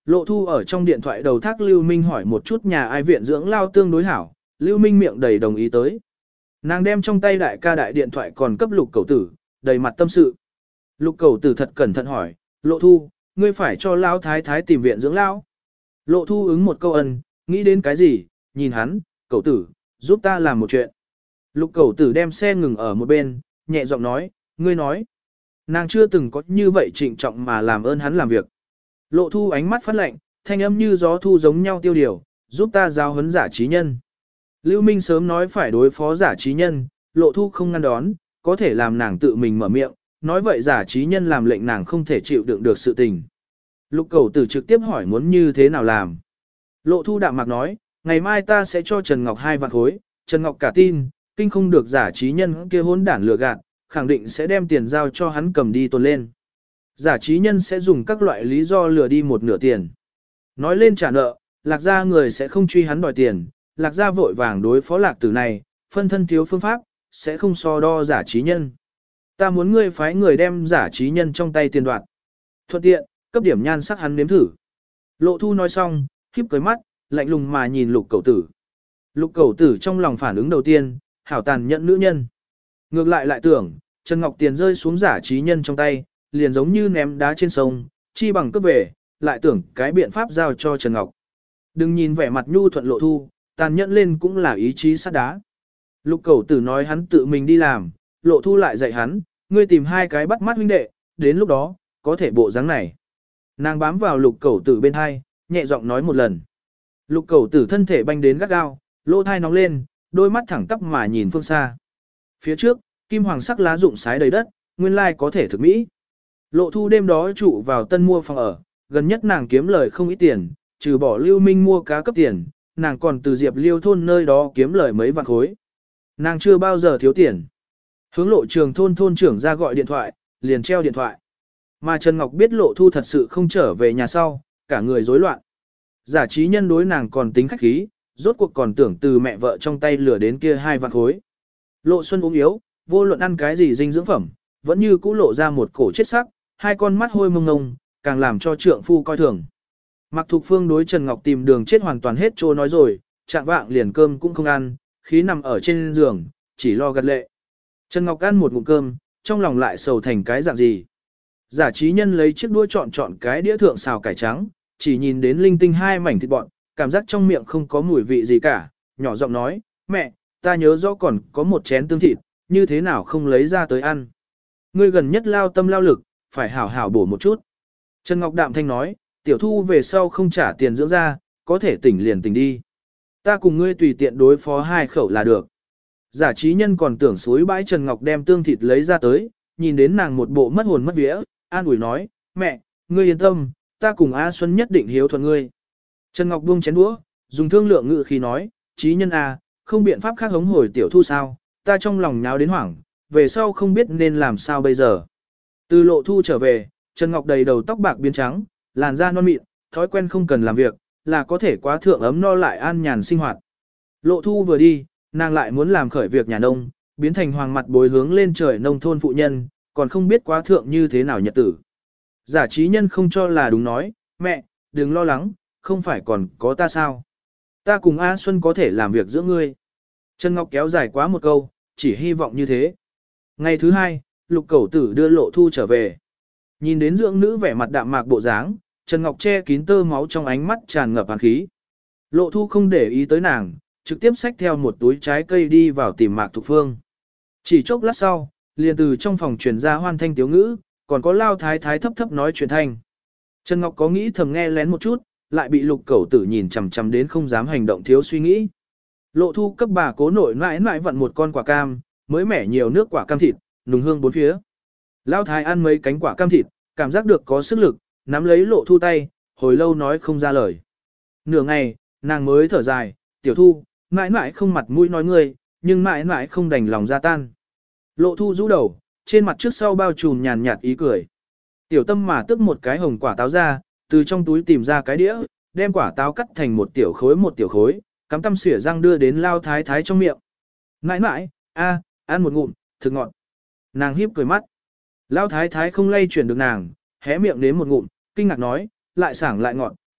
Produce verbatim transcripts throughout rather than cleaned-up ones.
Lộ Thu ở trong điện thoại đầu thác Lưu Minh hỏi một chút nhà ai viện dưỡng lao tương đối hảo, Lưu Minh miệng đầy đồng ý tới. Nàng đem trong tay đại ca đại điện thoại còn cấp Lục Cẩu Tử, đầy mặt tâm sự. Lục Cẩu Tử thật cẩn thận hỏi, Lộ Thu, ngươi phải cho lao thái thái tìm viện dưỡng lao. Lộ Thu ứng một câu ân, nghĩ đến cái gì, nhìn hắn, Cẩu Tử, giúp ta làm một chuyện. Lục Cẩu Tử đem xe ngừng ở một bên, nhẹ giọng nói, ngươi nói. Nàng chưa từng có như vậy trịnh trọng mà làm ơn hắn làm việc. Lộ Thu ánh mắt phát lạnh, thanh âm như gió thu giống nhau tiêu điều, giúp ta giáo huấn giả trí nhân. Lưu Minh sớm nói phải đối phó giả trí nhân, Lộ Thu không ngăn đón, có thể làm nàng tự mình mở miệng, nói vậy giả trí nhân làm lệnh nàng không thể chịu đựng được sự tình. Lục Cẩu Tử trực tiếp hỏi muốn như thế nào làm. Lộ Thu đạm mạc nói, ngày mai ta sẽ cho Trần Ngọc hai vạn khối, Trần Ngọc cả tin, kinh không được giả trí nhân kia hỗn đản lừa gạt, khẳng định sẽ đem tiền giao cho hắn cầm đi tồn lên. Giả trí nhân sẽ dùng các loại lý do lừa đi một nửa tiền. Nói lên trả nợ, lạc gia người sẽ không truy hắn đòi tiền, lạc gia vội vàng đối phó lạc tử này, phân thân thiếu phương pháp, sẽ không so đo giả trí nhân. Ta muốn ngươi phái người đem giả trí nhân trong tay tiền đoạt. Thuận tiện, cấp điểm nhan sắc hắn nếm thử. Lộ Thu nói xong, híp cười mắt, lạnh lùng mà nhìn Lục Cẩu Tử. Lục Cẩu Tử trong lòng phản ứng đầu tiên, hảo tàn nhẫn nữ nhân. Ngược lại lại tưởng, Trần Ngọc tiền rơi xuống giả trí nhân trong tay, liền giống như ném đá trên sông, chi bằng cướp về, lại tưởng cái biện pháp giao cho Trần Ngọc. Đừng nhìn vẻ mặt nhu thuận Lộ Thu, tàn nhẫn lên cũng là ý chí sắt đá. Lục Cẩu Tử nói hắn tự mình đi làm, Lộ Thu lại dạy hắn, ngươi tìm hai cái bắt mắt huynh đệ, đến lúc đó, có thể bộ dáng này. Nàng bám vào Lục Cẩu Tử bên hai, nhẹ giọng nói một lần. Lục Cẩu Tử thân thể banh đến gắt gao, lỗ thai nóng lên, đôi mắt thẳng tắp mà nhìn phương xa. Phía trước, kim hoàng sắc lá rụng sái đầy đất, nguyên lai có thể thực mỹ. Lộ Thu đêm đó trụ vào tân mua phòng ở, gần nhất nàng kiếm lời không ít tiền, trừ bỏ Lưu Minh mua cá cấp tiền, nàng còn từ Diệp Liêu thôn nơi đó kiếm lời mấy vạn khối. Nàng chưa bao giờ thiếu tiền. Hướng Lộ Trường thôn thôn trưởng ra gọi điện thoại, liền treo điện thoại. Mà Trần Ngọc biết Lộ Thu thật sự không trở về nhà sau, cả người rối loạn. Giả trí nhân đối nàng còn tính khách khí, rốt cuộc còn tưởng từ mẹ vợ trong tay lừa đến kia hai vạn khối. Lộ Xuân uống yếu, vô luận ăn cái gì dinh dưỡng phẩm, vẫn như cũ lộ ra một cổ chết sắc, hai con mắt hôi mông ngông, càng làm cho trượng phu coi thường. Mạc Thục Phương đối Trần Ngọc tìm đường chết hoàn toàn hết trô nói rồi, chạng vạng liền cơm cũng không ăn, khí nằm ở trên giường, chỉ lo gật lệ. Trần Ngọc ăn một ngụm cơm, trong lòng lại sầu thành cái dạng gì. Giả trí nhân lấy chiếc đũa chọn chọn cái đĩa thượng xào cải trắng, chỉ nhìn đến linh tinh hai mảnh thịt bọn, cảm giác trong miệng không có mùi vị gì cả, nhỏ giọng nói, mẹ, ta nhớ rõ còn có một chén tương thịt, như thế nào không lấy ra tới ăn. Ngươi gần nhất lao tâm lao lực, phải hảo hảo bổ một chút. Trần Ngọc đạm thanh nói, tiểu thu về sau không trả tiền dưỡng ra, có thể tỉnh liền tỉnh đi. Ta cùng ngươi tùy tiện đối phó hai khẩu là được. Giả trí nhân còn tưởng suối bãi Trần Ngọc đem tương thịt lấy ra tới, nhìn đến nàng một bộ mất hồn mất vía, an ủi nói, mẹ, ngươi yên tâm, ta cùng A Xuân nhất định hiếu thuận ngươi. Trần Ngọc buông chén đũa, dùng thương lượng ngự khi nói, trí nhân A, không biện pháp khác hống hồi tiểu thu sao, ta trong lòng nháo đến hoảng, về sau không biết nên làm sao bây giờ. Từ Lộ Thu trở về, Trần Ngọc đầy đầu tóc bạc biến trắng, làn da non mịn, thói quen không cần làm việc, là có thể quá thượng ấm no lại an nhàn sinh hoạt. Lộ Thu vừa đi, nàng lại muốn làm khởi việc nhà nông, biến thành hoàng mặt bối hướng lên trời nông thôn phụ nhân, còn không biết quá thượng như thế nào nhật tử. Giả trí nhân không cho là đúng nói, mẹ, đừng lo lắng, không phải còn có ta sao. Ta cùng A Xuân có thể làm việc giữa ngươi. Trần Ngọc kéo dài quá một câu, chỉ hy vọng như thế. Ngày thứ hai, Lục Cẩu Tử đưa Lộ Thu trở về. Nhìn đến dưỡng nữ vẻ mặt đạm mạc bộ dáng, Trần Ngọc che kín tơ máu trong ánh mắt tràn ngập hàn khí. Lộ Thu không để ý tới nàng, trực tiếp xách theo một túi trái cây đi vào tìm Mạc Thục Phương. Chỉ chốc lát sau, liền từ trong phòng truyền ra hoan thanh tiếu ngữ, còn có lao thái thái thấp thấp nói chuyện thanh. Trần Ngọc có nghĩ thầm nghe lén một chút, lại bị Lục Cẩu Tử nhìn chằm chằm đến không dám hành động thiếu suy nghĩ. Lộ Thu cấp bà cố nội mãi mãi vặn một con quả cam, mới mẻ nhiều nước quả cam thịt, nùng hương bốn phía. Lao thái ăn mấy cánh quả cam thịt, cảm giác được có sức lực, nắm lấy Lộ Thu tay, hồi lâu nói không ra lời. Nửa ngày, nàng mới thở dài, tiểu thu, mãi mãi không mặt mũi nói ngươi, nhưng mãi mãi không đành lòng ra tan. Lộ Thu rũ đầu, trên mặt trước sau bao trùm nhàn nhạt ý cười. Tiểu tâm mà tức một cái hồng quả táo ra, từ trong túi tìm ra cái đĩa, đem quả táo cắt thành một tiểu khối một tiểu khối, cắm tăm xỉa răng đưa đến lao thái thái trong miệng. Mãi mãi, a, ăn một ngụm, thực ngọt. Nàng híp cười mắt. Lao thái thái không lay chuyển được nàng, hé miệng đến một ngụm, kinh ngạc nói, lại sảng lại ngọt,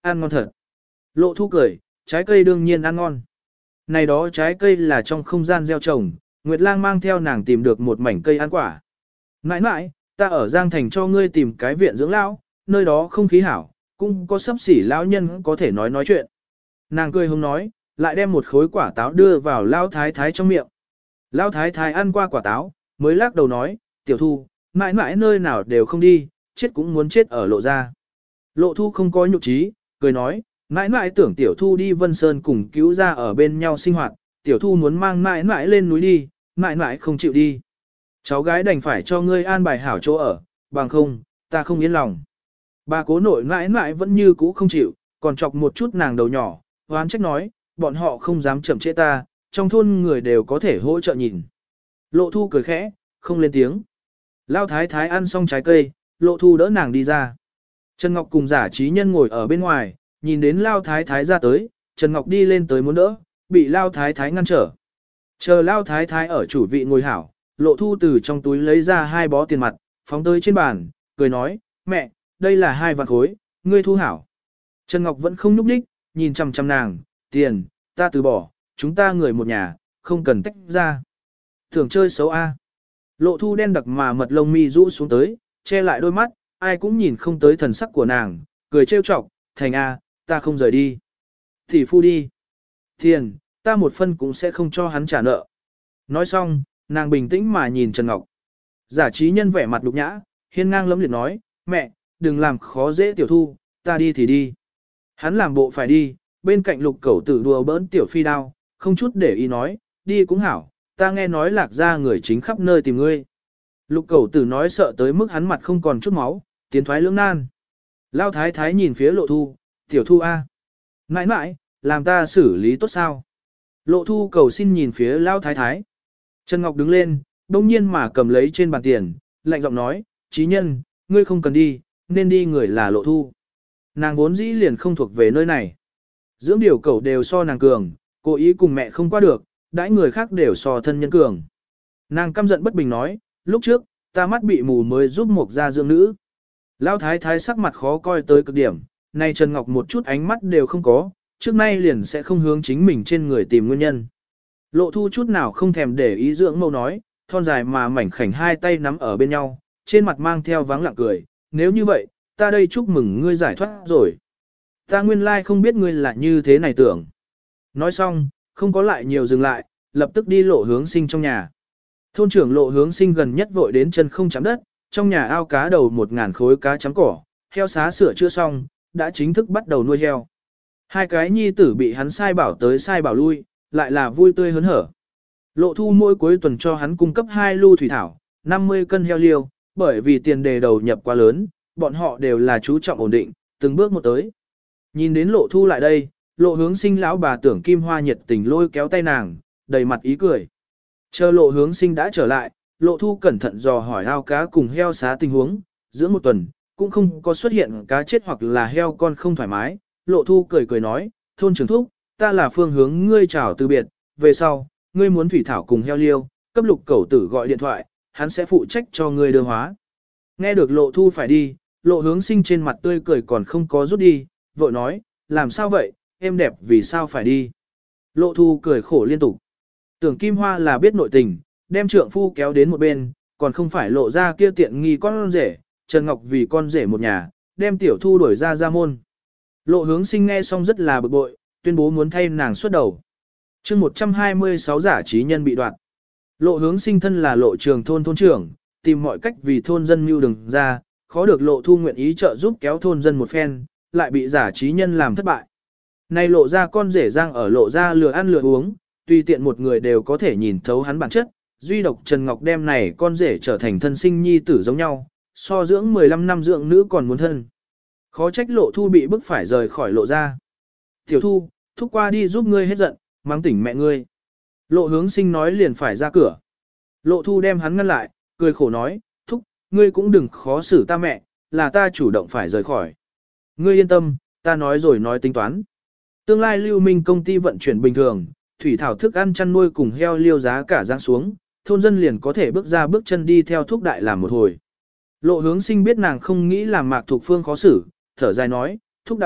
ăn ngon thật. Lộ thu cười, trái cây đương nhiên ăn ngon. Này đó trái cây là trong không gian gieo trồng, Nguyệt Lang mang theo nàng tìm được một mảnh cây ăn quả. Mãi mãi, ta ở Giang Thành cho ngươi tìm cái viện dưỡng lão, nơi đó không khí hảo, cũng có sắp xỉ lão nhân có thể nói nói chuyện. Nàng cười không nói, lại đem một khối quả táo đưa vào Lão Thái Thái trong miệng. Lão Thái Thái ăn qua quả táo, mới lắc đầu nói, tiểu thu, mãi mãi nơi nào đều không đi, chết cũng muốn chết ở lộ ra. Lộ thu không có nhục trí, cười nói, mãi mãi tưởng tiểu thu đi Vân Sơn cùng cứu ra ở bên nhau sinh hoạt, tiểu thu muốn mang mãi mãi lên núi đi, mãi mãi không chịu đi. Cháu gái đành phải cho ngươi an bài hảo chỗ ở, bằng không, ta không yên lòng. Bà cố nội mãi mãi vẫn như cũ không chịu, còn chọc một chút nàng đầu nhỏ, hoán trách nói, bọn họ không dám chậm trễ ta, trong thôn người đều có thể hỗ trợ nhìn. Lộ thu cười khẽ, không lên tiếng. Lao thái thái ăn xong trái cây, lộ thu đỡ nàng đi ra. Trần Ngọc cùng giả trí nhân ngồi ở bên ngoài, nhìn đến Lao thái thái ra tới, Trần Ngọc đi lên tới muốn đỡ, bị Lao thái thái ngăn trở. Chờ Lao thái thái ở chủ vị ngồi hảo, lộ thu từ trong túi lấy ra hai bó tiền mặt, phóng tới trên bàn, cười nói, mẹ, đây là hai vạn khối, ngươi thu hảo. Trần Ngọc vẫn không nhúc đích, nhìn chằm chằm nàng, tiền, ta từ bỏ, chúng ta người một nhà, không cần tách ra. Tưởng chơi xấu a. Lộ thu đen đặc mà mật lông mi rũ xuống tới, che lại đôi mắt, ai cũng nhìn không tới thần sắc của nàng, cười trêu chọc, thành a, ta không rời đi. Thì phu đi. Tiền, ta một phân cũng sẽ không cho hắn trả nợ. Nói xong, nàng bình tĩnh mà nhìn Trần Ngọc. Giả trí nhân vẻ mặt nhục nhã, hiên ngang lấm liệt nói, mẹ, đừng làm khó dễ tiểu thu, ta đi thì đi. Hắn làm bộ phải đi, bên cạnh lục cẩu tử đùa bỡn tiểu phi đao, không chút để ý nói, đi cũng hảo, ta nghe nói lạc ra người chính khắp nơi tìm ngươi. Lục cẩu tử nói sợ tới mức hắn mặt không còn chút máu, tiến thoái lưỡng nan. Lao thái thái nhìn phía lộ thu, tiểu thu A. Nãi nãi, làm ta xử lý tốt sao? Lộ thu cầu xin nhìn phía Lao thái thái. Trần Ngọc đứng lên, đông nhiên mà cầm lấy trên bàn tiền, lạnh giọng nói, trí nhân, ngươi không cần đi, nên đi người là lộ thu. Nàng vốn dĩ liền không thuộc về nơi này. Dưỡng điều cẩu đều so nàng cường, cố ý cùng mẹ không qua được, đãi người khác đều so thân nhân cường. Nàng căm giận bất bình nói, lúc trước, ta mắt bị mù mới giúp một gia dưỡng nữ. Lão thái thái sắc mặt khó coi tới cực điểm, nay Trần Ngọc một chút ánh mắt đều không có, trước nay liền sẽ không hướng chính mình trên người tìm nguyên nhân. Lộ thu chút nào không thèm để ý dưỡng mâu nói, thon dài mà mảnh khảnh hai tay nắm ở bên nhau, trên mặt mang theo vắng lặng cười, nếu như vậy, ta đây chúc mừng ngươi giải thoát rồi. Ta nguyên lai không biết ngươi là như thế này tưởng. Nói xong, không có lại nhiều dừng lại, lập tức đi lộ hướng sinh trong nhà. Thôn trưởng lộ hướng sinh gần nhất vội đến chân không chạm đất, trong nhà ao cá đầu một ngàn khối cá chấm cỏ, heo xá sửa chữa xong, đã chính thức bắt đầu nuôi heo. Hai cái nhi tử bị hắn sai bảo tới sai bảo lui, lại là vui tươi hớn hở. Lộ thu mỗi cuối tuần cho hắn cung cấp hai lu thủy thảo, năm mươi cân heo liêu, bởi vì tiền đề đầu nhập quá lớn, bọn họ đều là chú trọng ổn định, từng bước một tới. Nhìn đến lộ thu lại đây, lộ hướng sinh lão bà tưởng Kim Hoa nhiệt tình lôi kéo tay nàng, đầy mặt ý cười. Chờ lộ hướng sinh đã trở lại, lộ thu cẩn thận dò hỏi ao cá cùng heo xá tình huống, giữa một tuần, cũng không có xuất hiện cá chết hoặc là heo con không thoải mái. Lộ thu cười cười nói, thôn trưởng thúc, ta là phương hướng ngươi chào từ biệt, về sau, ngươi muốn thủy thảo cùng heo liêu, cấp lục cẩu tử gọi điện thoại, hắn sẽ phụ trách cho ngươi đưa hóa. Nghe được lộ thu phải đi, lộ hướng sinh trên mặt tươi cười còn không có rút đi, vội nói, làm sao vậy, em đẹp vì sao phải đi. Lộ thu cười khổ liên tục. Tưởng Kim Hoa là biết nội tình, đem trượng phu kéo đến một bên, còn không phải lộ ra kia tiện nghi con rể, Trần Ngọc vì con rể một nhà, đem tiểu thu đuổi ra ra môn. Lộ hướng sinh nghe xong rất là bực bội, tuyên bố muốn thay nàng xuất đầu. chương một trăm hai mươi sáu giả trí nhân bị đoạt. Lộ hướng sinh thân là lộ trường thôn thôn trưởng, tìm mọi cách vì thôn dân mưu đừng ra, khó được lộ thu nguyện ý trợ giúp kéo thôn dân một phen, lại bị giả trí nhân làm thất bại. Nay lộ ra con rể giang ở lộ ra lừa ăn lừa uống, tùy tiện một người đều có thể nhìn thấu hắn bản chất, duy độc Trần Ngọc đem này con rể trở thành thân sinh nhi tử giống nhau, so dưỡng mười lăm năm dưỡng nữ còn muốn thân. Khó trách lộ thu bị bức phải rời khỏi lộ ra. Tiểu thu, thúc qua đi giúp ngươi hết giận, mắng tỉnh mẹ ngươi. Lộ hướng sinh nói liền phải ra cửa. Lộ thu đem hắn ngăn lại, cười khổ nói, thúc, ngươi cũng đừng khó xử ta mẹ, là ta chủ động phải rời khỏi. Ngươi yên tâm, ta nói rồi nói tính toán. Tương lai Lưu Minh công ty vận chuyển bình thường, thủy thảo thức ăn chăn nuôi cùng heo liêu giá cả giáng xuống, thôn dân liền có thể bước ra bước chân đi theo thúc đại làm một hồi. Lộ hướng sinh biết nàng không nghĩ làm Mạc Thục Phương khó xử, thở dài nói, thúc đã biết,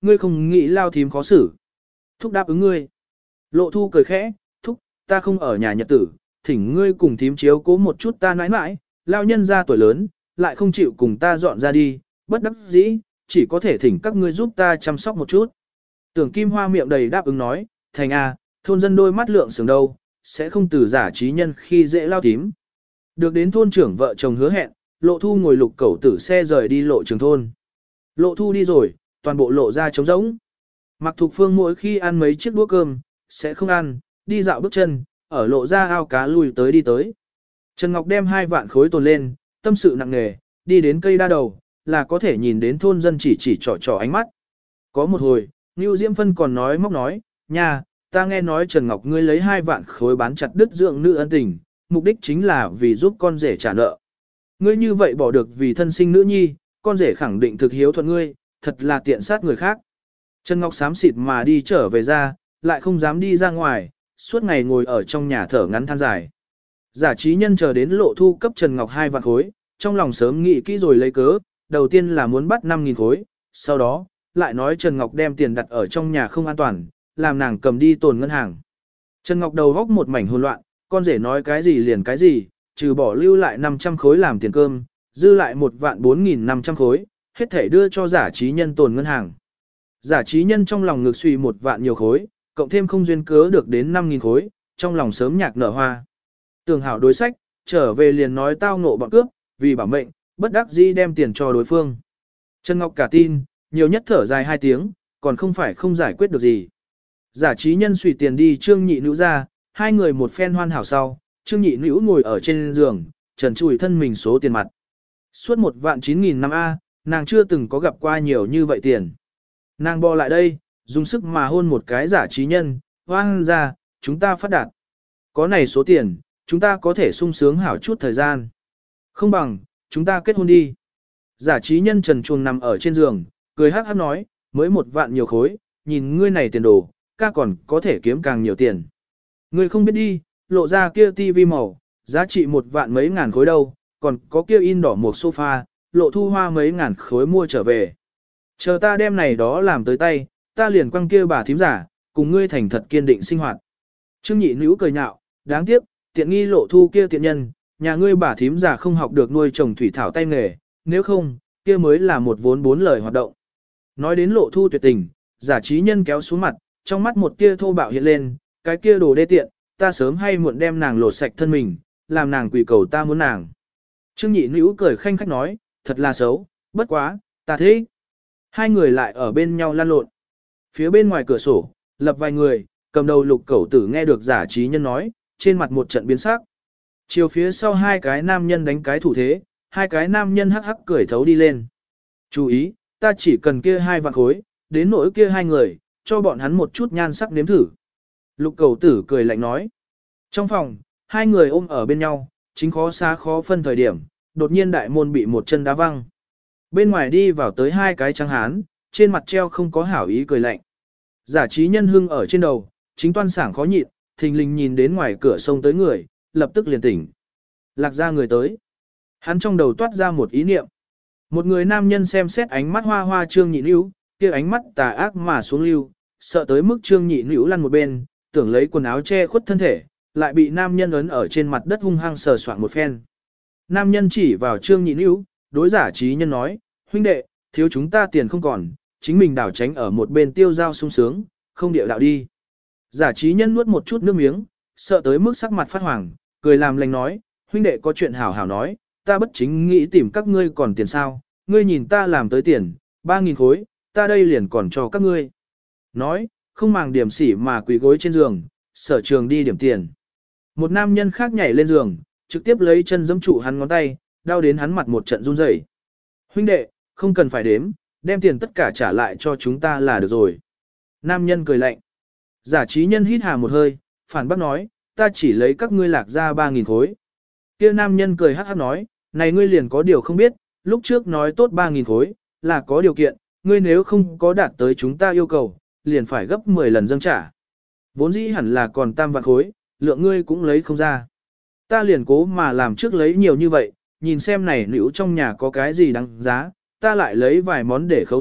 ngươi không nghĩ lao thím khó xử. Thúc đáp ứng ngươi. Lộ thu cười khẽ, thúc, ta không ở nhà nhật tử, thỉnh ngươi cùng thím chiếu cố một chút ta nãi nãi, lao nhân ra tuổi lớn, lại không chịu cùng ta dọn ra đi, bất đắc dĩ, chỉ có thể thỉnh các ngươi giúp ta chăm sóc một chút. Tưởng Kim Hoa miệng đầy đáp ứng nói, thành a, thôn dân đôi mắt lượng sừng đâu, sẽ không từ giả trí nhân khi dễ lao thím. Được đến thôn trưởng vợ chồng hứa hẹn, Lộ Thu ngồi lục cẩu tử xe rời đi lộ trường thôn. Lộ Thu đi rồi, toàn bộ lộ ra trống rỗng. Mặc Thục Phương mỗi khi ăn mấy chiếc đũa cơm, sẽ không ăn, đi dạo bước chân, ở lộ ra ao cá lùi tới đi tới. Trần Ngọc đem hai vạn khối tồn lên, tâm sự nặng nề, đi đến cây đa đầu, là có thể nhìn đến thôn dân chỉ chỉ trò trò ánh mắt. Có một hồi, Ngưu Diễm Phân còn nói móc nói, nha, ta nghe nói Trần Ngọc ngươi lấy hai vạn khối bán chặt đứt dưỡng nữ ân tình, mục đích chính là vì giúp con rể trả nợ. Ngươi như vậy bỏ được vì thân sinh nữ nhi, con rể khẳng định thực hiếu thuận ngươi, thật là tiện sát người khác. Trần Ngọc xám xịt mà đi trở về ra, lại không dám đi ra ngoài, suốt ngày ngồi ở trong nhà thở ngắn than dài. Giả trí nhân chờ đến Lộ Thu cấp Trần Ngọc hai vạn khối, trong lòng sớm nghĩ kỹ rồi lấy cớ, đầu tiên là muốn bắt năm nghìn khối, sau đó, lại nói Trần Ngọc đem tiền đặt ở trong nhà không an toàn, làm nàng cầm đi tồn ngân hàng. Trần Ngọc đầu góc một mảnh hỗn loạn, con rể nói cái gì liền cái gì, trừ bỏ lưu lại năm trăm khối làm tiền cơm, dư lại một vạn bốn nghìn năm trăm khối, hết thể đưa cho giả trí nhân tồn ngân hàng. Giả trí nhân trong lòng ngược suy một vạn nhiều khối, cộng thêm không duyên cớ được đến năm nghìn khối, trong lòng sớm nhạc nở hoa. Tường hảo đối sách, trở về liền nói tao ngộ bọn cướp, vì bảo mệnh, bất đắc dĩ đem tiền cho đối phương. Trần Ngọc cả tin, nhiều nhất thở dài hai tiếng, còn không phải không giải quyết được gì. Giả trí nhân suy tiền đi Trương Nhị Nữ ra, hai người một phen hoan hảo sau, Trương Nhị Nữ ngồi ở trên giường, trần trùi thân mình số tiền mặt. Suốt một vạn chín nghìn năm A, nàng chưa từng có gặp qua nhiều như vậy tiền. Nàng bò lại đây, dùng sức mà hôn một cái giả trí nhân, hoang ra, chúng ta phát đạt. Có này số tiền, chúng ta có thể sung sướng hảo chút thời gian. Không bằng, chúng ta kết hôn đi. Giả trí nhân trần chuồng nằm ở trên giường, cười hắc hắc nói, mới một vạn nhiều khối, nhìn ngươi này tiền đồ, ca còn có thể kiếm càng nhiều tiền. Ngươi không biết đi, lộ ra kia tivi màu, giá trị một vạn mấy ngàn khối đâu, còn có kia in đỏ một sofa, Lộ Thu hoa mấy ngàn khối mua trở về. Chờ ta đem này đó làm tới tay, ta liền quăng kia bà thím giả, cùng ngươi thành thật kiên định sinh hoạt. Trương Nhị Nữ cười nhạo, đáng tiếc, tiện nghi Lộ Thu kia tiện nhân, nhà ngươi bà thím giả không học được nuôi trồng thủy thảo tay nghề, nếu không, kia mới là một vốn bốn lời hoạt động. Nói đến Lộ Thu tuyệt tình, giả trí nhân kéo xuống mặt, trong mắt một tia thô bạo hiện lên, cái kia đồ đê tiện, ta sớm hay muộn đem nàng lột sạch thân mình, làm nàng quỷ cầu ta muốn nàng. Trương Nhị Nữ cười khanh khách nói, thật là xấu, bất quá, ta thế. Hai người lại ở bên nhau lan lộn. Phía bên ngoài cửa sổ, lập vài người, cầm đầu lục cẩu tử nghe được giả trí nhân nói, trên mặt một trận biến sắc. Chiều phía sau hai cái nam nhân đánh cái thủ thế, hai cái nam nhân hắc hắc cười thấu đi lên. Chú ý, ta chỉ cần kia hai vạn khối, đến nỗi kia hai người, cho bọn hắn một chút nhan sắc nếm thử. Lục cầu tử cười lạnh nói. Trong phòng, hai người ôm ở bên nhau, chính khó xa khó phân thời điểm, đột nhiên đại môn bị một chân đá văng. Bên ngoài đi vào tới hai cái trắng hán, trên mặt treo không có hảo ý cười lạnh. Giả trí nhân hưng ở trên đầu, chính toan sảng khó nhịn, thình lình nhìn đến ngoài cửa sông tới người, lập tức liền tỉnh. Lạc ra người tới. Hắn trong đầu toát ra một ý niệm. Một người nam nhân xem xét ánh mắt hoa hoa Trương Nhị Nữu, kia ánh mắt tà ác mà xuống lưu, sợ tới mức Trương Nhị Nữu lăn một bên, tưởng lấy quần áo che khuất thân thể, lại bị nam nhân ấn ở trên mặt đất hung hăng sờ soạn một phen. Nam nhân chỉ vào Trương Nhị Nữu, đối giả trí nhân nói, huynh đệ, thiếu chúng ta tiền không còn, chính mình đảo tránh ở một bên tiêu giao sung sướng, không điệu đạo đi. Giả trí nhân nuốt một chút nước miếng, sợ tới mức sắc mặt phát hoàng, cười làm lành nói, huynh đệ có chuyện hảo hảo nói, ta bất chính nghĩ tìm các ngươi còn tiền sao, ngươi nhìn ta làm tới tiền, ba nghìn khối, ta đây liền còn cho các ngươi. Nói, không màng điểm sỉ mà quỳ gối trên giường, sở trường đi điểm tiền. Một nam nhân khác nhảy lên giường, trực tiếp lấy chân giẫm trụ hắn ngón tay, đau đến hắn mặt một trận run rẩy. Huynh đệ, không cần phải đếm, đem tiền tất cả trả lại cho chúng ta là được rồi. Nam nhân cười lạnh. Giả trí nhân hít hà một hơi, phản bác nói, ta chỉ lấy các ngươi lạc ra ba nghìn khối. Kia nam nhân cười hắc hắc nói, này ngươi liền có điều không biết, lúc trước nói tốt ba nghìn khối, là có điều kiện, ngươi nếu không có đạt tới chúng ta yêu cầu, liền phải gấp mười lần dâng trả. Vốn dĩ hẳn là còn tam vạn khối, lượng ngươi cũng lấy không ra. Ta liền cố mà làm trước lấy nhiều như vậy, nhìn xem này nữ trong nhà có cái gì đáng giá, ta lại lấy vài món để khấu thượng,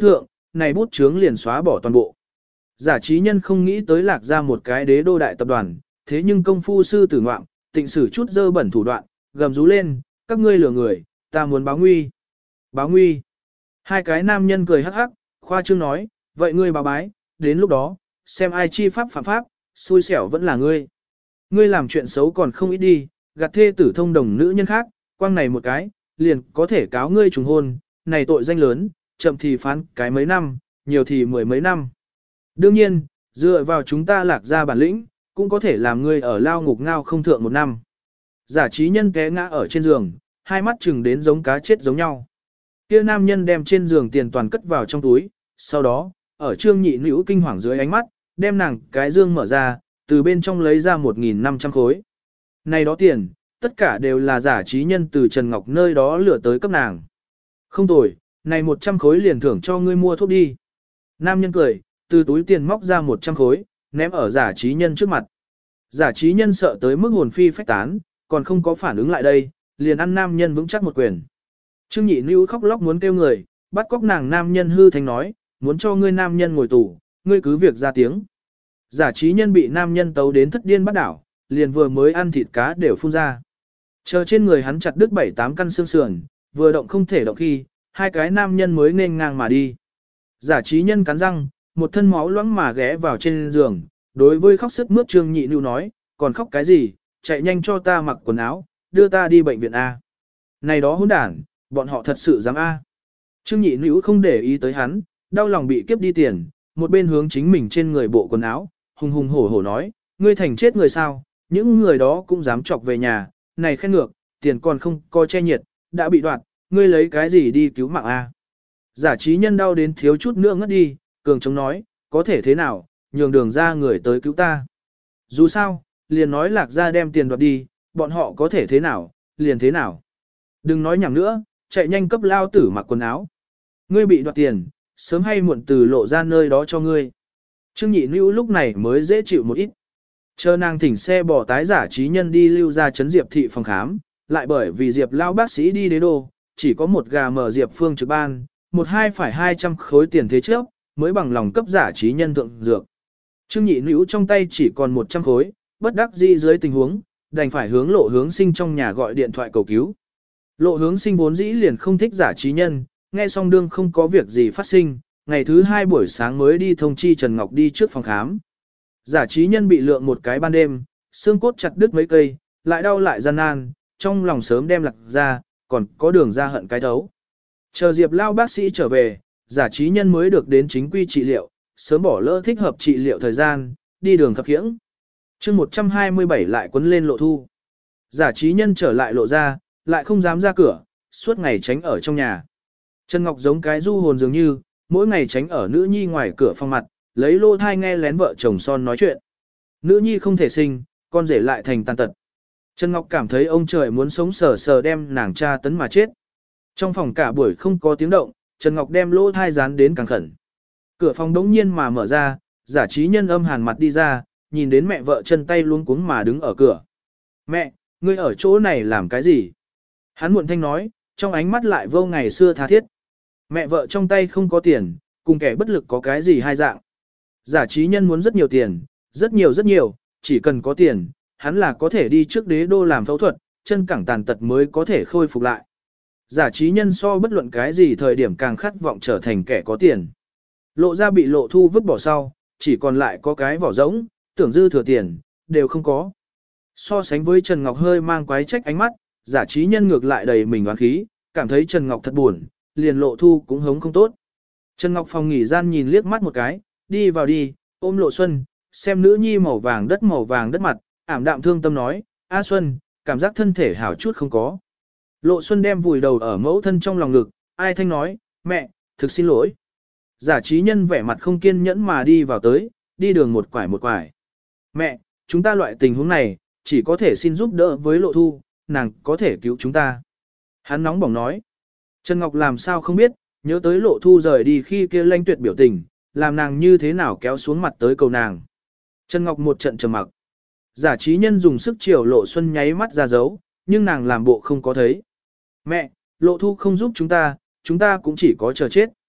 này bút chướng liền xóa bỏ toàn bộ. Giả trí nhân không nghĩ tới lạc ra một cái đế đô đại tập đoàn, thế nhưng công phu sư tử ngoạm, tịnh sử chút dơ bẩn thủ đoạn, gầm rú lên, các ngươi lừa người, ta muốn báo nguy. Báo nguy. Hai cái nam nhân cười hắc hắc, khoa trương nói, vậy ngươi báo bái, đến lúc đó, xem ai chi pháp phạm pháp, xui xẻo vẫn là ngươi. Ngươi làm chuyện xấu còn không ít đi, gạt thê tử thông đồng nữ nhân khác, quang này một cái, liền có thể cáo ngươi trùng hôn, này tội danh lớn, chậm thì phán cái mấy năm, nhiều thì mười mấy năm. Đương nhiên, dựa vào chúng ta lạc ra bản lĩnh, cũng có thể làm ngươi ở lao ngục ngao không thượng một năm. Giả trí nhân té ngã ở trên giường, hai mắt chừng đến giống cá chết giống nhau. Kia nam nhân đem trên giường tiền toàn cất vào trong túi, sau đó, ở trương nhị nữ kinh hoàng dưới ánh mắt, đem nàng cái dương mở ra, từ bên trong lấy ra một nghìn năm trăm khối. Này đó tiền, tất cả đều là giả trí nhân từ Trần Ngọc nơi đó lừa tới cấp nàng. Không tồi, này một trăm khối liền thưởng cho ngươi mua thuốc đi. Nam nhân cười, từ túi tiền móc ra một trăm khối, ném ở giả trí nhân trước mặt. Giả trí nhân sợ tới mức hồn phi phách tán, còn không có phản ứng lại đây, liền ăn nam nhân vững chắc một quyền. Trương nhị nữ khóc lóc muốn kêu người, bắt cóc nàng nam nhân hư thành nói, muốn cho ngươi nam nhân ngồi tù, ngươi cứ việc ra tiếng. Giả trí nhân bị nam nhân tấu đến thất điên bắt đảo, liền vừa mới ăn thịt cá đều phun ra. Chờ trên người hắn chặt đứt bảy tám căn xương sườn, vừa động không thể động khi, hai cái nam nhân mới nên ngang mà đi. Giả trí nhân cắn răng, một thân máu loãng mà ghé vào trên giường, đối với khóc sức mướt Trương nhị nữ nói, còn khóc cái gì, chạy nhanh cho ta mặc quần áo, đưa ta đi bệnh viện A. Này đó hỗn đản, bọn họ thật sự dám A. Trương nhị nữ không để ý tới hắn, đau lòng bị kiếp đi tiền, một bên hướng chính mình trên người bộ quần áo, hùng hùng hổ hổ nói, ngươi thành chết người sao, những người đó cũng dám chọc về nhà, này khen ngược, tiền còn không có che nhiệt, đã bị đoạt, ngươi lấy cái gì đi cứu mạng A. Giả trí nhân đau đến thiếu chút nữa ngất đi, cường chống nói, có thể thế nào, nhường đường ra người tới cứu ta. Dù sao, liền nói lạc ra đem tiền đoạt đi, bọn họ có thể thế nào, liền thế nào. Đừng nói nhảm nữa, chạy nhanh cấp lao tử mặc quần áo. Ngươi bị đoạt tiền, sớm hay muộn từ lộ ra nơi đó cho ngươi. Trương nhị nữ lúc này mới dễ chịu một ít. Chờ nàng thỉnh xe bỏ tái giả trí nhân đi lưu ra chấn Diệp thị phòng khám, lại bởi vì Diệp lao bác sĩ đi đế đô, chỉ có một gà mở Diệp phương trực ban, một hai phải hai trăm khối tiền thế trước, mới bằng lòng cấp giả trí nhân thượng dược. Trương nhị nữ trong tay chỉ còn một trăm khối, bất đắc dĩ dưới tình huống, đành phải hướng lộ hướng sinh trong nhà gọi điện thoại cầu cứu. Lộ hướng sinh vốn dĩ liền không thích giả trí nhân, nghe xong đương không có việc gì phát sinh, ngày thứ hai buổi sáng mới đi thông chi Trần Ngọc đi trước phòng khám. Giả trí nhân bị lượng một cái ban đêm, xương cốt chặt đứt mấy cây, lại đau lại gian nan, trong lòng sớm đem lạc ra, còn có đường ra hận cái thấu. Chờ Diệp lao bác sĩ trở về, giả trí nhân mới được đến chính quy trị liệu, sớm bỏ lỡ thích hợp trị liệu thời gian, đi đường khập khiễng. chương một trăm hai mươi bảy lại quấn lên lộ thu. Giả trí nhân trở lại lộ ra, lại không dám ra cửa, suốt ngày tránh ở trong nhà. Trần Ngọc giống cái du hồn dường như, mỗi ngày tránh ở nữ nhi ngoài cửa phòng mặt, lấy lô thai nghe lén vợ chồng son nói chuyện. Nữ nhi không thể sinh, con rể lại thành tàn tật. Trần Ngọc cảm thấy ông trời muốn sống sờ sờ đem nàng cha tấn mà chết. Trong phòng cả buổi không có tiếng động, Trần Ngọc đem lô thai dán đến càng khẩn. Cửa phòng đống nhiên mà mở ra, giả trí nhân âm hàn mặt đi ra, nhìn đến mẹ vợ chân tay luống cuống mà đứng ở cửa. Mẹ, ngươi ở chỗ này làm cái gì? Hắn muộn thanh nói, trong ánh mắt lại vô ngày xưa tha thiết. Mẹ vợ trong tay không có tiền, cùng kẻ bất lực có cái gì hai dạng. Giả trí nhân muốn rất nhiều tiền, rất nhiều rất nhiều, chỉ cần có tiền, hắn là có thể đi trước đế đô làm phẫu thuật, chân cẳng tàn tật mới có thể khôi phục lại. Giả trí nhân so bất luận cái gì thời điểm càng khát vọng trở thành kẻ có tiền. Lộ ra bị lộ thu vứt bỏ sau, chỉ còn lại có cái vỏ rỗng, tưởng dư thừa tiền, đều không có. So sánh với Trần Ngọc hơi mang quái trách ánh mắt, giả trí nhân ngược lại đầy mình oán khí, cảm thấy Trần Ngọc thật buồn, liền lộ thu cũng hống không tốt. Trần Ngọc phòng nghỉ gian nhìn liếc mắt một cái, đi vào đi, ôm Lộ Xuân, xem nữ nhi màu vàng đất màu vàng đất mặt, ảm đạm thương tâm nói, A Xuân, cảm giác thân thể hảo chút không có. Lộ Xuân đem vùi đầu ở mẫu thân trong lòng ngực, ai thanh nói, mẹ, thực xin lỗi. Giả trí nhân vẻ mặt không kiên nhẫn mà đi vào tới, đi đường một quải một quải. Mẹ, chúng ta loại tình huống này, chỉ có thể xin giúp đỡ với Lộ Thu, nàng có thể cứu chúng ta. Hắn nóng bỏng nói. Trần Ngọc làm sao không biết, nhớ tới Lộ Thu rời đi khi kia lanh tuyệt biểu tình, làm nàng như thế nào kéo xuống mặt tới cầu nàng. Trần Ngọc một trận trầm mặc. Giả trí nhân dùng sức chiều Lộ Xuân nháy mắt ra dấu, nhưng nàng làm bộ không có thấy. Mẹ, Lộ Thu không giúp chúng ta, chúng ta cũng chỉ có chờ chết.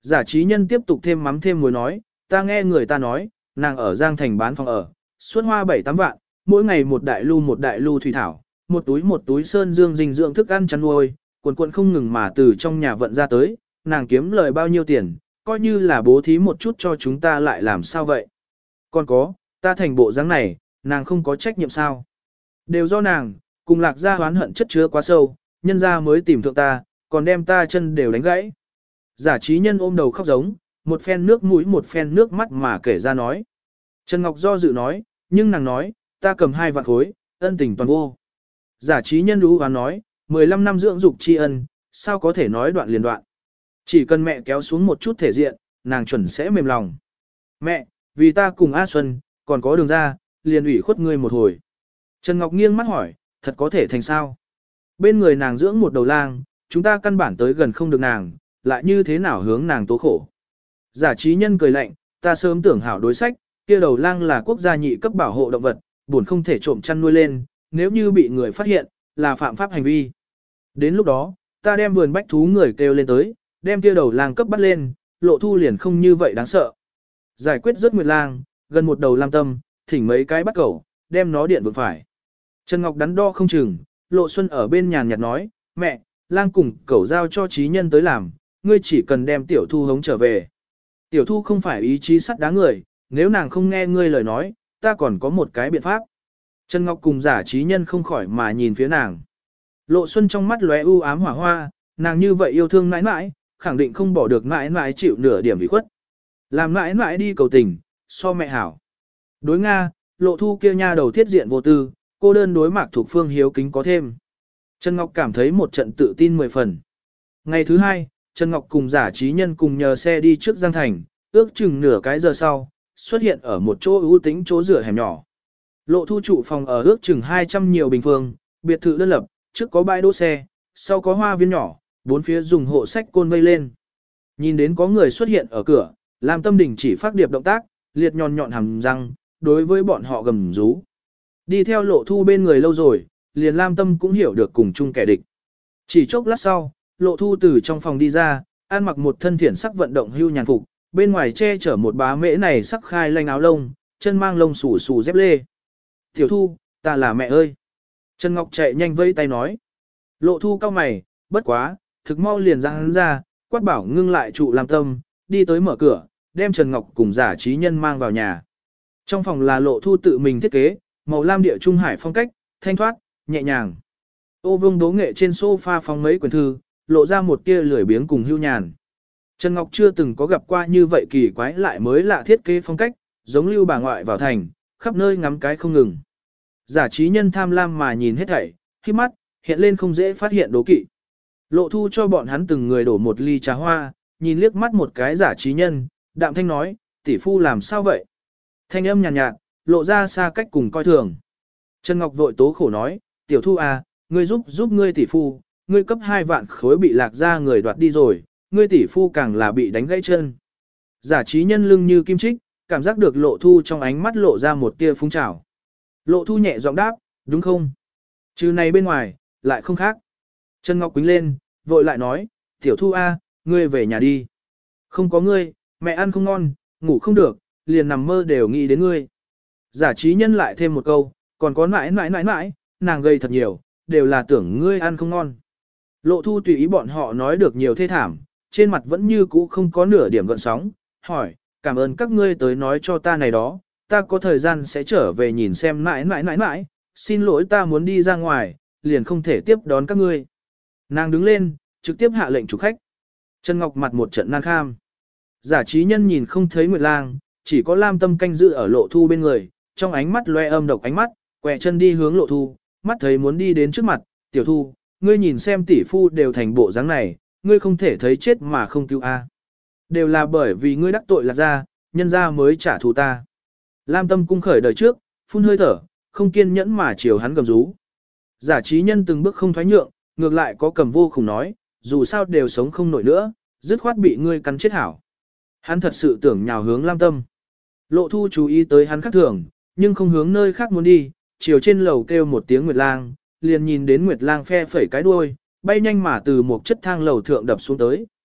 Giả trí nhân tiếp tục thêm mắm thêm muối nói, ta nghe người ta nói, nàng ở Giang Thành bán phòng ở, suốt hoa bảy tám vạn, mỗi ngày một đại lu một đại lu thủy thảo, một túi một túi sơn dương dinh dưỡng thức ăn chăn nuôi, quần quần không ngừng mà từ trong nhà vận ra tới, nàng kiếm lời bao nhiêu tiền, coi như là bố thí một chút cho chúng ta lại làm sao vậy. Còn có, ta thành bộ dáng này, nàng không có trách nhiệm sao. Đều do nàng, cùng lạc gia hoán hận chất chứa quá sâu, nhân gia mới tìm thượng ta, còn đem ta chân đều đánh gãy. Giả trí nhân ôm đầu khóc giống, một phen nước mũi một phen nước mắt mà kể ra nói. Trần Ngọc do dự nói, nhưng nàng nói, ta cầm hai vạn khối, ân tình toàn vô. Giả trí nhân đú và nói, mười lăm năm dưỡng dục tri ân, sao có thể nói đoạn liền đoạn. Chỉ cần mẹ kéo xuống một chút thể diện, nàng chuẩn sẽ mềm lòng. Mẹ, vì ta cùng A Xuân, còn có đường ra, liền ủy khuất ngươi một hồi. Trần Ngọc nghiêng mắt hỏi, thật có thể thành sao? Bên người nàng dưỡng một đầu lang, chúng ta căn bản tới gần không được nàng, lại như thế nào hướng nàng tố khổ. Giả trí nhân cười lạnh, ta sớm tưởng hảo đối sách, kia đầu lang là quốc gia nhị cấp bảo hộ động vật, buồn không thể trộm chăn nuôi lên, nếu như bị người phát hiện, là phạm pháp hành vi. Đến lúc đó, ta đem vườn bách thú người kêu lên tới, đem kia đầu lang cấp bắt lên, lộ thu liền không như vậy đáng sợ. Giải quyết rất nguyệt lang, gần một đầu lam tâm, thỉnh mấy cái bắt cẩu, đem nó điện vượng phải. Trần Ngọc đắn đo không chừng, Lộ Xuân ở bên nhàn nhạt nói, mẹ, lang cùng cẩu giao cho trí nhân tới làm, ngươi chỉ cần đem tiểu thu hống trở về. Tiểu thu không phải ý chí sắt đá người, nếu nàng không nghe ngươi lời nói, ta còn có một cái biện pháp. Trần Ngọc cùng giả trí nhân không khỏi mà nhìn phía nàng. Lộ Xuân trong mắt lóe u ám hỏa hoa, nàng như vậy yêu thương mãi mãi, khẳng định không bỏ được mãi mãi chịu nửa điểm ủy khuất. Làm mãi mãi đi cầu tình, so mẹ hảo. Đối Nga, Lộ Thu kia nha đầu thiết diện vô tư, cô đơn đối Mạc Thục Phương hiếu kính có thêm. Trần Ngọc cảm thấy một trận tự tin mười phần. Ngày thứ hai, Trần Ngọc cùng giả trí nhân cùng nhờ xe đi trước Giang Thành, ước chừng nửa cái giờ sau, xuất hiện ở một chỗ ưu tĩnh chỗ rửa hẻm nhỏ. Lộ Thu trụ phòng ở ước chừng hai trăm nhiều bình phương, biệt thự đơn lập, trước có bãi đỗ xe, sau có hoa viên nhỏ, bốn phía dùng hộ sách côn vây lên. Nhìn đến có người xuất hiện ở cửa, Lam Tâm Đình chỉ phát điệp động tác, liệt nhọn nhọn hàm răng, đối với bọn họ gầm rú. Đi theo Lộ Thu bên người lâu rồi, liền Lam Tâm cũng hiểu được cùng chung kẻ địch. Chỉ chốc lát sau, Lộ Thu từ trong phòng đi ra, ăn mặc một thân thiển sắc vận động hưu nhàn phục, bên ngoài che chở một bá mễ này sắc khai lanh áo lông, chân mang lông xù xù dép lê. Tiểu Thu, ta là mẹ ơi. Trần Ngọc chạy nhanh vẫy tay nói. Lộ Thu cau mày, bất quá, thực mau liền ra hắn ra, quát bảo ngưng lại trụ Lam Tâm, đi tới mở cửa, đem Trần Ngọc cùng giả trí nhân mang vào nhà. Trong phòng là Lộ Thu tự mình thiết kế, màu lam địa trung hải phong cách, thanh thoát, nhẹ nhàng. Ô vương đố nghệ trên sofa phong mấy quyển thư, lộ ra một tia lười biếng cùng hưu nhàn. Trần Ngọc chưa từng có gặp qua như vậy kỳ quái lại mới lạ thiết kế phong cách, giống lưu bà ngoại vào thành, khắp nơi ngắm cái không ngừng. Giả trí nhân tham lam mà nhìn hết thảy, khi mắt, hiện lên không dễ phát hiện đố kỵ. Lộ Thu cho bọn hắn từng người đổ một ly trà hoa, nhìn liếc mắt một cái giả trí nhân, đạm thanh nói, tỷ phu làm sao vậy? Thanh âm nhàn nhạt, nhạt, lộ ra xa cách cùng coi thường. Trần Ngọc vội tố khổ nói, tiểu Thu à, ngươi giúp giúp ngươi tỷ phu, ngươi cấp hai vạn khối bị lạc ra người đoạt đi rồi, ngươi tỷ phu càng là bị đánh gãy chân. Giả trí nhân lưng như kim trích, cảm giác được Lộ Thu trong ánh mắt lộ ra một tia phúng trào. Lộ Thu nhẹ giọng đáp, đúng không? Chứ này bên ngoài, lại không khác. Trần Ngọc quính lên, vội lại nói, tiểu Thu a, ngươi về nhà đi. Không có ngươi, mẹ ăn không ngon, ngủ không được, liền nằm mơ đều nghĩ đến ngươi. Giả trí nhân lại thêm một câu, còn có mãi mãi mãi mãi, nàng gây thật nhiều, đều là tưởng ngươi ăn không ngon. Lộ Thu tùy ý bọn họ nói được nhiều thê thảm, trên mặt vẫn như cũ không có nửa điểm gợn sóng, hỏi, cảm ơn các ngươi tới nói cho ta này đó, ta có thời gian sẽ trở về nhìn xem mãi mãi mãi mãi, xin lỗi ta muốn đi ra ngoài, liền không thể tiếp đón các ngươi. Nàng đứng lên, trực tiếp hạ lệnh chủ khách. Trần Ngọc mặt một trận nan kham. Giả trí nhân nhìn không thấy Nguyệt Lang, chỉ có Lam Tâm canh giữ ở Lộ Thu bên người, trong ánh mắt loe âm độc ánh mắt, quẹ chân đi hướng Lộ Thu, mắt thấy muốn đi đến trước mặt, tiểu Thu, ngươi nhìn xem tỷ phu đều thành bộ dáng này, ngươi không thể thấy chết mà không cứu a. Đều là bởi vì ngươi đắc tội lạc ra, nhân ra mới trả thù ta. Lam Tâm cung khởi đời trước, phun hơi thở, không kiên nhẫn mà chiều hắn gầm rú. Giả trí nhân từng bước không thoái nhượng, ngược lại có cầm vô khủng nói, dù sao đều sống không nổi nữa, dứt khoát bị ngươi cắn chết hảo. Hắn thật sự tưởng nhào hướng Lam Tâm. Lộ Thu chú ý tới hắn khác thường, nhưng không hướng nơi khác muốn đi, chiều trên lầu kêu một tiếng Nguyệt Lang, liền nhìn đến Nguyệt Lang phe phẩy cái đuôi, bay nhanh mà từ một chất thang lầu thượng đập xuống tới.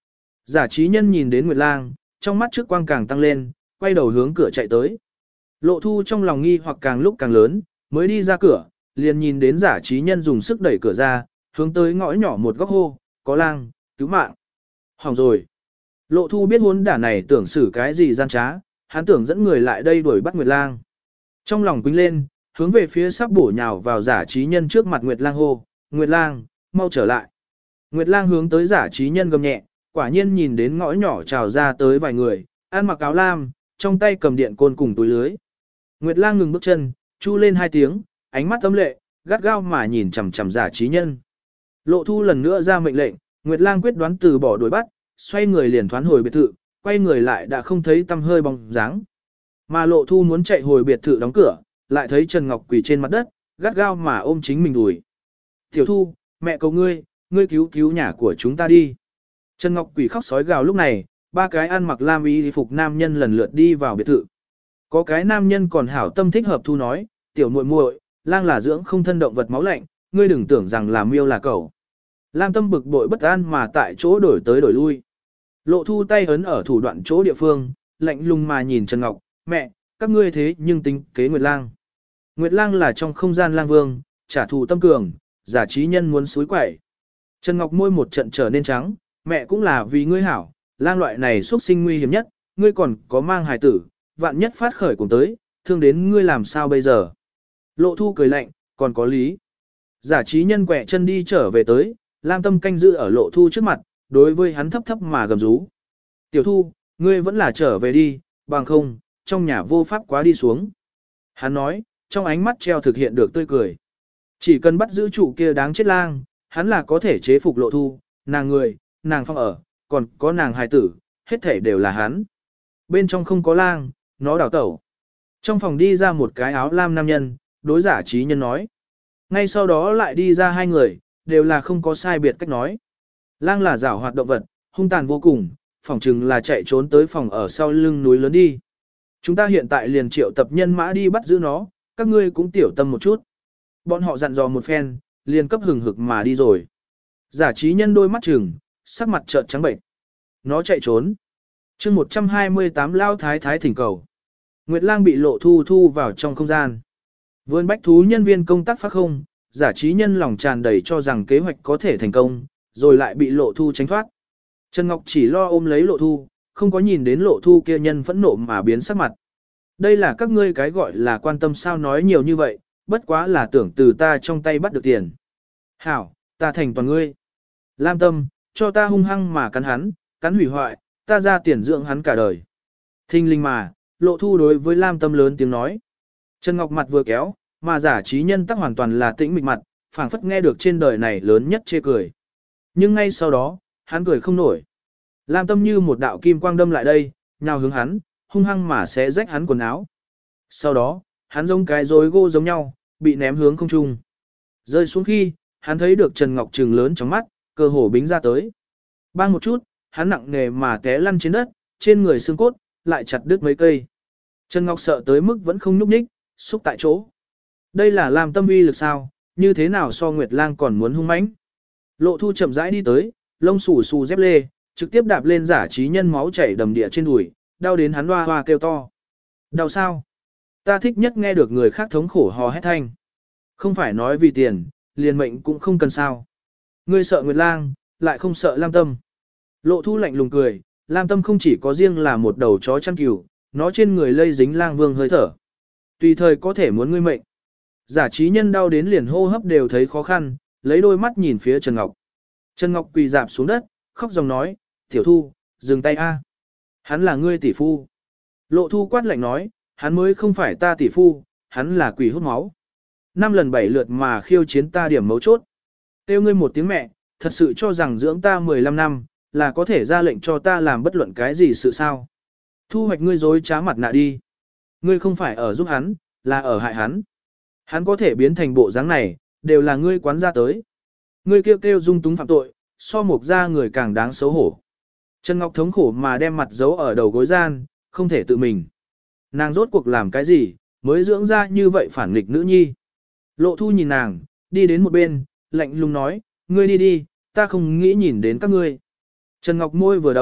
Giả trí nhân nhìn đến Nguyệt Lang, trong mắt trước quang càng tăng lên, quay đầu hướng cửa chạy tới. Lộ thu trong lòng nghi hoặc càng lúc càng lớn, mới đi ra cửa, liền nhìn đến giả trí nhân dùng sức đẩy cửa ra, hướng tới ngõ nhỏ một góc hô, có lang, cứu mạng. Hỏng rồi. Lộ thu biết hôn đả này tưởng xử cái gì gian trá, hắn tưởng dẫn người lại đây đuổi bắt Nguyệt Lang. Trong lòng quýnh lên, hướng về phía sắp bổ nhào vào giả trí nhân trước mặt Nguyệt Lang hô, Nguyệt Lang, mau trở lại. Nguyệt Lang hướng tới giả trí nhân gầm nhẹ, quả nhiên nhìn đến ngõ nhỏ trào ra tới vài người, ăn mặc áo lam, trong tay cầm điện côn cùng túi lưới. Nguyệt Lang ngừng bước chân, chu lên hai tiếng, ánh mắt âm lệ, gắt gao mà nhìn chằm chằm giả trí nhân. Lộ thu lần nữa ra mệnh lệnh, Nguyệt Lang quyết đoán từ bỏ đuổi bắt, xoay người liền thoán hồi biệt thự, quay người lại đã không thấy tăm hơi bóng dáng. Mà Lộ thu muốn chạy hồi biệt thự đóng cửa, lại thấy Trần Ngọc quỳ trên mặt đất, gắt gao mà ôm chính mình đùi. Tiểu thu, mẹ cầu ngươi, ngươi cứu cứu nhà của chúng ta đi. Trần Ngọc quỳ khóc sói gào lúc này, ba cái ăn mặc lam y phục nam nhân lần lượt đi vào biệt thự. Có cái nam nhân còn hảo tâm thích hợp thu nói, tiểu muội muội, lang là dưỡng không thân động vật máu lạnh, ngươi đừng tưởng rằng là miêu là cẩu. Lam tâm bực bội bất an mà tại chỗ đổi tới đổi lui. Lộ thu tay ấn ở thủ đoạn chỗ địa phương, lạnh lùng mà nhìn Trần Ngọc, mẹ, các ngươi thế nhưng tính kế Nguyệt Lang. Nguyệt Lang là trong không gian lang vương, trả thù tâm cường, giả trí nhân muốn suối quẩy. Trần Ngọc môi một trận trở nên trắng, mẹ cũng là vì ngươi hảo, lang loại này xuất sinh nguy hiểm nhất, ngươi còn có mang hài tử, vạn nhất phát khởi cùng tới, thương đến ngươi làm sao bây giờ. Lộ thu cười lạnh, còn có lý. Giả trí nhân quẹ chân đi trở về tới, Lam tâm canh giữ ở lộ thu trước mặt, đối với hắn thấp thấp mà gầm rú. Tiểu thu, ngươi vẫn là trở về đi, bằng không, trong nhà vô pháp quá đi xuống. Hắn nói, trong ánh mắt treo thực hiện được tươi cười. Chỉ cần bắt giữ chủ kia đáng chết lang, hắn là có thể chế phục lộ thu, nàng người, nàng phong ở, còn có nàng hài tử, hết thể đều là hắn. Bên trong không có lang, nó đào tẩu. Trong phòng đi ra một cái áo lam nam nhân, đối giả trí nhân nói. Ngay sau đó lại đi ra hai người, đều là không có sai biệt cách nói. Lang là giảo hoạt động vật, hung tàn vô cùng, phòng chừng là chạy trốn tới phòng ở sau lưng núi lớn đi. Chúng ta hiện tại liền triệu tập nhân mã đi bắt giữ nó, các ngươi cũng tiểu tâm một chút. Bọn họ dặn dò một phen, liền cấp hừng hực mà đi rồi. Giả trí nhân đôi mắt trừng, sắc mặt trợn trắng bệnh. Nó chạy trốn. chương một trăm hai mươi tám lao thái thái thỉnh cầu. Nguyệt Lang bị lộ thu thu vào trong không gian. Vườn bách thú nhân viên công tác phát không, giả trí nhân lòng tràn đầy cho rằng kế hoạch có thể thành công, rồi lại bị lộ thu tránh thoát. Trần Ngọc chỉ lo ôm lấy lộ thu, không có nhìn đến lộ thu kia nhân phẫn nộ mà biến sắc mặt. Đây là các ngươi cái gọi là quan tâm sao nói nhiều như vậy, bất quá là tưởng từ ta trong tay bắt được tiền. Hảo, ta thành toàn ngươi. Lam tâm, cho ta hung hăng mà cắn hắn, cắn hủy hoại, ta ra tiền dưỡng hắn cả đời. Thinh linh mà, lộ thu đối với Lam tâm lớn tiếng nói. Trần Ngọc mặt vừa kéo, mà giả trí nhân tắc hoàn toàn là tĩnh mịch mặt, phảng phất nghe được trên đời này lớn nhất chê cười. Nhưng ngay sau đó, hắn cười không nổi. Lam tâm như một đạo kim quang đâm lại đây, nhào hướng hắn, hung hăng mà xé rách hắn quần áo. Sau đó, hắn giống cái rối gỗ giống nhau, bị ném hướng không trung. Rơi xuống khi, hắn thấy được Trần Ngọc trừng lớn trong mắt, cơ hồ bính ra tới. Bang một chút, hắn nặng nề mà té lăn trên đất, trên người xương cốt, lại chặt đứt mấy cây. Trần Ngọc sợ tới mức vẫn không nhúc nhích, xúc tại chỗ. Đây là Lam tâm uy lực sao, như thế nào so Nguyệt Lang còn muốn hung mãnh. Lộ thu chậm rãi đi tới, lông xù xù dép lê, trực tiếp đạp lên giả trí nhân máu chảy đầm địa trên đùi, đau đến hắn hoa hoa kêu to. Đau sao? Ta thích nhất nghe được người khác thống khổ hò hét thanh. Không phải nói vì tiền, liền mệnh cũng không cần sao. Ngươi sợ Nguyệt Lang, lại không sợ Lam tâm. Lộ thu lạnh lùng cười, Lam tâm không chỉ có riêng là một đầu chó chăn cừu, nó trên người lây dính lang vương hơi thở. Tùy thời có thể muốn ngươi mệnh. Giả trí nhân đau đến liền hô hấp đều thấy khó khăn, lấy đôi mắt nhìn phía Trần Ngọc. Trần Ngọc quỳ dạp xuống đất, khóc dòng nói, tiểu thu, dừng tay a. Hắn là ngươi tỷ phu. Lộ thu quát lạnh nói, hắn mới không phải ta tỷ phu, hắn là quỷ hút máu. Năm lần bảy lượt mà khiêu chiến ta điểm mấu chốt. Kêu ngươi một tiếng mẹ, thật sự cho rằng dưỡng ta mười lăm năm, là có thể ra lệnh cho ta làm bất luận cái gì sự sao. Thu hoạch ngươi dối trá mặt nạ đi. Ngươi không phải ở giúp hắn, là ở hại hắn. Hắn có thể biến thành bộ dáng này, đều là ngươi quán ra tới. Ngươi kêu kêu dung túng phạm tội, so mục ra người càng đáng xấu hổ. Trần Ngọc thống khổ mà đem mặt giấu ở đầu gối gian, không thể tự mình. Nàng rốt cuộc làm cái gì, mới dưỡng ra như vậy phản nghịch nữ nhi. Lộ thu nhìn nàng, đi đến một bên, lạnh lùng nói, ngươi đi đi, ta không nghĩ nhìn đến các ngươi. Trần Ngọc môi vừa động,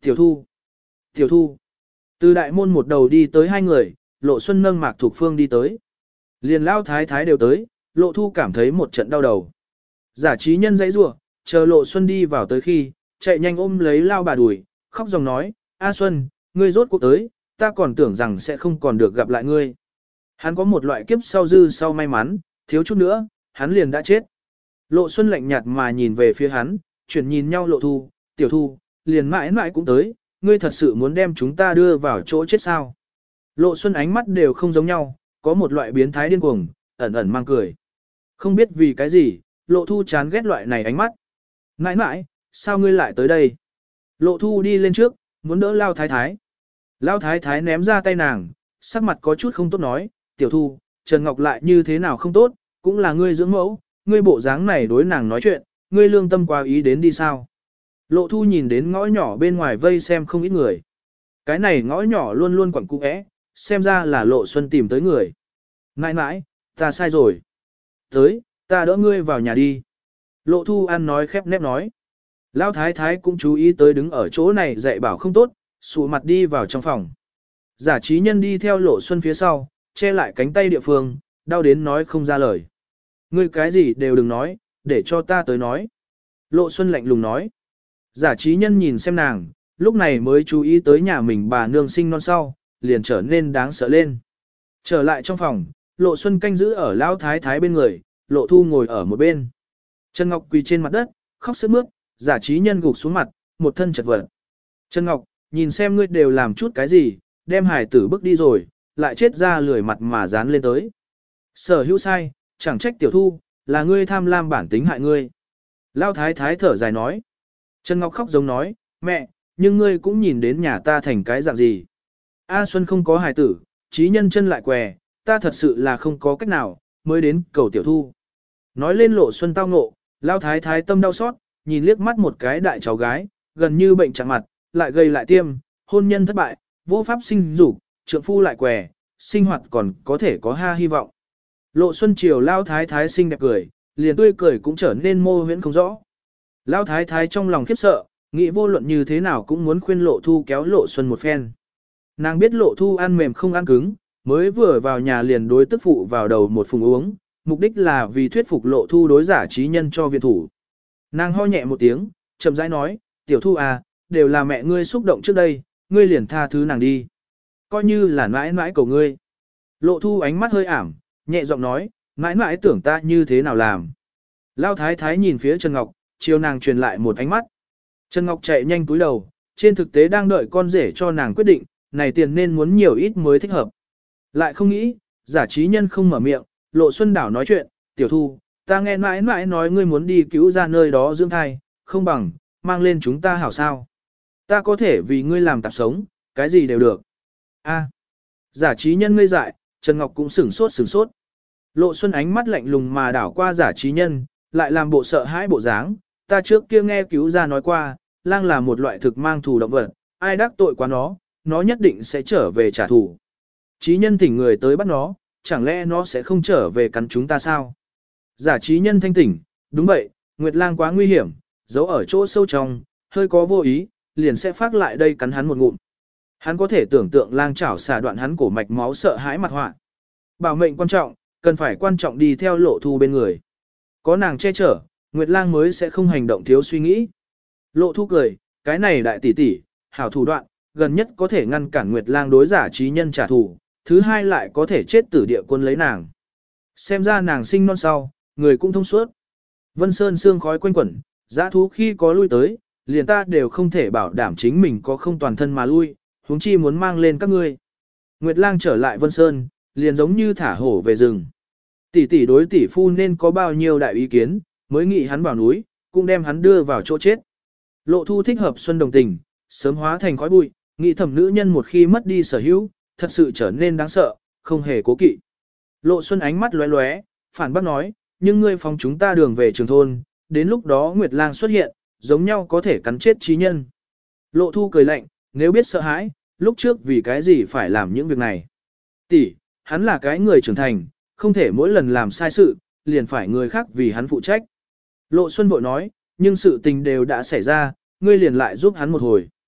Tiểu Thu, Tiểu Thu. Từ đại môn một đầu đi tới hai người, Lộ Xuân nâng Mạc Thục Phương đi tới. Liền Lao Thái Thái đều tới, Lộ Thu cảm thấy một trận đau đầu. Giả trí nhân dãy rủa, chờ Lộ Xuân đi vào tới khi, chạy nhanh ôm lấy Lao bà đuổi, khóc dòng nói, A Xuân, ngươi rốt cuộc tới, ta còn tưởng rằng sẽ không còn được gặp lại ngươi. Hắn có một loại kiếp sau dư sau may mắn, thiếu chút nữa, hắn liền đã chết. Lộ Xuân lạnh nhạt mà nhìn về phía hắn, chuyển nhìn nhau Lộ Thu, Tiểu Thu, liền mãi mãi cũng tới, ngươi thật sự muốn đem chúng ta đưa vào chỗ chết sao. Lộ Xuân ánh mắt đều không giống nhau, có một loại biến thái điên cuồng, ẩn ẩn mang cười. Không biết vì cái gì, Lộ Thu chán ghét loại này ánh mắt. Mãi mãi, sao ngươi lại tới đây? Lộ Thu đi lên trước, muốn đỡ Lao Thái Thái. Lao Thái Thái ném ra tay nàng, sắc mặt có chút không tốt nói, Tiểu Thu, Trần Ngọc lại như thế nào không tốt, cũng là ngươi dưỡng mẫu, ngươi bộ dáng này đối nàng nói chuyện, ngươi lương tâm quá ý đến đi sao? Lộ Thu nhìn đến ngõ nhỏ bên ngoài vây xem không ít người. Cái này ngõ nhỏ luôn luôn quẩn cung ẽ, xem ra là Lộ Xuân tìm tới người. Nãi nãi, ta sai rồi. Tới, ta đỡ ngươi vào nhà đi. Lộ Thu ăn nói khép nép nói. Lão Thái Thái cũng chú ý tới đứng ở chỗ này dạy bảo không tốt, sụ mặt đi vào trong phòng. Giả trí nhân đi theo Lộ Xuân phía sau, che lại cánh tay địa phương, đau đến nói không ra lời. Ngươi cái gì đều đừng nói, để cho ta tới nói. Lộ Xuân lạnh lùng nói. Giả trí nhân nhìn xem nàng, lúc này mới chú ý tới nhà mình bà nương sinh non sau, liền trở nên đáng sợ lên. Trở lại trong phòng, Lộ Xuân canh giữ ở Lão Thái Thái bên người, Lộ Thu ngồi ở một bên. Trần Ngọc quỳ trên mặt đất, khóc sướt mướt, giả trí nhân gục xuống mặt, một thân chật vật. Trần Ngọc, nhìn xem ngươi đều làm chút cái gì, đem hải tử bước đi rồi, lại chết ra lười mặt mà dán lên tới. Sở hữu sai, chẳng trách Tiểu Thu, là ngươi tham lam bản tính hại ngươi. Lão Thái Thái thở dài nói. Trần Ngọc khóc giống nói, mẹ, nhưng ngươi cũng nhìn đến nhà ta thành cái dạng gì. A Xuân không có hài tử, trí nhân chân lại què, ta thật sự là không có cách nào, mới đến cầu Tiểu Thu. Nói lên Lộ Xuân tao ngộ, Lão Thái Thái tâm đau xót, nhìn liếc mắt một cái đại cháu gái, gần như bệnh trạng mặt, lại gầy lại tiêm, hôn nhân thất bại, vô pháp sinh dục, trượng phu lại què, sinh hoạt còn có thể có ha hy vọng. Lộ Xuân chiều Lão Thái Thái xinh đẹp cười, liền tươi cười cũng trở nên mô huyễn không rõ. Lão Thái Thái trong lòng khiếp sợ, nghĩ vô luận như thế nào cũng muốn khuyên Lộ Thu kéo Lộ Xuân một phen. Nàng biết Lộ Thu ăn mềm không ăn cứng, mới vừa vào nhà liền đối tức phụ vào đầu một phùng uống, mục đích là vì thuyết phục Lộ Thu đối giả trí nhân cho viện thủ. Nàng ho nhẹ một tiếng, chậm rãi nói, Tiểu Thu à, đều là mẹ ngươi xúc động trước đây, ngươi liền tha thứ nàng đi. Coi như là mãi mãi cầu ngươi. Lộ Thu ánh mắt hơi ảm, nhẹ giọng nói, mãi mãi tưởng ta như thế nào làm. Lão Thái Thái nhìn phía Trần Ngọc, chiều nàng truyền lại một ánh mắt. Trần Ngọc chạy nhanh cúi đầu, trên thực tế đang đợi con rể cho nàng quyết định, này tiền nên muốn nhiều ít mới thích hợp. Lại không nghĩ, giả trí nhân không mở miệng, Lộ Xuân Đảo nói chuyện, Tiểu Thu, ta nghe mãi mãi nói ngươi muốn đi cứu ra nơi đó dưỡng thai, không bằng, mang lên chúng ta hảo sao. Ta có thể vì ngươi làm tạp sống, cái gì đều được. A, giả trí nhân ngây dại, Trần Ngọc cũng sửng sốt sửng sốt. Lộ Xuân ánh mắt lạnh lùng mà đảo qua giả trí nhân, lại làm bộ sợ hãi bộ dáng, ta trước kia nghe cứu ra nói qua, lang là một loại thực mang thù động vật, ai đắc tội quá nó, nó nhất định sẽ trở về trả thù. Trí nhân thỉnh người tới bắt nó, chẳng lẽ nó sẽ không trở về cắn chúng ta sao? Giả trí nhân thanh tỉnh, đúng vậy, Nguyệt lang quá nguy hiểm, giấu ở chỗ sâu trong, hơi có vô ý, liền sẽ phát lại đây cắn hắn một ngụm. Hắn có thể tưởng tượng lang chảo xả đoạn hắn cổ mạch máu sợ hãi mặt họa. Bảo mệnh quan trọng, cần phải quan trọng đi theo Lộ Thu bên người. Có nàng che chở, Nguyệt lang mới sẽ không hành động thiếu suy nghĩ. Lộ Thu cười, cái này đại tỷ tỷ, hảo thủ đoạn, gần nhất có thể ngăn cản Nguyệt lang đối giả trí nhân trả thù, thứ hai lại có thể chết tử địa quân lấy nàng. Xem ra nàng sinh non sau, người cũng thông suốt. Vân Sơn sương khói quanh quẩn, dã thú khi có lui tới, liền ta đều không thể bảo đảm chính mình có không toàn thân mà lui, huống chi muốn mang lên các ngươi. Nguyệt lang trở lại Vân Sơn, liền giống như thả hổ về rừng. Tỷ tỷ đối tỷ phu nên có bao nhiêu đại ý kiến, mới nghĩ hắn vào núi, cũng đem hắn đưa vào chỗ chết. Lộ Thu thích hợp xuân đồng tình, sớm hóa thành khói bụi, nghĩ thầm nữ nhân một khi mất đi sở hữu, thật sự trở nên đáng sợ, không hề cố kỵ. Lộ Xuân ánh mắt lóe lóe, phản bác nói, nhưng ngươi phóng chúng ta đường về trường thôn, đến lúc đó Nguyệt lang xuất hiện, giống nhau có thể cắn chết trí nhân. Lộ Thu cười lạnh, nếu biết sợ hãi, lúc trước vì cái gì phải làm những việc này. Tỷ, hắn là cái người trưởng thành, không thể mỗi lần làm sai sự, liền phải người khác vì hắn phụ trách. Lộ Xuân vội nói, nhưng sự tình đều đã xảy ra, ngươi liền lại giúp hắn một hồi.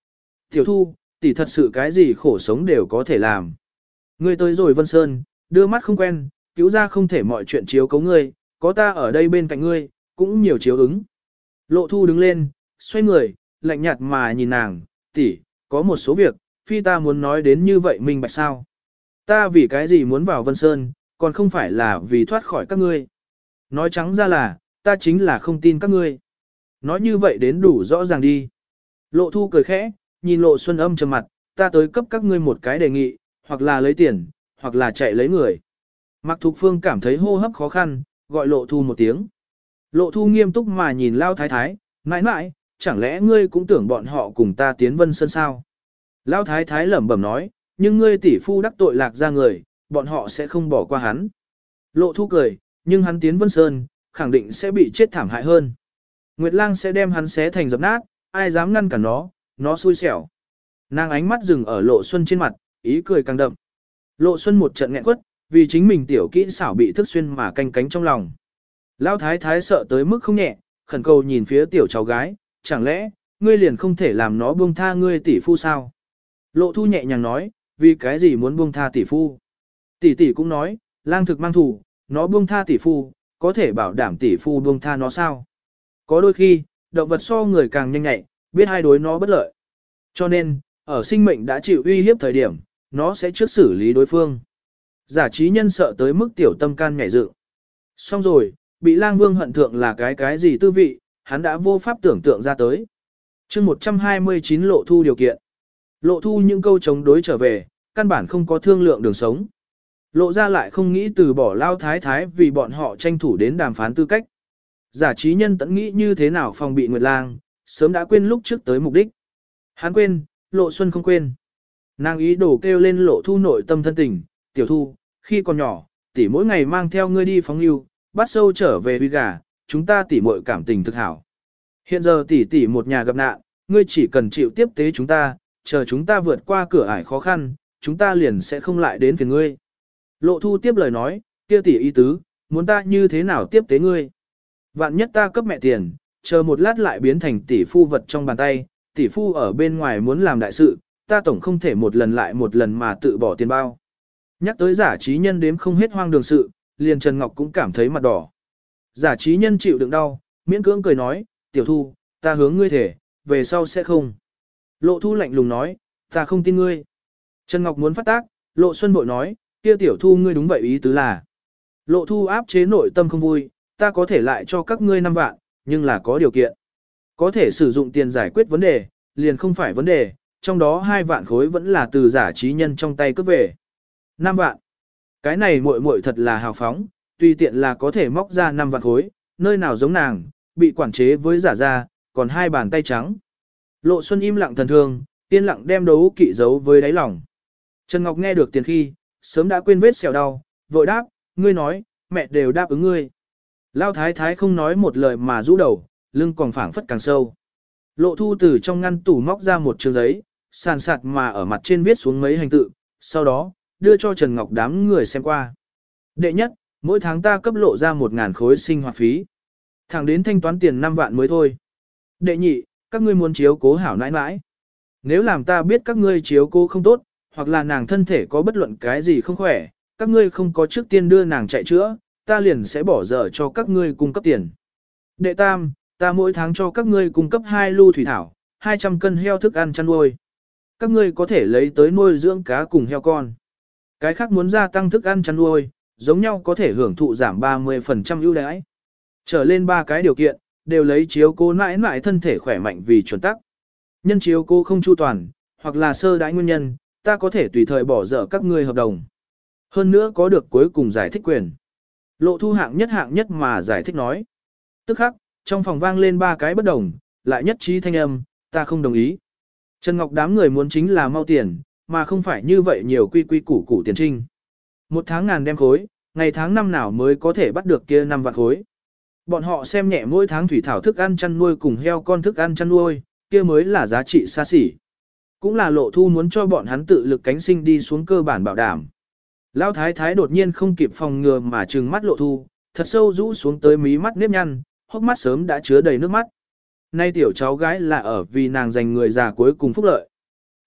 Tiểu Thu, tỷ thật sự cái gì khổ sống đều có thể làm. Ngươi tới rồi Vân Sơn, đưa mắt không quen, cứu ra không thể mọi chuyện chiếu cấu ngươi, có ta ở đây bên cạnh ngươi, cũng nhiều chiếu ứng. Lộ Thu đứng lên, xoay người, lạnh nhạt mà nhìn nàng, tỷ, có một số việc, phi ta muốn nói đến như vậy minh bạch sao. Ta vì cái gì muốn vào Vân Sơn, còn không phải là vì thoát khỏi các ngươi. Nói trắng ra là, ta chính là không tin các ngươi. Nói như vậy đến đủ rõ ràng đi. Lộ Thu cười khẽ, nhìn Lộ Xuân âm trầm mặt, ta tới cấp các ngươi một cái đề nghị, hoặc là lấy tiền, hoặc là chạy lấy người. Mạc Thục Phương cảm thấy hô hấp khó khăn, gọi Lộ Thu một tiếng. Lộ Thu nghiêm túc mà nhìn Lao Thái Thái, mãi mãi, chẳng lẽ ngươi cũng tưởng bọn họ cùng ta tiến Vân Sơn sao? Lao Thái Thái lẩm bẩm nói, nhưng ngươi tỷ phu đắc tội lạc ra người, bọn họ sẽ không bỏ qua hắn. Lộ Thu cười, nhưng hắn tiến Vân Sơn, khẳng định sẽ bị chết thảm hại hơn. Nguyệt Lang sẽ đem hắn xé thành dập nát, ai dám ngăn cản nó, nó xui xẻo. Nàng ánh mắt dừng ở Lộ Xuân trên mặt, ý cười càng đậm. Lộ Xuân một trận nghẹn quất, vì chính mình tiểu kỹ xảo bị thức xuyên mà canh cánh trong lòng. Lão thái thái sợ tới mức không nhẹ, khẩn cầu nhìn phía tiểu cháu gái, chẳng lẽ, ngươi liền không thể làm nó buông tha ngươi tỷ phu sao? Lộ Thu nhẹ nhàng nói, vì cái gì muốn buông tha tỷ phu? Tỷ tỷ cũng nói, lang thực mang thủ, nó buông tha tỷ phu, có thể bảo đảm tỷ phu buông tha nó sao? Có đôi khi, động vật so người càng nhanh nhạy, biết hai đối nó bất lợi. Cho nên, ở sinh mệnh đã chịu uy hiếp thời điểm, nó sẽ trước xử lý đối phương. Giả trí nhân sợ tới mức tiểu tâm can nhảy dựng. Xong rồi, bị lang vương hận thượng là cái cái gì tư vị, hắn đã vô pháp tưởng tượng ra tới. chương một trăm hai mươi chín Lộ Thu điều kiện. Lộ Thu những câu chống đối trở về, căn bản không có thương lượng đường sống. Lộ ra lại không nghĩ từ bỏ Lao Thái Thái vì bọn họ tranh thủ đến đàm phán tư cách. Giả trí nhân tẫn nghĩ như thế nào phòng bị Nguyệt Lang, sớm đã quên lúc trước tới mục đích. Hắn quên, Lộ Xuân không quên. Nàng ý đồ kêu lên Lộ Thu nội tâm thân tình, tiểu Thu, khi còn nhỏ, tỷ mỗi ngày mang theo ngươi đi phóng lưu, bắt sâu trở về huy gà, chúng ta tỷ muội cảm tình thực hảo. Hiện giờ tỷ tỷ một nhà gặp nạn, ngươi chỉ cần chịu tiếp tế chúng ta, chờ chúng ta vượt qua cửa ải khó khăn, chúng ta liền sẽ không lại đến phiền ngươi. Lộ Thu tiếp lời nói, kia tỷ ý tứ, muốn ta như thế nào tiếp tế ngươi. Vạn nhất ta cấp mẹ tiền, chờ một lát lại biến thành tỷ phu vật trong bàn tay, tỷ phu ở bên ngoài muốn làm đại sự, ta tổng không thể một lần lại một lần mà tự bỏ tiền bao. Nhắc tới giả trí nhân đếm không hết hoang đường sự, liền Trần Ngọc cũng cảm thấy mặt đỏ. Giả trí nhân chịu đựng đau, miễn cưỡng cười nói, tiểu Thu, ta hướng ngươi thể, về sau sẽ không. Lộ Thu lạnh lùng nói, ta không tin ngươi. Trần Ngọc muốn phát tác, Lộ Xuân bội nói, kia tiểu Thu ngươi đúng vậy ý tứ là. Lộ Thu áp chế nội tâm không vui, ta có thể lại cho các ngươi năm vạn, nhưng là có điều kiện. Có thể sử dụng tiền giải quyết vấn đề, liền không phải vấn đề, trong đó hai vạn khối vẫn là từ giả trí nhân trong tay cướp về. Năm vạn. Cái này muội muội thật là hào phóng, tùy tiện là có thể móc ra năm vạn khối, nơi nào giống nàng, bị quản chế với giả ra, còn hai bàn tay trắng. Lộ Xuân im lặng thần thương, yên lặng đem đấu kỵ giấu với đáy lòng. Trần Ngọc nghe được tiền khi, sớm đã quên vết sẹo đau, vội đáp, ngươi nói, mẹ đều đáp ứng ngươi. Lao thái thái không nói một lời mà rũ đầu, lưng còn phảng phất càng sâu. Lộ Thu từ trong ngăn tủ móc ra một trường giấy, sàn sạt mà ở mặt trên viết xuống mấy hành tự, sau đó, đưa cho Trần Ngọc đám người xem qua. Đệ nhất, mỗi tháng ta cấp lộ ra một ngàn khối sinh hoạt phí. Thẳng đến thanh toán tiền năm vạn mới thôi. Đệ nhị, các ngươi muốn chiếu cố hảo nãi nãi. Nếu làm ta biết các ngươi chiếu cố không tốt, hoặc là nàng thân thể có bất luận cái gì không khỏe, các ngươi không có trước tiên đưa nàng chạy chữa, ta liền sẽ bỏ dở cho các ngươi cung cấp tiền. Đệ tam, ta mỗi tháng cho các ngươi cung cấp hai lu thủy thảo, hai trăm cân heo thức ăn chăn nuôi. Các ngươi có thể lấy tới nuôi dưỡng cá cùng heo con. Cái khác muốn gia tăng thức ăn chăn nuôi, giống nhau có thể hưởng thụ giảm ba mươi phần trăm ưu đãi. Trở lên ba cái điều kiện, đều lấy chiếu cố mãi mãi thân thể khỏe mạnh vì chuẩn tắc. Nhân chiếu cố không chu toàn, hoặc là sơ đãi nguyên nhân, ta có thể tùy thời bỏ dở các ngươi hợp đồng. Hơn nữa có được cuối cùng giải thích quyền. Lộ Thu hạng nhất hạng nhất mà giải thích nói. Tức khắc, trong phòng vang lên ba cái bất đồng, lại nhất trí thanh âm, ta không đồng ý. Trần Ngọc đám người muốn chính là mau tiền, mà không phải như vậy nhiều quy quy củ củ tiền trinh. Một tháng ngàn đem khối, ngày tháng năm nào mới có thể bắt được kia năm vạn khối. Bọn họ xem nhẹ mỗi tháng thủy thảo thức ăn chăn nuôi cùng heo con thức ăn chăn nuôi, kia mới là giá trị xa xỉ. Cũng là Lộ Thu muốn cho bọn hắn tự lực cánh sinh đi xuống cơ bản bảo đảm. Lão thái thái đột nhiên không kịp phòng ngừa mà trừng mắt Lộ Thu, thật sâu rũ xuống tới mí mắt nếp nhăn, hốc mắt sớm đã chứa đầy nước mắt. Nay tiểu cháu gái là ở vì nàng giành người già cuối cùng phúc lợi.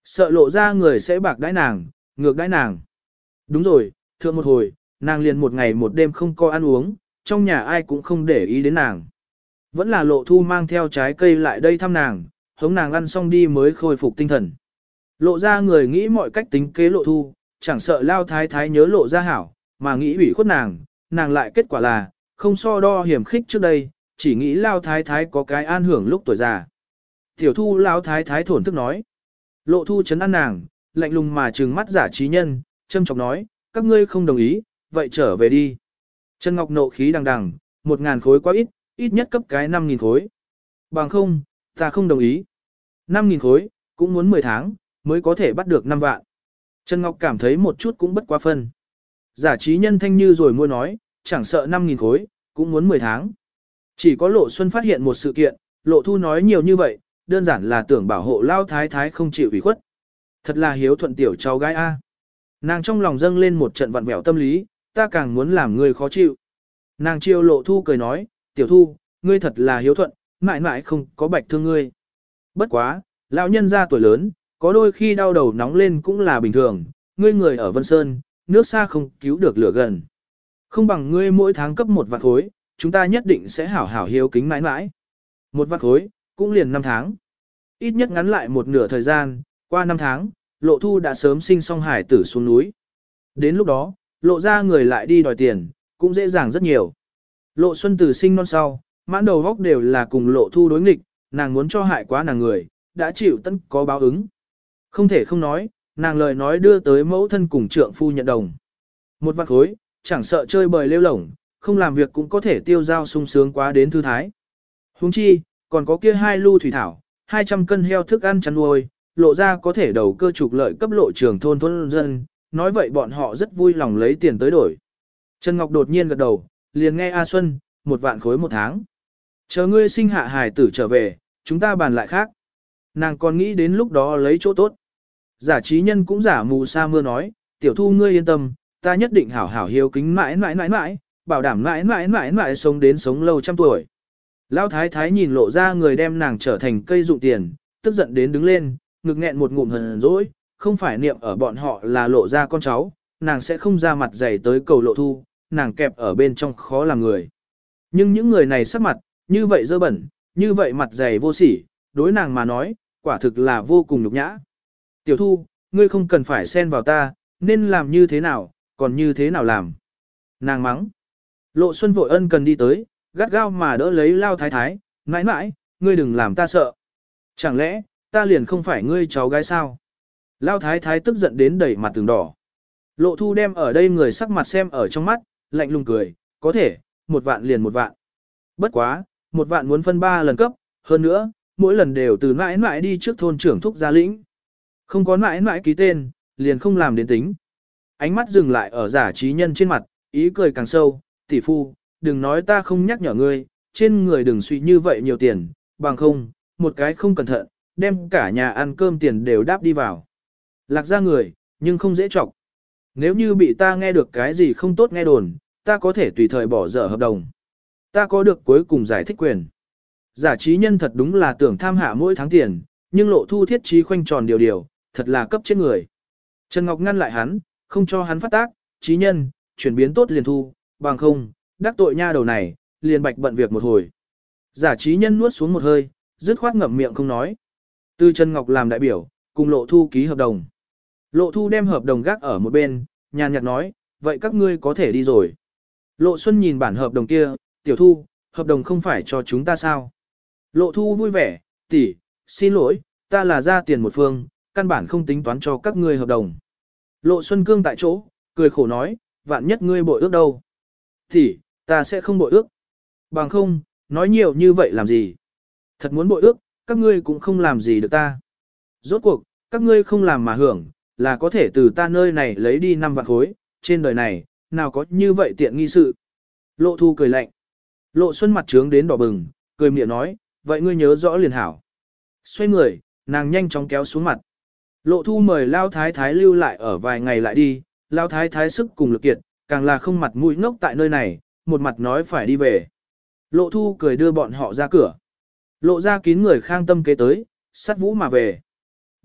Sợ lộ ra người sẽ bạc đãi nàng, ngược đãi nàng. Đúng rồi, thượng một hồi, nàng liền một ngày một đêm không có ăn uống, trong nhà ai cũng không để ý đến nàng. Vẫn là lộ thu mang theo trái cây lại đây thăm nàng, hống nàng ăn xong đi mới khôi phục tinh thần. Lộ ra người nghĩ mọi cách tính kế lộ thu, chẳng sợ lao thái thái nhớ lộ ra hảo, mà nghĩ ủy khuất nàng, nàng lại kết quả là, không so đo hiểm khích trước đây, chỉ nghĩ lao thái thái có cái an hưởng lúc tuổi già. Tiểu thu lao thái thái thổn thức nói. Lộ thu chấn an nàng, lạnh lùng mà trừng mắt giả trí nhân, châm chọc nói, các ngươi không đồng ý, vậy trở về đi. Trần Ngọc nộ khí đằng đằng, một ngàn khối quá ít, ít nhất cấp cái năm nghìn khối. Bằng không, ta không đồng ý. Năm nghìn khối, cũng muốn mười tháng, mới có thể bắt được năm vạn. Trần Ngọc cảm thấy một chút cũng bất quá phân. Giả trí nhân thanh như rồi mua nói, chẳng sợ năm nghìn khối, cũng muốn mười tháng. Chỉ có Lộ Xuân phát hiện một sự kiện, Lộ Thu nói nhiều như vậy, đơn giản là tưởng bảo hộ lao thái thái không chịu ủy khuất. Thật là hiếu thuận tiểu cháu gái A. Nàng trong lòng dâng lên một trận vặn vẹo tâm lý, ta càng muốn làm người khó chịu. Nàng chiêu Lộ Thu cười nói, tiểu Thu, ngươi thật là hiếu thuận, mãi mãi không có bạch thương ngươi. Bất quá, lão nhân ra tuổi lớn, có đôi khi đau đầu nóng lên cũng là bình thường, ngươi người ở Vân Sơn, nước xa không cứu được lửa gần. Không bằng ngươi mỗi tháng cấp một vạn khối, chúng ta nhất định sẽ hảo hảo hiếu kính mãi mãi. Một vạn khối, cũng liền năm tháng. Ít nhất ngắn lại một nửa thời gian, qua năm tháng, Lộ Thu đã sớm sinh xong hải tử xuống núi. Đến lúc đó, Lộ ra người lại đi đòi tiền, cũng dễ dàng rất nhiều. Lộ Xuân từ sinh non sau, mãn đầu góc đều là cùng Lộ Thu đối nghịch, nàng muốn cho hại quá nàng người, đã chịu tất có báo ứng. Không thể không nói, nàng lời nói đưa tới mẫu thân cùng trượng phu nhận đồng. Một vạn khối, chẳng sợ chơi bời lêu lổng, không làm việc cũng có thể tiêu dao sung sướng quá đến thư thái. Huống chi, còn có kia hai lu thủy thảo, hai trăm cân heo thức ăn chăn nuôi, Lộ ra có thể đầu cơ trục lợi cấp lộ trường thôn thôn dân, nói vậy bọn họ rất vui lòng lấy tiền tới đổi. Trần Ngọc đột nhiên gật đầu, liền nghe A Xuân, một vạn khối một tháng. Chờ ngươi sinh hạ hài tử trở về, chúng ta bàn lại khác. Nàng còn nghĩ đến lúc đó lấy chỗ tốt. Giả trí nhân cũng giả mù sa mưa nói, tiểu Thu ngươi yên tâm, ta nhất định hảo hảo hiếu kính mãi mãi mãi mãi, bảo đảm mãi mãi mãi mãi sống đến sống lâu trăm tuổi. Lão thái thái nhìn Lộ ra người đem nàng trở thành cây dụng tiền, tức giận đến đứng lên, ngực nghẹn một ngụm hờn dỗi, không phải niệm ở bọn họ là Lộ ra con cháu, nàng sẽ không ra mặt dày tới cầu Lộ Thu, nàng kẹp ở bên trong khó làm người. Nhưng những người này sắc mặt, như vậy dơ bẩn, như vậy mặt dày vô sỉ, đối nàng mà nói, quả thực là vô cùng nhục nhã. Tiểu Thu, ngươi không cần phải xen vào ta, nên làm như thế nào, còn như thế nào làm. Nàng mắng. Lộ Xuân vội ân cần đi tới, gắt gao mà đỡ lấy lao thái thái, mãi mãi, ngươi đừng làm ta sợ. Chẳng lẽ, ta liền không phải ngươi cháu gái sao? Lao thái thái tức giận đến đẩy mặt tường đỏ. Lộ Thu đem ở đây người sắc mặt xem ở trong mắt, lạnh lùng cười, có thể, một vạn liền một vạn. Bất quá, một vạn muốn phân ba lần cấp, hơn nữa, mỗi lần đều từ mãi mãi đi trước thôn trưởng thúc gia lĩnh. Không có mãi mãi ký tên, liền không làm đến tính. Ánh mắt dừng lại ở giả trí nhân trên mặt, ý cười càng sâu, tỷ phu, đừng nói ta không nhắc nhở ngươi, trên người đừng suy như vậy nhiều tiền, bằng không, một cái không cẩn thận, đem cả nhà ăn cơm tiền đều đáp đi vào. Lạc ra người, nhưng không dễ chọc. Nếu như bị ta nghe được cái gì không tốt nghe đồn, ta có thể tùy thời bỏ dở hợp đồng. Ta có được cuối cùng giải thích quyền. Giả trí nhân thật đúng là tưởng tham hạ mỗi tháng tiền, nhưng Lộ Thu thiết trí khoanh tròn điều điều, thật là cấp chết người. Trần Ngọc ngăn lại hắn, không cho hắn phát tác, trí nhân, chuyển biến tốt liền thu, bằng không, đắc tội nha đầu này, liền bạch bận việc một hồi. Giả trí nhân nuốt xuống một hơi, dứt khoát ngậm miệng không nói. Từ Trần Ngọc làm đại biểu, cùng Lộ Thu ký hợp đồng. Lộ Thu đem hợp đồng gác ở một bên, nhàn nhạt nói, vậy các ngươi có thể đi rồi. Lộ Xuân nhìn bản hợp đồng kia, tiểu Thu, hợp đồng không phải cho chúng ta sao? Lộ Thu vui vẻ, tỷ, xin lỗi, ta là ra tiền một phương, căn bản không tính toán cho các ngươi hợp đồng. Lộ Xuân cương tại chỗ, cười khổ nói, vạn nhất ngươi bội ước đâu. Tỷ, ta sẽ không bội ước. Bằng không, nói nhiều như vậy làm gì? Thật muốn bội ước, các ngươi cũng không làm gì được ta. Rốt cuộc, các ngươi không làm mà hưởng, là có thể từ ta nơi này lấy đi năm vạn khối, trên đời này, nào có như vậy tiện nghi sự. Lộ Thu cười lạnh. Lộ Xuân mặt trướng đến đỏ bừng, cười miệng nói, vậy ngươi nhớ rõ liền hảo. Xoay người, nàng nhanh chóng kéo xuống mặt. Lộ Thu mời Lao Thái Thái lưu lại ở vài ngày lại đi, Lao Thái Thái sức cùng lực kiệt, càng là không mặt mũi ngốc tại nơi này, một mặt nói phải đi về. Lộ Thu cười đưa bọn họ ra cửa. Lộ ra kín người khang tâm kế tới, sát vũ mà về.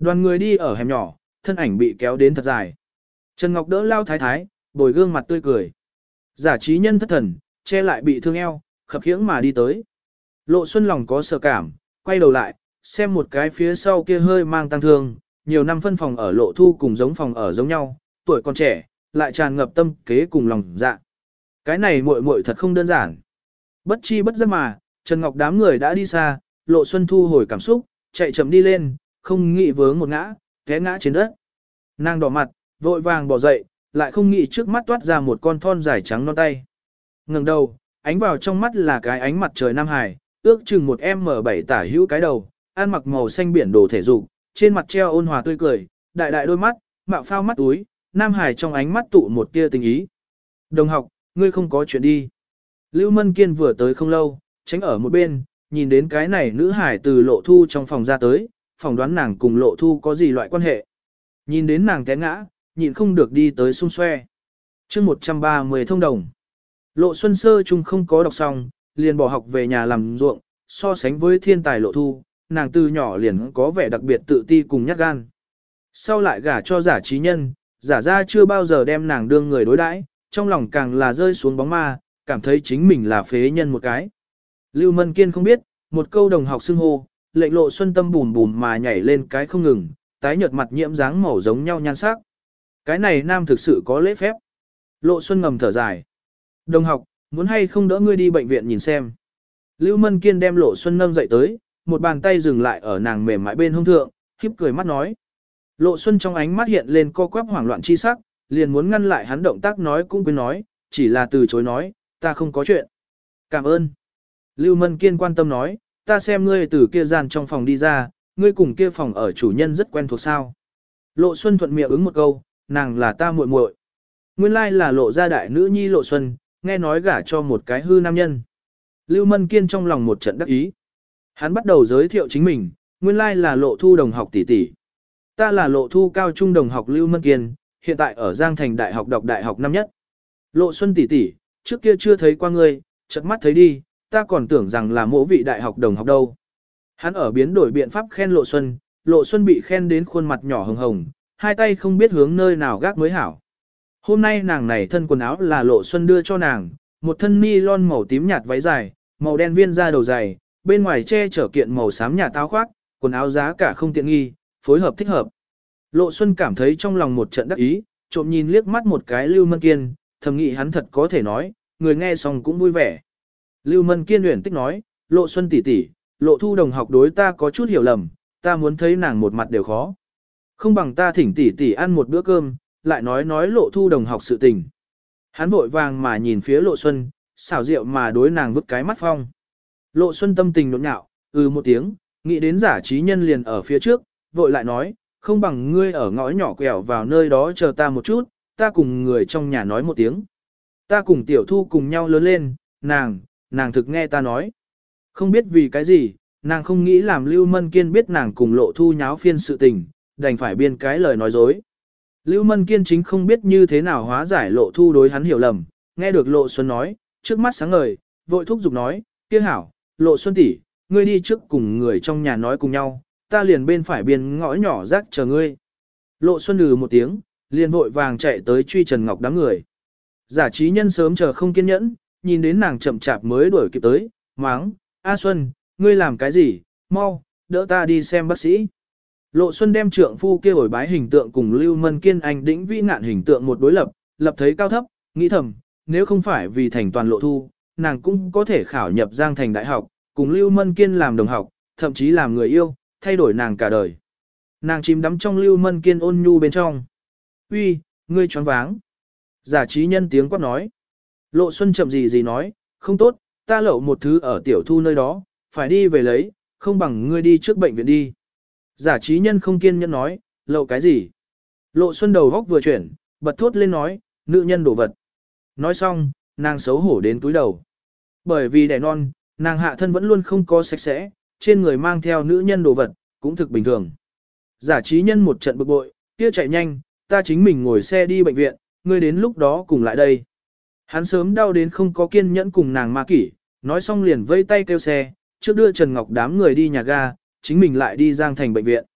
Đoàn người đi ở hẻm nhỏ, thân ảnh bị kéo đến thật dài. Trần Ngọc đỡ lao thái thái, bồi gương mặt tươi cười. Giả trí nhân thất thần, che lại bị thương eo, khập khiễng mà đi tới. Lộ Xuân lòng có sợ cảm, quay đầu lại, xem một cái phía sau kia hơi mang tăng thương, nhiều năm phân phòng ở Lộ Thu cùng giống phòng ở giống nhau, tuổi còn trẻ, lại tràn ngập tâm kế cùng lòng dạ. Cái này muội muội thật không đơn giản. Bất chi bất giác mà, Trần Ngọc đám người đã đi xa, Lộ Xuân thu hồi cảm xúc, chạy chậm đi lên, không nghĩ vướng một ngã, té ngã trên đất. Nàng đỏ mặt, vội vàng bỏ dậy, lại không nghĩ trước mắt toát ra một con thon dài trắng non tay. Ngẩng đầu, ánh vào trong mắt là cái ánh mặt trời Nam Hải, ước chừng một em bảy tả hữu cái đầu, ăn mặc màu xanh biển đồ thể dục, trên mặt treo ôn hòa tươi cười, đại đại đôi mắt, mạo phao mắt túi, Nam Hải trong ánh mắt tụ một tia tình ý. Đồng học, ngươi không có chuyện đi. Lưu Mân Kiên vừa tới không lâu, tránh ở một bên, nhìn đến cái này nữ hải từ Lộ Thu trong phòng ra tới, phỏng đoán nàng cùng Lộ Thu có gì loại quan hệ. Nhìn đến nàng té ngã, nhịn không được đi tới xung xoe. chương một trăm ba mươi thông đồng. Lộ Xuân sơ chung không có đọc xong, liền bỏ học về nhà làm ruộng, so sánh với thiên tài Lộ Thu, nàng từ nhỏ liền có vẻ đặc biệt tự ti cùng nhát gan. Sau lại gả cho giả trí nhân, giả ra chưa bao giờ đem nàng đương người đối đãi, trong lòng càng là rơi xuống bóng ma, cảm thấy chính mình là phế nhân một cái. Lưu Mân Kiên không biết, một câu đồng học xưng hô, lệnh Lộ Xuân tâm bùm bùm mà nhảy lên cái không ngừng, tái nhợt mặt nhiễm dáng màu giống nhau nhan sắc. Cái này nam thực sự có lễ phép. Lộ Xuân ngầm thở dài. Đồng học, muốn hay không đỡ ngươi đi bệnh viện nhìn xem. Lưu Mân Kiên đem Lộ Xuân nâng dậy tới, một bàn tay dừng lại ở nàng mềm mại bên hông thượng, khiếp cười mắt nói. Lộ Xuân trong ánh mắt hiện lên co quắp hoảng loạn chi sắc, liền muốn ngăn lại hắn động tác nói cũng quên nói, chỉ là từ chối nói, ta không có chuyện. Cảm ơn. Lưu Mân Kiên quan tâm nói, ta xem ngươi từ kia gian trong phòng đi ra, ngươi cùng kia phòng ở chủ nhân rất quen thuộc sao. Lộ Xuân thuận miệng ứng một câu, nàng là ta muội muội. Nguyên lai là Lộ gia đại nữ nhi Lộ Xuân, nghe nói gả cho một cái hư nam nhân. Lưu Mân Kiên trong lòng một trận đắc ý. Hắn bắt đầu giới thiệu chính mình, nguyên lai là Lộ Thu đồng học tỷ tỷ. Ta là Lộ Thu cao trung đồng học Lưu Mân Kiên, hiện tại ở Giang Thành Đại học đọc đại học năm nhất. Lộ Xuân tỷ tỷ, trước kia chưa thấy qua ngươi, chợt mắt thấy đi, ta còn tưởng rằng là mỗ vị đại học đồng học đâu. Hắn ở biến đổi biện pháp khen Lộ Xuân, Lộ Xuân bị khen đến khuôn mặt nhỏ hồng hồng, hai tay không biết hướng nơi nào gác mới hảo. Hôm nay nàng này thân quần áo là Lộ Xuân đưa cho nàng, một thân nylon màu tím nhạt váy dài, màu đen viên da đầu dày, bên ngoài che chở kiện màu xám nhạt áo khoác, quần áo giá cả không tiện nghi, phối hợp thích hợp. Lộ Xuân cảm thấy trong lòng một trận đắc ý, trộm nhìn liếc mắt một cái Lưu Mân Kiên, thầm nghĩ hắn thật có thể nói, người nghe xong cũng vui vẻ. Lưu Mân Kiên luyện tích nói, Lộ Xuân tỷ tỷ, Lộ Thu đồng học đối ta có chút hiểu lầm, ta muốn thấy nàng một mặt đều khó. Không bằng ta thỉnh tỷ tỷ ăn một bữa cơm, lại nói nói Lộ Thu đồng học sự tình. Hắn vội vàng mà nhìn phía Lộ Xuân, xảo diệu mà đối nàng vứt cái mắt phong. Lộ Xuân tâm tình nhộn nhạo, ừ một tiếng, nghĩ đến giả trí nhân liền ở phía trước, vội lại nói, không bằng ngươi ở ngõ nhỏ quẹo vào nơi đó chờ ta một chút, ta cùng người trong nhà nói một tiếng. Ta cùng Tiểu Thu cùng nhau lớn lên, nàng, nàng thực nghe ta nói. Không biết vì cái gì, nàng không nghĩ làm Lưu Mân Kiên biết nàng cùng Lộ Thu nháo phiên sự tình, đành phải biên cái lời nói dối. Lưu Mân Kiên chính không biết như thế nào hóa giải Lộ Thu đối hắn hiểu lầm, nghe được Lộ Xuân nói, trước mắt sáng ngời, vội thúc giục nói, kia hảo, Lộ Xuân tỷ, ngươi đi trước cùng người trong nhà nói cùng nhau, ta liền bên phải biên ngõ nhỏ rác chờ ngươi. Lộ Xuân lừ một tiếng, liền vội vàng chạy tới truy Trần Ngọc đám người. Giả trí nhân sớm chờ không kiên nhẫn, nhìn đến nàng chậm chạp mới đuổi kịp tới, máng, A Xuân, ngươi làm cái gì, mau, đỡ ta đi xem bác sĩ. Lộ Xuân đem trượng phu kia ổi bái hình tượng cùng Lưu Mân Kiên anh đĩnh vĩ ngạn hình tượng một đối lập, lập thấy cao thấp, nghĩ thầm, nếu không phải vì thành toàn Lộ Thu, nàng cũng có thể khảo nhập Giang Thành Đại học, cùng Lưu Mân Kiên làm đồng học, thậm chí làm người yêu, thay đổi nàng cả đời. Nàng chìm đắm trong Lưu Mân Kiên ôn nhu bên trong. Uy, ngươi choáng váng. Giả trí nhân tiếng quát nói. Lộ Xuân chậm gì gì nói, không tốt, ta lậu một thứ ở Tiểu Thu nơi đó, phải đi về lấy, không bằng ngươi đi trước bệnh viện đi. Giả trí nhân không kiên nhẫn nói, lậu cái gì? Lộ Xuân đầu góc vừa chuyển, bật thốt lên nói, nữ nhân đổ vật. Nói xong, nàng xấu hổ đến túi đầu. Bởi vì đẻ non, nàng hạ thân vẫn luôn không có sạch sẽ, trên người mang theo nữ nhân đồ vật, cũng thực bình thường. Giả trí nhân một trận bực bội, kia chạy nhanh, ta chính mình ngồi xe đi bệnh viện, ngươi đến lúc đó cùng lại đây. Hắn sớm đau đến không có kiên nhẫn cùng nàng ma kỷ, nói xong liền vây tay kêu xe, trước đưa Trần Ngọc đám người đi nhà ga, chính mình lại đi Giang Thành bệnh viện.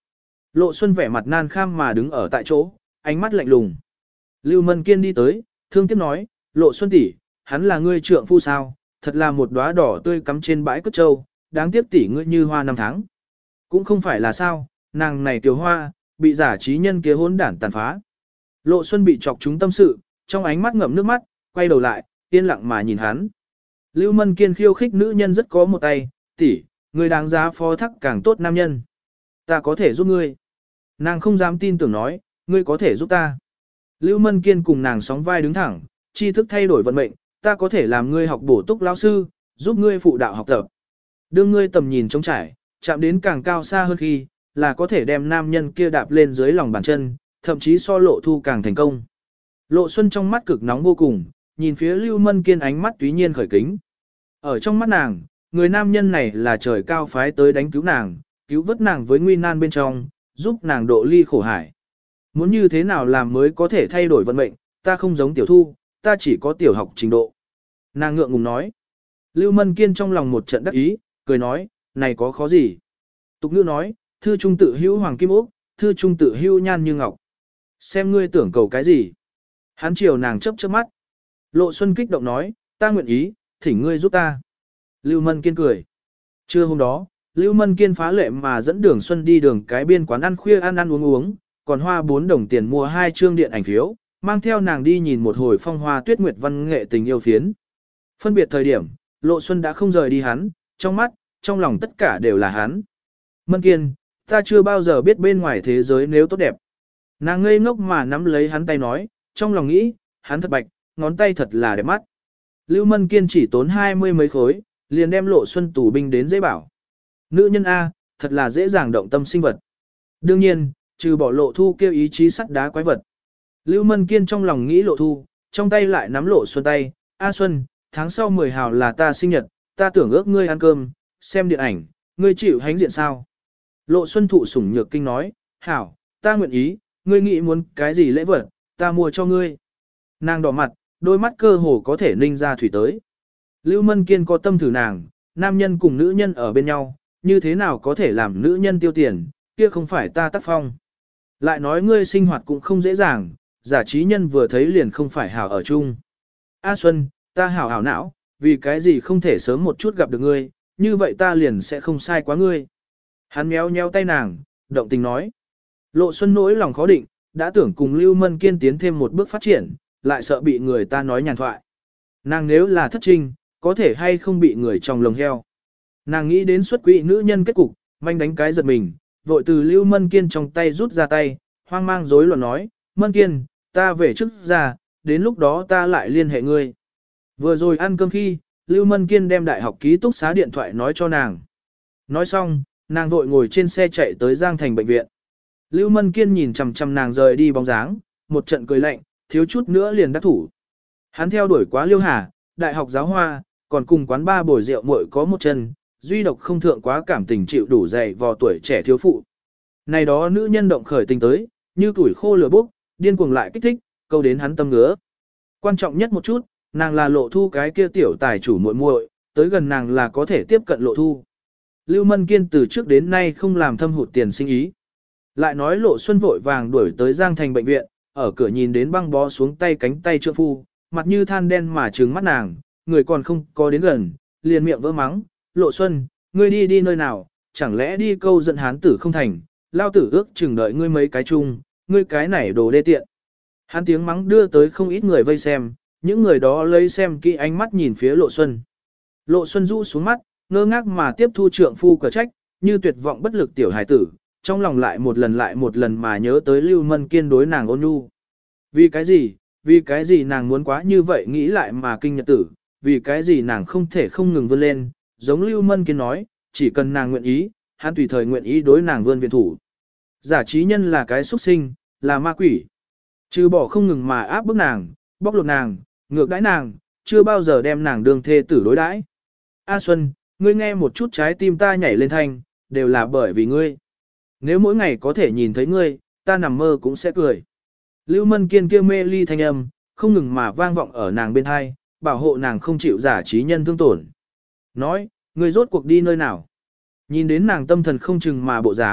Lộ Xuân vẻ mặt nan kham mà đứng ở tại chỗ, ánh mắt lạnh lùng. Lưu Mân Kiên đi tới, thương tiếc nói, Lộ Xuân tỷ, hắn là ngươi trượng phu sao, thật là một đóa đỏ tươi cắm trên bãi cất trâu, đáng tiếc tỷ ngươi như hoa năm tháng. Cũng không phải là sao, nàng này tiểu hoa, bị giả trí nhân kia hỗn đản tàn phá. Lộ Xuân bị chọc trúng tâm sự, trong ánh mắt ngậm nước mắt, quay đầu lại, yên lặng mà nhìn hắn. Lưu Mân Kiên khiêu khích nữ nhân rất có một tay, tỷ, ngươi đáng giá phó thác càng tốt nam nhân. Ta có thể giúp ngươi. Nàng không dám tin tưởng nói, ngươi có thể giúp ta. Lưu Mân Kiên cùng nàng sóng vai đứng thẳng, tri thức thay đổi vận mệnh, ta có thể làm ngươi học bổ túc lão sư, giúp ngươi phụ đạo học tập. Đưa ngươi tầm nhìn trống trải, chạm đến càng cao xa hơn khi, là có thể đem nam nhân kia đạp lên dưới lòng bàn chân, thậm chí so Lộ Thu càng thành công. Lộ Xuân trong mắt cực nóng vô cùng, nhìn phía Lưu Mân Kiên ánh mắt túy nhiên khởi kính. Ở trong mắt nàng, người nam nhân này là trời cao phái tới đánh cứu nàng, cứu vớt nàng với nguy nan bên trong, giúp nàng độ ly khổ hải. Muốn như thế nào làm mới có thể thay đổi vận mệnh, ta không giống tiểu thu, ta chỉ có tiểu học trình độ. Nàng ngượng ngùng nói. Lưu Mân Kiên trong lòng một trận đắc ý, cười nói, này có khó gì. Tục ngữ nói, thư trung tự hữu hoàng kim ốc, thư trung tự hữu nhan như ngọc. Xem ngươi tưởng cầu cái gì. Hắn chiều nàng chớp chớp mắt. Lộ Xuân kích động nói, ta nguyện ý, thỉnh ngươi giúp ta. Lưu Mân Kiên cười. Trưa hôm đó, Lưu Mân Kiên phá lệ mà dẫn Đường Xuân đi đường cái biên quán ăn khuya ăn ăn uống uống, còn hoa bốn đồng tiền mua hai chương điện ảnh phiếu, mang theo nàng đi nhìn một hồi phong hoa tuyết nguyệt văn nghệ tình yêu phiến. Phân biệt thời điểm, Lộ Xuân đã không rời đi hắn, trong mắt, trong lòng tất cả đều là hắn. Mân Kiên, ta chưa bao giờ biết bên ngoài thế giới nếu tốt đẹp. Nàng ngây ngốc mà nắm lấy hắn tay nói, trong lòng nghĩ, hắn thật bạch, ngón tay thật là đẹp mắt. Lưu Mân Kiên chỉ tốn hai mươi mấy khối, liền đem Lộ Xuân tù binh đến dễ bảo. Nữ nhân A, thật là dễ dàng động tâm sinh vật. Đương nhiên, trừ bỏ Lộ Thu kêu ý chí sắt đá quái vật. Lưu Mân Kiên trong lòng nghĩ Lộ Thu, trong tay lại nắm Lộ Xuân tay, A Xuân, tháng sau mười hào là ta sinh nhật, ta tưởng ước ngươi ăn cơm, xem điện ảnh, ngươi chịu hánh diện sao. Lộ Xuân thụ sủng nhược kinh nói, hảo, ta nguyện ý, ngươi nghĩ muốn cái gì lễ vật, ta mua cho ngươi. Nàng đỏ mặt, đôi mắt cơ hồ có thể ninh ra thủy tới. Lưu Mân Kiên có tâm thử nàng, nam nhân cùng nữ nhân ở bên nhau, như thế nào có thể làm nữ nhân tiêu tiền, kia không phải ta tác phong. Lại nói ngươi sinh hoạt cũng không dễ dàng, giả trí nhân vừa thấy liền không phải hảo ở chung. A Xuân, ta hảo hảo não, vì cái gì không thể sớm một chút gặp được ngươi, như vậy ta liền sẽ không sai quá ngươi. Hắn méo méo tay nàng, động tình nói. Lộ Xuân nỗi lòng khó định, đã tưởng cùng Lưu Mân Kiên tiến thêm một bước phát triển, lại sợ bị người ta nói nhàn thoại. Nàng nếu là thất trinh, có thể hay không bị người trong lồng heo. Nàng nghĩ đến xuất quỹ nữ nhân kết cục, manh đánh cái giật mình, vội từ Lưu Mân Kiên trong tay rút ra tay, hoang mang rối loạn nói, Mân Kiên, ta về trước ra, đến lúc đó ta lại liên hệ ngươi. Vừa rồi ăn cơm khi, Lưu Mân Kiên đem đại học ký túc xá điện thoại nói cho nàng. Nói xong, nàng vội ngồi trên xe chạy tới Giang Thành bệnh viện. Lưu Mân Kiên nhìn chằm chằm nàng rời đi bóng dáng, một trận cười lạnh, thiếu chút nữa liền đắc thủ. Hắn theo đuổi quá Liêu Hà, đại học giáo hoa, còn cùng quán ba bồi rượu muội có một chân, duy độc không thượng quá cảm tình chịu đủ dày vò tuổi trẻ thiếu phụ. Này đó nữ nhân động khởi tình tới, như tuổi khô lửa bốc, điên cuồng lại kích thích, câu đến hắn tâm ngứa. Quan trọng nhất một chút, nàng là Lộ Thu cái kia tiểu tài chủ muội muội, tới gần nàng là có thể tiếp cận Lộ Thu. Lưu Mân Kiên từ trước đến nay không làm thâm hụt tiền sinh ý. Lại nói Lộ Xuân vội vàng đuổi tới Giang Thành bệnh viện, ở cửa nhìn đến băng bó xuống tay cánh tay trượng phu, mặt như than đen mà trừng mắt nàng, người còn không có đến gần, liền miệng vỡ mắng, Lộ Xuân, ngươi đi đi nơi nào, chẳng lẽ đi câu giận hán tử không thành, lao tử ước chừng đợi ngươi mấy cái chung, ngươi cái này đồ đê tiện. Hắn tiếng mắng đưa tới không ít người vây xem, những người đó lấy xem kỹ ánh mắt nhìn phía Lộ Xuân. Lộ Xuân rũ xuống mắt, ngơ ngác mà tiếp thu trượng phu cờ trách, như tuyệt vọng bất lực tiểu hài tử, trong lòng lại một lần lại một lần mà nhớ tới Lưu Mân Kiên đối nàng ôn nhu. Vì cái gì, vì cái gì nàng muốn quá như vậy nghĩ lại mà kinh nhật tử, vì cái gì nàng không thể không ngừng vươn lên, giống Lưu Mân Kiên nói, chỉ cần nàng nguyện ý, hắn tùy thời nguyện ý đối nàng vươn viện thủ. Giả trí nhân là cái xuất sinh, là ma quỷ. Trừ bỏ không ngừng mà áp bức nàng, bóc lột nàng, ngược đãi nàng, chưa bao giờ đem nàng đương thê tử đối đãi. A Xuân, ngươi nghe một chút trái tim ta nhảy lên thanh, đều là bởi vì ngươi. Nếu mỗi ngày có thể nhìn thấy ngươi, ta nằm mơ cũng sẽ cười. Lưu Mân Kiên kia mê ly thanh âm, không ngừng mà vang vọng ở nàng bên hai, bảo hộ nàng không chịu giả trí nhân thương tổn. Nói, ngươi rốt cuộc đi nơi nào? Nhìn đến nàng tâm thần không chừng mà bộ dáng,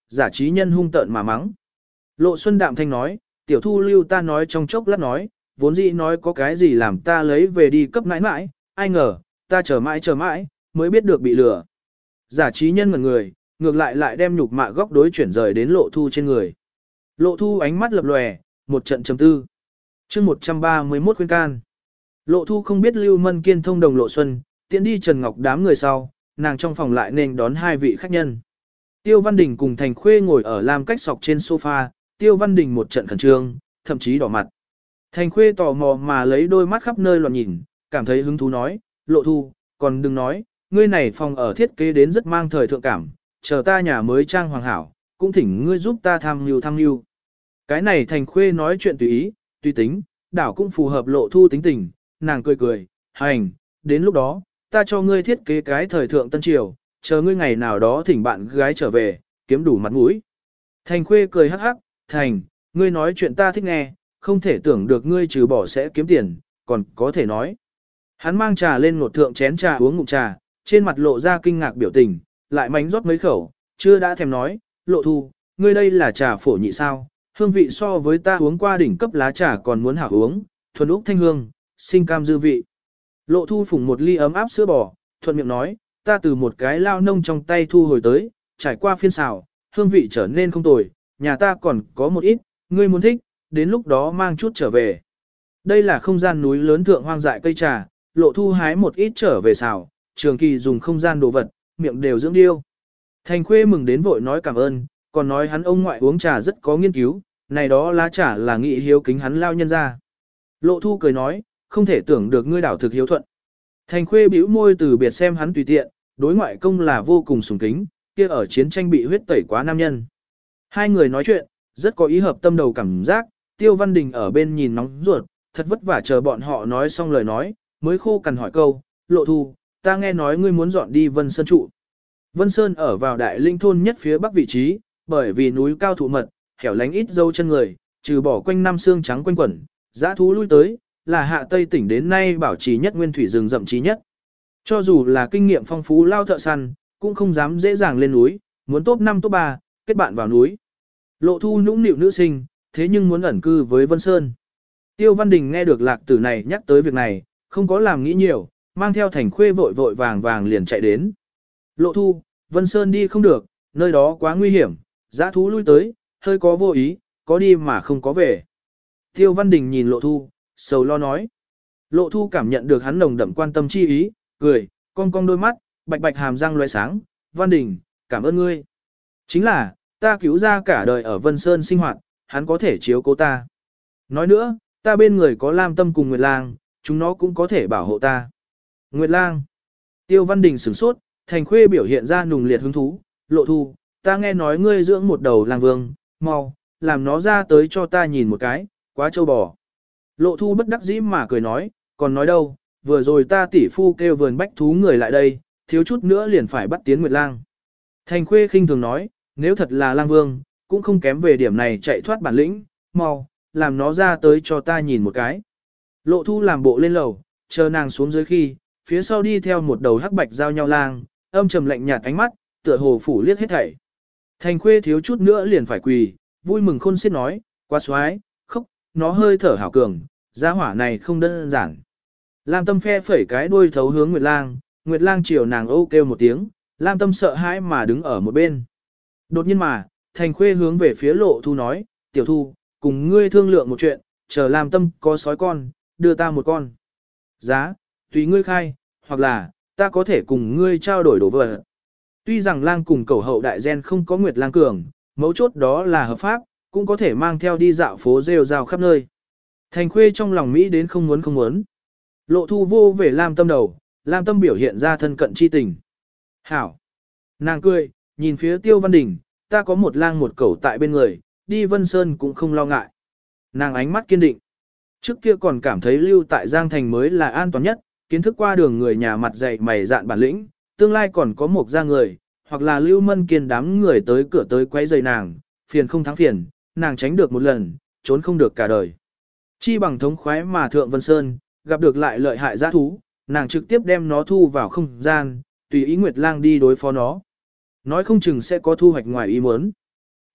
giả trí nhân hung tợn mà mắng. Lộ Xuân đạm thanh nói, tiểu thu lưu ta nói trong chốc lát nói, vốn dĩ nói có cái gì làm ta lấy về đi cấp mãi mãi, ai ngờ, ta chờ mãi chờ mãi, mới biết được bị lừa. Giả trí nhân ngẩn người, ngược lại lại đem nhục mạ góc đối chuyển rời đến lộ thu trên người. Lộ thu ánh mắt lập lòe, một trận trầm tư. chương một trăm ba mươi mốt khuyên can. Lộ thu không biết Lưu Mân Kiên thông đồng Lộ Xuân, tiện đi Trần Ngọc đám người sau, nàng trong phòng lại nên đón hai vị khách nhân. Tiêu Văn Đình cùng Thành Khuê ngồi ở làm cách sọc trên sofa, Tiêu Văn Đình một trận khẩn trương, thậm chí đỏ mặt. Thành Khuê tò mò mà lấy đôi mắt khắp nơi loạn nhìn, cảm thấy hứng thú nói, Lộ thu, còn đừng nói, ngươi này phòng ở thiết kế đến rất mang thời thượng cảm, chờ ta nhà mới trang hoàng hảo, cũng thỉnh ngươi giúp ta tham mưu tham mưu. Cái này Thành Khuê nói chuyện tùy ý, tùy tính, đảo cũng phù hợp Lộ thu tính tình, nàng cười cười, hành, đến lúc đó, ta cho ngươi thiết kế cái thời thượng tân triều, chờ ngươi ngày nào đó thỉnh bạn gái trở về, kiếm đủ mặt mũi. Thành Khuê cười hắc hắc, Thành, ngươi nói chuyện ta thích nghe, không thể tưởng được ngươi trừ bỏ sẽ kiếm tiền, còn có thể nói. Hắn mang trà lên ngột thượng chén trà uống ngụm trà, trên mặt lộ ra kinh ngạc biểu tình, lại mánh rót mấy khẩu, chưa đã thèm nói, Lộ thu, ngươi đây là trà phổ nhị sao, hương vị so với ta uống qua đỉnh cấp lá trà còn muốn hảo uống, thuần úc thanh hương, sinh cam dư vị. Lộ thu phủng một ly ấm áp sữa bò, thuận miệng nói, ta từ một cái lao nông trong tay thu hồi tới, trải qua phiên xào, hương vị trở nên không tồi, nhà ta còn có một ít, ngươi muốn thích, đến lúc đó mang chút trở về. Đây là không gian núi lớn thượng hoang dại cây trà, Lộ thu hái một ít trở về xào, trường kỳ dùng không gian đồ vật, miệng đều dưỡng điêu. Thành Khuê mừng đến vội nói cảm ơn, còn nói hắn ông ngoại uống trà rất có nghiên cứu, này đó lá trà là nghị hiếu kính hắn lao nhân ra. Lộ thu cười nói, không thể tưởng được ngươi đảo thực hiếu thuận. Thành Khuê bĩu môi từ biệt xem hắn tùy tiện, đối ngoại công là vô cùng sùng kính, kia ở chiến tranh bị huyết tẩy quá nam nhân. Hai người nói chuyện, rất có ý hợp tâm đầu cảm giác, Tiêu Văn Đình ở bên nhìn nóng ruột, thật vất vả chờ bọn họ nói xong lời nói, mới khô cằn hỏi câu, Lộ thu, ta nghe nói ngươi muốn dọn đi Vân Sơn trụ. Vân Sơn ở vào đại linh thôn nhất phía bắc vị trí, bởi vì núi cao thụ mật, hẻo lánh ít dâu chân người, trừ bỏ quanh năm xương trắng quanh quẩn, dã thú lui tới, là hạ Tây tỉnh đến nay bảo trì nhất nguyên thủy rừng rậm trí nhất. Cho dù là kinh nghiệm phong phú lao thợ săn, cũng không dám dễ dàng lên núi, muốn top năm top ba, kết bạn vào núi. Lộ thu nũng nịu nữ sinh, thế nhưng muốn ẩn cư với Vân Sơn. Tiêu Văn Đình nghe được lạc tử này nhắc tới việc này, không có làm nghĩ nhiều, mang theo Thành Khuê vội vội vàng vàng liền chạy đến. Lộ thu, Vân Sơn đi không được, nơi đó quá nguy hiểm, dã thú lui tới, hơi có vô ý, có đi mà không có về. Tiêu Văn Đình nhìn Lộ thu, sầu lo nói. Lộ thu cảm nhận được hắn nồng đậm quan tâm chi ý, cười, cong cong đôi mắt, bạch bạch hàm răng loé sáng, Văn Đình, cảm ơn ngươi. Chính là, ta cứu ra cả đời ở Vân Sơn sinh hoạt, hắn có thể chiếu cố ta. Nói nữa, ta bên người có Lam Tâm cùng Nguyệt Lang, chúng nó cũng có thể bảo hộ ta. Nguyệt Lang. Tiêu Văn Đình sửng sốt, Thành Khuê biểu hiện ra nùng liệt hứng thú, Lộ thu, ta nghe nói ngươi dưỡng một đầu lang vương, mau, làm nó ra tới cho ta nhìn một cái, quá trâu bò. Lộ thu bất đắc dĩ mà cười nói, còn nói đâu, vừa rồi ta tỷ phu kêu vườn bách thú người lại đây, thiếu chút nữa liền phải bắt tiến Nguyệt Lang. Thành Khuê khinh thường nói, nếu thật là lang vương, cũng không kém về điểm này chạy thoát bản lĩnh, mau, làm nó ra tới cho ta nhìn một cái. Lộ thu làm bộ lên lầu, chờ nàng xuống dưới khi, phía sau đi theo một đầu hắc bạch giao nhau lang, âm trầm lạnh nhạt ánh mắt, tựa hồ phủ liếc hết thảy. Thành Khuê thiếu chút nữa liền phải quỳ, vui mừng khôn xiết nói, quá xoái, khóc, nó hơi thở hảo cường, giá hỏa này không đơn giản. Lam Tâm phe phẩy cái đuôi thấu hướng Nguyệt Lang, Nguyệt Lang chiều nàng ô kêu một tiếng, Lam Tâm sợ hãi mà đứng ở một bên. Đột nhiên mà, Thành Khuê hướng về phía Lộ thu nói, tiểu thu, cùng ngươi thương lượng một chuyện, chờ Lam Tâm có sói con, đưa ta một con. Giá, tùy ngươi khai, hoặc là, ta có thể cùng ngươi trao đổi đồ vật. Tuy rằng lang cùng cẩu hậu đại gen không có Nguyệt Lang cường, mấu chốt đó là hợp pháp, cũng có thể mang theo đi dạo phố rêu rao khắp nơi. Thành Khuê trong lòng Mỹ đến không muốn không muốn. Lộ thu vô về Lam Tâm đầu, Lam Tâm biểu hiện ra thân cận chi tình. Hảo. Nàng cười, nhìn phía Tiêu Văn Đình, ta có một lang một cẩu tại bên người, đi Vân Sơn cũng không lo ngại. Nàng ánh mắt kiên định. Trước kia còn cảm thấy lưu tại Giang Thành mới là an toàn nhất, kiến thức qua đường người nhà mặt dày mày dạn bản lĩnh, tương lai còn có một gia người, hoặc là Lưu Mân Kiên đám người tới cửa tới quấy rầy nàng, phiền không thắng phiền, nàng tránh được một lần, trốn không được cả đời. Chi bằng thống khoái mà thượng Vân Sơn, gặp được lại lợi hại giã thú, nàng trực tiếp đem nó thu vào không gian, tùy ý Nguyệt Lang đi đối phó nó. Nói không chừng sẽ có thu hoạch ngoài ý muốn.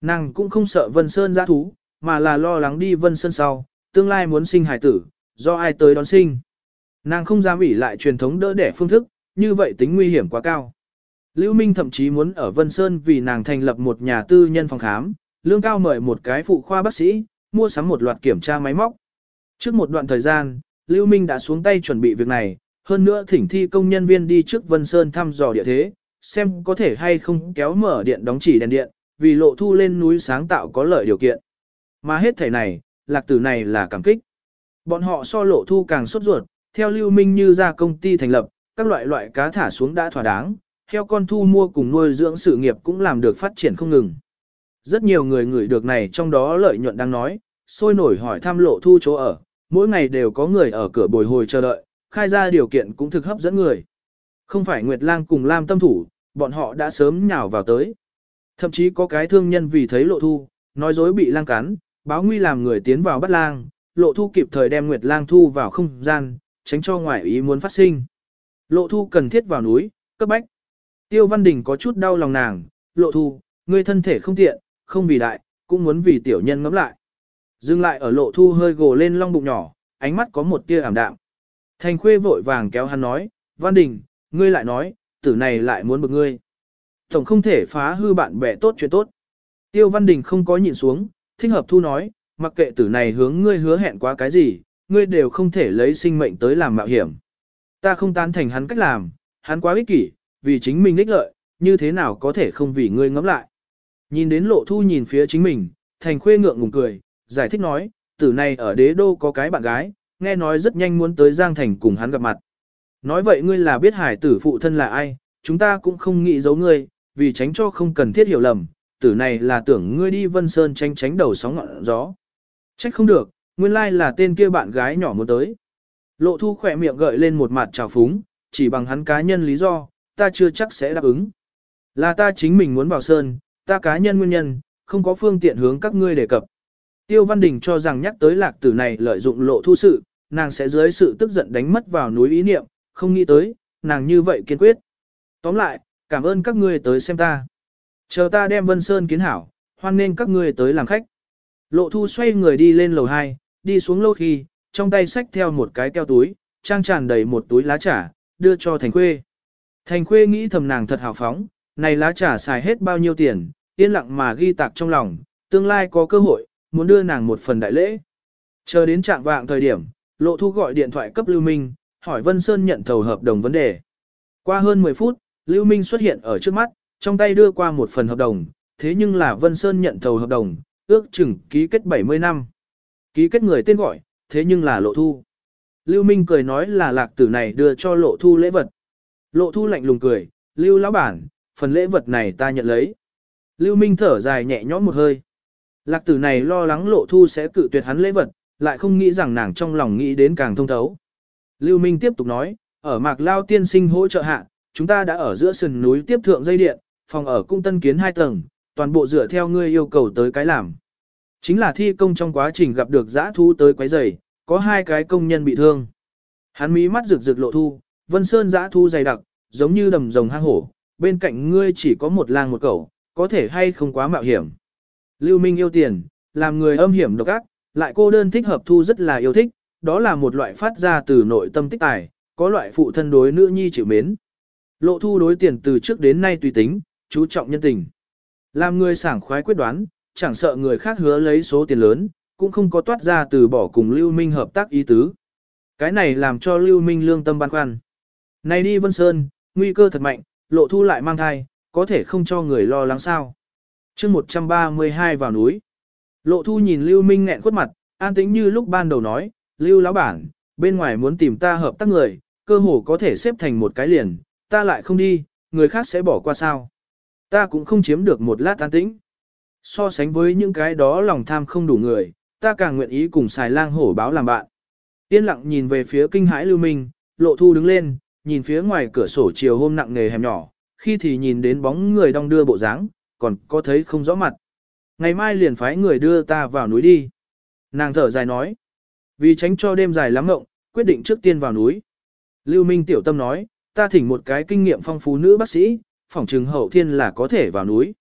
Nàng cũng không sợ Vân Sơn giã thú, mà là lo lắng đi Vân Sơn sau, tương lai muốn sinh hải tử, do ai tới đón sinh. Nàng không dám ỷ lại truyền thống đỡ đẻ phương thức, như vậy tính nguy hiểm quá cao. Lưu Minh thậm chí muốn ở Vân Sơn vì nàng thành lập một nhà tư nhân phòng khám, lương cao mời một cái phụ khoa bác sĩ, mua sắm một loạt kiểm tra máy móc. Trước một đoạn thời gian, Lưu Minh đã xuống tay chuẩn bị việc này, hơn nữa thỉnh thi công nhân viên đi trước Vân Sơn thăm dò địa thế, xem có thể hay không kéo mở điện đóng chỉ đèn điện, vì lộ thu lên núi sáng tạo có lợi điều kiện. Mà hết thể này, lạc tử này là cảm kích. Bọn họ so lộ thu càng sốt ruột, theo Lưu Minh như ra công ty thành lập, các loại loại cá thả xuống đã thỏa đáng, theo con thu mua cùng nuôi dưỡng sự nghiệp cũng làm được phát triển không ngừng. Rất nhiều người ngửi được này trong đó lợi nhuận đang nói, sôi nổi hỏi thăm lộ thu chỗ ở, mỗi ngày đều có người ở cửa bồi hồi chờ đợi, khai ra điều kiện cũng thực hấp dẫn người. Không phải Nguyệt Lang cùng Lam Tâm Thủ, bọn họ đã sớm nhào vào tới. Thậm chí có cái thương nhân vì thấy lộ thu, nói dối bị lang cắn, báo nguy làm người tiến vào bắt lang, lộ thu kịp thời đem Nguyệt Lang thu vào không gian, tránh cho ngoại ý muốn phát sinh. Lộ thu cần thiết vào núi, cấp bách. Tiêu Văn Đình có chút đau lòng nàng, lộ thu, ngươi thân thể không tiện, không vì đại, cũng muốn vì tiểu nhân ngẫm lại. Dừng lại ở lộ thu hơi gồ lên long bụng nhỏ, ánh mắt có một tia ảm đạm. Thành Khuê vội vàng kéo hắn nói, Văn Đình, ngươi lại nói, tử này lại muốn bực ngươi. Tổng không thể phá hư bạn bè tốt chuyện tốt. Tiêu Văn Đình không có nhịn xuống, thích hợp thu nói, mặc kệ tử này hướng ngươi hứa hẹn quá cái gì, ngươi đều không thể lấy sinh mệnh tới làm mạo hiểm. Ta không tán thành hắn cách làm, hắn quá ích kỷ, vì chính mình ích lợi, như thế nào có thể không vì ngươi ngẫm lại. Nhìn đến lộ thu nhìn phía chính mình, Thành Khuê ngượng ngùng cười, giải thích nói, tử này ở đế đô có cái bạn gái, nghe nói rất nhanh muốn tới Giang Thành cùng hắn gặp mặt. Nói vậy ngươi là biết hải tử phụ thân là ai, chúng ta cũng không nghĩ giấu ngươi, vì tránh cho không cần thiết hiểu lầm, tử này là tưởng ngươi đi Vân Sơn tránh tránh đầu sóng ngọn gió. Trách không được, nguyên lai là tên kia bạn gái nhỏ muốn tới. Lộ thu khỏe miệng gợi lên một mặt trào phúng, chỉ bằng hắn cá nhân lý do, ta chưa chắc sẽ đáp ứng. Là ta chính mình muốn vào Sơn, ta cá nhân nguyên nhân, không có phương tiện hướng các ngươi đề cập. Tiêu Văn Đình cho rằng nhắc tới lạc tử này lợi dụng lộ thu sự, nàng sẽ dưới sự tức giận đánh mất vào núi ý niệm, không nghĩ tới, nàng như vậy kiên quyết. Tóm lại, cảm ơn các ngươi tới xem ta. Chờ ta đem Vân Sơn kiến hảo, hoan nên các ngươi tới làm khách. Lộ thu xoay người đi lên lầu hai, đi xuống lâu khi, trong tay xách theo một cái keo túi, trang tràn đầy một túi lá trà, đưa cho Thành Khuê. Thành Khuê nghĩ thầm nàng thật hào phóng, này lá trà xài hết bao nhiêu tiền, yên lặng mà ghi tạc trong lòng, tương lai có cơ hội, muốn đưa nàng một phần đại lễ. Chờ đến trạng vạng thời điểm, Lộ Thu gọi điện thoại cấp Lưu Minh, hỏi Vân Sơn nhận thầu hợp đồng vấn đề. Qua hơn mười phút, Lưu Minh xuất hiện ở trước mắt, trong tay đưa qua một phần hợp đồng, thế nhưng là Vân Sơn nhận thầu hợp đồng, ước chừng ký kết bảy mươi năm. Ký kết người tên gọi, thế nhưng là Lộ Thu. Lưu Minh cười nói là lạc tử này đưa cho Lộ Thu lễ vật. Lộ Thu lạnh lùng cười, Lưu lão bản, phần lễ vật này ta nhận lấy. Lưu Minh thở dài nhẹ nhõm một hơi. Lạc tử này lo lắng Lộ Thu sẽ cự tuyệt hắn lễ vật, lại không nghĩ rằng nàng trong lòng nghĩ đến càng thông thấu. Lưu Minh tiếp tục nói, ở Mạc Lao tiên sinh hỗ trợ hạ, chúng ta đã ở giữa sườn núi tiếp thượng dây điện, phòng ở cung tân kiến hai tầng, toàn bộ dựa theo ngươi yêu cầu tới cái làm. Chính là thi công trong quá trình gặp được dã thú tới quấy rầy, có hai cái công nhân bị thương. Hắn mí mắt rực rực Lộ Thu, Vân Sơn dã thú dày đặc, giống như đầm rồng hang hổ, bên cạnh ngươi chỉ có một lang một cẩu, có thể hay không quá mạo hiểm. Lưu Minh yêu tiền, làm người âm hiểm độc ác, lại cô đơn thích hợp thu rất là yêu thích, đó là một loại phát ra từ nội tâm tích tài, có loại phụ thân đối nữ nhi chịu mến. Lộ Thu đối tiền từ trước đến nay tùy tính, chú trọng nhân tình. Làm người sảng khoái quyết đoán, chẳng sợ người khác hứa lấy số tiền lớn, cũng không có toát ra từ bỏ cùng Lưu Minh hợp tác ý tứ. Cái này làm cho Lưu Minh lương tâm băn khoăn. Này đi Vân Sơn, nguy cơ thật mạnh, Lộ Thu lại mang thai, có thể không cho người lo lắng sao. chương một trăm ba mươi hai vào núi. Lộ Thu nhìn Lưu Minh nghẹn khuất mặt, an tĩnh như lúc ban đầu nói, Lưu lão bản, bên ngoài muốn tìm ta hợp tác người, cơ hồ có thể xếp thành một cái liền, ta lại không đi, người khác sẽ bỏ qua sao. Ta cũng không chiếm được một lát an tĩnh. So sánh với những cái đó lòng tham không đủ người, ta càng nguyện ý cùng xài lang hổ báo làm bạn. Yên lặng nhìn về phía kinh hãi Lưu Minh, Lộ Thu đứng lên, nhìn phía ngoài cửa sổ chiều hôm nặng nề hẻm nhỏ, khi thì nhìn đến bóng người đong đưa bộ dáng, còn có thấy không rõ mặt. Ngày mai liền phái người đưa ta vào núi đi. Nàng thở dài nói. Vì tránh cho đêm dài lắm ngộng, quyết định trước tiên vào núi. Lưu Minh tiểu tâm nói, ta thỉnh một cái kinh nghiệm phong phú nữ bác sĩ, phỏng trừng hậu thiên là có thể vào núi.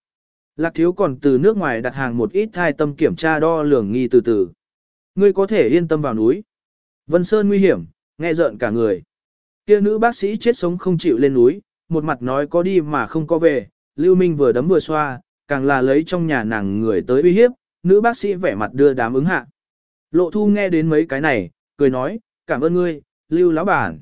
Lạc thiếu còn từ nước ngoài đặt hàng một ít thai tâm kiểm tra đo lường nghi từ từ. Ngươi có thể yên tâm vào núi. Vân Sơn nguy hiểm, nghe rợn cả người. Kia nữ bác sĩ chết sống không chịu lên núi, một mặt nói có đi mà không có về, Lưu Minh vừa đấm vừa xoa, càng là lấy trong nhà nàng người tới uy hiếp, nữ bác sĩ vẻ mặt đưa đám ứng hạ. Lộ Thu nghe đến mấy cái này, cười nói, cảm ơn ngươi, Lưu lão bản.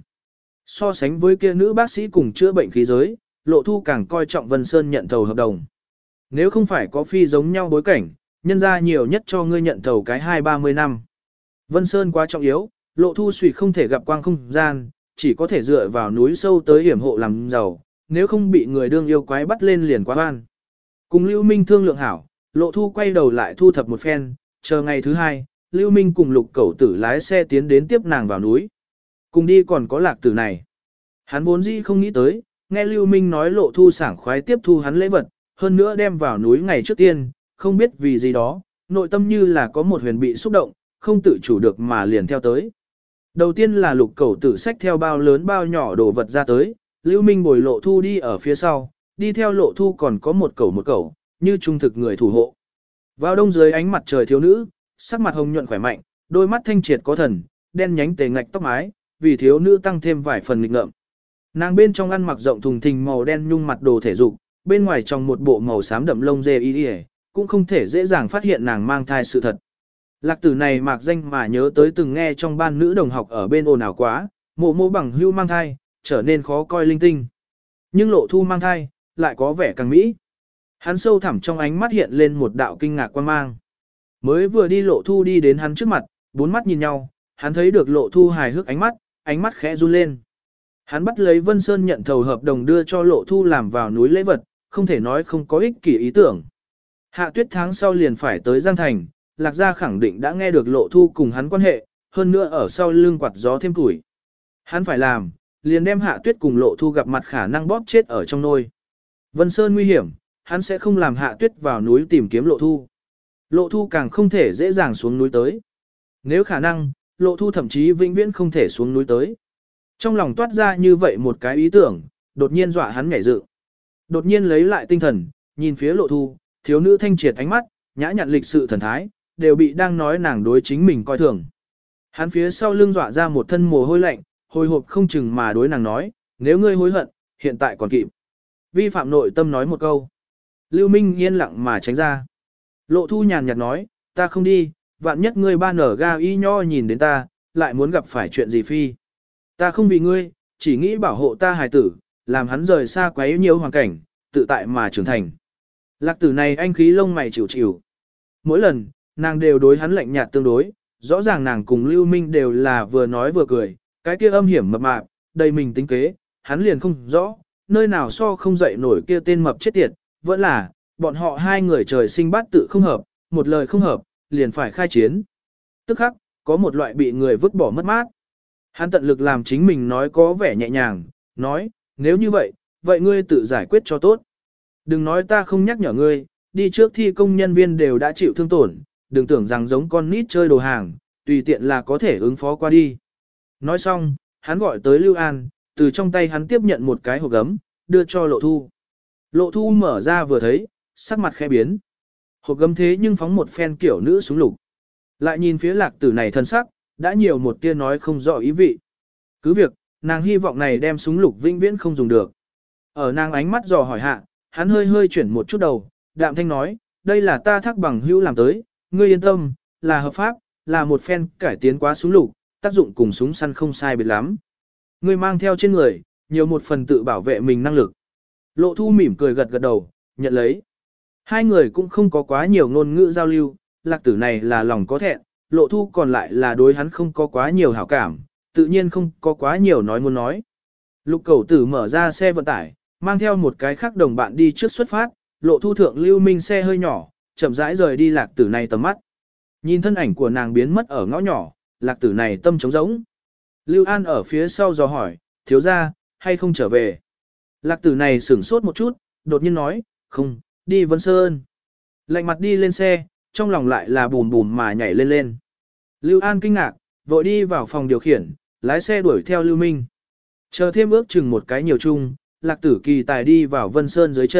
So sánh với kia nữ bác sĩ cùng chữa bệnh khí giới, Lộ Thu càng coi trọng Vân Sơn nhận thầu hợp đồng. Nếu không phải có phi giống nhau bối cảnh, nhân ra nhiều nhất cho ngươi nhận thầu cái hai ba mươi năm. Vân Sơn quá trọng yếu, Lộ Thu suy không thể gặp quang không gian, chỉ có thể dựa vào núi sâu tới hiểm hộ làm giàu, nếu không bị người đương yêu quái bắt lên liền quá oan. Cùng Lưu Minh thương lượng hảo, Lộ Thu quay đầu lại thu thập một phen, chờ ngày thứ hai, Lưu Minh cùng Lục Cẩu Tử lái xe tiến đến tiếp nàng vào núi. Cùng đi còn có Lạc Tử này. Hắn vốn dĩ không nghĩ tới, nghe Lưu Minh nói Lộ Thu sảng khoái tiếp thu hắn lễ vật, hơn nữa đem vào núi ngày trước tiên, không biết vì gì đó, nội tâm như là có một huyền bị xúc động, không tự chủ được mà liền theo tới. Đầu tiên là Lục Cẩu Tử xách theo bao lớn bao nhỏ đồ vật ra tới, Lưu Minh bồi Lộ Thu đi ở phía sau, đi theo Lộ Thu còn có một cẩu một cẩu, như trung thực người thủ hộ. Vào đông dưới ánh mặt trời thiếu nữ, sắc mặt hồng nhuận khỏe mạnh, đôi mắt thanh triệt có thần, đen nhánh tề ngạch tóc mái, vì thiếu nữ tăng thêm vài phần nghịch ngợm. Nàng bên trong ăn mặc rộng thùng thình màu đen nhung mặt đồ thể dục, bên ngoài trong một bộ màu xám đậm lông dê y y, cũng không thể dễ dàng phát hiện nàng mang thai sự thật. Lạc Tử này mạc danh mà nhớ tới từng nghe trong ban nữ đồng học ở bên ồn ào quá, mộ mộ bằng hưu mang thai, trở nên khó coi linh tinh. Nhưng Lộ Thu mang thai, lại có vẻ càng mỹ. Hắn sâu thẳm trong ánh mắt hiện lên một đạo kinh ngạc quan mang. Mới vừa đi Lộ Thu đi đến hắn trước mặt, bốn mắt nhìn nhau, hắn thấy được Lộ Thu hài hước ánh mắt, ánh mắt khẽ run lên. Hắn bắt lấy Vân Sơn nhận thầu hợp đồng đưa cho Lộ Thu làm vào núi lễ vật, không thể nói không có ích kỷ ý tưởng. Hạ Tuyết tháng sau liền phải tới Giang Thành, Lạc Gia khẳng định đã nghe được Lộ Thu cùng hắn quan hệ, hơn nữa ở sau lưng quạt gió thêm củi. Hắn phải làm, liền đem Hạ Tuyết cùng Lộ Thu gặp mặt khả năng bóp chết ở trong nôi. Vân Sơn nguy hiểm, hắn sẽ không làm Hạ Tuyết vào núi tìm kiếm Lộ Thu. Lộ Thu càng không thể dễ dàng xuống núi tới. Nếu khả năng, Lộ Thu thậm chí vĩnh viễn không thể xuống núi tới. Trong lòng toát ra như vậy một cái ý tưởng, đột nhiên dọa hắn nhảy dựng. Đột nhiên lấy lại tinh thần, nhìn phía Lộ Thu, thiếu nữ thanh triệt ánh mắt, nhã nhặn lịch sự thần thái, đều bị đang nói nàng đối chính mình coi thường. Hắn phía sau lưng dọa ra một thân mồ hôi lạnh, hồi hộp không chừng mà đối nàng nói, nếu ngươi hối hận, hiện tại còn kịp. Vi phạm nội tâm nói một câu. Lưu Minh yên lặng mà tránh ra. Lộ Thu nhàn nhạt nói, ta không đi, vạn nhất ngươi ba nở ga y nho nhìn đến ta, lại muốn gặp phải chuyện gì phi. Ta không vì ngươi, chỉ nghĩ bảo hộ ta hài tử, làm hắn rời xa quấy nhiều hoàn cảnh, tự tại mà trưởng thành. Lạc Tử này anh khí lông mày chịu chịu. Mỗi lần, nàng đều đối hắn lạnh nhạt tương đối, rõ ràng nàng cùng Lưu Minh đều là vừa nói vừa cười, cái kia âm hiểm mập mạp, đầy mình tính kế, hắn liền không rõ, nơi nào so không dậy nổi kia tên mập chết tiệt, vẫn là, bọn họ hai người trời sinh bát tự không hợp, một lời không hợp, liền phải khai chiến. Tức khắc, có một loại bị người vứt bỏ mất mát. Hắn tận lực làm chính mình nói có vẻ nhẹ nhàng, nói, nếu như vậy, vậy ngươi tự giải quyết cho tốt. Đừng nói ta không nhắc nhở ngươi, đi trước thi công nhân viên đều đã chịu thương tổn, đừng tưởng rằng giống con nít chơi đồ hàng, tùy tiện là có thể ứng phó qua đi. Nói xong, hắn gọi tới Lưu An, từ trong tay hắn tiếp nhận một cái hộp gấm, đưa cho Lộ Thu. Lộ Thu mở ra vừa thấy, sắc mặt khẽ biến. Hộp gấm thế nhưng phóng một phen kiểu nữ súng lục. Lại nhìn phía Lạc Tử này thân sắc, đã nhiều một tia nói không rõ ý vị. Cứ việc, nàng hy vọng này đem súng lục vĩnh viễn không dùng được. Ở nàng ánh mắt dò hỏi hạ, hắn hơi hơi chuyển một chút đầu, đạm thanh nói, đây là ta thác bằng hữu làm tới, ngươi yên tâm, là hợp pháp, là một phen cải tiến quá súng lục, tác dụng cùng súng săn không sai biệt lắm. Ngươi mang theo trên người, nhiều một phần tự bảo vệ mình năng lực. Lộ Thu mỉm cười gật gật đầu, nhận lấy. Hai người cũng không có quá nhiều ngôn ngữ giao lưu, Lạc Tử này là lòng có thẹn, Lộ Thu còn lại là đối hắn không có quá nhiều hảo cảm, tự nhiên không có quá nhiều nói muốn nói. Lục Cẩu Tử mở ra xe vận tải, mang theo một cái khác đồng bạn đi trước xuất phát, Lộ Thu thượng Lưu Minh xe hơi nhỏ, chậm rãi rời đi Lạc Tử này tầm mắt. Nhìn thân ảnh của nàng biến mất ở ngõ nhỏ, Lạc Tử này tâm trống rỗng. Lưu An ở phía sau dò hỏi, thiếu gia, hay không trở về? Lạc Tử này sửng sốt một chút, đột nhiên nói, không, đi Vân Sơn. Lạnh mặt đi lên xe, trong lòng lại là bùm bùm mà nhảy lên lên. Lưu An kinh ngạc, vội đi vào phòng điều khiển, lái xe đuổi theo Lưu Minh. Chờ thêm ước chừng một cái nhiều chung, Lạc Tử kỳ tài đi vào Vân Sơn dưới chân,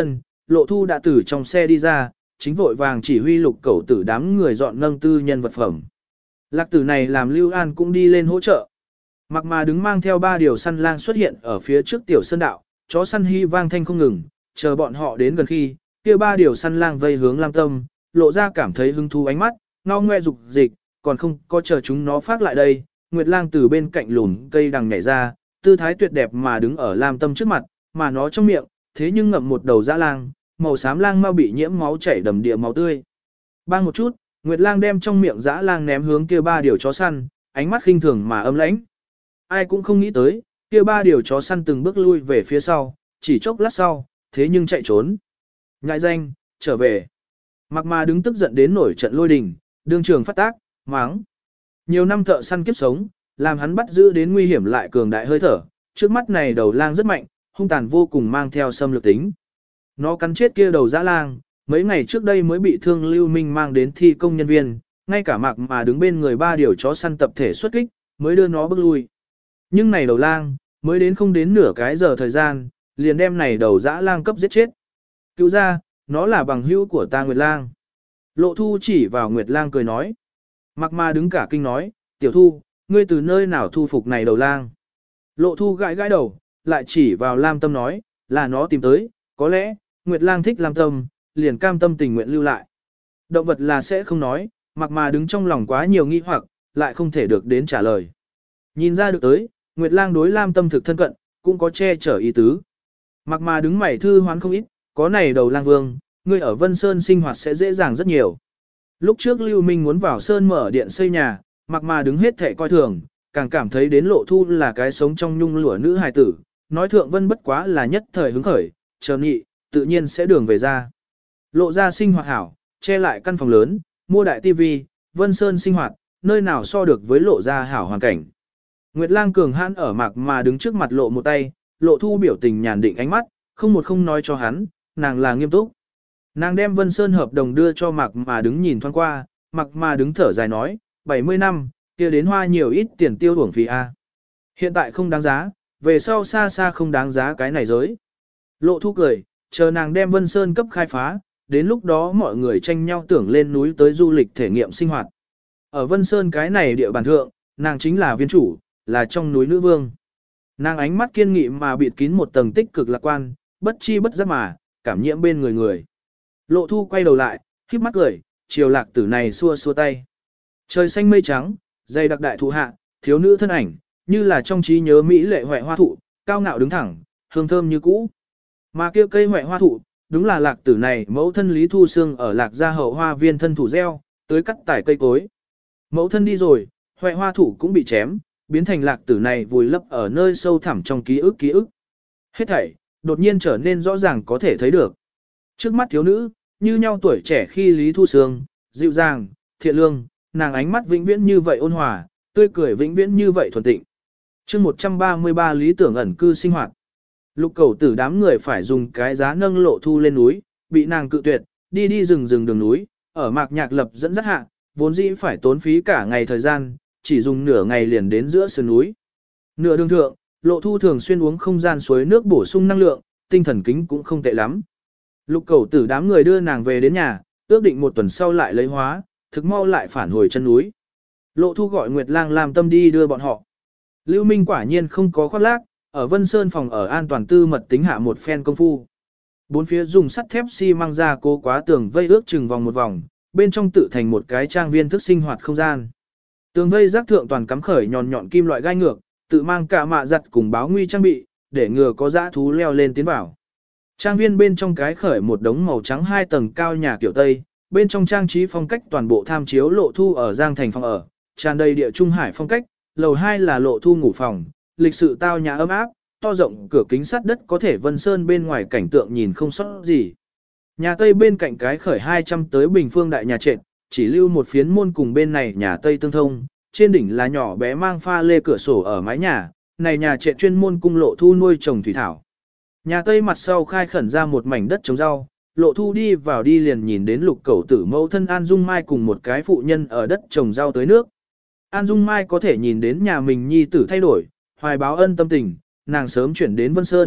Lộ Thu đã từ trong xe đi ra, chính vội vàng chỉ huy Lục Cẩu Tử đám người dọn nâng tư nhân vật phẩm. Lạc Tử này làm Lưu An cũng đi lên hỗ trợ. Mặc mà đứng mang theo ba điều săn lang xuất hiện ở phía trước tiểu sơn đạo, chó săn hy vang thanh không ngừng, chờ bọn họ đến gần khi, kia ba điều săn lang vây hướng Lam Tâm, lộ ra cảm thấy hứng thú ánh mắt, ngao ngoe dục dịch, còn không có chờ chúng nó phát lại đây, Nguyệt Lang từ bên cạnh lùn cây đằng nhảy ra, tư thái tuyệt đẹp mà đứng ở Lam Tâm trước mặt, mà nó trong miệng, thế nhưng ngậm một đầu dã lang, màu xám lang mau bị nhiễm máu chảy đầm địa máu tươi. Bang một chút, Nguyệt Lang đem trong miệng dã lang ném hướng kia ba điều chó săn, ánh mắt khinh thường mà âm lãnh. Ai cũng không nghĩ tới, kia ba điều chó săn từng bước lui về phía sau, chỉ chốc lát sau, thế nhưng chạy trốn. Ngại danh, trở về. Mặc mà đứng tức giận đến nổi trận lôi đình, đương trường phát tác, máng. Nhiều năm thợ săn kiếp sống, làm hắn bắt giữ đến nguy hiểm lại cường đại hơi thở, trước mắt này đầu lang rất mạnh, hung tàn vô cùng mang theo xâm lược tính. Nó cắn chết kia đầu dã lang, mấy ngày trước đây mới bị thương Lưu Minh mang đến thi công nhân viên, ngay cả Mạc mà đứng bên người ba điều chó săn tập thể xuất kích, mới đưa nó bước lui. Nhưng này đầu lang, mới đến không đến nửa cái giờ thời gian, liền đem này đầu dã lang cấp giết chết. Cứu ra, nó là bằng hữu của ta Nguyệt Lang. Lộ Thu chỉ vào Nguyệt Lang cười nói. Mạc mà đứng cả kinh nói, tiểu Thu, ngươi từ nơi nào thu phục này đầu lang. Lộ Thu gãi gãi đầu, lại chỉ vào Lam Tâm nói, là nó tìm tới, có lẽ, Nguyệt Lang thích Lam Tâm, liền cam tâm tình nguyện lưu lại. Động vật là sẽ không nói, Mạc mà đứng trong lòng quá nhiều nghi hoặc, lại không thể được đến trả lời. Nhìn ra được tới, Nguyệt Lang đối Lam Tâm thực thân cận, cũng có che chở ý tứ. Mạc mà đứng mày thư hoán không ít, có này đầu lang vương, ngươi ở Vân Sơn sinh hoạt sẽ dễ dàng rất nhiều. Lúc trước Lưu Minh muốn vào Sơn mở điện xây nhà, Mạc mà đứng hết thể coi thường, càng cảm thấy đến Lộ Thu là cái sống trong nhung lụa nữ hài tử, nói thượng vân bất quá là nhất thời hứng khởi, chờ nghị, tự nhiên sẽ đường về ra. Lộ ra sinh hoạt hảo, che lại căn phòng lớn, mua đại tivi, Vân Sơn sinh hoạt, nơi nào so được với lộ ra hảo hoàn cảnh. Nguyệt Lang cường hãn ở Mạc mà đứng trước mặt Lộ một tay, Lộ Thu biểu tình nhàn định ánh mắt, không một không nói cho hắn, nàng là nghiêm túc. Nàng đem Vân Sơn hợp đồng đưa cho Mạc mà đứng nhìn thoáng qua, Mạc mà đứng thở dài nói, bảy mươi năm, kia đến hoa nhiều ít tiền tiêu uổng phí a. Hiện tại không đáng giá, về sau xa xa không đáng giá cái này giới. Lộ Thu cười, chờ nàng đem Vân Sơn cấp khai phá, đến lúc đó mọi người tranh nhau tưởng lên núi tới du lịch thể nghiệm sinh hoạt. Ở Vân Sơn cái này địa bàn thượng, nàng chính là viên chủ, là trong núi nữ vương. Nàng ánh mắt kiên nghị mà bịt kín một tầng tích cực lạc quan, bất chi bất giác mà, cảm nhiễm bên người người. Lộ Thu quay đầu lại, khép mắt cười, chiều Lạc Tử này xua xua tay. Trời xanh mây trắng, dày đặc đại thụ hạ, thiếu nữ thân ảnh, như là trong trí nhớ mỹ lệ hoại hoa thụ, cao ngạo đứng thẳng, hương thơm như cũ. Mà kia cây hoại hoa thụ, đúng là Lạc Tử này mẫu thân Lý Thu Sương ở Lạc gia hậu hoa viên thân thủ gieo, tới cắt tải cây cối. Mẫu thân đi rồi, hoại hoa thụ cũng bị chém, biến thành Lạc Tử này vùi lấp ở nơi sâu thẳm trong ký ức ký ức. Hết thảy, đột nhiên trở nên rõ ràng có thể thấy được. Trước mắt thiếu nữ, như nhau tuổi trẻ khi Lý Thu Sương, dịu dàng, thiện lương, nàng ánh mắt vĩnh viễn như vậy ôn hòa, tươi cười vĩnh viễn như vậy thuần tịnh. Chương một trăm ba mươi ba lý tưởng ẩn cư sinh hoạt. Lục Cẩu Tử đám người phải dùng cái giá nâng Lộ Thu lên núi, bị nàng cự tuyệt, đi đi rừng rừng đường núi, ở Mạc Nhạc Lập dẫn dắt hạ, vốn dĩ phải tốn phí cả ngày thời gian, chỉ dùng nửa ngày liền đến giữa sườn núi. Nửa đường thượng, Lộ Thu thường xuyên uống không gian suối nước bổ sung năng lượng, tinh thần kính cũng không tệ lắm. Lục Cẩu Tử đám người đưa nàng về đến nhà, ước định một tuần sau lại lấy hóa, thực mau lại phản hồi chân núi. Lộ Thu gọi Nguyệt Lang làm tâm đi đưa bọn họ. Lưu Minh quả nhiên không có khoác lác, ở Vân Sơn phòng ở an toàn tư mật tính hạ một phen công phu. Bốn phía dùng sắt thép xi măng ra cố quá tường vây ước chừng vòng một vòng, bên trong tự thành một cái trang viên thức sinh hoạt không gian. Tường vây rác thượng toàn cắm khởi nhọn nhọn kim loại gai ngược, tự mang cả mạ giặt cùng báo nguy trang bị, để ngừa có dã thú leo lên tiến vào. Trang viên bên trong cái khởi một đống màu trắng hai tầng cao nhà kiểu Tây, bên trong trang trí phong cách toàn bộ tham chiếu Lộ Thu ở Giang Thành phòng ở, tràn đầy địa trung hải phong cách, lầu hai là Lộ Thu ngủ phòng, lịch sự tao nhã ấm áp, to rộng cửa kính sắt đất có thể Vân Sơn bên ngoài cảnh tượng nhìn không sót gì. Nhà Tây bên cạnh cái khởi hai trăm tới bình phương đại nhà trệt, chỉ lưu một phiến môn cùng bên này nhà Tây tương thông, trên đỉnh là nhỏ bé mang pha lê cửa sổ ở mái nhà, này nhà trệt chuyên môn cung Lộ Thu nuôi trồng thủy thảo. Nhà Tây mặt sau khai khẩn ra một mảnh đất trồng rau, Lộ Thu đi vào đi liền nhìn đến Lục Cẩu Tử mẫu thân An Dung Mai cùng một cái phụ nhân ở đất trồng rau tới nước. An Dung Mai có thể nhìn đến nhà mình nhi tử thay đổi, hoài báo ân tâm tình, nàng sớm chuyển đến Vân Sơn,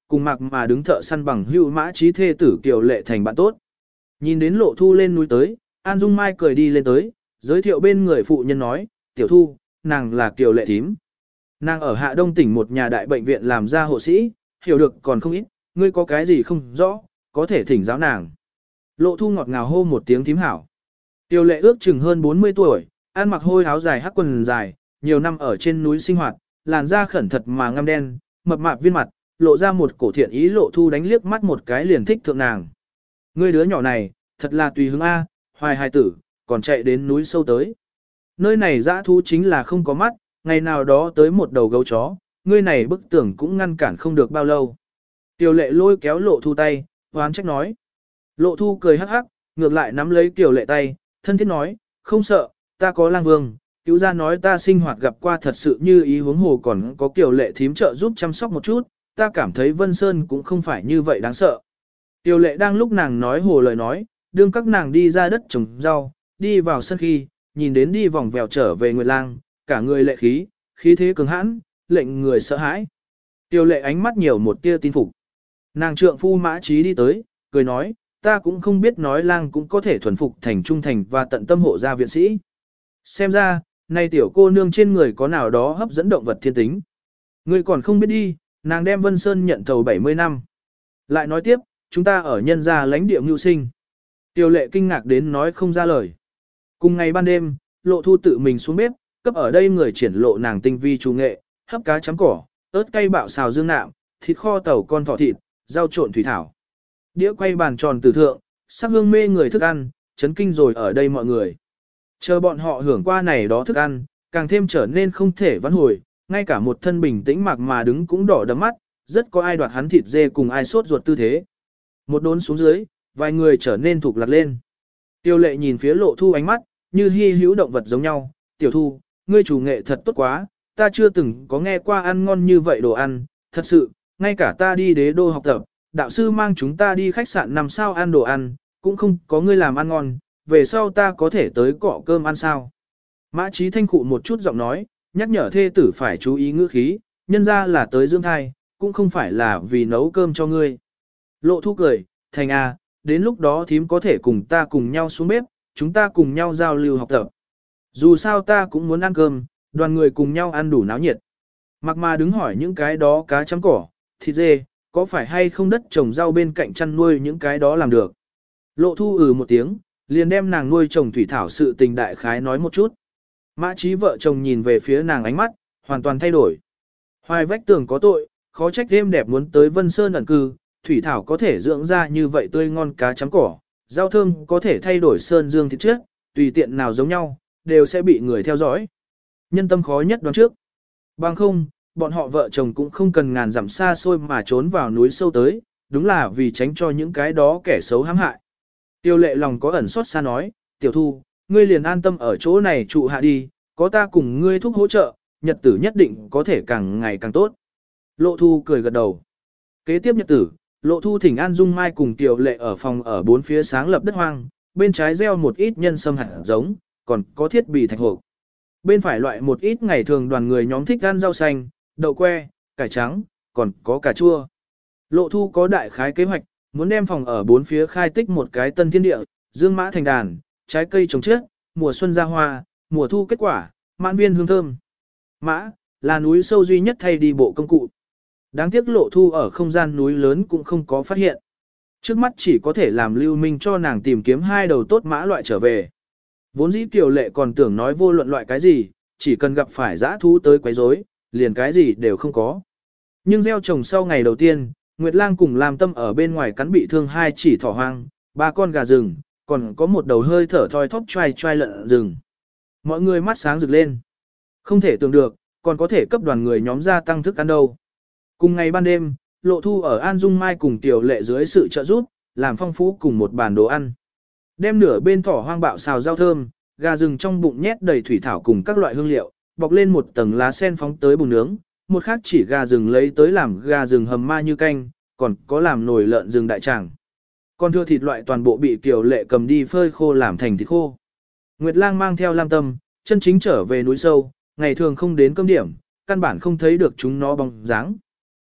cùng mặc mà đứng thợ săn bằng hưu mã trí thê tử Kiều Lệ thành bạn tốt. Nhìn đến Lộ Thu lên núi tới, An Dung Mai cười đi lên tới, giới thiệu bên người phụ nhân nói, tiểu Thu, nàng là Kiều Lệ thím. Nàng ở Hạ Đông tỉnh một nhà đại bệnh viện làm ra hộ sĩ, hiểu được còn không ít, ngươi có cái gì không rõ, có thể thỉnh giáo nàng. Lộ Thu ngọt ngào hô một tiếng thím hảo. Kiều Lệ ước chừng hơn bốn mươi tuổi, ăn mặc hôi áo dài hắc quần dài, nhiều năm ở trên núi sinh hoạt, làn da khẩn thật mà ngăm đen, mập mạp viên mặt, lộ ra một cổ thiện ý. Lộ Thu đánh liếc mắt một cái liền thích thượng nàng. Ngươi đứa nhỏ này, thật là tùy hứng A, hoài hài tử, còn chạy đến núi sâu tới. Nơi này dã thú chính là không có mắt, ngày nào đó tới một đầu gấu chó, ngươi này bức tưởng cũng ngăn cản không được bao lâu. Kiều Lệ lôi kéo Lộ Thu tay, hoán trách nói. Lộ Thu cười hắc hắc, ngược lại nắm lấy Kiều Lệ tay, thân thiết nói, không sợ, ta có lang vương, cứu ra nói ta sinh hoạt gặp qua thật sự như ý huống hồ còn có Kiều Lệ thím trợ giúp chăm sóc một chút, ta cảm thấy Vân Sơn cũng không phải như vậy đáng sợ. Kiều Lệ đang lúc nàng nói hồ lời nói, đương các nàng đi ra đất trồng rau, đi vào sân khi, nhìn đến đi vòng vèo trở về Nguyệt Lang, cả người lệ khí, khí thế cường hãn, lệnh người sợ hãi. Kiều Lệ ánh mắt nhiều một tia tin phục. Nàng trượng phu Mã Trí đi tới, cười nói, ta cũng không biết nói Lang cũng có thể thuần phục thành trung thành và tận tâm hộ gia viện sĩ. Xem ra, này tiểu cô nương trên người có nào đó hấp dẫn động vật thiên tính. Ngươi còn không biết đi, nàng đem Vân Sơn nhận thầu bảy mươi năm. Lại nói tiếp, chúng ta ở nhân gia lãnh địa mưu sinh. Kiều Lệ kinh ngạc đến nói không ra lời. Cùng ngày ban đêm, Lộ Thu tự mình xuống bếp, cấp ở đây người triển lộ nàng tinh vi chủ nghệ, hấp cá chấm cỏ, ớt cay bạo xào dương nạm, thịt kho tàu con thỏ thịt, rau trộn thủy thảo. Đĩa quay bàn tròn tử thượng, sắc hương mê người thức ăn, chấn kinh rồi ở đây mọi người. Chờ bọn họ hưởng qua này đó thức ăn, càng thêm trở nên không thể vãn hồi, ngay cả một thân bình tĩnh mạc mà đứng cũng đỏ đấm mắt, rất có ai đoạt hắn thịt dê cùng ai sốt ruột tư thế. Một đốn xuống dưới, vài người trở nên thục lạc lên. Tiêu Lệ nhìn phía Lộ Thu ánh mắt, như hy hữu động vật giống nhau, tiểu Thu, ngươi chủ nghệ thật tốt quá, ta chưa từng có nghe qua ăn ngon như vậy đồ ăn, thật sự, ngay cả ta đi đế đô học tập, đạo sư mang chúng ta đi khách sạn năm sao ăn đồ ăn, cũng không có ngươi làm ăn ngon, về sau ta có thể tới cọ cơm ăn sao. Mã Trí thanh khụ một chút giọng nói, nhắc nhở thê tử phải chú ý ngữ khí, nhân ra là tới dưỡng thai, cũng không phải là vì nấu cơm cho ngươi. Lộ Thu cười, thành à, đến lúc đó thím có thể cùng ta cùng nhau xuống bếp, chúng ta cùng nhau giao lưu học tập. Dù sao ta cũng muốn ăn cơm, đoàn người cùng nhau ăn đủ náo nhiệt. Mặc mà đứng hỏi những cái đó cá chấm cỏ, thịt dê, có phải hay không đất trồng rau bên cạnh chăn nuôi những cái đó làm được. Lộ Thu ừ một tiếng, liền đem nàng nuôi trồng thủy thảo sự tình đại khái nói một chút. Mã Trí vợ chồng nhìn về phía nàng ánh mắt, hoàn toàn thay đổi. Hoài vách tường có tội, khó trách đêm đẹp muốn tới Vân Sơn ẩn cư, thủy thảo có thể dưỡng ra như vậy tươi ngon cá chấm cỏ, rau thơm có thể thay đổi sơn dương thịt trước, tùy tiện nào giống nhau, đều sẽ bị người theo dõi. Nhân tâm khó nhất đoán trước. Bằng không, bọn họ vợ chồng cũng không cần ngàn dặm xa xôi mà trốn vào núi sâu tới, đúng là vì tránh cho những cái đó kẻ xấu hãm hại. Tiêu Lệ lòng có ẩn xót xa nói, tiểu Thu, ngươi liền an tâm ở chỗ này trụ hạ đi, có ta cùng ngươi thúc hỗ trợ, nhật tử nhất định có thể càng ngày càng tốt. Lộ Thu cười gật đầu. Kế tiếp nhật tử, Lộ Thu thỉnh An Dung Mai cùng Tiêu Lệ ở phòng ở bốn phía sáng lập đất hoang, bên trái gieo một ít nhân sâm hạt giống, còn có thiết bị thạch hộp. Bên phải loại một ít ngày thường đoàn người nhóm thích ăn rau xanh, đậu que, cải trắng, còn có cà chua. Lộ Thu có đại khái kế hoạch, muốn đem phòng ở bốn phía khai tích một cái tân thiên địa, dương mã thành đàn, trái cây trồng trước, mùa xuân ra hoa, mùa thu kết quả, mãn viên hương thơm. Mã, là núi sâu duy nhất thay đi bộ công cụ. Đáng tiếc Lộ Thu ở không gian núi lớn cũng không có phát hiện. Trước mắt chỉ có thể làm Lưu Minh cho nàng tìm kiếm hai đầu tốt mã loại trở về. Vốn dĩ Kiều Lệ còn tưởng nói vô luận loại cái gì, chỉ cần gặp phải dã thú tới quấy rối, liền cái gì đều không có. Nhưng gieo trồng sau ngày đầu tiên, Nguyệt Lang cùng Lam Tâm ở bên ngoài cắn bị thương hai chỉ thỏ hoang, ba con gà rừng, còn có một đầu hơi thở thoi thóp trai trai lợn rừng. Mọi người mắt sáng rực lên. Không thể tưởng được, còn có thể cấp đoàn người nhóm gia tăng thức ăn đâu. Cùng ngày ban đêm, Lộ Thu ở An Dung Mai cùng Tiểu Lệ dưới sự trợ giúp, làm phong phú cùng một bàn đồ ăn. Đem nửa bên thỏ hoang bạo xào rau thơm, gà rừng trong bụng nhét đầy thủy thảo cùng các loại hương liệu, bọc lên một tầng lá sen phóng tới bùn nướng, một khác chỉ gà rừng lấy tới làm gà rừng hầm ma như canh, còn có làm nồi lợn rừng đại tràng. Còn thưa thịt loại toàn bộ bị Kiều Lệ cầm đi phơi khô làm thành thịt khô. Nguyệt Lang mang theo Lam Tâm, chân chính trở về núi sâu, ngày thường không đến cơm điểm, căn bản không thấy được chúng nó bóng dáng.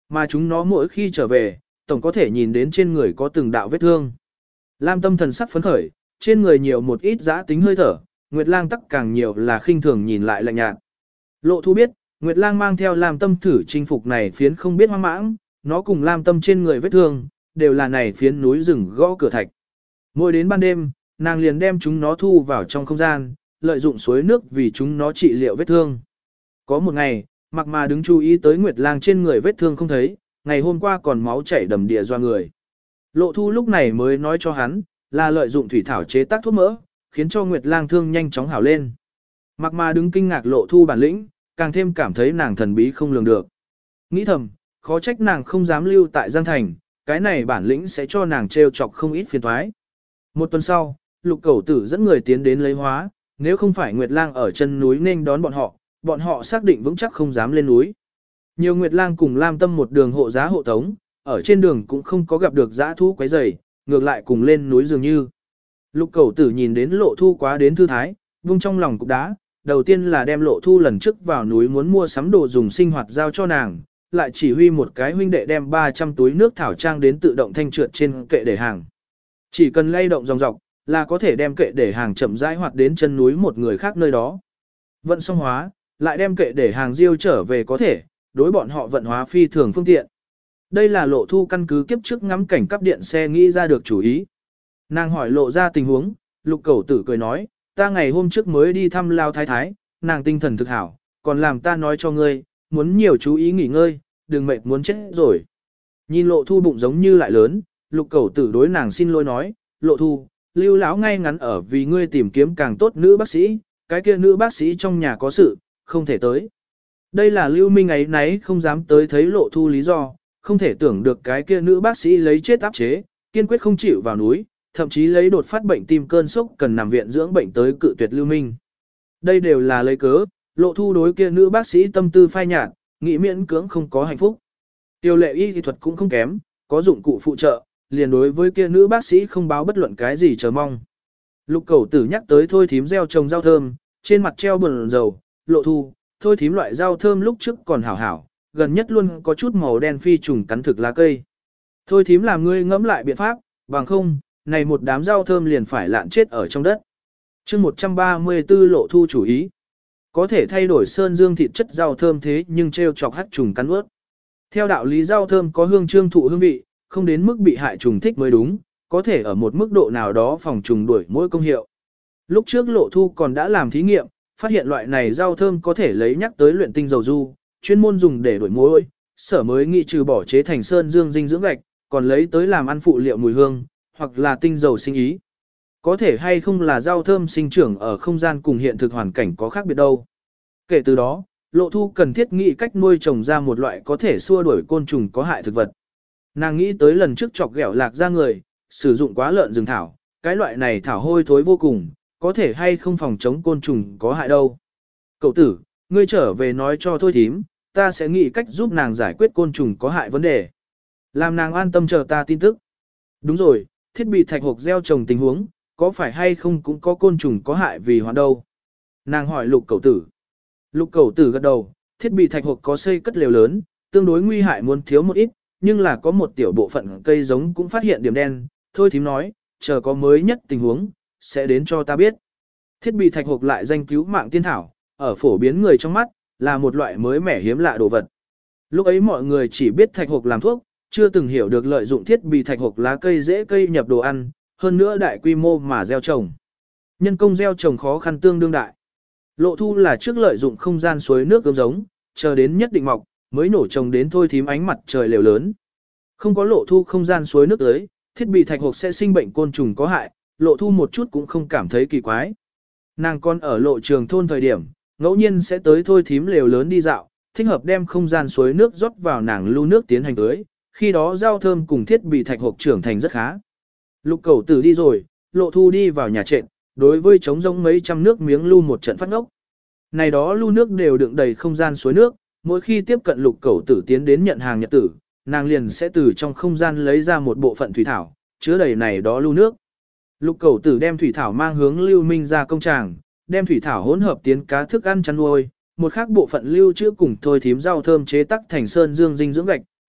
Mà chúng nó mỗi khi trở về, tổng có thể nhìn đến trên người có từng đạo vết thương. Lam Tâm thần sắc phấn khởi, trên người nhiều một ít giã tính hơi thở, Nguyệt Lang tắc càng nhiều là khinh thường nhìn lại lạnh nhạt. Lộ Thu biết, Nguyệt Lang mang theo Lam Tâm thử chinh phục này phiến không biết hoang mãng, nó cùng Lam Tâm trên người vết thương, đều là này phiến núi rừng gõ cửa thạch. Mỗi đến ban đêm, nàng liền đem chúng nó thu vào trong không gian, lợi dụng suối nước vì chúng nó trị liệu vết thương. Có một ngày, Mạc Mà đứng chú ý tới Nguyệt Lang trên người vết thương không thấy, ngày hôm qua còn máu chảy đầm địa doa người. Lộ Thu lúc này mới nói cho hắn, là lợi dụng thủy thảo chế tác thuốc mỡ, khiến cho Nguyệt Lang thương nhanh chóng hảo lên. Mạc Mà đứng kinh ngạc Lộ Thu bản lĩnh, càng thêm cảm thấy nàng thần bí không lường được. Nghĩ thầm, khó trách nàng không dám lưu tại Giang Thành, cái này bản lĩnh sẽ cho nàng trêu chọc không ít phiền toái. Một tuần sau, Lục Cẩu Tử dẫn người tiến đến lấy hóa, nếu không phải Nguyệt Lang ở chân núi nên đón bọn họ, bọn họ xác định vững chắc không dám lên núi. Nhiều Nguyệt Lang cùng Lam Tâm một đường hộ giá hộ tống, ở trên đường cũng không có gặp được dã thú quấy rầy, ngược lại cùng lên núi dường như. Lục Cẩu Tử nhìn đến Lộ Thu quá đến thư thái, vung trong lòng cục đá, đầu tiên là đem Lộ Thu lần trước vào núi muốn mua sắm đồ dùng sinh hoạt giao cho nàng, lại chỉ huy một cái huynh đệ đem ba trăm túi nước thảo trang đến tự động thanh trượt trên kệ để hàng. Chỉ cần lay động dòng dọc, là có thể đem kệ để hàng chậm rãi hoạt đến chân núi một người khác nơi đó. Vận xong hóa, lại đem kệ để hàng diêu trở về có thể, đối bọn họ vận hóa phi thường phương tiện. Đây là Lộ Thu căn cứ kiếp trước ngắm cảnh cắp điện xe nghĩ ra được chủ ý. Nàng hỏi Lộ ra tình huống, Lục Cẩu Tử cười nói, ta ngày hôm trước mới đi thăm Lao Thái Thái, nàng tinh thần thực hảo, còn làm ta nói cho ngươi, muốn nhiều chú ý nghỉ ngơi, đừng mệt muốn chết rồi. Nhìn Lộ Thu bụng giống như lại lớn, Lục Cẩu Tử đối nàng xin lỗi nói, Lộ Thu, Lưu lão ngay ngắn ở vì ngươi tìm kiếm càng tốt nữ bác sĩ, cái kia nữ bác sĩ trong nhà có sự, không thể tới. Đây là Lưu Minh ấy nấy không dám tới thấy Lộ Thu lý do, không thể tưởng được cái kia nữ bác sĩ lấy chết áp chế, kiên quyết không chịu vào núi, thậm chí lấy đột phát bệnh tim cơn sốc cần nằm viện dưỡng bệnh tới cự tuyệt Lưu Minh. Đây đều là lấy cớ, Lộ Thu đối kia nữ bác sĩ tâm tư phai nhạt, nghĩ miễn cưỡng không có hạnh phúc. Tiêu lệ y kỹ thuật cũng không kém, có dụng cụ phụ trợ, liền đối với kia nữ bác sĩ không báo bất luận cái gì chờ mong. Lục Cẩu Tử nhắc tới Thôi Thím gieo trồng rau thơm, trên mặt treo bờn dầu, Lộ Thu, Thôi Thím loại rau thơm lúc trước còn hảo hảo, gần nhất luôn có chút màu đen phi trùng cắn thực lá cây. Thôi Thím làm ngươi ngẫm lại biện pháp, bằng không, này một đám rau thơm liền phải lạn chết ở trong đất. chương một trăm ba mươi tư Lộ Thu chủ ý. Có thể thay đổi sơn dương thịt chất rau thơm thế nhưng treo chọc hắc trùng cắn ướt. Theo đạo lý rau thơm có hương trương thụ hương vị, không đến mức bị hại trùng thích mới đúng, có thể ở một mức độ nào đó phòng trùng đuổi mỗi công hiệu. Lúc trước Lộ Thu còn đã làm thí nghiệm, phát hiện loại này rau thơm có thể lấy nhắc tới luyện tinh dầu du, chuyên môn dùng để đuổi muỗi, sở mới nghị trừ bỏ chế thành sơn dương dinh dưỡng gạch, còn lấy tới làm ăn phụ liệu mùi hương, hoặc là tinh dầu sinh ý. Có thể hay không là rau thơm sinh trưởng ở không gian cùng hiện thực hoàn cảnh có khác biệt đâu. Kể từ đó, Lộ Thu cần thiết nghĩ cách nuôi trồng ra một loại có thể xua đuổi côn trùng có hại thực vật. Nàng nghĩ tới lần trước chọc ghẹo lạc ra người, sử dụng quá lợn rừng thảo, cái loại này thảo hôi thối vô cùng, có thể hay không phòng chống côn trùng có hại đâu. Cậu tử, ngươi trở về nói cho Thôi Thím, ta sẽ nghĩ cách giúp nàng giải quyết côn trùng có hại vấn đề. Làm nàng an tâm chờ ta tin tức. Đúng rồi, thiết bị thạch hộp gieo trồng tình huống, có phải hay không cũng có côn trùng có hại vì hoạn đâu. Nàng hỏi Lục Cẩu Tử. Lục Cẩu Tử gật đầu, thiết bị thạch hộp có xây cất lều lớn, tương đối nguy hại muốn thiếu một ít, nhưng là có một tiểu bộ phận cây giống cũng phát hiện điểm đen. Thôi Thím nói, chờ có mới nhất tình huống, sẽ đến cho ta biết. Thiết bị thạch hộp lại danh cứu mạng tiên thảo, ở phổ biến người trong mắt, là một loại mới mẻ hiếm lạ đồ vật. Lúc ấy mọi người chỉ biết thạch hộp làm thuốc, chưa từng hiểu được lợi dụng thiết bị thạch hộp lá cây dễ cây nhập đồ ăn, hơn nữa đại quy mô mà gieo trồng. Nhân công gieo trồng khó khăn tương đương đại. Lộ Thu là trước lợi dụng không gian suối nước ươm giống, chờ đến nhất định mọc, mới nổ trồng đến Thôi Thím ánh mặt trời lều lớn. Không có Lộ Thu không gian suối nước tới, thiết bị thạch hộp sẽ sinh bệnh côn trùng có hại, Lộ Thu một chút cũng không cảm thấy kỳ quái. Nàng còn ở lộ trường thôn thời điểm, ngẫu nhiên sẽ tới Thôi Thím lều lớn đi dạo, thích hợp đem không gian suối nước rót vào nàng lưu nước tiến hành tưới, khi đó rau thơm cùng thiết bị thạch hộp trưởng thành rất khá. Lục Cẩu Tử đi rồi, Lộ Thu đi vào nhà trệt, đối với trống rỗng mấy trăm nước miếng lưu một trận phát ngốc. Này đó lưu nước đều đựng đầy không gian suối nước, mỗi khi tiếp cận Lục Cẩu Tử tiến đến nhận hàng nhật tử, nàng liền sẽ từ trong không gian lấy ra một bộ phận thủy thảo, chứa đầy này đó lưu nước. Lục Cẩu Tử đem thủy thảo mang hướng Lưu Minh ra công tràng, đem thủy thảo hỗn hợp tiến cá thức ăn chăn nuôi, một khác bộ phận lưu trữ cùng Thôi Thím rau thơm chế tác thành sơn dương dinh dưỡng gạch,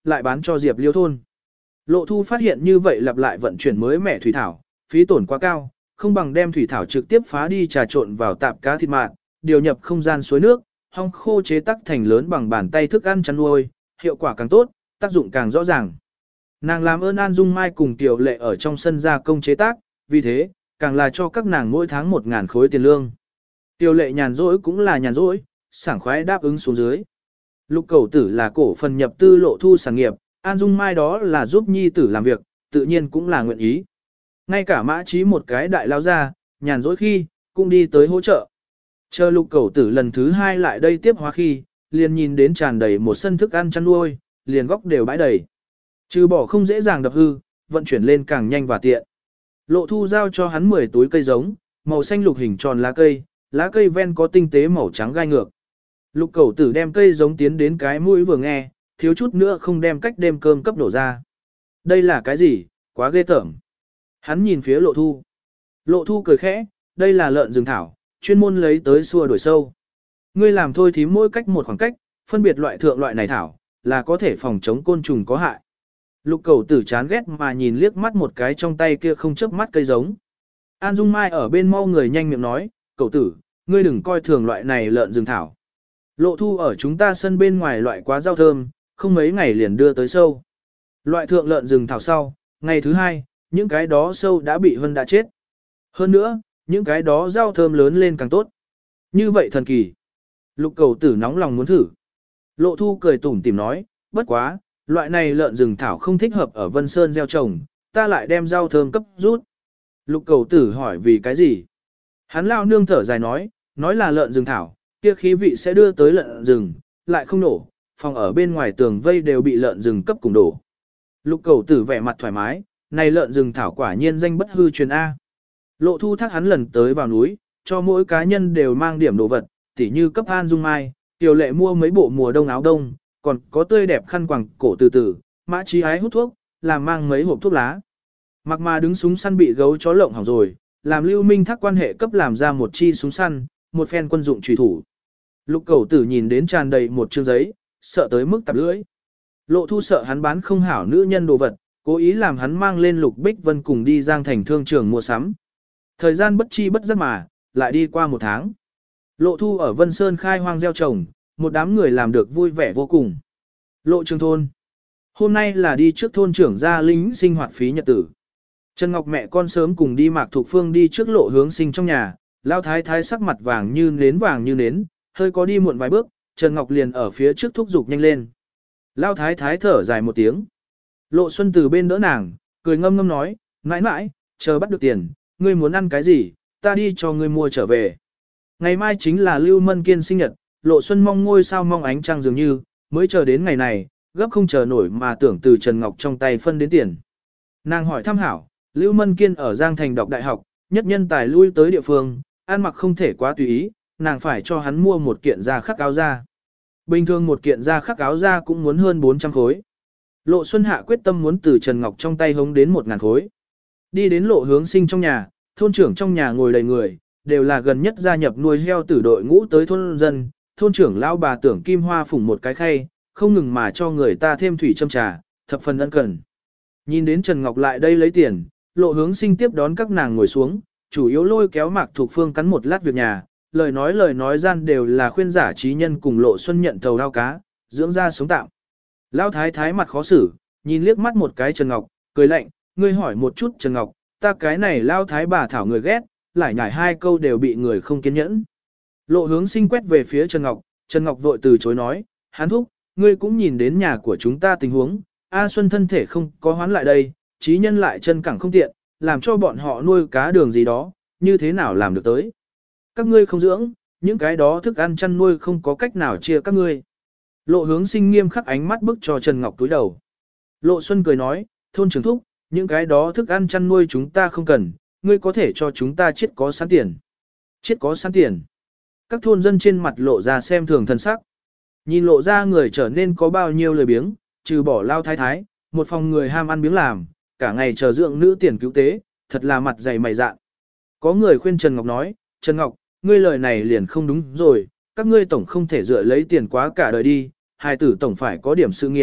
lại bán cho Diệp Liêu thôn. Lộ Thu phát hiện như vậy lặp lại vận chuyển mới mẻ thủy thảo, phí tổn quá cao, không bằng đem thủy thảo trực tiếp phá đi trà trộn vào tạp cá thịt mạt, điều nhập không gian suối nước, hong khô chế tác thành lớn bằng bàn tay thức ăn chăn nuôi, hiệu quả càng tốt, tác dụng càng rõ ràng. Nàng làm ơn An Dung Mai cùng Tiểu Lệ ở trong sân gia công chế tác, vì thế, càng là cho các nàng mỗi tháng một ngàn khối tiền lương. Tiểu Lệ nhàn rỗi cũng là nhàn rỗi, sảng khoái đáp ứng xuống dưới. Lục Cẩu Tử là cổ phần nhập tư Lộ Thu sản nghiệp, An Dung Mai đó là giúp nhi tử làm việc, tự nhiên cũng là nguyện ý. Ngay cả Mã Chí một cái đại lao ra, nhàn rỗi khi, cũng đi tới hỗ trợ. Chờ Lục Cẩu Tử lần thứ hai lại đây tiếp hóa khi, liền nhìn đến tràn đầy một sân thức ăn chăn nuôi, liền góc đều bãi đầy. Trừ bỏ không dễ dàng đập hư, vận chuyển lên càng nhanh và tiện. Lộ Thu giao cho hắn mười túi cây giống, màu xanh lục hình tròn lá cây, lá cây ven có tinh tế màu trắng gai ngược. Lục Cẩu Tử đem cây giống tiến đến cái mũi vừa nghe, thiếu chút nữa không đem cách đêm cơm cấp đổ ra. Đây là cái gì, quá ghê tởm. Hắn nhìn phía Lộ Thu. Lộ Thu cười khẽ, đây là lợn rừng thảo, chuyên môn lấy tới xua đuổi sâu. Ngươi làm thôi thì mỗi cách một khoảng cách, phân biệt loại thượng loại này thảo, là có thể phòng chống côn trùng có hại. Lục Cẩu Tử chán ghét mà nhìn liếc mắt một cái trong tay kia không chớp mắt cây giống. An Dung Mai ở bên mau người nhanh miệng nói, Cẩu Tử, ngươi đừng coi thường loại này lợn rừng thảo. Lộ Thu ở chúng ta sân bên ngoài loại quá rau thơm, không mấy ngày liền đưa tới sâu. Loại thượng lợn rừng thảo sau, ngày thứ hai, những cái đó sâu đã bị Hân đã chết. Hơn nữa, những cái đó rau thơm lớn lên càng tốt. Như vậy thần kỳ. Lục Cẩu Tử nóng lòng muốn thử. Lộ Thu cười tủm tỉm nói, bất quá, loại này lợn rừng thảo không thích hợp ở Vân Sơn gieo trồng, ta lại đem rau thơm cấp rút. Lục Cẩu Tử hỏi vì cái gì? Hắn lao nương thở dài nói, nói là lợn rừng thảo, kia khí vị sẽ đưa tới lợn rừng, lại không nổ, phòng ở bên ngoài tường vây đều bị lợn rừng cấp cùng đổ. Lục Cẩu Tử vẻ mặt thoải mái, này lợn rừng thảo quả nhiên danh bất hư truyền A. Lộ Thu thác hắn lần tới vào núi, cho mỗi cá nhân đều mang điểm đồ vật, tỉ như cấp An Dung Mai, Tiểu Lệ mua mấy bộ mùa đông áo đông, còn có tươi đẹp khăn quàng cổ từ từ, Mã Chí ái hút thuốc, làm mang mấy hộp thuốc lá. Mặc mà đứng súng săn bị gấu chó lộng hỏng rồi, làm Lưu Minh thác quan hệ cấp làm ra một chi súng săn, một phen quân dụng trùy thủ. Lục Cẩu Tử nhìn đến tràn đầy một chương giấy, sợ tới mức tạp lưỡi. Lộ Thu sợ hắn bán không hảo nữ nhân đồ vật, cố ý làm hắn mang lên Lục Bích Vân cùng đi Giang Thành thương trường mua sắm. Thời gian bất chi bất giác mà, lại đi qua một tháng. Lộ Thu ở Vân Sơn khai hoang gieo trồng, một đám người làm được vui vẻ vô cùng. Lộ Trường thôn. Hôm nay là đi trước thôn trưởng gia lính sinh hoạt phí nhật tử. Trần Ngọc mẹ con sớm cùng đi Mạc Thục Phương đi trước Lộ Hướng Sinh trong nhà, Lao Thái Thái sắc mặt vàng như nến vàng như nến, hơi có đi muộn vài bước, Trần Ngọc liền ở phía trước thúc giục nhanh lên. Lao Thái Thái thở dài một tiếng. Lộ Xuân từ bên đỡ nàng, cười ngâm ngâm nói, mãi mãi, chờ bắt được tiền, ngươi muốn ăn cái gì, ta đi cho ngươi mua trở về. Ngày mai chính là Lưu Mân Kiên sinh nhật, Lộ Xuân mong ngôi sao mong ánh trăng dường như, mới chờ đến ngày này, gấp không chờ nổi mà tưởng từ Trần Ngọc trong tay phân đến tiền. Nàng hỏi thăm hảo, Lưu Mân Kiên ở Giang Thành đọc đại học, nhất nhân tài lui tới địa phương, ăn mặc không thể quá tùy ý, nàng phải cho hắn mua một kiện da khắc áo da. Bình thường một kiện da khắc áo da cũng muốn hơn bốn trăm khối. Lộ Xuân hạ quyết tâm muốn từ Trần Ngọc trong tay hống đến một ngàn khối. Đi đến Lộ Hướng Sinh trong nhà, thôn trưởng trong nhà ngồi đầy người, đều là gần nhất gia nhập nuôi heo tử đội ngũ tới thôn dân. Thôn trưởng lão bà Tưởng Kim Hoa phủng một cái khay, không ngừng mà cho người ta thêm thủy châm trà, thập phần ân cần. Nhìn đến Trần Ngọc lại đây lấy tiền, Lộ Hướng Sinh tiếp đón các nàng ngồi xuống, chủ yếu lôi kéo Mạc Thục Phương cắn một lát việc nhà, lời nói lời nói gian đều là khuyên giả trí nhân cùng Lộ Xuân nhận thầu đao cá, dưỡng ra sống tạm. Lão thái thái mặt khó xử, nhìn liếc mắt một cái Trần Ngọc, cười lạnh, ngươi hỏi một chút Trần Ngọc, ta cái này Lão thái bà thảo người ghét, lại nhảy hai câu đều bị người không kiên nhẫn. Lộ Hướng Sinh quét về phía Trần Ngọc, Trần Ngọc vội từ chối nói, hắn thúc, ngươi cũng nhìn đến nhà của chúng ta tình huống, A Xuân thân thể không có hoán lại đây, trí nhân lại chân cẳng không tiện, làm cho bọn họ nuôi cá đường gì đó, như thế nào làm được tới. Các ngươi không dưỡng, những cái đó thức ăn chăn nuôi không có cách nào chia các ngươi. Lộ Hướng Sinh nghiêm khắc ánh mắt bức cho Trần Ngọc túi đầu. Lộ Xuân cười nói, thôn trưởng thúc, những cái đó thức ăn chăn nuôi chúng ta không cần, ngươi có thể cho chúng ta chết có sẵn tiền. Chết có sẵn tiền. Các thôn dân trên mặt lộ ra xem thường thân sắc. Nhìn lộ ra người trở nên có bao nhiêu lời biếng, trừ bỏ lao thái thái, một phòng người ham ăn biếng làm, cả ngày chờ dưỡng nữ tiền cứu tế, thật là mặt dày mày dạn. Có người khuyên Trần Ngọc nói, Trần Ngọc, ngươi lời này liền không đúng rồi, các ngươi tổng không thể dựa lấy tiền quá cả đời đi, hài tử tổng phải có điểm sự nghiệp,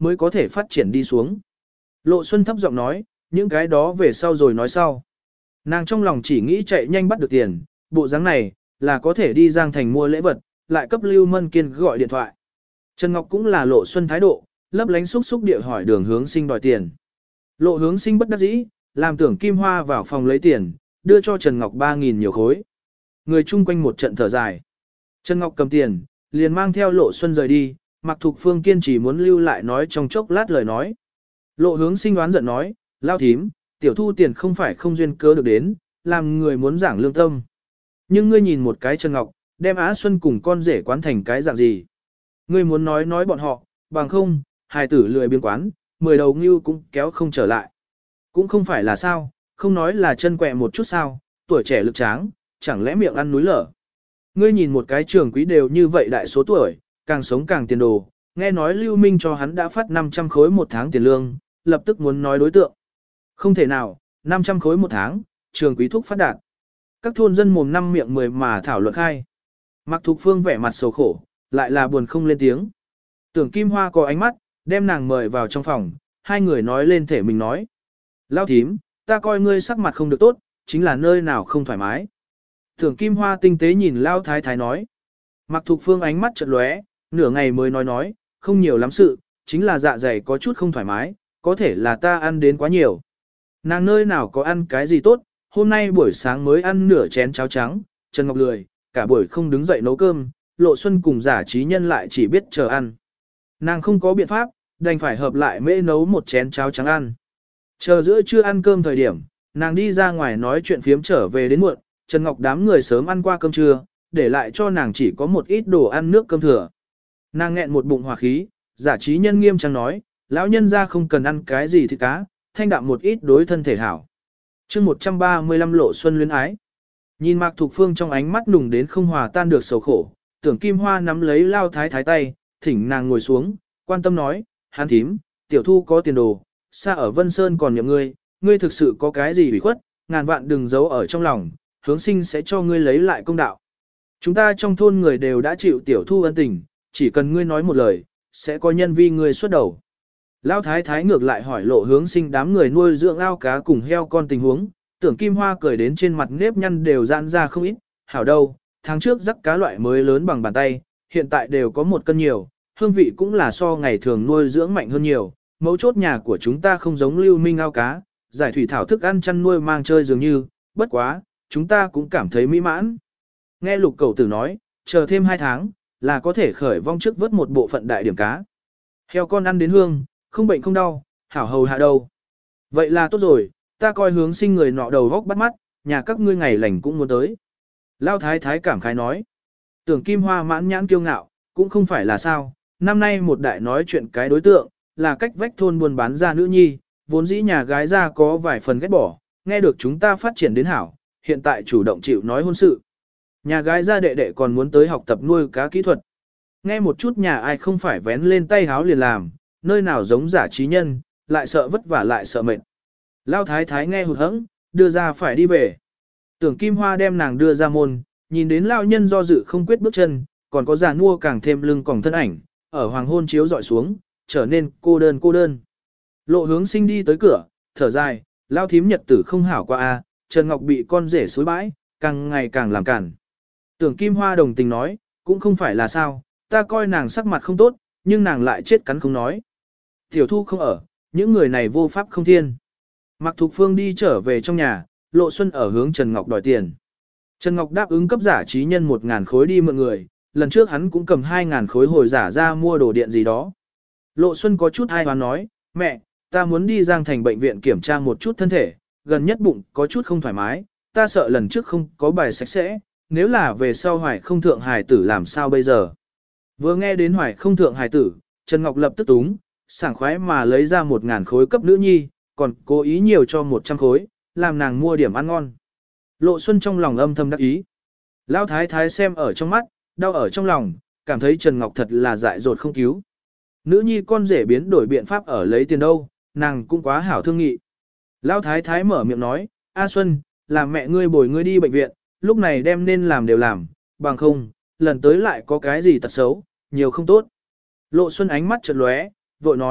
mới có thể phát triển đi xuống. Lộ Xuân thấp giọng nói, những cái đó về sau rồi nói sau. Nàng trong lòng chỉ nghĩ chạy nhanh bắt được tiền, bộ dáng này, là có thể đi Giang Thành mua lễ vật, lại cấp Lưu Mân Kiên gọi điện thoại. Trần Ngọc cũng là Lộ Xuân thái độ, lấp lánh xúc xúc địa hỏi Đường Hướng Sinh đòi tiền. Lộ Hướng Sinh bất đắc dĩ, làm Tưởng Kim Hoa vào phòng lấy tiền, đưa cho Trần Ngọc ba nghìn nhiều khối. Người chung quanh một trận thở dài. Trần Ngọc cầm tiền, liền mang theo Lộ Xuân rời đi, Mạc Thục Phương kiên trì muốn lưu lại nói trong chốc lát lời nói. Lộ Hướng Sinh đoán giận nói, lao thím, tiểu thu tiền không phải không duyên cớ được đến, làm người muốn giảng lương tâm. Nhưng ngươi nhìn một cái Trần Ngọc, đem Á Xuân cùng con rể quán thành cái dạng gì. Ngươi muốn nói nói bọn họ, bằng không, hài tử lười biếng quán, mười đầu ngưu cũng kéo không trở lại. Cũng không phải là sao, không nói là chân quẹ một chút sao, tuổi trẻ lực tráng, chẳng lẽ miệng ăn núi lở. Ngươi nhìn một cái trường quý đều như vậy đại số tuổi, càng sống càng tiền đồ, nghe nói Lưu Minh cho hắn đã phát năm trăm khối một tháng tiền lương, lập tức muốn nói đối tượng. Không thể nào, năm trăm khối một tháng, trường quý thúc phát đạt. Các thôn dân mồm năm miệng mười mà thảo luận khai. Mạc Thục Phương vẻ mặt sầu khổ, lại là buồn không lên tiếng. Tưởng Kim Hoa có ánh mắt, đem nàng mời vào trong phòng, hai người nói lên thể mình nói. Lao thím, ta coi ngươi sắc mặt không được tốt, chính là nơi nào không thoải mái. Tưởng Kim Hoa tinh tế nhìn Lao Thái Thái nói. Mạc Thục Phương ánh mắt chợt lóe, nửa ngày mới nói nói, không nhiều lắm sự, chính là dạ dày có chút không thoải mái, có thể là ta ăn đến quá nhiều. Nàng nơi nào có ăn cái gì tốt, hôm nay buổi sáng mới ăn nửa chén cháo trắng, Trần Ngọc lười, cả buổi không đứng dậy nấu cơm, Lộ Xuân cùng Giả Trí Nhân lại chỉ biết chờ ăn. Nàng không có biện pháp, đành phải hợp lại mễ nấu một chén cháo trắng ăn. Chờ giữa trưa ăn cơm thời điểm, nàng đi ra ngoài nói chuyện phiếm trở về đến muộn, Trần Ngọc đám người sớm ăn qua cơm trưa, để lại cho nàng chỉ có một ít đồ ăn nước cơm thừa. Nàng nghẹn một bụng hỏa khí, Giả Trí Nhân nghiêm trang nói, lão nhân ra không cần ăn cái gì thịt cá, thanh đạm một ít đối thân thể hảo. chương một trăm ba mươi lăm Lộ Xuân luyến ái. Nhìn Mạc Thục Phương trong ánh mắt nùng đến không hòa tan được sầu khổ, Tưởng Kim Hoa nắm lấy Lao Thái Thái tay, thỉnh nàng ngồi xuống, quan tâm nói, hán thím, tiểu thu có tiền đồ, xa ở Vân Sơn còn nhậm ngươi, ngươi thực sự có cái gì bị khuất, ngàn vạn đừng giấu ở trong lòng, Hướng Sinh sẽ cho ngươi lấy lại công đạo. Chúng ta trong thôn người đều đã chịu tiểu thu ân tình, chỉ cần ngươi nói một lời, sẽ có nhân vi ngươi xuất đầu. Lão Thái Thái ngược lại hỏi Lộ Hướng Sinh đám người nuôi dưỡng ao cá cùng heo con tình huống, Tưởng Kim Hoa cười đến trên mặt nếp nhăn đều giãn ra không ít, hảo đâu, tháng trước rắc cá loại mới lớn bằng bàn tay, hiện tại đều có một cân nhiều, hương vị cũng là so ngày thường nuôi dưỡng mạnh hơn nhiều, mấu chốt nhà của chúng ta không giống Lưu Minh ao cá, giải thủy thảo thức ăn chăn nuôi mang chơi dường như, bất quá, chúng ta cũng cảm thấy mỹ mãn. Nghe Lục Cẩu Tử nói, chờ thêm hai tháng, là có thể khởi vong trước vớt một bộ phận đại điểm cá. Heo con ăn đến hương, không bệnh không đau, hảo hầu hạ đâu. Vậy là tốt rồi, ta coi Hướng Sinh người nọ đầu góc bắt mắt, nhà các ngươi ngày lành cũng muốn tới. Lao Thái Thái cảm khái nói. Tưởng Kim Hoa mãn nhãn kiêu ngạo, cũng không phải là sao, năm nay một đại nói chuyện cái đối tượng, là cách vách thôn buôn bán ra nữ nhi, vốn dĩ nhà gái ra có vài phần ghét bỏ, nghe được chúng ta phát triển đến hảo, hiện tại chủ động chịu nói hôn sự. Nhà gái ra đệ đệ còn muốn tới học tập nuôi cá kỹ thuật. Nghe một chút nhà ai không phải vén lên tay háo liền làm, nơi nào giống Giả Trí Nhân, lại sợ vất vả lại sợ mệt. Lao Thái Thái nghe hụt hẫng, đưa ra phải đi về. Tưởng Kim Hoa đem nàng đưa ra môn, nhìn đến lao nhân do dự không quyết bước chân, còn có già nua càng thêm lưng còng thân ảnh, ở hoàng hôn chiếu dọi xuống, trở nên cô đơn cô đơn. Lộ Hướng Sinh đi tới cửa, thở dài, lao thím nhật tử không hảo qua a, Trần Ngọc bị con rể xối bãi, càng ngày càng làm cản. Tưởng Kim Hoa đồng tình nói, cũng không phải là sao, ta coi nàng sắc mặt không tốt, nhưng nàng lại chết cắn không nói. Tiểu Thu không ở, những người này vô pháp không thiên. Mạc Thục Phương đi trở về trong nhà, Lộ Xuân ở hướng Trần Ngọc đòi tiền. Trần Ngọc đáp ứng cấp Giả Trí Nhân một ngàn khối đi mượn người, lần trước hắn cũng cầm hai ngàn khối hồi giả ra mua đồ điện gì đó. Lộ Xuân có chút ai hoán nói, mẹ, ta muốn đi Giang Thành bệnh viện kiểm tra một chút thân thể, gần nhất bụng có chút không thoải mái, ta sợ lần trước không có bài sạch sẽ, nếu là về sau hoài không thượng hài tử làm sao bây giờ. Vừa nghe đến hoài không thượng hài tử, Trần Ngọc lập tức túng, sảng khoái mà lấy ra một ngàn khối cấp nữ nhi, còn cố ý nhiều cho một trăm khối, làm nàng mua điểm ăn ngon. Lộ Xuân trong lòng âm thầm đắc ý. Lão Thái Thái xem ở trong mắt, đau ở trong lòng, cảm thấy Trần Ngọc thật là dại dột không cứu. Nữ nhi con rể biến đổi biện pháp ở lấy tiền đâu, nàng cũng quá hảo thương nghị. Lão Thái Thái mở miệng nói, A Xuân, làm mẹ ngươi bồi ngươi đi bệnh viện, lúc này đem nên làm đều làm, bằng không, lần tới lại có cái gì tật xấu, nhiều không tốt. Lộ Xuân ánh mắt chợt lóe, vội nói,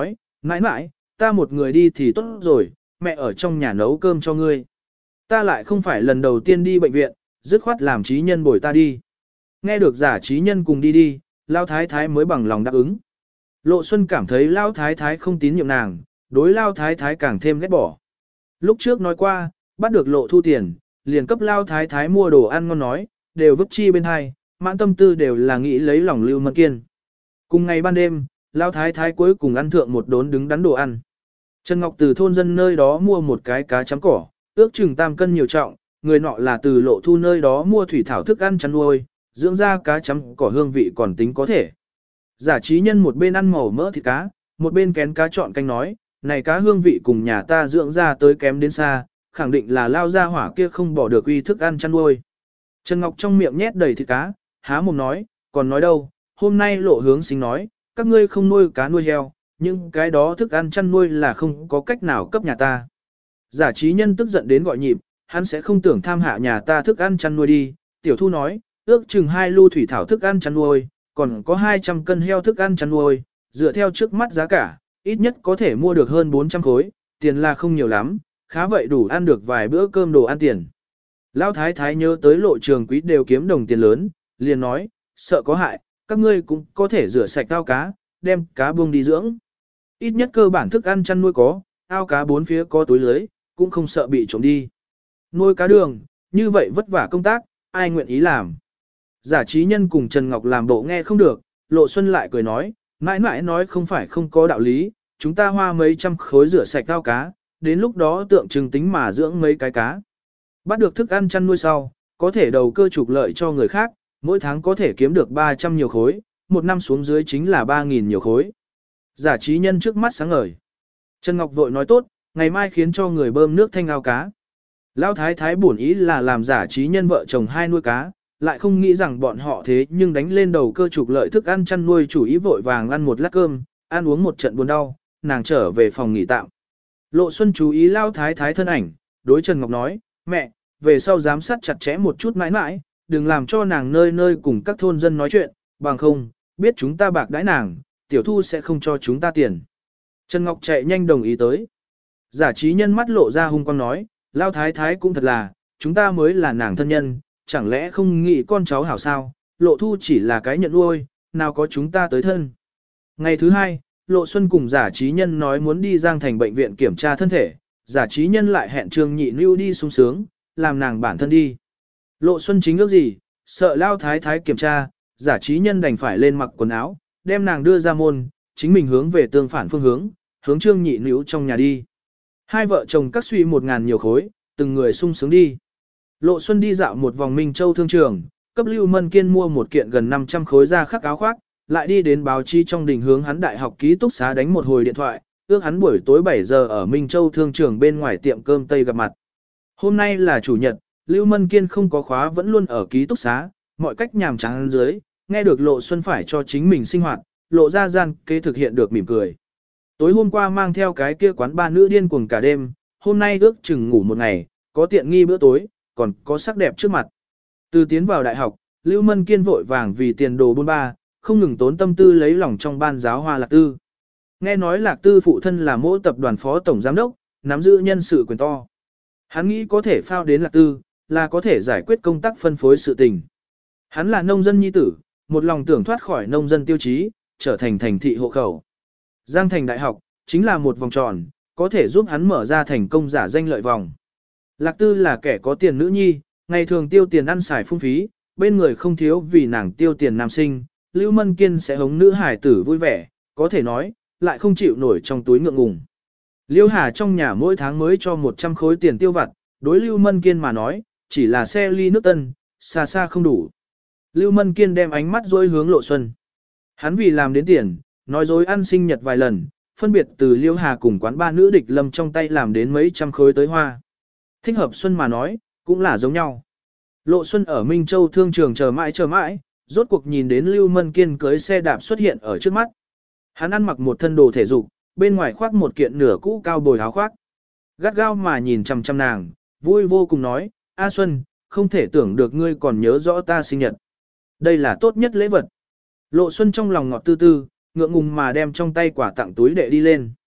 Nãi nãi, ta một người đi thì tốt rồi, mẹ ở trong nhà nấu cơm cho ngươi. Ta lại không phải lần đầu tiên đi bệnh viện, dứt khoát làm trí nhân bồi ta đi. Nghe được giả trí nhân cùng đi đi, Lao Thái Thái mới bằng lòng đáp ứng. Lộ Xuân cảm thấy Lao Thái Thái không tín nhiệm nàng, đối Lao Thái Thái càng thêm ghét bỏ. Lúc trước nói qua, bắt được Lộ Thu tiền, liền cấp Lao Thái Thái mua đồ ăn ngon nói, đều vứt chi bên hai, mãn tâm tư đều là nghĩ lấy lòng Lưu Mân Kiên. Cùng ngày ban đêm, Lao Thái Thái cuối cùng ăn thượng một đốn đứng đắn đồ ăn. Trần Ngọc từ thôn dân nơi đó mua một cái cá chấm cỏ, ước chừng tam cân nhiều trọng, người nọ là từ Lộ Thu nơi đó mua thủy thảo thức ăn chăn nuôi, dưỡng ra cá chấm cỏ hương vị còn tính có thể. Giả trí nhân một bên ăn màu mỡ thịt cá, một bên kén cá chọn canh nói, này cá hương vị cùng nhà ta dưỡng ra tới kém đến xa, khẳng định là Lao gia hỏa kia không bỏ được uy thức ăn chăn nuôi. Trần Ngọc trong miệng nhét đầy thịt cá, há mồm nói, còn nói đâu, hôm nay Lộ Hướng Sinh nói, các ngươi không nuôi cá nuôi heo, nhưng cái đó thức ăn chăn nuôi là không có cách nào cấp nhà ta. Giả trí nhân tức giận đến gọi nhịp, hắn sẽ không tưởng tham hạ nhà ta thức ăn chăn nuôi đi, Tiểu Thu nói, ước chừng hai lu thủy thảo thức ăn chăn nuôi, còn có hai trăm cân heo thức ăn chăn nuôi, dựa theo trước mắt giá cả, ít nhất có thể mua được hơn bốn trăm khối, tiền là không nhiều lắm, khá vậy đủ ăn được vài bữa cơm đồ ăn tiền. Lão Thái Thái nhớ tới Lộ Trường Quý đều kiếm đồng tiền lớn, liền nói, sợ có hại, các ngươi cũng có thể rửa sạch ao cá, đem cá buông đi dưỡng. Ít nhất cơ bản thức ăn chăn nuôi có, ao cá bốn phía có túi lưới, cũng không sợ bị trộm đi. Nuôi cá đường, như vậy vất vả công tác, ai nguyện ý làm. Giả trí nhân cùng Trần Ngọc làm bộ nghe không được, Lộ Xuân lại cười nói, mãi mãi nói không phải không có đạo lý, chúng ta hoa mấy trăm khối rửa sạch ao cá, đến lúc đó tượng trưng tính mà dưỡng mấy cái cá. Bắt được thức ăn chăn nuôi sau, có thể đầu cơ trục lợi cho người khác, mỗi tháng có thể kiếm được ba trăm nhiều khối, một năm xuống dưới chính là ba nghìn nhiều khối. Giả trí nhân trước mắt sáng ngời. Trần Ngọc vội nói tốt, ngày mai khiến cho người bơm nước thanh ao cá. Lão Thái Thái bổn ý là làm giả trí nhân vợ chồng hai nuôi cá, lại không nghĩ rằng bọn họ thế nhưng đánh lên đầu cơ trục lợi thức ăn chăn nuôi chủ ý vội vàng ăn một lát cơm, ăn uống một trận buồn đau, nàng trở về phòng nghỉ tạm. Lộ Xuân chú ý Lão Thái Thái thân ảnh, đối Trần Ngọc nói, mẹ, về sau giám sát chặt chẽ một chút mãi mãi, đừng làm cho nàng nơi nơi cùng các thôn dân nói chuyện, bằng không, biết chúng ta bạc đãi nàng, Tiểu Thu sẽ không cho chúng ta tiền. Trần Ngọc chạy nhanh đồng ý tới. Giả trí nhân mắt lộ ra hung quang nói, Lão Thái Thái cũng thật là, chúng ta mới là nàng thân nhân, chẳng lẽ không nghĩ con cháu hảo sao, Lộ Thu chỉ là cái nhận nuôi, nào có chúng ta tới thân. Ngày thứ hai, Lộ Xuân cùng giả trí nhân nói muốn đi Giang Thành bệnh viện kiểm tra thân thể, giả trí nhân lại hẹn Trương Nhị Nưu đi sung sướng, làm nàng bản thân đi. Lộ Xuân chính ước gì, sợ Lao Thái Thái kiểm tra, giả trí nhân đành phải lên mặc quần áo, đem nàng đưa ra môn, chính mình hướng về tương phản phương hướng, hướng Trương Nhị Nưu trong nhà đi. Hai vợ chồng cắt suy một ngàn nhiều khối, từng người sung sướng đi. Lộ Xuân đi dạo một vòng Minh Châu thương trường, cấp Lưu Mân Kiên mua một kiện gần năm trăm khối da khắc áo khoác, lại đi đến báo chí trong đình hướng hắn đại học ký túc xá đánh một hồi điện thoại, ước hắn buổi tối bảy giờ ở Minh Châu thương trường bên ngoài tiệm cơm Tây gặp mặt. Hôm nay là chủ nhật, Lưu Mân Kiên không có khóa vẫn luôn ở ký túc xá, mọi cách nhàm chán dưới, nghe được Lộ Xuân phải cho chính mình sinh hoạt, Lộ ra gian kế thực hiện được mỉm cười. Tối hôm qua mang theo cái kia quán ba nữ điên cuồng cả đêm, hôm nay ước chừng ngủ một ngày, có tiện nghi bữa tối, còn có sắc đẹp trước mặt. Từ tiến vào đại học, Lưu Mân Kiên vội vàng vì tiền đồ buôn ba, không ngừng tốn tâm tư lấy lòng trong ban giáo hoa Lạc Tư. Nghe nói Lạc Tư phụ thân là mỗi tập đoàn phó tổng giám đốc, nắm giữ nhân sự quyền to. Hắn nghĩ có thể phao đến Lạc Tư, là có thể giải quyết công tác phân phối sự tình. Hắn là nông dân nhi tử, một lòng tưởng thoát khỏi nông dân tiêu chí, trở thành thành thị hộ khẩu. Giang Thành Đại học, chính là một vòng tròn, có thể giúp hắn mở ra thành công giả danh lợi vòng. Lạc Tư là kẻ có tiền nữ nhi, ngày thường tiêu tiền ăn xài phung phí, bên người không thiếu vì nàng tiêu tiền nam sinh, Lưu Mân Kiên sẽ hống nữ hải tử vui vẻ, có thể nói, lại không chịu nổi trong túi ngượng ngùng. Liêu Hà trong nhà mỗi tháng mới cho một trăm khối tiền tiêu vặt, đối Lưu Mân Kiên mà nói, chỉ là xe ly nước tân, xa xa không đủ. Lưu Mân Kiên đem ánh mắt dối hướng Lộ Xuân. Hắn vì làm đến tiền, nói dối ăn sinh nhật vài lần, phân biệt từ Liêu Hà cùng quán ba nữ địch lâm trong tay làm đến mấy trăm khối tới hoa. Thích hợp Xuân mà nói, cũng là giống nhau. Lộ Xuân ở Minh Châu thương trường chờ mãi chờ mãi, rốt cuộc nhìn đến Lưu Mân Kiên cưới xe đạp xuất hiện ở trước mắt. Hắn ăn mặc một thân đồ thể dục, bên ngoài khoác một kiện nửa cũ cao bồi áo khoác. Gắt gao mà nhìn chằm chằm nàng, vui vô cùng nói, A Xuân, không thể tưởng được ngươi còn nhớ rõ ta sinh nhật. Đây là tốt nhất lễ vật. Lộ Xuân trong lòng ngọt tư tư, ngượng ngùng mà đem trong tay quả tặng túi đệ đi lên.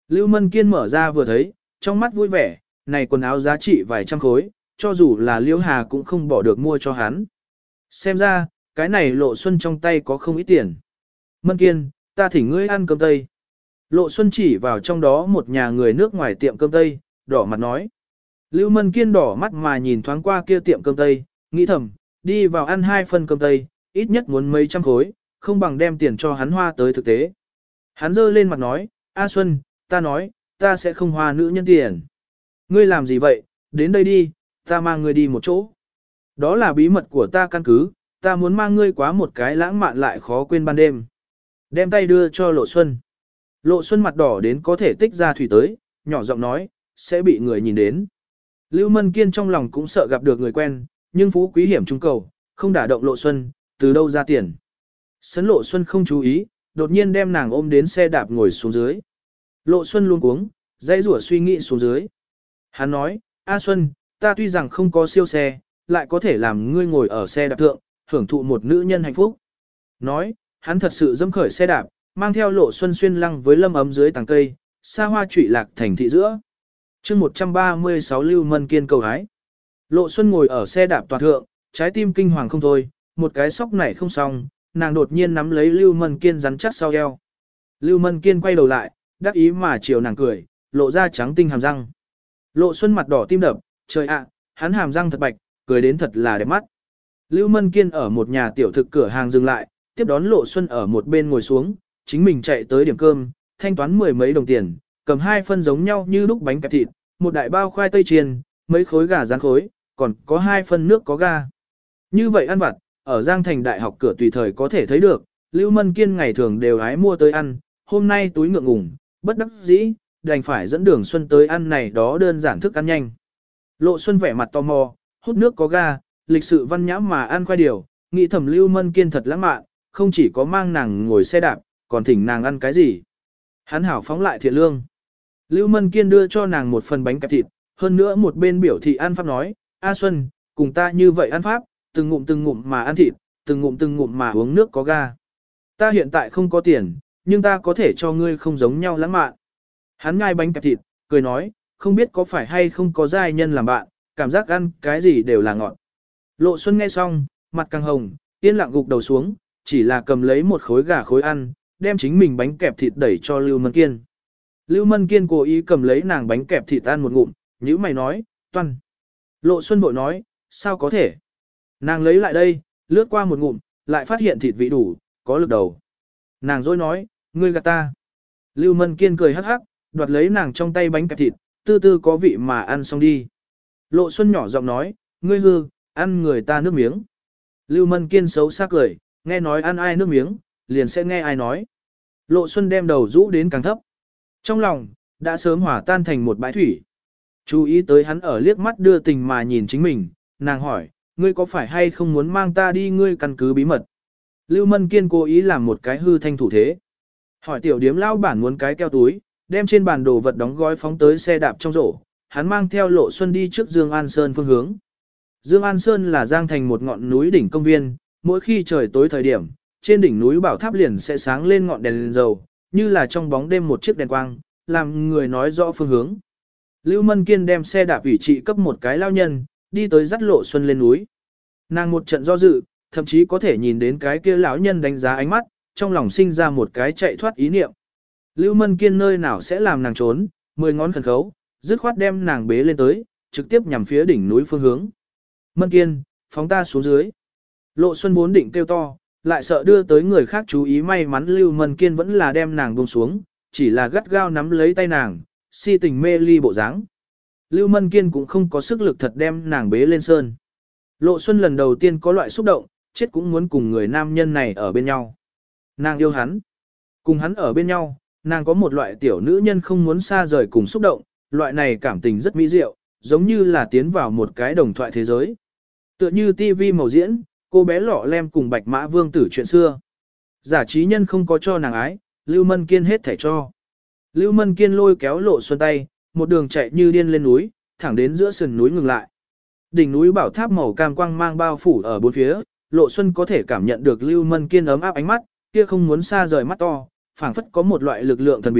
Lưu Mân Kiên mở ra vừa thấy, trong mắt vui vẻ, này quần áo giá trị vài trăm khối, cho dù là Liễu Hà cũng không bỏ được mua cho hắn. Xem ra, cái này Lộ Xuân trong tay có không ít tiền. Mân Kiên, ta thỉnh ngươi ăn cơm tây. Lộ Xuân chỉ vào trong đó một nhà người nước ngoài tiệm cơm tây, đỏ mặt nói. Lưu Mân Kiên đỏ mắt mà nhìn thoáng qua kia tiệm cơm tây, nghĩ thầm, đi vào ăn hai phần cơm tây, ít nhất muốn mấy trăm khối, không bằng đem tiền cho hắn hoa tới thực tế. Hắn giơ lên mặt nói, A Xuân, ta nói, ta sẽ không hoa nữ nhân tiền. Ngươi làm gì vậy, đến đây đi, ta mang ngươi đi một chỗ. Đó là bí mật của ta căn cứ, ta muốn mang ngươi quá một cái lãng mạn lại khó quên ban đêm. Đem tay đưa cho Lộ Xuân. Lộ Xuân mặt đỏ đến có thể tích ra thủy tới, nhỏ giọng nói, sẽ bị người nhìn đến. Lưu Mân Kiên trong lòng cũng sợ gặp được người quen, nhưng phú quý hiểm trung cầu, không đả động Lộ Xuân, từ đâu ra tiền. Sấn Lộ Xuân không chú ý, đột nhiên đem nàng ôm đến xe đạp ngồi xuống dưới. Lộ Xuân luôn cuống, dãy rủa suy nghĩ xuống dưới. Hắn nói, A Xuân, ta tuy rằng không có siêu xe, lại có thể làm ngươi ngồi ở xe đạp thượng, hưởng thụ một nữ nhân hạnh phúc. Nói, hắn thật sự dâm khởi xe đạp, mang theo Lộ Xuân xuyên lăng với lâm ấm dưới tàng cây, xa hoa trụy lạc thành thị giữa. chương một trăm ba mươi sáu Lưu Mân Kiên cầu hái. Lộ Xuân ngồi ở xe đạp toàn thượng, trái tim kinh hoàng không thôi, một cái sóc này không xong, nàng đột nhiên nắm lấy Lưu Mân Kiên rắn chắc sau eo. Lưu Mân Kiên quay đầu lại, đắc ý mà chiều nàng cười, lộ ra trắng tinh hàm răng. Lộ Xuân mặt đỏ tim đập, trời ạ, hắn hàm răng thật bạch, cười đến thật là đẹp mắt. Lưu Mân Kiên ở một nhà tiểu thực cửa hàng dừng lại, tiếp đón Lộ Xuân ở một bên ngồi xuống, chính mình chạy tới điểm cơm, thanh toán mười mấy đồng tiền, cầm hai phân giống nhau như lúc bánh kẹp thịt, một đại bao khoai tây chiên, mấy khối gà rán khối, còn có hai phân nước có ga. Như vậy ăn vặt, ở Giang Thành Đại học cửa tùy thời có thể thấy được, Lưu Mân Kiên ngày thường đều hái mua tới ăn, hôm nay túi ngượng ngùng, bất đắc dĩ, đành phải dẫn Đường Xuân tới ăn này đó đơn giản thức ăn nhanh. Lộ Xuân vẻ mặt tò mò, hút nước có ga, lịch sự văn nhã mà ăn khoai điều, nghĩ thầm Lưu Mân Kiên thật lãng mạn, không chỉ có mang nàng ngồi xe đạp, còn thỉnh nàng ăn cái gì. Hắn hảo phóng lại thiện lương. Lưu Mân Kiên đưa cho nàng một phần bánh kẹp thịt, hơn nữa một bên biểu thị ăn pháp nói, A Xuân, cùng ta như vậy ăn pháp, từng ngụm từng ngụm mà ăn thịt, từng ngụm từng ngụm mà uống nước có ga. Ta hiện tại không có tiền, nhưng ta có thể cho ngươi không giống nhau lãng mạn. Hắn nhai bánh kẹp thịt, cười nói, không biết có phải hay không có giai nhân làm bạn, cảm giác ăn cái gì đều là ngọt. Lộ Xuân nghe xong, mặt càng hồng, yên lặng gục đầu xuống, chỉ là cầm lấy một khối gà khối ăn, đem chính mình bánh kẹp thịt đẩy cho Lưu Mân Kiên. Lưu Mân Kiên cố ý cầm lấy nàng bánh kẹp thịt ăn một ngụm, nhíu mày nói, toan. Lộ Xuân bội nói, sao có thể? Nàng lấy lại đây, lướt qua một ngụm, lại phát hiện thịt vị đủ, có lực đầu. Nàng dối nói, ngươi gạt ta. Lưu Mân Kiên cười hắc hắc, đoạt lấy nàng trong tay bánh kẹp thịt, tư tư có vị mà ăn xong đi. Lộ Xuân nhỏ giọng nói, ngươi hư, ăn người ta nước miếng. Lưu Mân Kiên xấu xa cười, nghe nói ăn ai nước miếng, liền sẽ nghe ai nói. Lộ Xuân đem đầu rũ đến càng thấp. Trong lòng, đã sớm hỏa tan thành một bãi thủy. Chú ý tới hắn ở liếc mắt đưa tình mà nhìn chính mình, nàng hỏi, ngươi có phải hay không muốn mang ta đi ngươi căn cứ bí mật? Lưu Mân Kiên cố ý làm một cái hư thanh thủ thế. Hỏi tiểu điếm lao bản muốn cái keo túi, đem trên bàn đồ vật đóng gói phóng tới xe đạp trong rổ, hắn mang theo Lộ Xuân đi trước Dương An Sơn phương hướng. Dương An Sơn là Giang Thành một ngọn núi đỉnh công viên, mỗi khi trời tối thời điểm, trên đỉnh núi bảo tháp liền sẽ sáng lên ngọn đèn, đèn dầu, như là trong bóng đêm một chiếc đèn quang, làm người nói rõ phương hướng. Lưu Mân Kiên đem xe đạp ủy trị cấp một cái lao nhân, đi tới dắt Lộ Xuân lên núi. Nàng một trận do dự, thậm chí có thể nhìn đến cái kia lão nhân đánh giá ánh mắt, trong lòng sinh ra một cái chạy thoát ý niệm. Lưu Mân Kiên nơi nào sẽ làm nàng trốn, mười ngón khẩn khấu, dứt khoát đem nàng bế lên tới, trực tiếp nhằm phía đỉnh núi phương hướng. Mân Kiên, phóng ta xuống dưới. Lộ Xuân vốn định kêu to, lại sợ đưa tới người khác chú ý, may mắn Lưu Mân Kiên vẫn là đem nàng buông xuống, chỉ là gắt gao nắm lấy tay nàng, si tình mê ly bộ dáng. Lưu Mân Kiên cũng không có sức lực thật đem nàng bế lên sơn. Lộ Xuân lần đầu tiên có loại xúc động, chết cũng muốn cùng người nam nhân này ở bên nhau. Nàng yêu hắn. Cùng hắn ở bên nhau, nàng có một loại tiểu nữ nhân không muốn xa rời cùng xúc động, loại này cảm tình rất mỹ diệu, giống như là tiến vào một cái đồng thoại thế giới. Tựa như tivi màu diễn, cô bé lọ lem cùng bạch mã vương tử chuyện xưa. Giả trí nhân không có cho nàng ái, Lưu Mân Kiên hết thảy cho. Lưu Mân Kiên lôi kéo Lộ Xuân tay, một đường chạy như điên lên núi, thẳng đến giữa sườn núi ngừng lại. Đỉnh núi bảo tháp màu cam quang mang bao phủ ở bốn phía, Lộ Xuân có thể cảm nhận được Lưu Mân Kiên ấm áp ánh mắt, kia không muốn xa rời mắt to, phảng phất có một loại lực lượng thần bí,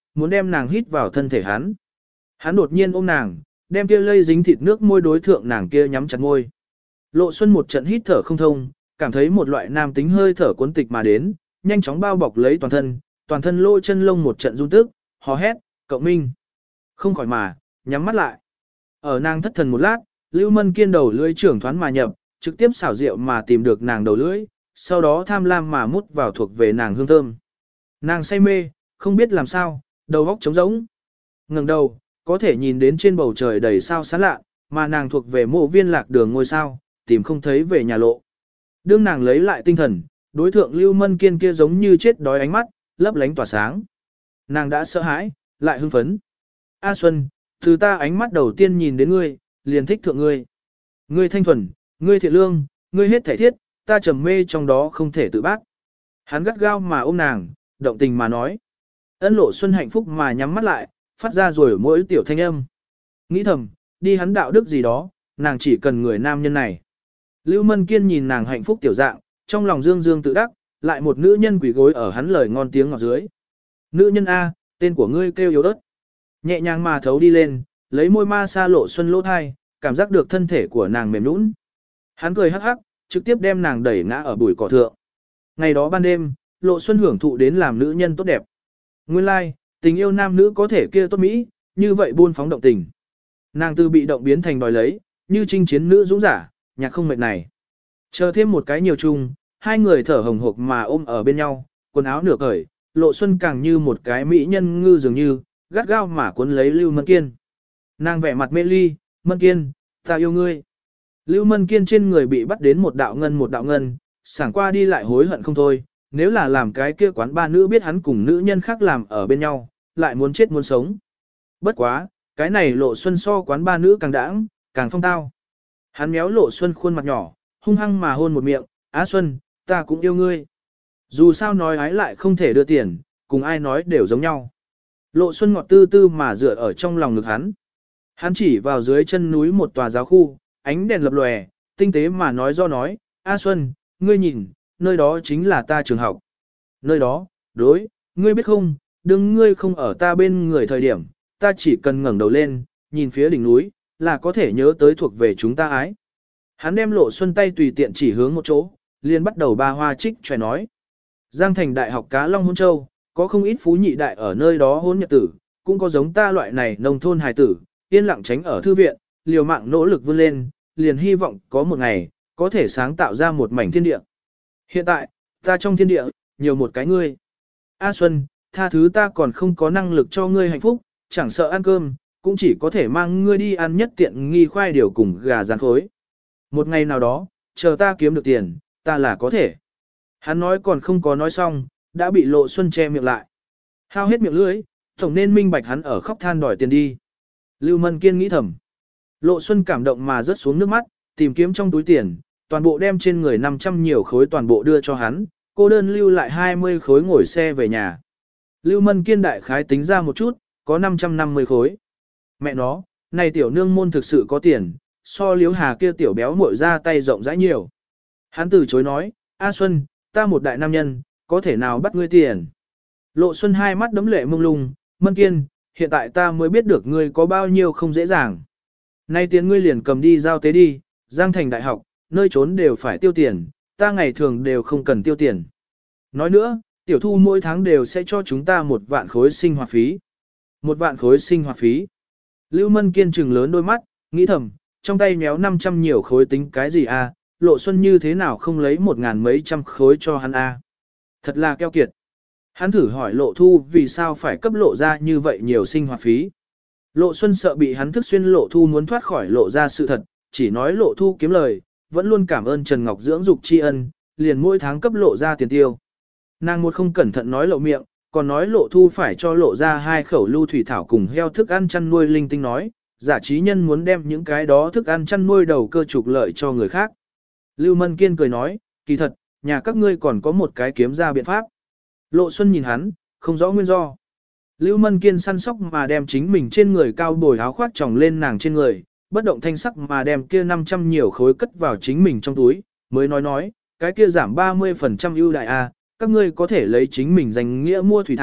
muốn đem nàng hít vào thân thể hắn. Hắn đột nhiên ôm nàng, đem kia lây dính thịt nước môi đối thượng nàng kia nhắm chặt môi. Lộ Xuân một trận hít thở không thông, cảm thấy một loại nam tính hơi thở cuốn tịch mà đến, nhanh chóng bao bọc lấy toàn thân, toàn thân lỗ chân lông một trận run tức, hò hét, cậu Minh. Không khỏi mà, nhắm mắt lại. Ở nàng thất thần một lát, Lưu Mân Kiên đầu lưỡi trưởng thoán mà nhập, trực tiếp xảo diệu mà tìm được nàng đầu lưỡi, sau đó tham lam mà mút vào thuộc về nàng hương thơm. Nàng say mê, không biết làm sao, đầu óc trống rỗng. Ngẩng đầu, có thể nhìn đến trên bầu trời đầy sao sáng lạ, mà nàng thuộc về mộ viên lạc đường ngôi sao, tìm không thấy về nhà lộ. Đương nàng lấy lại tinh thần, đối thượng Lưu Mân Kiên kia giống như chết đói ánh mắt, lấp lánh tỏa sáng. Nàng đã sợ hãi, lại hưng phấn. A Xuân, từ ta ánh mắt đầu tiên nhìn đến ngươi, liền thích thượng ngươi. Ngươi thanh thuần, ngươi thiện lương, ngươi hết thể thiết, ta trầm mê trong đó không thể tự bác. Hắn gắt gao mà ôm nàng, động tình mà nói. Ân Lộ Xuân hạnh phúc mà nhắm mắt lại, phát ra rồi mỗi tiểu thanh âm. Nghĩ thầm, đi hắn đạo đức gì đó, nàng chỉ cần người nam nhân này. Lưu Mân Kiên nhìn nàng hạnh phúc tiểu dạng, trong lòng dương dương tự đắc, lại một nữ nhân quỷ gối ở hắn lời ngon tiếng ngọt dưới. Nữ nhân A, tên của ngươi kêu yếu ớt. Nhẹ nhàng mà thấu đi lên, lấy môi ma sa Lộ Xuân lỗ thai, cảm giác được thân thể của nàng mềm nũng. Hắn cười hắc hắc, trực tiếp đem nàng đẩy ngã ở bụi cỏ thượng. Ngày đó ban đêm, Lộ Xuân hưởng thụ đến làm nữ nhân tốt đẹp. Nguyên lai, like, tình yêu nam nữ có thể kia tốt mỹ, như vậy buôn phóng động tình. Nàng từ bị động biến thành đòi lấy, như chinh chiến nữ dũng giả, nhạc không mệt này. Chờ thêm một cái nhiều chung, hai người thở hồng hộc mà ôm ở bên nhau, quần áo nửa cởi, Lộ Xuân càng như một cái mỹ nhân ngư dường như, gắt gao mà cuốn lấy Lưu Mân Kiên. Nàng vẻ mặt mê ly, Mân Kiên, ta yêu ngươi. Lưu Mân Kiên trên người bị bắt đến một đạo ngân một đạo ngân, sảng qua đi lại hối hận không thôi, nếu là làm cái kia quán ba nữ biết hắn cùng nữ nhân khác làm ở bên nhau, lại muốn chết muốn sống. Bất quá, cái này Lộ Xuân so quán ba nữ càng đãng, càng phong tao. Hắn méo Lộ Xuân khuôn mặt nhỏ, hung hăng mà hôn một miệng, Á Xuân, ta cũng yêu ngươi. Dù sao nói ái lại không thể đưa tiền, cùng ai nói đều giống nhau. Lộ Xuân ngọt tư tư mà dựa ở trong lòng ngực hắn. Hắn chỉ vào dưới chân núi một tòa giáo khu, ánh đèn lập lòe, tinh tế mà nói do nói, A Xuân, ngươi nhìn, nơi đó chính là ta trường học. Nơi đó, đối, ngươi biết không, đừng ngươi không ở ta bên người thời điểm, ta chỉ cần ngẩng đầu lên, nhìn phía đỉnh núi, là có thể nhớ tới thuộc về chúng ta ái. Hắn đem Lộ Xuân tay tùy tiện chỉ hướng một chỗ, liền bắt đầu ba hoa trích chòe nói. Giang thành đại học Cá Long Hôn Châu, có không ít phú nhị đại ở nơi đó hôn nhật tử, cũng có giống ta loại này nông thôn hài tử, yên lặng tránh ở thư viện, liều mạng nỗ lực vươn lên, liền hy vọng có một ngày, có thể sáng tạo ra một mảnh thiên địa. Hiện tại, ta trong thiên địa, nhiều một cái ngươi. A Xuân, tha thứ ta còn không có năng lực cho ngươi hạnh phúc, chẳng sợ ăn cơm, cũng chỉ có thể mang ngươi đi ăn nhất tiện nghi khoai điều cùng gà rán khối. Một ngày nào đó, chờ ta kiếm được tiền, ta là có thể. Hắn nói còn không có nói xong, đã bị Lộ Xuân che miệng lại. Hao hết miệng lưỡi, tổng nên minh bạch hắn ở khóc than đòi tiền đi. Lưu Mân Kiên nghĩ thầm. Lộ Xuân cảm động mà rớt xuống nước mắt, tìm kiếm trong túi tiền, toàn bộ đem trên người năm trăm nhiều khối toàn bộ đưa cho hắn, cô đơn lưu lại hai mươi khối ngồi xe về nhà. Lưu Mân Kiên đại khái tính ra một chút, có năm trăm năm mươi khối. Mẹ nó, này tiểu nương môn thực sự có tiền, so Liễu Hà kia tiểu béo muội ra tay rộng rãi nhiều. Hắn từ chối nói, A Xuân, ta một đại nam nhân, có thể nào bắt ngươi tiền. Lộ Xuân hai mắt đấm lệ mông lung, Mân Kiên, hiện tại ta mới biết được ngươi có bao nhiêu không dễ dàng. Nay tiền ngươi liền cầm đi giao tế đi, Giang thành đại học, nơi trốn đều phải tiêu tiền, ta ngày thường đều không cần tiêu tiền. Nói nữa, tiểu thu mỗi tháng đều sẽ cho chúng ta một vạn khối sinh hoạt phí. Một vạn khối sinh hoạt phí. Lưu Mân Kiên trừng lớn đôi mắt, nghĩ thầm, trong tay méo năm trăm nhiều khối tính cái gì a? Lộ Xuân như thế nào không lấy một ngàn mấy trăm khối cho hắn a? Thật là keo kiệt. Hắn thử hỏi Lộ Thu vì sao phải cấp Lộ ra như vậy nhiều sinh hoạt phí. Lộ Xuân sợ bị hắn thức xuyên Lộ Thu muốn thoát khỏi Lộ ra sự thật, chỉ nói Lộ Thu kiếm lời, vẫn luôn cảm ơn Trần Ngọc dưỡng dục tri ân, liền mỗi tháng cấp Lộ ra tiền tiêu. Nàng một không cẩn thận nói lộ miệng, còn nói Lộ Thu phải cho Lộ ra hai khẩu lưu thủy thảo cùng heo thức ăn chăn nuôi linh tinh nói, giả trí nhân muốn đem những cái đó thức ăn chăn nuôi đầu cơ trục lợi cho người khác. Lưu Mân Kiên cười nói, kỳ thật, nhà các ngươi còn có một cái kiếm ra biện pháp. Lộ Xuân nhìn hắn, không rõ nguyên do. Lưu Mân Kiên săn sóc mà đem chính mình trên người cao bồi áo khoác tròng lên nàng trên người, bất động thanh sắc mà đem kia năm trăm nhiều khối cất vào chính mình trong túi, mới nói nói, cái kia giảm ba mươi phần trăm ưu đại a, các ngươi có thể lấy chính mình danh nghĩa mua thủy thảo,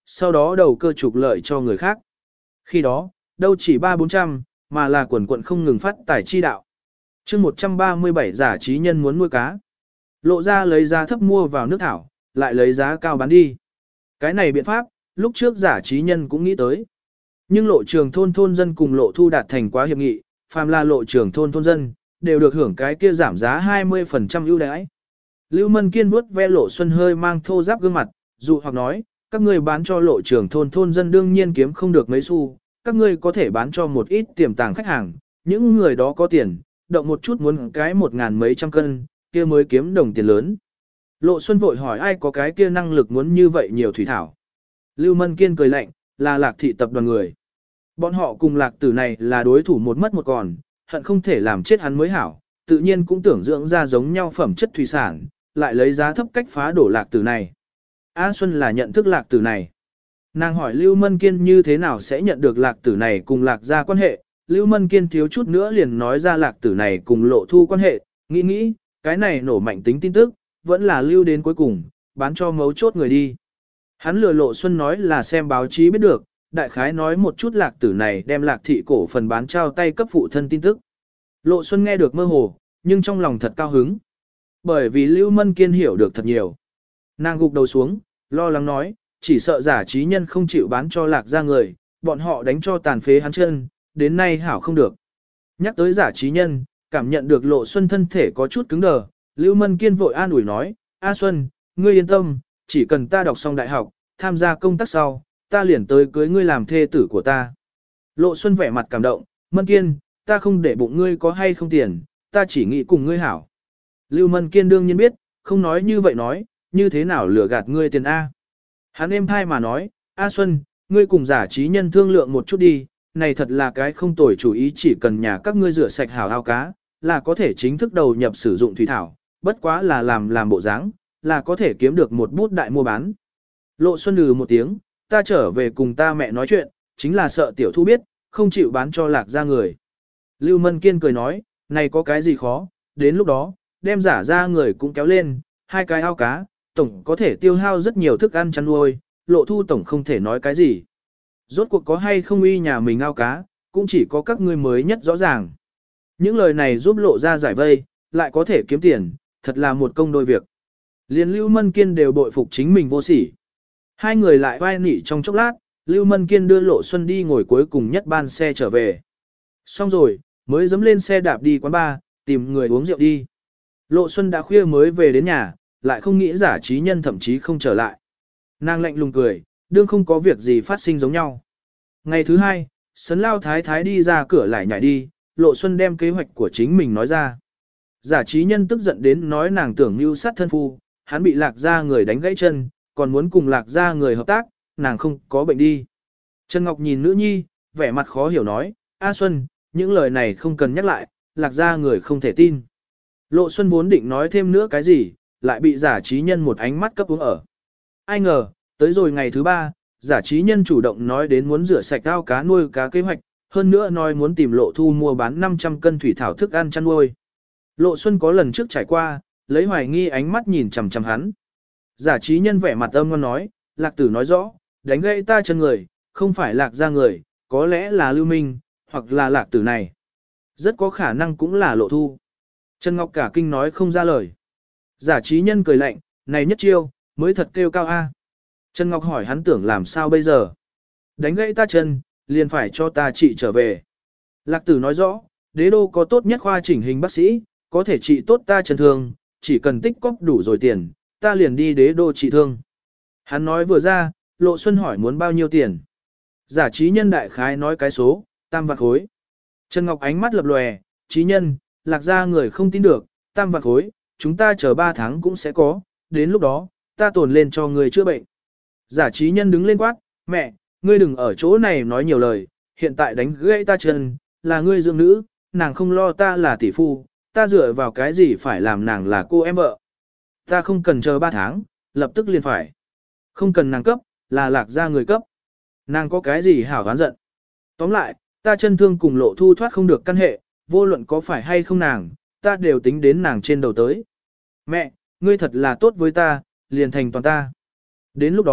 sau đó đầu cơ trục lợi cho người khác. Khi đó, đâu chỉ ba bốn trăm, mà là quần quận không ngừng phát tài chi đạo. chương một trăm ba mươi bảy giả trí nhân muốn nuôi cá. Lộ ra lấy giá thấp mua vào nước thảo, lại lấy giá cao bán đi. Cái này biện pháp, lúc trước giả trí nhân cũng nghĩ tới. Nhưng lộ trường thôn thôn dân cùng lộ thu đạt thành quá hiệp nghị, phàm là lộ trường thôn thôn dân, đều được hưởng cái kia giảm giá hai mươi phần trăm ưu đãi. Lưu Mân Kiên vuốt ve Lộ Xuân hơi mang thô ráp gương mặt, dụ hoặc nói, các ngươi bán cho lộ trường thôn thôn dân đương nhiên kiếm không được mấy xu, các ngươi có thể bán cho một ít tiềm tàng khách hàng, những người đó có tiền, động một chút muốn cái một ngàn mấy trăm cân, kia mới kiếm đồng tiền lớn. Lộ Xuân vội hỏi ai có cái kia năng lực muốn như vậy nhiều thủy thảo. Lưu Mân Kiên cười lạnh, là Lạc thị tập đoàn người. Bọn họ cùng Lạc tử này là đối thủ một mất một còn, hận không thể làm chết hắn mới hảo, tự nhiên cũng tưởng dưỡng ra giống nhau phẩm chất thủy sản, lại lấy giá thấp cách phá đổ Lạc tử này. A Xuân là nhận thức Lạc tử này. Nàng hỏi Lưu Mân Kiên như thế nào sẽ nhận được Lạc tử này cùng Lạc gia quan hệ, Lưu Mân Kiên thiếu chút nữa liền nói ra Lạc tử này cùng Lộ Thu quan hệ, nghĩ nghĩ, cái này nổ mạnh tính tin tức, vẫn là lưu đến cuối cùng, bán cho mấu chốt người đi. Hắn lừa Lộ Xuân nói là xem báo chí biết được, đại khái nói một chút Lạc tử này đem Lạc thị cổ phần bán trao tay cấp phụ thân tin tức. Lộ Xuân nghe được mơ hồ, nhưng trong lòng thật cao hứng. Bởi vì Lưu Mân Kiên hiểu được thật nhiều. Nàng gục đầu xuống, lo lắng nói, chỉ sợ giả trí nhân không chịu bán cho Lạc gia người, bọn họ đánh cho tàn phế hắn chân, đến nay hảo không được. Nhắc tới giả trí nhân, cảm nhận được Lộ Xuân thân thể có chút cứng đờ, Lưu Mân Kiên vội an ủi nói, A Xuân, ngươi yên tâm, chỉ cần ta đọc xong đại học, tham gia công tác sau, ta liền tới cưới ngươi làm thê tử của ta. Lộ Xuân vẻ mặt cảm động, Mân Kiên, ta không để bụng ngươi có hay không tiền, ta chỉ nghĩ cùng ngươi hảo. Lưu Mân Kiên đương nhiên biết, không nói như vậy nói, như thế nào lừa gạt ngươi tiền A. Hắn êm thai mà nói, A Xuân, ngươi cùng giả trí nhân thương lượng một chút đi, này thật là cái không tồi chủ ý, chỉ cần nhà các ngươi rửa sạch hảo ao cá, là có thể chính thức đầu nhập sử dụng thủy thảo, bất quá là làm làm bộ dáng, là có thể kiếm được một bút đại mua bán. Lộ Xuân lừ một tiếng, ta trở về cùng ta mẹ nói chuyện, chính là sợ tiểu thu biết, không chịu bán cho Lạc gia người. Lưu Mân Kiên cười nói, này có cái gì khó, đến lúc đó, đem giả ra người cũng kéo lên, hai cái ao cá, tổng có thể tiêu hao rất nhiều thức ăn chăn nuôi, Lộ Thu tổng không thể nói cái gì. Rốt cuộc có hay không uy nhà mình ao cá, cũng chỉ có các ngươi mới nhất rõ ràng. Những lời này giúp Lộ ra giải vây, lại có thể kiếm tiền, thật là một công đôi việc. Liên Lưu Mân Kiên đều bội phục chính mình vô sỉ. Hai người lại vai nỉ trong chốc lát, Lưu Mân Kiên đưa Lộ Xuân đi ngồi cuối cùng nhất ban xe trở về. Xong rồi, mới dám lên xe đạp đi quán bar, tìm người uống rượu đi. Lộ Xuân đã khuya mới về đến nhà, lại không nghĩ giả trí nhân thậm chí không trở lại. Nàng lạnh lùng cười, đương không có việc gì phát sinh giống nhau. Ngày thứ hai, Sấn Lao Thái Thái đi ra cửa lại nhảy đi, Lộ Xuân đem kế hoạch của chính mình nói ra. Giả trí nhân tức giận đến nói nàng tưởng mưu sát thân phu, hắn bị Lạc gia người đánh gãy chân, còn muốn cùng Lạc gia người hợp tác, nàng không có bệnh đi. Trần Ngọc nhìn nữ nhi, vẻ mặt khó hiểu nói, A Xuân, những lời này không cần nhắc lại, Lạc gia người không thể tin. Lộ Xuân vốn định nói thêm nữa cái gì, lại bị giả trí nhân một ánh mắt cấp uống ở. Ai ngờ, tới rồi ngày thứ ba, giả trí nhân chủ động nói đến muốn rửa sạch ao cá nuôi cá kế hoạch, hơn nữa nói muốn tìm Lộ Thu mua bán năm trăm cân thủy thảo thức ăn chăn nuôi. Lộ Xuân có lần trước trải qua, lấy hoài nghi ánh mắt nhìn chằm chằm hắn. Giả trí nhân vẻ mặt âm ngon nói, Lạc tử nói rõ, đánh gãy ta chân người, không phải Lạc gia người, có lẽ là Lưu Minh, hoặc là Lạc tử này. Rất có khả năng cũng là Lộ Thu. Trần Ngọc cả kinh nói không ra lời. Giả trí nhân cười lạnh, này nhất chiêu, mới thật kêu cao A. Trần Ngọc hỏi hắn tưởng làm sao bây giờ. Đánh gãy ta chân, liền phải cho ta trị trở về. Lạc tử nói rõ, đế đô có tốt nhất khoa chỉnh hình bác sĩ, có thể trị tốt ta chân thương, chỉ cần tích cóp đủ rồi tiền, ta liền đi đế đô trị thương. Hắn nói vừa ra, Lộ Xuân hỏi muốn bao nhiêu tiền. Giả trí nhân đại khái nói cái số, tam vạn khối. Trần Ngọc ánh mắt lập lòe, trí nhân, Lạc gia người không tin được, tam vạn khối, chúng ta chờ ba tháng cũng sẽ có, đến lúc đó, ta tồn lên cho người chữa bệnh. Giả trí nhân đứng lên quát, mẹ, ngươi đừng ở chỗ này nói nhiều lời, hiện tại đánh gãy ta chân, là ngươi dưỡng nữ, nàng không lo ta là tỷ phu, ta dựa vào cái gì phải làm nàng là cô em vợ. Ta không cần chờ ba tháng, lập tức liền phải. Không cần nàng cấp, là Lạc gia người cấp. Nàng có cái gì hảo oán giận. Tóm lại, ta chân thương cùng Lộ Thu thoát không được căn hệ, vô luận có phải hay không nàng, ta đều tính đến nàng trên đầu tới. Mẹ, ngươi thật là tốt với ta, liền thành toàn ta. Đến lúc đó,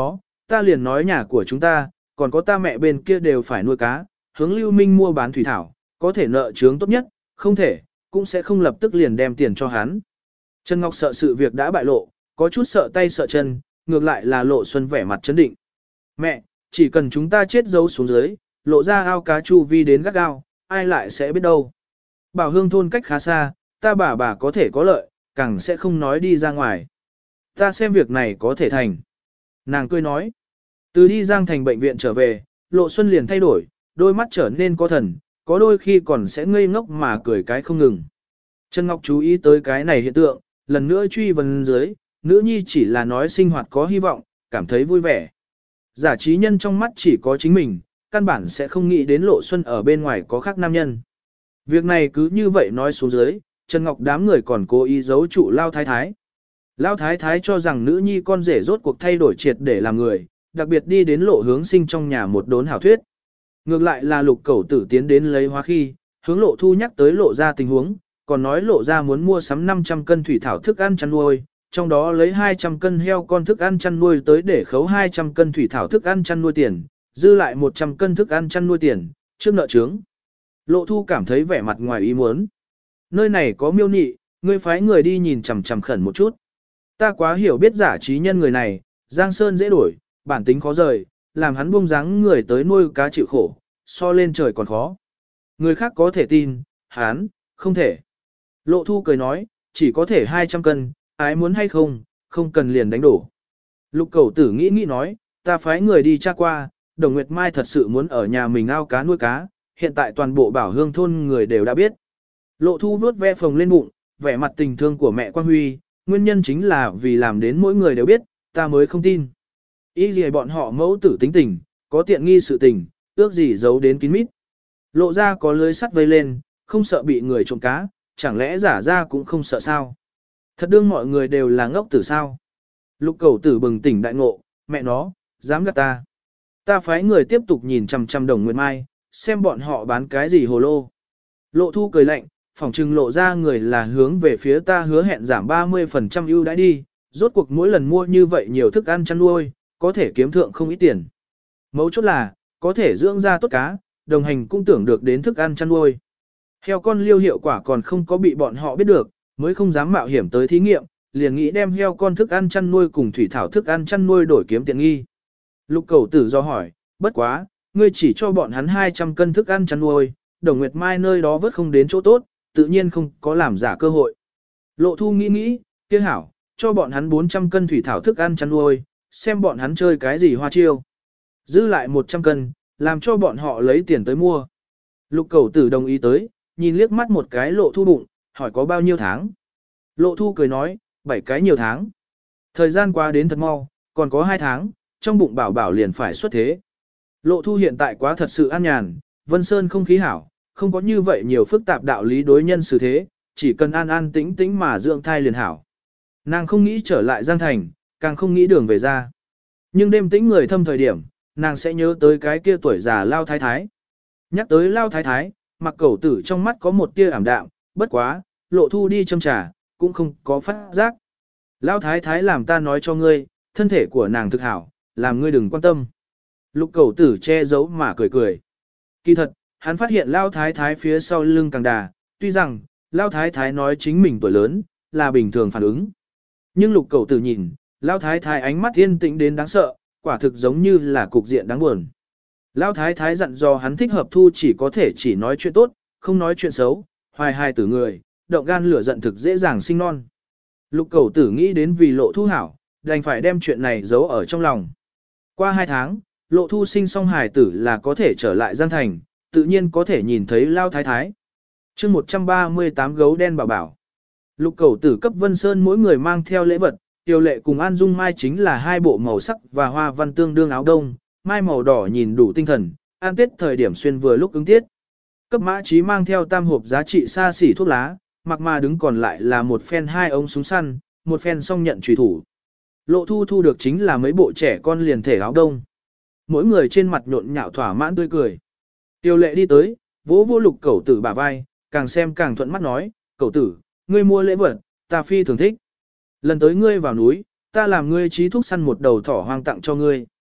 ta liền nói nhà của chúng ta, còn có ta mẹ bên kia đều phải nuôi cá, hướng Lưu Minh mua bán thủy thảo, có thể nợ chướng tốt nhất, không thể, cũng sẽ không lập tức liền đem tiền cho hắn. Trần Ngọc sợ sự việc đã bại lộ, có chút sợ tay sợ chân, ngược lại là Lộ Xuân vẻ mặt chấn định. Mẹ, chỉ cần chúng ta chết giấu xuống dưới, lộ ra ao cá chu vi đến gắt gao, ai lại sẽ biết đâu. Bảo Hương thôn cách khá xa, ta bà bà có thể có lợi, càng sẽ không nói đi ra ngoài. Ta xem việc này có thể thành. Nàng cười nói. Từ đi Giang Thành bệnh viện trở về, Lộ Xuân liền thay đổi, đôi mắt trở nên có thần, có đôi khi còn sẽ ngây ngốc mà cười cái không ngừng. Trần Ngọc chú ý tới cái này hiện tượng, lần nữa truy vấn dưới, nữ nhi chỉ là nói sinh hoạt có hy vọng, cảm thấy vui vẻ. Giả trí nhân trong mắt chỉ có chính mình, căn bản sẽ không nghĩ đến Lộ Xuân ở bên ngoài có khác nam nhân. Việc này cứ như vậy nói xuống dưới, Trần Ngọc đám người còn cố ý giấu trụ Lao Thái Thái. Lao Thái Thái cho rằng nữ nhi con rể rốt cuộc thay đổi triệt để làm người, đặc biệt đi đến Lộ Hướng Sinh trong nhà một đốn hảo thuyết. Ngược lại là Lục Cẩu Tử tiến đến lấy hóa khi, hướng Lộ Thu nhắc tới Lộ ra tình huống, còn nói Lộ ra muốn mua sắm năm trăm cân thủy thảo thức ăn chăn nuôi, trong đó lấy hai trăm cân heo con thức ăn chăn nuôi tới để khấu hai trăm cân thủy thảo thức ăn chăn nuôi tiền, dư lại một trăm cân thức ăn chăn nuôi tiền, trước nợ chướng. Lộ Thu cảm thấy vẻ mặt ngoài ý muốn. Nơi này có miêu nị, ngươi phái người đi nhìn chằm chằm khẩn một chút. Ta quá hiểu biết giả trí nhân người này, Giang Sơn dễ đổi, bản tính khó rời, làm hắn buông dáng người tới nuôi cá chịu khổ, so lên trời còn khó. Người khác có thể tin, hắn, không thể. Lộ Thu cười nói, chỉ có thể hai trăm cân, ái muốn hay không, không cần liền đánh đổ. Lục Cẩu Tử nghĩ nghĩ nói, ta phái người đi tra qua, Đồng Nguyệt Mai thật sự muốn ở nhà mình ao cá nuôi cá, hiện tại toàn bộ Bảo Hương thôn người đều đã biết. Lộ Thu vuốt ve phồng lên bụng, vẻ mặt tình thương của mẹ Quang Huy, nguyên nhân chính là vì làm đến mỗi người đều biết, ta mới không tin. Ý gì bọn họ mẫu tử tính tình, có tiện nghi sự tình, ước gì giấu đến kín mít. Lộ ra có lưới sắt vây lên, không sợ bị người trộm cá, chẳng lẽ giả ra cũng không sợ sao? Thật đương mọi người đều là ngốc tử sao? Lục Cẩu Tử bừng tỉnh đại ngộ, mẹ nó, dám gạt ta. Ta phái người tiếp tục nhìn chằm chằm Đồng Nguyệt Mai, xem bọn họ bán cái gì hồ lô. Lộ Thu cười lạnh, phỏng chừng lộ ra người là hướng về phía ta hứa hẹn giảm ba mươi phần trăm ưu đãi đi, rốt cuộc mỗi lần mua như vậy nhiều thức ăn chăn nuôi, có thể kiếm thượng không ít tiền. Mấu chốt là, có thể dưỡng ra tốt cá, đồng hành cũng tưởng được đến thức ăn chăn nuôi. Heo con liêu hiệu quả còn không có bị bọn họ biết được, mới không dám mạo hiểm tới thí nghiệm, liền nghĩ đem heo con thức ăn chăn nuôi cùng thủy thảo thức ăn chăn nuôi đổi kiếm tiện nghi. Lục Cẩu Tử do hỏi, bất quá, ngươi chỉ cho bọn hắn hai trăm cân thức ăn chăn nuôi, Đồng Nguyệt Mai nơi đó vớt không đến chỗ tốt, tự nhiên không có làm giả cơ hội. Lộ Thu nghĩ nghĩ, kia hảo, cho bọn hắn bốn trăm cân thủy thảo thức ăn chăn nuôi, xem bọn hắn chơi cái gì hoa chiêu. Dư lại một trăm cân, làm cho bọn họ lấy tiền tới mua. Lục Cẩu Tử đồng ý tới, nhìn liếc mắt một cái Lộ Thu bụng, hỏi có bao nhiêu tháng. Lộ Thu cười nói, bảy cái nhiều tháng. Thời gian qua đến thật mau, còn có hai tháng, trong bụng bảo bảo liền phải xuất thế. Lộ Thu hiện tại quá thật sự an nhàn, Vân Sơn không khí hảo, không có như vậy nhiều phức tạp đạo lý đối nhân xử thế, chỉ cần an an tĩnh tĩnh mà dưỡng thai liền hảo. Nàng không nghĩ trở lại Giang Thành, càng không nghĩ đường về ra. Nhưng đêm tĩnh người thâm thời điểm, nàng sẽ nhớ tới cái kia tuổi già Lao Thái Thái. Nhắc tới Lao Thái Thái, Mặc Cẩu Tử trong mắt có một tia ảm đạm, bất quá, Lộ Thu đi châm trà, cũng không có phát giác. Lao Thái Thái làm ta nói cho ngươi, thân thể của nàng thực hảo, làm ngươi đừng quan tâm. Lục Cẩu Tử che giấu mà cười cười. Kỳ thật, hắn phát hiện Lao Thái Thái phía sau lưng càng đà, tuy rằng, Lao Thái Thái nói chính mình tuổi lớn, là bình thường phản ứng. Nhưng Lục Cẩu Tử nhìn, Lao Thái Thái ánh mắt yên tĩnh đến đáng sợ, quả thực giống như là cục diện đáng buồn. Lao Thái Thái dặn dò hắn thích hợp thu chỉ có thể chỉ nói chuyện tốt, không nói chuyện xấu, hoài hài tử người, động gan lửa giận thực dễ dàng sinh non. Lục Cẩu Tử nghĩ đến vì Lộ Thu hảo, đành phải đem chuyện này giấu ở trong lòng. Qua hai tháng, Lộ Thu sinh xong hài tử là có thể trở lại Giang Thành, tự nhiên có thể nhìn thấy Lao Thái Thái. chương một trăm ba mươi tám gấu đen bảo bảo. Lục Cẩu Tử cấp Vân Sơn mỗi người mang theo lễ vật, Tiêu Lệ cùng An Dung Mai chính là hai bộ màu sắc và hoa văn tương đương áo đông, mai màu đỏ nhìn đủ tinh thần, an tết thời điểm xuyên vừa lúc ứng tiết. Cấp Mã Chí mang theo tam hộp giá trị xa xỉ thuốc lá, mặc mà đứng còn lại là một phen hai ống súng săn, một phen song nhận chùy thủ. Lộ Thu thu được chính là mấy bộ trẻ con liền thể áo đông. Mỗi người trên mặt nhộn nhạo thỏa mãn tươi cười. Tiêu Lệ đi tới, vỗ vỗ Lục Cẩu Tử bả vai, càng xem càng thuận mắt nói, Cẩu Tử, ngươi mua lễ vật, ta phi thường thích. Lần tới ngươi vào núi, ta làm ngươi trí thuốc săn một đầu thỏ hoang tặng cho ngươi.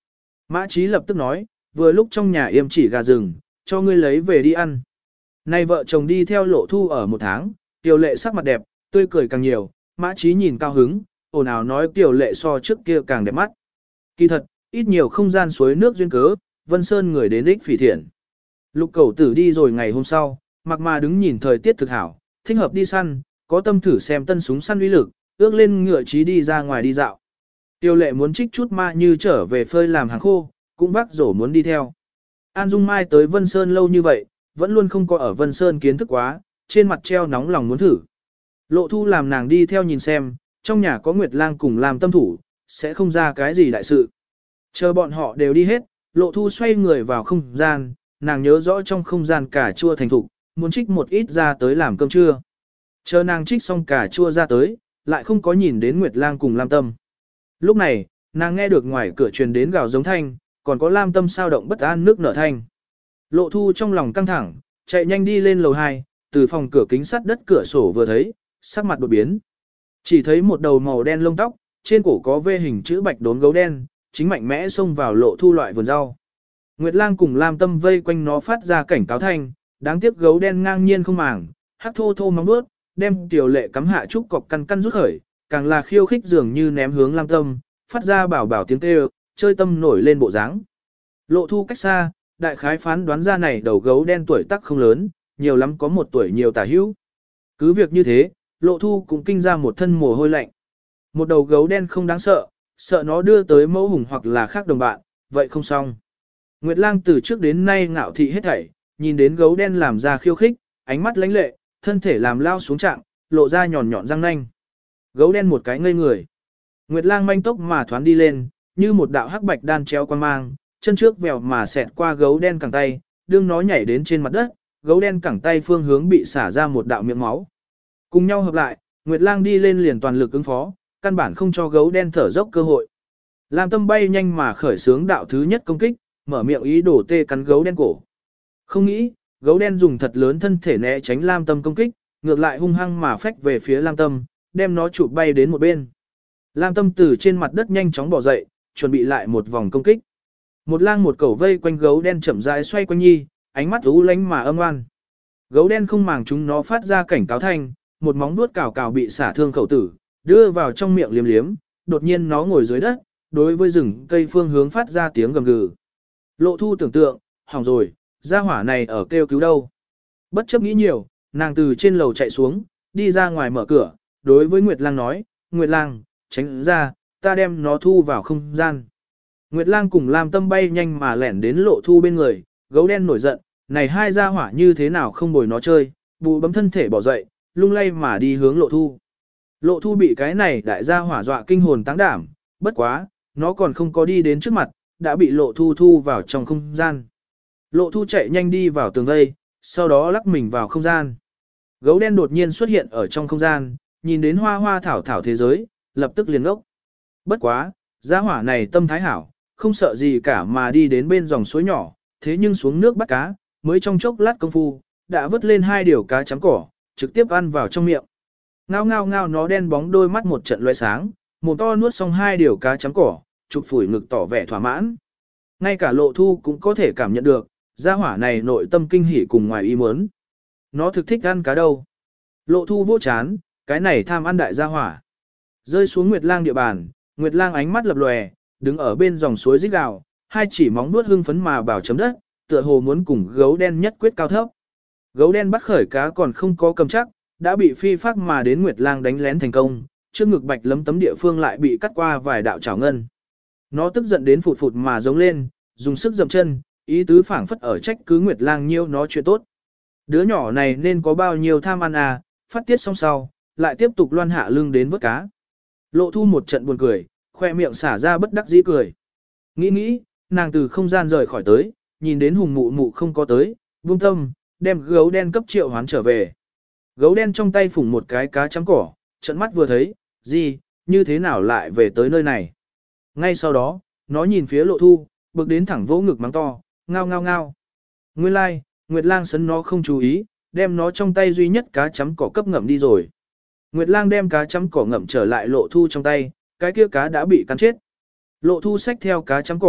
Mã Chí lập tức nói, vừa lúc trong nhà yêm chỉ gà rừng, cho ngươi lấy về đi ăn. Nay vợ chồng đi theo Lộ Thu ở một tháng, Tiểu Lệ sắc mặt đẹp, tươi cười càng nhiều, Mã Chí nhìn cao hứng, ồn ào nói Tiểu Lệ so trước kia càng đẹp mắt. Kỳ thật, ít nhiều không gian suối nước duyên cớ, Vân Sơn người đến ích phỉ thiện. Lục Cẩu Tử đi rồi ngày hôm sau, mặc mà đứng nhìn thời tiết thực hảo, thích hợp đi săn, có tâm thử xem tân súng săn uy lực, ước lên ngựa Chí đi ra ngoài đi dạo. Tiêu Lệ muốn trích chút ma như trở về phơi làm hàng khô, cũng vác rổ muốn đi theo. An Dung Mai tới Vân Sơn lâu như vậy, vẫn luôn không có ở Vân Sơn kiến thức quá, trên mặt treo nóng lòng muốn thử. Lộ Thu làm nàng đi theo nhìn xem, trong nhà có Nguyệt Lang cùng làm tâm thủ, sẽ không ra cái gì đại sự. Chờ bọn họ đều đi hết, Lộ Thu xoay người vào không gian, nàng nhớ rõ trong không gian cà chua thành thục, muốn trích một ít ra tới làm cơm trưa. Chờ nàng trích xong cà chua ra tới, lại không có nhìn đến Nguyệt Lang cùng Lam Tâm. Lúc này, nàng nghe được ngoài cửa truyền đến gào giống thanh, còn có Lam Tâm sao động bất an nước nở thanh. Lộ Thu trong lòng căng thẳng, chạy nhanh đi lên lầu hai, từ phòng cửa kính sắt đất cửa sổ vừa thấy, sắc mặt đột biến. Chỉ thấy một đầu màu đen lông tóc, trên cổ có vê hình chữ bạch đốm gấu đen, chính mạnh mẽ xông vào Lộ Thu loại vườn rau. Nguyệt Lang cùng Lam Tâm vây quanh nó phát ra cảnh cáo thanh, đáng tiếc gấu đen ngang nhiên không màng, hắc thô thô móng vuốt, đem Tiểu Lệ cắm hạ trúc cọc căn căn rút khởi, càng là khiêu khích dường như ném hướng Lam Tâm, phát ra bảo bảo tiếng kêu, chơi tâm nổi lên bộ dáng. Lộ Thu cách xa, đại khái phán đoán ra này đầu gấu đen tuổi tác không lớn, nhiều lắm có một tuổi nhiều tả hữu. Cứ việc như thế, Lộ Thu cũng kinh ra một thân mồ hôi lạnh. Một đầu gấu đen không đáng sợ, sợ nó đưa tới mẫu hùng hoặc là khác đồng bạn, vậy không xong. Nguyệt Lang từ trước đến nay ngạo thị hết thảy, nhìn đến gấu đen làm ra khiêu khích, ánh mắt lãnh lệ, thân thể làm lao xuống trạng, lộ ra nhọn nhọn răng nanh. Gấu đen một cái ngây người. Nguyệt Lang manh tốc mà thoán đi lên, như một đạo hắc bạch đan treo quan mang, chân trước vèo mà xẹt qua gấu đen cẳng tay, đương nó nhảy đến trên mặt đất, gấu đen cẳng tay phương hướng bị xả ra một đạo miệng máu. Cùng nhau hợp lại, Nguyệt Lang đi lên liền toàn lực ứng phó, căn bản không cho gấu đen thở dốc cơ hội. Lam Tâm bay nhanh mà khởi xướng đạo thứ nhất công kích, mở miệng ý đồ tê cắn gấu đen cổ. Không nghĩ, gấu đen dùng thật lớn thân thể né tránh Lam Tâm công kích, ngược lại hung hăng mà phách về phía Lam Tâm, đem nó chụp bay đến một bên. Lam Tâm từ trên mặt đất nhanh chóng bỏ dậy, chuẩn bị lại một vòng công kích. Một lang một cẩu vây quanh gấu đen chậm rãi xoay quanh nhi, ánh mắt u lánh mà âm oan. Gấu đen không màng chúng nó phát ra cảnh cáo thanh, một móng vuốt cào cào bị xả thương khẩu tử, đưa vào trong miệng liếm liếm, đột nhiên nó ngồi dưới đất, đối với rừng cây phương hướng phát ra tiếng gầm gừ. Lộ Thu tưởng tượng, hỏng rồi, gia hỏa này ở kêu cứu đâu. Bất chấp nghĩ nhiều, nàng từ trên lầu chạy xuống, đi ra ngoài mở cửa, đối với Nguyệt Lang nói, Nguyệt Lang, tránh ra, ta đem nó thu vào không gian. Nguyệt Lang cùng Lam Tâm bay nhanh mà lẻn đến Lộ Thu bên người, gấu đen nổi giận, này hai gia hỏa như thế nào không bồi nó chơi, bù bấm thân thể bỏ dậy, lung lay mà đi hướng Lộ Thu. Lộ Thu bị cái này đại gia hỏa dọa kinh hồn táng đảm, bất quá, nó còn không có đi đến trước mặt, đã bị Lộ Thu thu vào trong không gian. Lộ Thu chạy nhanh đi vào tường vây, sau đó lắc mình vào không gian. Gấu đen đột nhiên xuất hiện ở trong không gian, nhìn đến hoa hoa thảo thảo thế giới, lập tức liền ngốc. Bất quá, gia hỏa này tâm thái hảo, không sợ gì cả mà đi đến bên dòng suối nhỏ, thế nhưng xuống nước bắt cá, mới trong chốc lát công phu, đã vớt lên hai điều cá trắng cỏ, trực tiếp ăn vào trong miệng. Ngao ngao ngao nó đen bóng đôi mắt một trận loe sáng, mồm to nuốt xong hai điều cá trắng cỏ, chụp phủi ngực tỏ vẻ thỏa mãn. Ngay cả Lộ Thu cũng có thể cảm nhận được, gia hỏa này nội tâm kinh hỉ cùng ngoài ý muốn. Nó thực thích ăn cá đâu. Lộ Thu vô chán, cái này tham ăn đại gia hỏa. Rơi xuống Nguyệt Lang địa bàn, Nguyệt Lang ánh mắt lập lòe, đứng ở bên dòng suối rít gào, hai chỉ móng vuốt hưng phấn mà bảo chấm đất, tựa hồ muốn cùng gấu đen nhất quyết cao thấp. Gấu đen bắt khởi cá còn không có cầm chắc, đã bị phi phác mà đến Nguyệt Lang đánh lén thành công, trước ngực bạch lấm tấm địa phương lại bị cắt qua vài đạo chảo ngân. Nó tức giận đến phụt phụt mà giống lên, dùng sức dậm chân, ý tứ phảng phất ở trách cứ Nguyệt Lang nhiêu nó chuyện tốt. Đứa nhỏ này nên có bao nhiêu tham ăn à, phát tiết xong sau, lại tiếp tục loan hạ lưng đến vớt cá. Lộ Thu một trận buồn cười, khoe miệng xả ra bất đắc dĩ cười. Nghĩ nghĩ, nàng từ không gian rời khỏi tới, nhìn đến hùng mụ mụ không có tới, buông tâm, đem gấu đen cấp triệu hoán trở về. Gấu đen trong tay phủng một cái cá trắng cỏ, trận mắt vừa thấy, gì, như thế nào lại về tới nơi này. Ngay sau đó, nó nhìn phía Lộ Thu, bực đến thẳng vỗ ngực mắng to, ngao ngao ngao. Nguyên lai, like, Nguyệt Lang sấn nó không chú ý, đem nó trong tay duy nhất cá chấm cỏ cấp ngậm đi rồi. Nguyệt Lang đem cá chấm cỏ ngậm trở lại Lộ Thu trong tay, cái kia cá đã bị cắn chết. Lộ Thu xách theo cá chấm cỏ,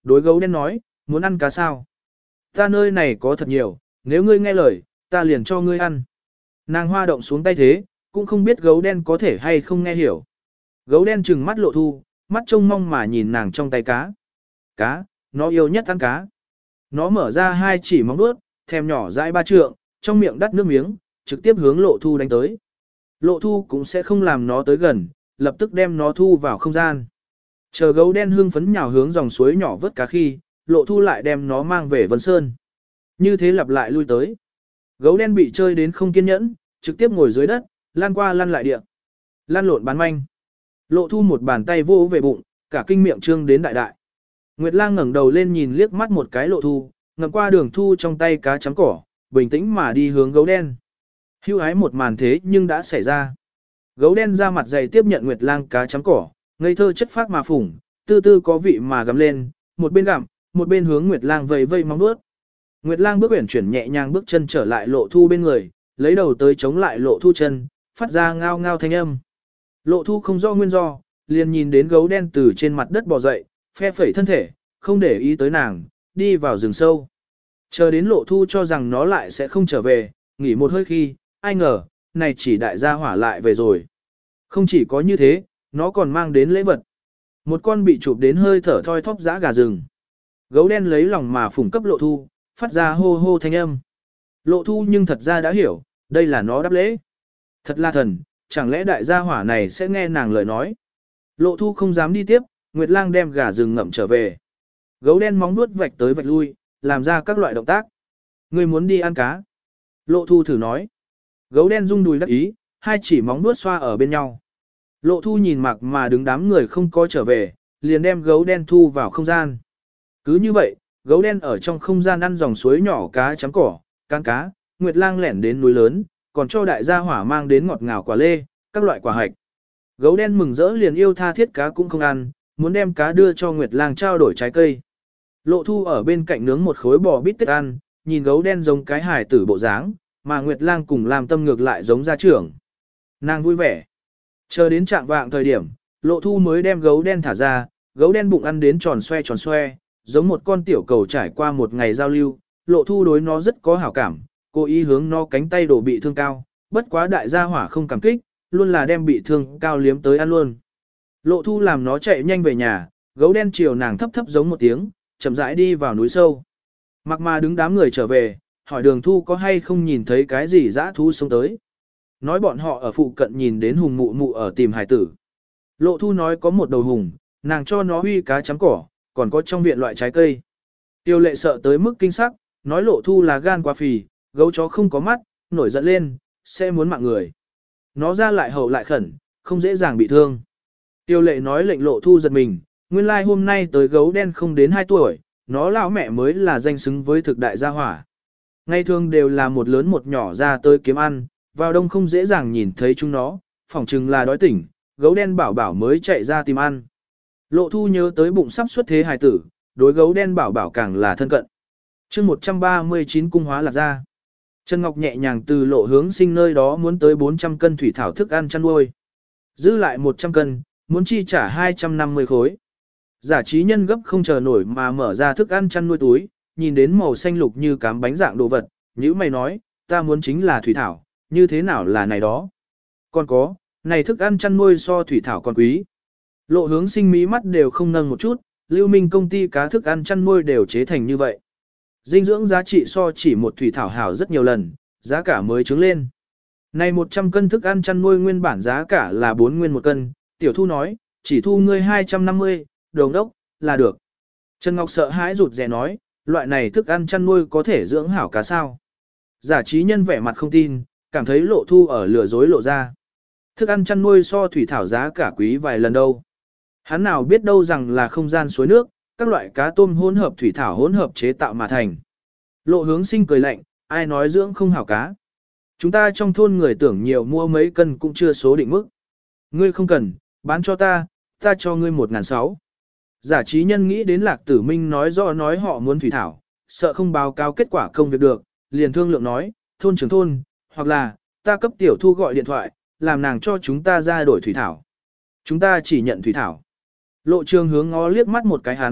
Đối gấu đen nói, muốn ăn cá sao? Ta nơi này có thật nhiều, nếu ngươi nghe lời, ta liền cho ngươi ăn. Nàng hoa động xuống tay thế, cũng không biết gấu đen có thể hay không nghe hiểu. Gấu đen trừng mắt Lộ Thu, mắt trông mong mà nhìn nàng trong tay cá. Cá, nó yêu nhất ăn cá. Nó mở ra hai chỉ móng vuốt, thèm nhỏ dãi ba trượng, trong miệng đắt nước miếng, trực tiếp hướng Lộ Thu đánh tới. Lộ Thu cũng sẽ không làm nó tới gần, lập tức đem nó thu vào không gian. Chờ gấu đen hương phấn nhào hướng dòng suối nhỏ vớt cá khi, Lộ Thu lại đem nó mang về Vân Sơn. Như thế lặp lại lui tới. Gấu đen bị chơi đến không kiên nhẫn, trực tiếp ngồi dưới đất, lăn qua lăn lại địa. Lăn lộn bán manh. Lộ Thu một bàn tay vô về bụng, cả kinh miệng trương đến đại đại. Nguyệt Lang ngẩng đầu lên nhìn liếc mắt một cái Lộ Thu, ngầm qua đường thu trong tay cá chấm cỏ, bình tĩnh mà đi hướng gấu đen. Hưu hái một màn thế nhưng đã xảy ra. Gấu đen ra mặt dày tiếp nhận Nguyệt Lang cá chấm cỏ, ngây thơ chất phác mà phủng, tư tư có vị mà gầm lên, một bên gặm, một bên hướng Nguyệt Lang vẫy vẫy móng vuốt. Nguyệt Lang bước uyển chuyển nhẹ nhàng bước chân trở lại Lộ Thu bên người, lấy đầu tới chống lại Lộ Thu chân, phát ra ngao ngao thanh âm. Lộ Thu không rõ nguyên do, liền nhìn đến gấu đen từ trên mặt đất bò dậy, phe phẩy thân thể, không để ý tới nàng, đi vào rừng sâu. Chờ đến Lộ Thu cho rằng nó lại sẽ không trở về, nghỉ một hơi khi, ai ngờ, này chỉ đại gia hỏa lại về rồi. Không chỉ có như thế, nó còn mang đến lễ vật. Một con bị chụp đến hơi thở thoi thóp dã gà rừng. Gấu đen lấy lòng mà phủng cấp Lộ Thu, phát ra hô hô thanh âm. Lộ Thu nhưng thật ra đã hiểu, đây là nó đáp lễ. Thật là thần, chẳng lẽ đại gia hỏa này sẽ nghe nàng lời nói. Lộ Thu không dám đi tiếp, Nguyệt Lang đem gà rừng ngậm trở về. Gấu đen móng nuốt vạch tới vạch lui, làm ra các loại động tác. Ngươi muốn đi ăn cá. Lộ Thu thử nói. Gấu đen rung đùi đắc ý, hai chỉ móng nuốt xoa ở bên nhau. Lộ Thu nhìn mặc mà đứng đám người không có trở về, liền đem gấu đen thu vào không gian. Cứ như vậy, gấu đen ở trong không gian ăn dòng suối nhỏ cá chấm cỏ, can cá, Nguyệt Lang lẻn đến núi lớn, còn cho đại gia hỏa mang đến ngọt ngào quả lê, các loại quả hạch. Gấu đen mừng rỡ liền yêu tha thiết cá cũng không ăn, muốn đem cá đưa cho Nguyệt Lang trao đổi trái cây. Lộ Thu ở bên cạnh nướng một khối bò bít tết ăn, nhìn gấu đen giống cái hài tử bộ dáng, mà Nguyệt Lang cùng làm tâm ngược lại giống gia trưởng. Nàng vui vẻ. Chờ đến trạng vạng thời điểm, Lộ Thu mới đem gấu đen thả ra, gấu đen bụng ăn đến tròn xoe tròn xoe, giống một con tiểu cầu trải qua một ngày giao lưu, Lộ Thu đối nó rất có hảo cảm, cố ý hướng nó cánh tay đổ bị thương cao, bất quá đại gia hỏa không cảm kích, luôn là đem bị thương cao liếm tới ăn luôn. Lộ Thu làm nó chạy nhanh về nhà, gấu đen chiều nàng thấp thấp giống một tiếng, chậm rãi đi vào núi sâu. Mặc mà đứng đám người trở về, hỏi Đường Thu có hay không nhìn thấy cái gì dã thú sống tới. Nói bọn họ ở phụ cận nhìn đến hùng mụ mụ ở tìm hải tử. Lộ Thu nói có một đầu hùng, nàng cho nó huy cá chấm cỏ, còn có trong viện loại trái cây. Tiêu lệ sợ tới mức kinh sắc, nói Lộ Thu là gan quá phì, gấu chó không có mắt, nổi giận lên, sẽ muốn mạng người. Nó ra lại hậu lại khẩn, không dễ dàng bị thương. Tiêu lệ nói lệnh Lộ Thu giật mình, nguyên lai like hôm nay tới gấu đen không đến hai tuổi, nó lão mẹ mới là danh xứng với thực đại gia hỏa. Ngày thường đều là một lớn một nhỏ ra tới kiếm ăn, vào đông không dễ dàng nhìn thấy chúng nó, phỏng chừng là đói tỉnh, gấu đen bảo bảo mới chạy ra tìm ăn. Lộ Thu nhớ tới bụng sắp xuất thế hài tử, đối gấu đen bảo bảo càng là thân cận. chương một trăm ba mươi chín cung hóa lạc ra. Trần Ngọc nhẹ nhàng từ Lộ Hướng Sinh nơi đó muốn tới bốn trăm cân thủy thảo thức ăn chăn nuôi. Giữ lại một trăm cân, muốn chi trả hai trăm năm mươi khối. Giả trí nhân gấp không chờ nổi mà mở ra thức ăn chăn nuôi túi, nhìn đến màu xanh lục như cám bánh dạng đồ vật, nhữ mày nói, ta muốn chính là thủy thảo, như thế nào là này đó. Còn có, này thức ăn chăn nuôi so thủy thảo còn quý. Lộ Hướng Sinh mí mắt đều không nâng một chút, Lưu Minh công ty cá thức ăn chăn nuôi đều chế thành như vậy. Dinh dưỡng giá trị so chỉ một thủy thảo hảo rất nhiều lần, giá cả mới trứng lên. Này một trăm cân thức ăn chăn nuôi nguyên bản giá cả là bốn nguyên một cân, Tiểu Thu nói, chỉ thu ngươi hai trăm năm mươi, đồng đốc, là được. Trần Ngọc sợ hãi rụt rè nói, loại này thức ăn chăn nuôi có thể dưỡng hảo cá sao. Giả trí nhân vẻ mặt không tin, cảm thấy Lộ Thu ở lừa dối lộ ra. Thức ăn chăn nuôi so thủy thảo giá cả quý vài lần đâu. Hắn nào biết đâu rằng là không gian suối nước, các loại cá tôm hỗn hợp thủy thảo hỗn hợp chế tạo mà thành. Lộ Hướng Sinh cười lạnh, ai nói dưỡng không hảo cá. Chúng ta trong thôn người tưởng nhiều mua mấy cân cũng chưa số định mức. Ngươi không cần, bán cho ta, ta cho ngươi một ngàn sáu. Giả trí nhân nghĩ đến Lạc Tử Minh nói rõ nói họ muốn thủy thảo, sợ không báo cáo kết quả công việc được, liền thương lượng nói, thôn trưởng thôn, hoặc là, ta cấp Tiểu Thu gọi điện thoại, làm nàng cho chúng ta ra đổi thủy thảo. Chúng ta chỉ nhận thủy thảo. Lộ Trường hướng ngó liếc mắt một cái hắn,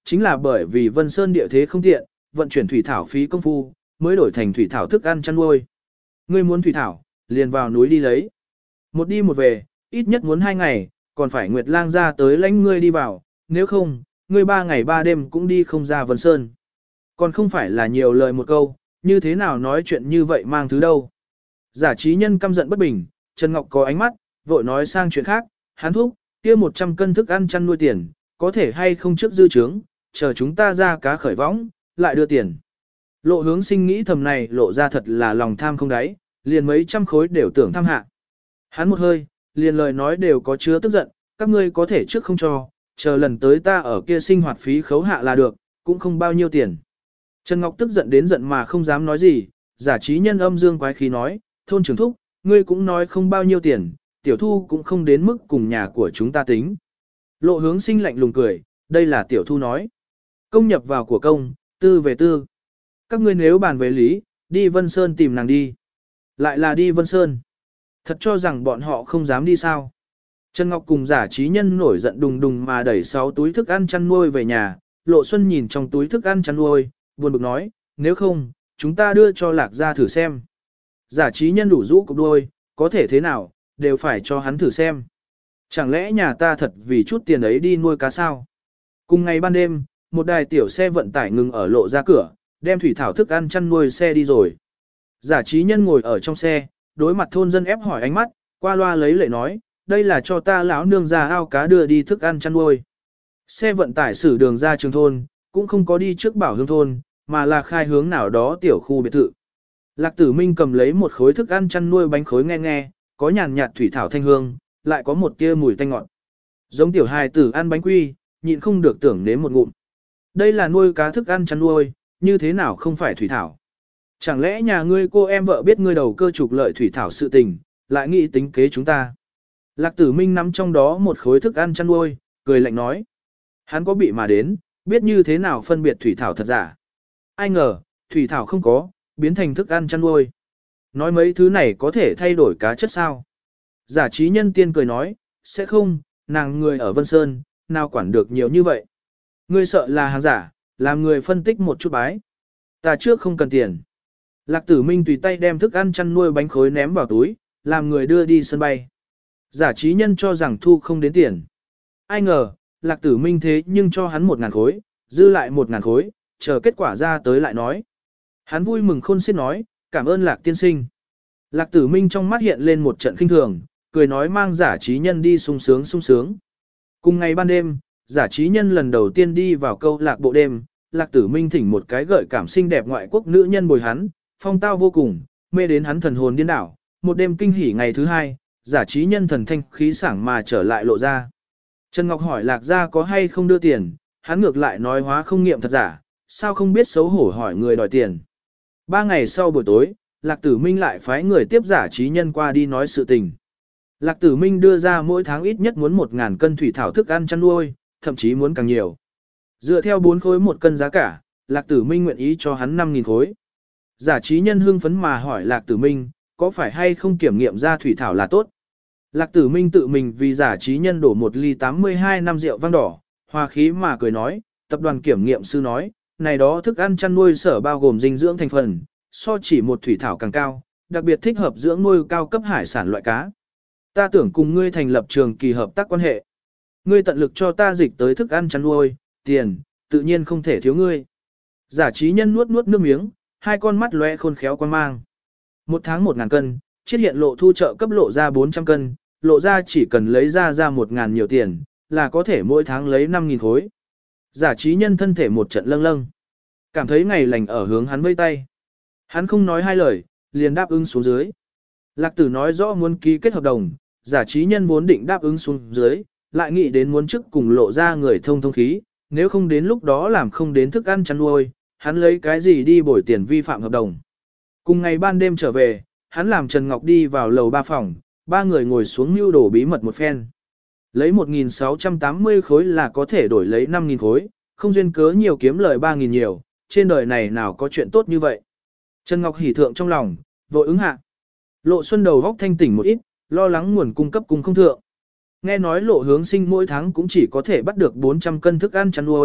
chính là bởi vì Vân Sơn địa thế không tiện, vận chuyển thủy thảo phí công phu, mới đổi thành thủy thảo thức ăn chăn nuôi. Ngươi muốn thủy thảo, liền vào núi đi lấy. Một đi một về, ít nhất muốn hai ngày, còn phải Nguyệt Lang ra tới lãnh ngươi đi vào, nếu không, ngươi ba ngày ba đêm cũng đi không ra Vân Sơn. Còn không phải là nhiều lời một câu, như thế nào nói chuyện như vậy mang thứ đâu. Giả trí nhân căm giận bất bình, Trần Ngọc có ánh mắt, vội nói sang chuyện khác, hắn thúc, kia một trăm cân thức ăn chăn nuôi tiền, có thể hay không trước dư trướng, chờ chúng ta ra cá khởi võng, lại đưa tiền. Lộ hướng sinh nghĩ thầm này lộ ra thật là lòng tham không đáy, liền mấy trăm khối đều tưởng tham hạ. Hắn một hơi, liền lời nói đều có chứa tức giận, các ngươi có thể trước không cho, chờ lần tới ta ở kia sinh hoạt phí khấu hạ là được, cũng không bao nhiêu tiền. Trần Ngọc tức giận đến giận mà không dám nói gì, giả trí nhân âm dương quái khí nói, thôn trưởng thúc, ngươi cũng nói không bao nhiêu tiền, tiểu thu cũng không đến mức cùng nhà của chúng ta tính. Lộ hướng sinh lạnh lùng cười, đây là tiểu thu nói. Công nhập vào của công, tư về tư. Các ngươi nếu bàn về lý, đi Vân Sơn tìm nàng đi. Lại là đi Vân Sơn. Thật cho rằng bọn họ không dám đi sao. Trần Ngọc cùng giả trí nhân nổi giận đùng đùng mà đẩy sáu túi thức ăn chăn nuôi về nhà. Lộ Xuân nhìn trong túi thức ăn chăn nuôi, buồn bực nói, nếu không, chúng ta đưa cho Lạc ra thử xem. Giả trí nhân đủ rũ cục đuôi, có thể thế nào, đều phải cho hắn thử xem. Chẳng lẽ nhà ta thật vì chút tiền ấy đi nuôi cá sao? Cùng ngày ban đêm, một đài tiểu xe vận tải ngừng ở lộ ra cửa, đem thủy thảo thức ăn chăn nuôi xe đi rồi. Giả trí nhân ngồi ở trong xe, đối mặt thôn dân ép hỏi ánh mắt, qua loa lấy lệ nói, đây là cho ta lão nương ra ao cá đưa đi thức ăn chăn nuôi. Xe vận tải xử đường ra trường thôn, cũng không có đi trước bảo hương thôn, mà là khai hướng nào đó tiểu khu biệt thự. Lạc Tử Minh cầm lấy một khối thức ăn chăn nuôi bánh khối nghe nghe, có nhàn nhạt thủy thảo thanh hương, lại có một tia mùi tanh ngọt. Giống tiểu hài tử ăn bánh quy, nhịn không được tưởng nếm một ngụm. Đây là nuôi cá thức ăn chăn nuôi, như thế nào không phải thủy thảo? Chẳng lẽ nhà ngươi cô em vợ biết ngươi đầu cơ trục lợi thủy thảo sự tình, lại nghĩ tính kế chúng ta? Lạc Tử Minh nắm trong đó một khối thức ăn chăn nuôi, cười lạnh nói. Hắn có bị mà đến, biết như thế nào phân biệt thủy thảo thật giả. Ai ngờ, thủy thảo không có, biến thành thức ăn chăn nuôi. Nói mấy thứ này có thể thay đổi cá chất sao? Giả trí nhân tiên cười nói, sẽ không, nàng người ở Vân Sơn, nào quản được nhiều như vậy. Ngươi sợ là hàng giả, làm người phân tích một chút bái. Ta trước không cần tiền. Lạc Tử Minh tùy tay đem thức ăn chăn nuôi bánh khối ném vào túi, làm người đưa đi sân bay. Giả trí nhân cho rằng thu không đến tiền. Ai ngờ, Lạc Tử Minh thế nhưng cho hắn một ngàn khối, dư lại một ngàn khối, chờ kết quả ra tới lại nói. Hắn vui mừng khôn xiết nói, cảm ơn Lạc tiên sinh. Lạc Tử Minh trong mắt hiện lên một trận khinh thường, cười nói mang giả trí nhân đi sung sướng sung sướng. Cùng ngày ban đêm, giả trí nhân lần đầu tiên đi vào câu lạc bộ đêm, Lạc Tử Minh thỉnh một cái gợi cảm xinh đẹp ngoại quốc nữ nhân bồi hắn, phong tao vô cùng, mê đến hắn thần hồn điên đảo. Một đêm kinh hỉ ngày thứ hai, giả trí nhân thần thanh khí sảng mà trở lại lộ ra. Trần Ngọc hỏi Lạc gia có hay không đưa tiền, hắn ngược lại nói hóa không nghiệm thật giả, sao không biết xấu hổ hỏi người đòi tiền. Ba ngày sau buổi tối, Lạc Tử Minh lại phái người tiếp giả trí nhân qua đi nói sự tình. Lạc Tử Minh đưa ra mỗi tháng ít nhất muốn một ngàn cân thủy thảo thức ăn chăn nuôi, thậm chí muốn càng nhiều. Dựa theo bốn khối một cân giá cả, Lạc Tử Minh nguyện ý cho hắn năm nghìn khối. Giả trí nhân hưng phấn mà hỏi Lạc Tử Minh, có phải hay không kiểm nghiệm ra thủy thảo là tốt? Lạc Tử Minh tự mình vì giả trí nhân đổ một ly tám mươi hai năm rượu vang đỏ, hòa khí mà cười nói, tập đoàn kiểm nghiệm sư nói, này đó thức ăn chăn nuôi sở bao gồm dinh dưỡng thành phần, so chỉ một thủy thảo càng cao, đặc biệt thích hợp dưỡng nuôi cao cấp hải sản loại cá. Ta tưởng cùng ngươi thành lập trường kỳ hợp tác quan hệ. Ngươi tận lực cho ta dịch tới thức ăn chăn nuôi, tiền, tự nhiên không thể thiếu ngươi. Giả trí nhân nuốt nuốt nước miếng, hai con mắt lóe khôn khéo quan mang. Một tháng một ngàn cân, chiết hiện lộ thu trợ cấp lộ ra bốn trăm cân, lộ ra chỉ cần lấy ra ra một ngàn nhiều tiền, là có thể mỗi tháng lấy năm nghìn khối. Giả trí nhân thân thể một trận lâng lâng. Cảm thấy ngày lành ở hướng hắn vây tay. Hắn không nói hai lời, liền đáp ứng xuống dưới. Lạc Tử nói rõ muốn ký kết hợp đồng, giả trí nhân vốn định đáp ứng xuống dưới, lại nghĩ đến muốn trước cùng lộ ra người thông thông khí, nếu không đến lúc đó làm không đến thức ăn chăn nuôi, hắn lấy cái gì đi bồi tiền vi phạm hợp đồng. Cùng ngày ban đêm trở về, hắn làm Trần Ngọc đi vào lầu ba phòng, ba người ngồi xuống mưu đồ bí mật một phen. Lấy một nghìn sáu trăm tám mươi khối là có thể đổi lấy năm nghìn khối, không duyên cớ nhiều kiếm lời ba nghìn nhiều, trên đời này nào có chuyện tốt như vậy. Trần Ngọc hỉ thượng trong lòng, vội ứng hạ. Lộ Xuân đầu góc thanh tỉnh một ít, lo lắng nguồn cung cấp cung không thượng. Nghe nói Lộ Hướng Sinh mỗi tháng cũng chỉ có thể bắt được bốn trăm cân thức ăn chăn nuôi,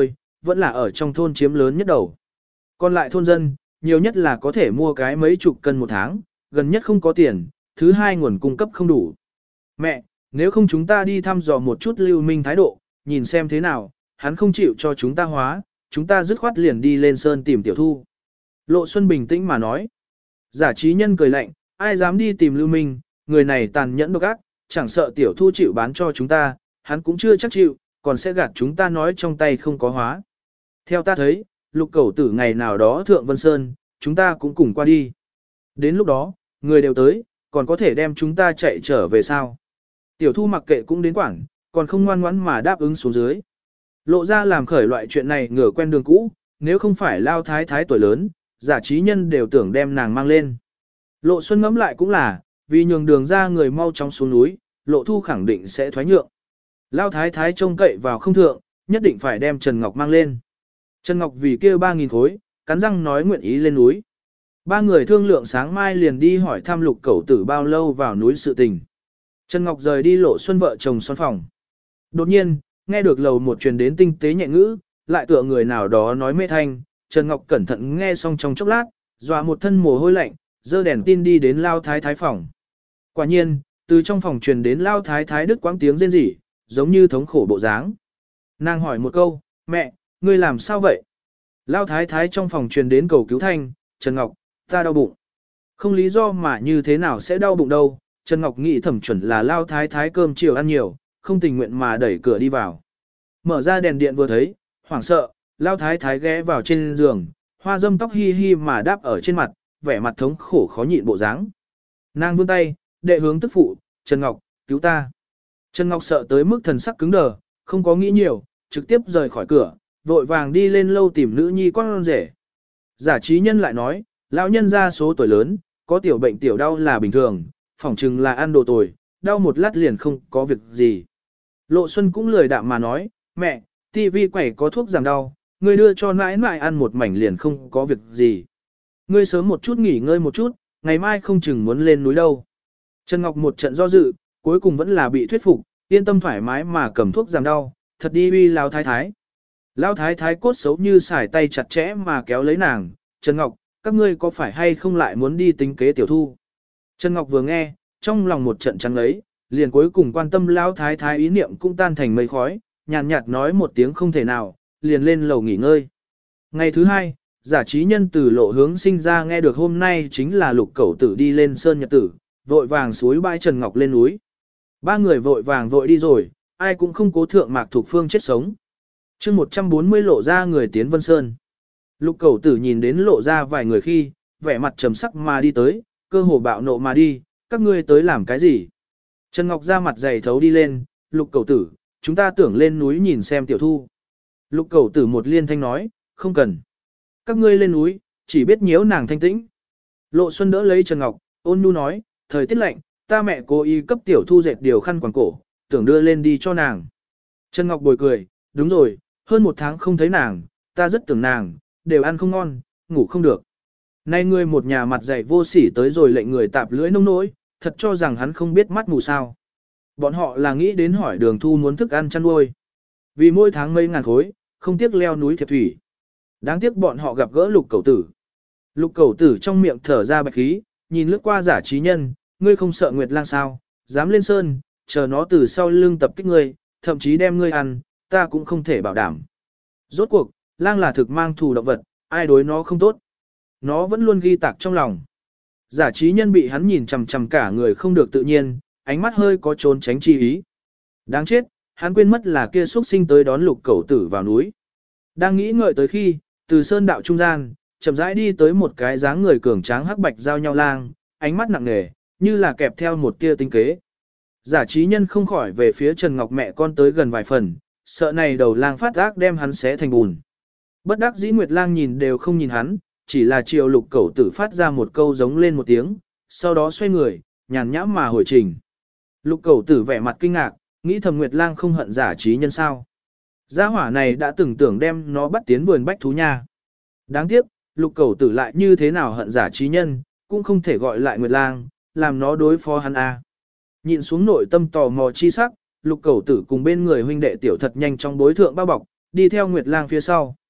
vẫn là ở trong thôn chiếm lớn nhất đầu. Còn lại thôn dân, nhiều nhất là có thể mua cái mấy chục cân một tháng, gần nhất không có tiền, thứ hai nguồn cung cấp không đủ. Mẹ, nếu không chúng ta đi thăm dò một chút Lưu Minh thái độ, nhìn xem thế nào, hắn không chịu cho chúng ta hóa, chúng ta dứt khoát liền đi lên sơn tìm Tiểu Thu. Lộ Xuân bình tĩnh mà nói. Giả trí nhân cười lạnh, ai dám đi tìm Lưu Minh, người này tàn nhẫn độc ác, chẳng sợ Tiểu Thu chịu bán cho chúng ta, hắn cũng chưa chắc chịu, còn sẽ gạt chúng ta nói trong tay không có hóa. Theo ta thấy, Lục Cẩu Tử ngày nào đó thượng Vân Sơn, chúng ta cũng cùng qua đi. Đến lúc đó, người đều tới, còn có thể đem chúng ta chạy trở về sao. Tiểu Thu mặc kệ cũng đến quảng, còn không ngoan ngoãn mà đáp ứng xuống dưới. Lộ ra làm khởi loại chuyện này ngửa quen đường cũ, nếu không phải lao thái thái tuổi lớn, giả trí nhân đều tưởng đem nàng mang lên. Lộ Xuân ngẫm lại cũng là, vì nhường đường ra người mau chóng xuống núi, Lộ Thu khẳng định sẽ thoái nhượng. Lao thái thái trông cậy vào không thượng, nhất định phải đem Trần Ngọc mang lên. Trần Ngọc vì kia ba nghìn khối, cắn răng nói nguyện ý lên núi. Ba người thương lượng sáng mai liền đi hỏi thăm Lục Cẩu Tử bao lâu vào núi sự tình. Trần Ngọc rời đi Lộ Xuân vợ chồng son phòng. Đột nhiên, nghe được lầu một truyền đến tinh tế nhẹ ngữ, lại tựa người nào đó nói mê thanh, Trần Ngọc cẩn thận nghe xong trong chốc lát, dọa một thân mồ hôi lạnh, dơ đèn tin đi đến Lao Thái Thái phòng. Quả nhiên, từ trong phòng truyền đến Lao Thái Thái đứt quãng tiếng rên rỉ, giống như thống khổ bộ dáng. Nàng hỏi một câu, mẹ, ngươi làm sao vậy? Lao Thái Thái trong phòng truyền đến cầu cứu thanh, Trần Ngọc, ta đau bụng. Không lý do mà như thế nào sẽ đau bụng đâu, Trần Ngọc nghĩ thẩm chuẩn là Lao Thái Thái cơm chiều ăn nhiều, không tình nguyện mà đẩy cửa đi vào. Mở ra đèn điện vừa thấy, hoảng sợ, Lao Thái Thái ghé vào trên giường, hoa dâm tóc hi hi mà đáp ở trên mặt, vẻ mặt thống khổ khó nhịn bộ dáng. Nàng vươn tay, đệ hướng tức phụ, Trần Ngọc, cứu ta. Trần Ngọc sợ tới mức thần sắc cứng đờ, không có nghĩ nhiều, trực tiếp rời khỏi cửa, vội vàng đi lên lâu tìm nữ nhi con rể. Giả trí nhân lại nói, lão nhân ra số tuổi lớn, có tiểu bệnh tiểu đau là bình thường, phỏng chừng là ăn đồ tồi, đau một lát liền không có việc gì. Lộ Xuân cũng lười đạm mà nói, mẹ, tivi quẩy có thuốc giảm đau, ngươi đưa cho nãi nãi ăn một mảnh liền không có việc gì. Ngươi sớm một chút nghỉ ngơi một chút, ngày mai không chừng muốn lên núi đâu. Trần Ngọc một trận do dự, cuối cùng vẫn là bị thuyết phục, yên tâm thoải mái mà cầm thuốc giảm đau, thật đi uy Lão Thái Thái. Lão Thái Thái cốt xấu như xài tay chặt chẽ mà kéo lấy nàng, Trần Ngọc, các ngươi có phải hay không lại muốn đi tính kế Tiểu Thu? Trần Ngọc vừa nghe, trong lòng một trận trắng lấy, liền cuối cùng quan tâm Lão Thái Thái ý niệm cũng tan thành mây khói, nhàn nhạt nói một tiếng không thể nào, liền lên lầu nghỉ ngơi. Ngày thứ hai, giả trí nhân từ Lộ Hướng sinh ra nghe được hôm nay chính là Lục Cẩu Tử đi lên sơn nhật tử, vội vàng suối bãi Trần Ngọc lên núi. Ba người vội vàng vội đi rồi, ai cũng không cố thượng Mạc Thục Phương chết sống. chương một trăm bốn mươi Lộ ra người tiến Vân Sơn. Lục Cẩu Tử nhìn đến Lộ ra vài người khi, vẻ mặt trầm sắc mà đi tới, cơ hồ bạo nộ mà đi, các ngươi tới làm cái gì? Trần Ngọc ra mặt dày thấu đi lên, Lục Cẩu Tử, chúng ta tưởng lên núi nhìn xem Tiểu Thu. Lục Cẩu Tử một liên thanh nói, không cần. Các ngươi lên núi, chỉ biết nhiễu nàng thanh tĩnh. Lộ Xuân đỡ lấy Trần Ngọc, ôn nhu nói, thời tiết lạnh, ta mẹ cố ý cấp Tiểu Thu dệt điều khăn quàng cổ, tưởng đưa lên đi cho nàng. Trần Ngọc bồi cười, đúng rồi, hơn một tháng không thấy nàng, ta rất tưởng nàng, đều ăn không ngon, ngủ không được. Nay ngươi một nhà mặt dày vô sỉ tới rồi lệnh người tạp lưỡi nông nỗi, thật cho rằng hắn không biết mắt mù sao. Bọn họ là nghĩ đến hỏi Đường Thu muốn thức ăn chăn nuôi. Vì mỗi tháng mấy ngàn khối, không tiếc leo núi thiệp thủy. Đáng tiếc bọn họ gặp gỡ Lục Cẩu Tử. Lục Cẩu Tử trong miệng thở ra bạch khí, nhìn lướt qua giả trí nhân, ngươi không sợ Nguyệt Lang sao, dám lên sơn, chờ nó từ sau lưng tập kích ngươi, thậm chí đem ngươi ăn, ta cũng không thể bảo đảm. Rốt cuộc, lang là thực mang thù động vật, ai đối nó không tốt. Nó vẫn luôn ghi tạc trong lòng. Giả trí nhân bị hắn nhìn chằm chằm cả người không được tự nhiên, ánh mắt hơi có trốn tránh chi ý. Đáng chết, hắn quên mất là kia xuất sinh tới đón Lục Cẩu Tử vào núi. Đang nghĩ ngợi tới khi, từ sơn đạo trung gian, chậm rãi đi tới một cái dáng người cường tráng hắc bạch giao nhau lang, ánh mắt nặng nề, như là kẹp theo một tia tinh kế. Giả trí nhân không khỏi về phía Trần Ngọc mẹ con tới gần vài phần, sợ này đầu lang phát ác đem hắn xé thành bùn. Bất đắc dĩ Nguyệt Lang nhìn đều không nhìn hắn, chỉ là chiều Lục Cẩu Tử phát ra một câu giống lên một tiếng, sau đó xoay người, nhàn nhãm mà hồi trình. Lục Cẩu Tử vẻ mặt kinh ngạc, nghĩ thầm Nguyệt Lang không hận giả trí nhân sao. Gia hỏa này đã từng tưởng đem nó bắt tiến vườn bách thú nha. Đáng tiếc, Lục Cẩu Tử lại như thế nào hận giả trí nhân, cũng không thể gọi lại Nguyệt Lang, làm nó đối phó hắn a. Nhìn xuống nội tâm tò mò chi sắc, Lục Cẩu Tử cùng bên người huynh đệ tiểu thật nhanh trong bối thượng bao bọc, đi theo Nguyệt Lang phía sau.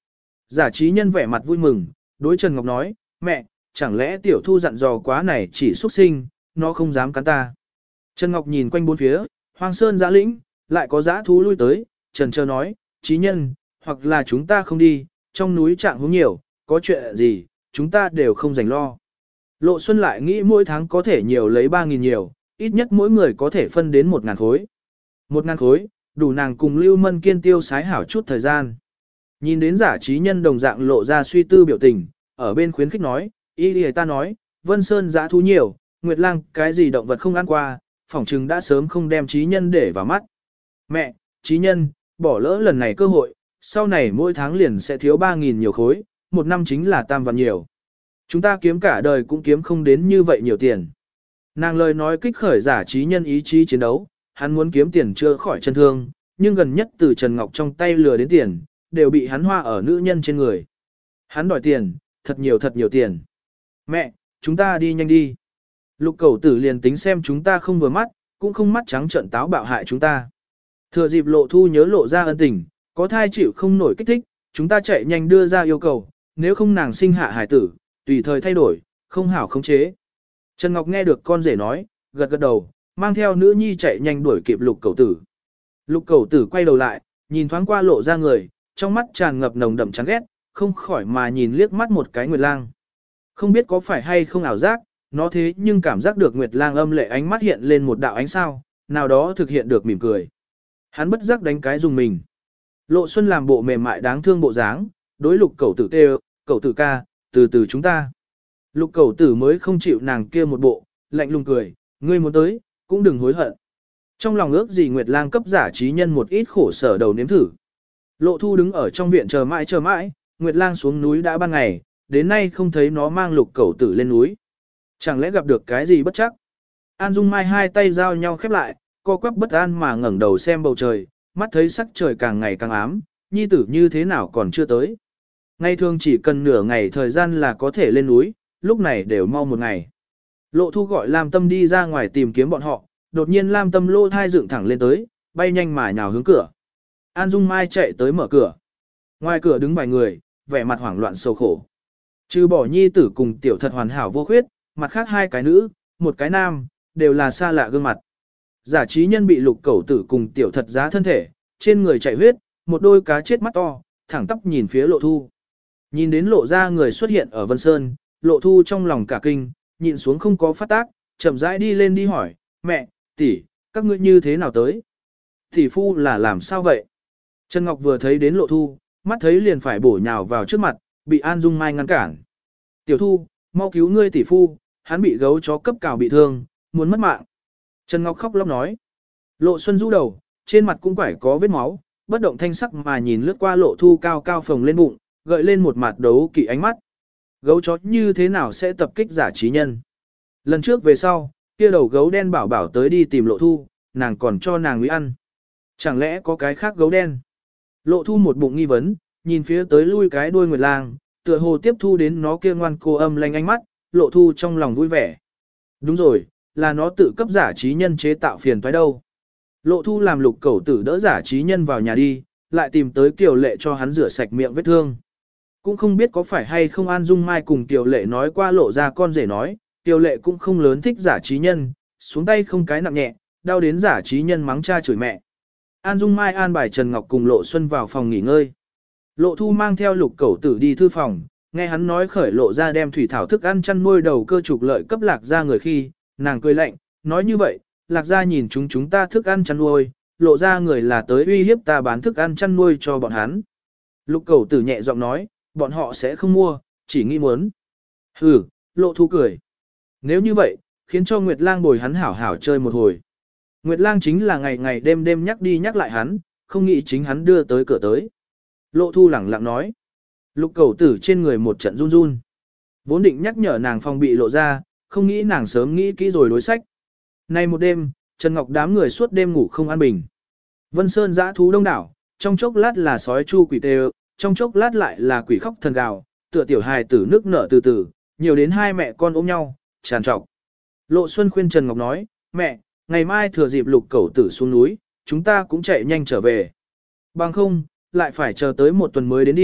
Giả trí nhân vẻ mặt vui mừng, đối Trần Ngọc nói, mẹ, chẳng lẽ tiểu thu dặn dò quá này chỉ xuất sinh, nó không dám cắn ta. Trần Ngọc nhìn quanh bốn phía, hoang sơn giã lĩnh, lại có giã thú lui tới, Trần Trơ nói, trí nhân, hoặc là chúng ta không đi, trong núi trạng húng nhiều, có chuyện gì, chúng ta đều không dành lo. Lộ Xuân lại nghĩ mỗi tháng có thể nhiều lấy ba nghìn nhiều, ít nhất mỗi người có thể phân đến một ngàn khối. Một ngàn khối, đủ nàng cùng Lưu Mân Kiên tiêu sái hảo chút thời gian. Nhìn đến giả trí nhân đồng dạng lộ ra suy tư biểu tình, ở bên khuyến khích nói, ý ý ta nói, Vân Sơn giã thú nhiều, Nguyệt Lang cái gì động vật không ăn qua, phỏng chừng đã sớm không đem trí nhân để vào mắt. Mẹ, trí nhân, bỏ lỡ lần này cơ hội, sau này mỗi tháng liền sẽ thiếu ba nghìn nhiều khối, một năm chính là tam vạn nhiều. Chúng ta kiếm cả đời cũng kiếm không đến như vậy nhiều tiền. Nàng lời nói kích khởi giả trí nhân ý chí chiến đấu, hắn muốn kiếm tiền chưa khỏi chân thương, nhưng gần nhất từ Trần Ngọc trong tay lừa đến tiền, đều bị hắn hoa ở nữ nhân trên người. Hắn đòi tiền, thật nhiều thật nhiều tiền. Mẹ, chúng ta đi nhanh đi. Lục Cẩu Tử liền tính xem chúng ta không vừa mắt, cũng không mắt trắng trợn táo bạo hại chúng ta. Thừa dịp Lộ Thu nhớ lộ ra ân tình, có thai chịu không nổi kích thích, chúng ta chạy nhanh đưa ra yêu cầu, nếu không nàng sinh hạ hải tử, tùy thời thay đổi, không hảo khống chế. Trần Ngọc nghe được con rể nói, gật gật đầu, mang theo nữ nhi chạy nhanh đuổi kịp Lục Cẩu Tử. Lục Cẩu Tử quay đầu lại, nhìn thoáng qua lộ ra người, trong mắt tràn ngập nồng đậm chán ghét, không khỏi mà nhìn liếc mắt một cái Nguyệt Lang. Không biết có phải hay không ảo giác, nó thế nhưng cảm giác được Nguyệt Lang âm lệ ánh mắt hiện lên một đạo ánh sao, nào đó thực hiện được mỉm cười. Hắn bất giác đánh cái dùng mình. Lộ Xuân làm bộ mềm mại đáng thương bộ dáng, đối Lục Cẩu Tử kêu, Cẩu Tử ca, từ từ chúng ta. Lục Cẩu Tử mới không chịu nàng kia một bộ, lạnh lùng cười, ngươi muốn tới, cũng đừng hối hận. Trong lòng ước gì Nguyệt Lang cấp giả trí nhân một ít khổ sở đầu nếm thử. Lộ Thu đứng ở trong viện chờ mãi chờ mãi, Nguyệt Lang xuống núi đã ban ngày, đến nay không thấy nó mang Lục Cẩu Tử lên núi. Chẳng lẽ gặp được cái gì bất chắc? An Dung Mai hai tay giao nhau khép lại, co quắp bất an mà ngẩng đầu xem bầu trời, mắt thấy sắc trời càng ngày càng ám, nhi tử như thế nào còn chưa tới. Ngày thường chỉ cần nửa ngày thời gian là có thể lên núi, lúc này đều mau một ngày. Lộ Thu gọi Lam Tâm đi ra ngoài tìm kiếm bọn họ, đột nhiên Lam Tâm lô thai dựng thẳng lên tới, bay nhanh mà nhào hướng cửa. An Dung Mai chạy tới mở cửa. Ngoài cửa đứng vài người, vẻ mặt hoảng loạn sầu khổ. Trừ bỏ nhi tử cùng tiểu thật hoàn hảo vô khuyết, mặt khác hai cái nữ, một cái nam, đều là xa lạ gương mặt. Giả trí nhân bị Lục Cẩu Tử cùng tiểu thật giá thân thể, trên người chảy huyết, một đôi cá chết mắt to, thẳng tóc nhìn phía Lộ Thu. Nhìn đến lộ ra người xuất hiện ở Vân Sơn, Lộ Thu trong lòng cả kinh, nhịn xuống không có phát tác, chậm rãi đi lên đi hỏi, mẹ, tỷ, các ngươi như thế nào tới? Tỷ phu là làm sao vậy? Trần Ngọc vừa thấy đến Lộ Thu, mắt thấy liền phải bổ nhào vào trước mặt, bị An Dung Mai ngăn cản. Tiểu Thu, mau cứu ngươi tỷ phu, hắn bị gấu chó cấp cào bị thương, muốn mất mạng. Trần Ngọc khóc lóc nói. Lộ Xuân rũ đầu, trên mặt cũng phải có vết máu, bất động thanh sắc mà nhìn lướt qua Lộ Thu cao cao phồng lên bụng, gợi lên một mặt đấu kỵ ánh mắt. Gấu chó như thế nào sẽ tập kích giả trí nhân? Lần trước về sau, kia đầu gấu đen bảo bảo tới đi tìm Lộ Thu, nàng còn cho nàng uy ăn. Chẳng lẽ có cái khác gấu đen? Lộ Thu một bụng nghi vấn, nhìn phía tới lui cái đuôi Nguyệt Lang, tựa hồ tiếp thu đến nó kia ngoan cô âm lanh ánh mắt, Lộ Thu trong lòng vui vẻ. Đúng rồi, là nó tự cấp giả trí nhân chế tạo phiền toái đâu. Lộ Thu làm Lục Cẩu Tử đỡ giả trí nhân vào nhà đi, lại tìm tới Kiều Lệ cho hắn rửa sạch miệng vết thương. Cũng không biết có phải hay không An Dung Mai cùng Kiều Lệ nói qua lộ ra con rể nói, Kiều Lệ cũng không lớn thích giả trí nhân, xuống tay không cái nặng nhẹ, đau đến giả trí nhân mắng cha chửi mẹ. An Dung Mai an bài Trần Ngọc cùng Lộ Xuân vào phòng nghỉ ngơi. Lộ Thu mang theo Lục Cẩu Tử đi thư phòng, nghe hắn nói khởi lộ ra đem thủy thảo thức ăn chăn nuôi đầu cơ trục lợi cấp Lạc gia người khi, nàng cười lạnh, nói như vậy, Lạc gia nhìn chúng chúng ta thức ăn chăn nuôi, lộ ra người là tới uy hiếp ta bán thức ăn chăn nuôi cho bọn hắn. Lục Cẩu Tử nhẹ giọng nói, bọn họ sẽ không mua, chỉ nghĩ muốn. Hừ, Lộ Thu cười. Nếu như vậy, khiến cho Nguyệt Lang bồi hắn hảo hảo chơi một hồi. Nguyệt Lang chính là ngày ngày đêm đêm nhắc đi nhắc lại hắn, không nghĩ chính hắn đưa tới cửa tới. Lộ Thu lẳng lặng nói. Lục Cẩu Tử trên người một trận run run. Vốn định nhắc nhở nàng phòng bị lộ ra, không nghĩ nàng sớm nghĩ kỹ rồi đối sách. Nay một đêm, Trần Ngọc đám người suốt đêm ngủ không an bình. Vân Sơn dã thú đông đảo, trong chốc lát là sói chu quỷ tê, trong chốc lát lại là quỷ khóc thần gào, tựa tiểu hài tử nước nở từ từ, nhiều đến hai mẹ con ôm nhau, tràn trọc. Lộ Xuân khuyên Trần Ngọc nói, mẹ, ngày mai thừa dịp Lục Cẩu Tử xuống núi, chúng ta cũng chạy nhanh trở về. Bằng không, lại phải chờ tới một tuần mới đến đi,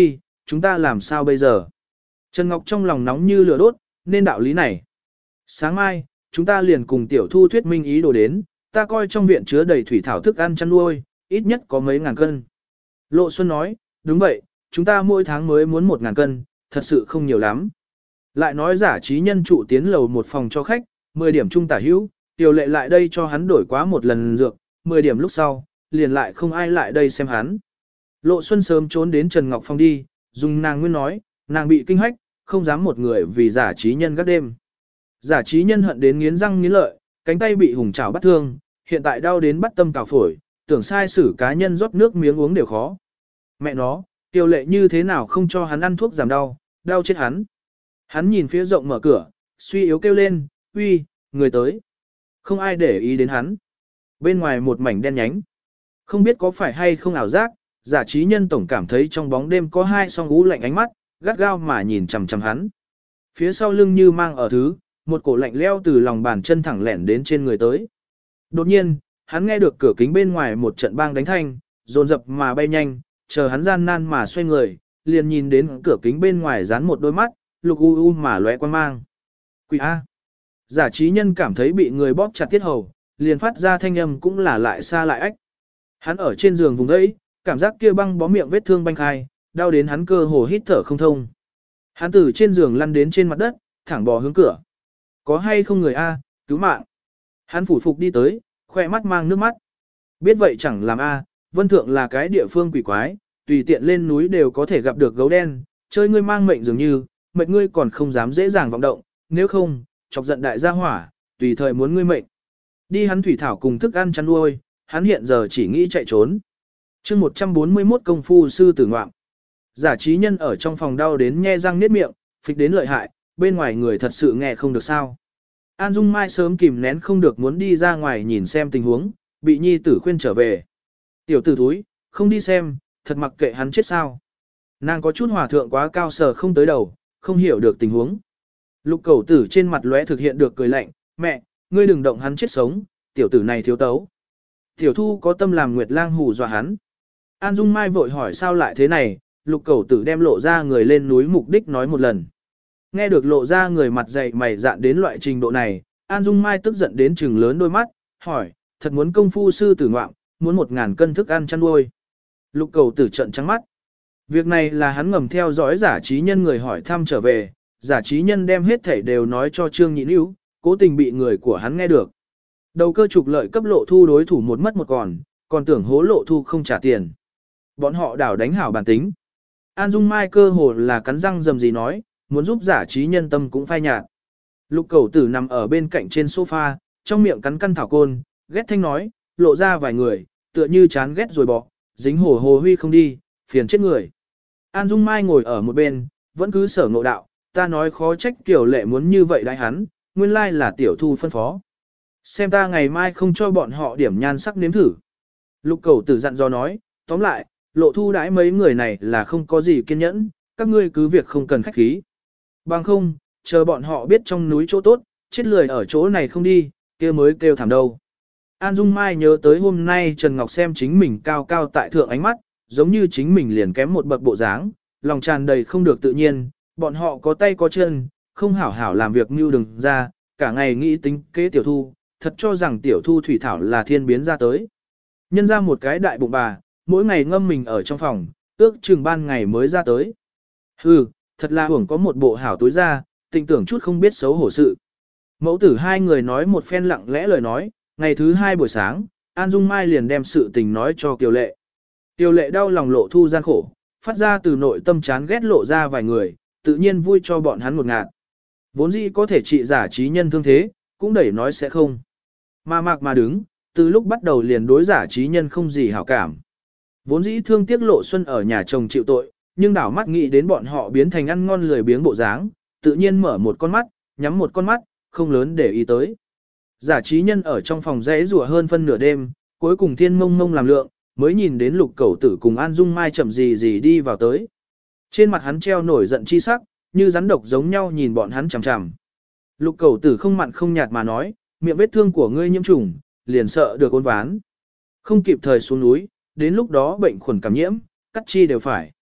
chúng ta làm sao bây giờ? Trần Ngọc trong lòng nóng như lửa đốt, nên đạo lý này. Sáng mai, chúng ta liền cùng tiểu thu thuyết minh ý đồ đến, ta coi trong viện chứa đầy thủy thảo thức ăn chăn nuôi, ít nhất có mấy ngàn cân. Lộ Xuân nói, đúng vậy, chúng ta mỗi tháng mới muốn một ngàn cân, thật sự không nhiều lắm. Lại nói giả trí nhân trụ tiến lầu một phòng cho khách, mười điểm trung tả hữu, tiểu lệ lại đây cho hắn đổi quá một lần dược, mười điểm lúc sau, liền lại không ai lại đây xem hắn. Lộ Xuân sớm trốn đến Trần Ngọc Phong đi, dùng nàng nguyên nói, nàng bị kinh hách, không dám một người vì giả trí nhân gác đêm. Giả trí nhân hận đến nghiến răng nghiến lợi, cánh tay bị hùng chảo bắt thương, hiện tại đau đến bắt tâm cào phổi, tưởng sai xử cá nhân rót nước miếng uống đều khó. Mẹ nó, tiểu lệ như thế nào không cho hắn ăn thuốc giảm đau, đau chết hắn. Hắn nhìn phía rộng mở cửa, suy yếu kêu lên, uy, người tới. Không ai để ý đến hắn. Bên ngoài một mảnh đen nhánh. Không biết có phải hay không ảo giác, giả trí nhân tổng cảm thấy trong bóng đêm có hai song ú lạnh ánh mắt, gắt gao mà nhìn chằm chằm hắn. Phía sau lưng như mang ở thứ, một cổ lạnh leo từ lòng bàn chân thẳng lẻn đến trên người tới. Đột nhiên, hắn nghe được cửa kính bên ngoài một trận bang đánh thanh, dồn dập mà bay nhanh, chờ hắn gian nan mà xoay người, liền nhìn đến cửa kính bên ngoài dán một đôi mắt, lục u u mà lóe quan mang. Quỷ A. Giả trí nhân cảm thấy bị người bóp chặt tiết hầu, liền phát ra thanh âm cũng là lại xa lại ách. Hắn ở trên giường vùng đấy, cảm giác kia băng bó miệng vết thương banh khai, đau đến hắn cơ hồ hít thở không thông. Hắn từ trên giường lăn đến trên mặt đất, thẳng bò hướng cửa. Có hay không người A, cứu mạng. Hắn phủ phục đi tới, khoe mắt mang nước mắt. Biết vậy chẳng làm A, Vân Thượng là cái địa phương quỷ quái, tùy tiện lên núi đều có thể gặp được gấu đen, chơi ngươi mang mệnh dường như, mệnh ngươi còn không dám dễ dàng vọng động, nếu không, chọc giận đại gia hỏa, tùy thời muốn ngươi mệnh. Đi hắn thủy thảo cùng thức ăn chăn nuôi, hắn hiện giờ chỉ nghĩ chạy trốn. chương một trăm bốn mươi mốt công phu sư tử ngoạm. Giả trí nhân ở trong phòng đau đến nhe răng niết miệng, phịch đến lợi hại, bên ngoài người thật sự nghe không được sao. An Dung Mai sớm kìm nén không được muốn đi ra ngoài nhìn xem tình huống, bị nhi tử khuyên trở về. Tiểu tử thúi, không đi xem, thật mặc kệ hắn chết sao. Nàng có chút hòa thượng quá cao sở không tới đầu, không hiểu được tình huống. Lục Cẩu Tử trên mặt lóe thực hiện được cười lạnh, mẹ, ngươi đừng động hắn chết sống, tiểu tử này thiếu tấu. Tiểu Thu có tâm làm Nguyệt Lang hù dọa hắn. An Dung Mai vội hỏi sao lại thế này, Lục Cẩu Tử đem lộ ra người lên núi mục đích nói một lần. Nghe được lộ ra người mặt dày mày dạn đến loại trình độ này, An Dung Mai tức giận đến trừng lớn đôi mắt, hỏi, thật muốn công phu sư tử ngoạm, muốn một ngàn cân thức ăn chăn nuôi. Lục Cẩu Tử trợn trắng mắt. Việc này là hắn ngầm theo dõi giả trí nhân người hỏi thăm trở về, giả trí nhân đem hết thảy đều nói cho Trương Nhị Nữu, cố tình bị người của hắn nghe được. Đầu cơ trục lợi cấp lộ thu đối thủ một mất một còn, còn tưởng hố lộ thu không trả tiền. Bọn họ đảo đánh hảo bản tính. An Dung Mai cơ hồ là cắn răng dầm gì nói, muốn giúp giả trí nhân tâm cũng phai nhạt. Lục Cẩu Tử nằm ở bên cạnh trên sofa, trong miệng cắn căn thảo côn, ghét thanh nói, lộ ra vài người, tựa như chán ghét rồi bỏ, dính hồ hồ huy không đi, phiền chết người. An Dung Mai ngồi ở một bên, vẫn cứ sở ngộ đạo, ta nói khó trách tiểu lệ muốn như vậy đại hắn, nguyên lai là tiểu thu phân phó. Xem ta ngày mai không cho bọn họ điểm nhan sắc nếm thử. Lục Cẩu Tử dặn dò nói, tóm lại, lộ thu đãi mấy người này là không có gì kiên nhẫn, các ngươi cứ việc không cần khách khí. Bằng không, chờ bọn họ biết trong núi chỗ tốt, chết lười ở chỗ này không đi, kia mới kêu thảm đâu. An Dung Mai nhớ tới hôm nay Trần Ngọc xem chính mình cao cao tại thượng ánh mắt, giống như chính mình liền kém một bậc bộ dáng, lòng tràn đầy không được tự nhiên, bọn họ có tay có chân, không hảo hảo làm việc mưu đừng ra, cả ngày nghĩ tính kế tiểu thu, thật cho rằng tiểu thu thủy thảo là thiên biến ra tới. Nhân ra một cái đại bụng bà, mỗi ngày ngâm mình ở trong phòng, ước chừng ban ngày mới ra tới. Hừ, thật là hưởng có một bộ hảo tối ra, tình tưởng chút không biết xấu hổ sự. Mẫu tử hai người nói một phen lặng lẽ lời nói, ngày thứ hai buổi sáng, An Dung Mai liền đem sự tình nói cho Kiều Lệ. Kiều Lệ đau lòng lộ thu gian khổ, phát ra từ nội tâm chán ghét lộ ra vài người, tự nhiên vui cho bọn hắn một ngạt. Vốn dĩ có thể trị giả trí nhân thương thế, cũng đẩy nói sẽ không. Mà mạc mà đứng, từ lúc bắt đầu liền đối giả trí nhân không gì hảo cảm. Vốn dĩ thương tiếc lộ xuân ở nhà chồng chịu tội, nhưng đảo mắt nghĩ đến bọn họ biến thành ăn ngon lười biếng bộ dáng, tự nhiên mở một con mắt, nhắm một con mắt, không lớn để ý tới. Giả trí nhân ở trong phòng rẽ rùa hơn phân nửa đêm, cuối cùng thiên mông mông làm lượng, mới nhìn đến Lục Cẩu Tử cùng An Dung Mai chậm gì gì đi vào tới. Trên mặt hắn treo nổi giận chi sắc, như rắn độc giống nhau nhìn bọn hắn chằm chằm. Lục Cẩu Tử không mặn không nhạt mà nói, miệng vết thương của ngươi nhiễm trùng, liền sợ được ôn ván. Không kịp thời xuống núi, đến lúc đó bệnh khuẩn cảm nhiễm, cắt chi đều phải.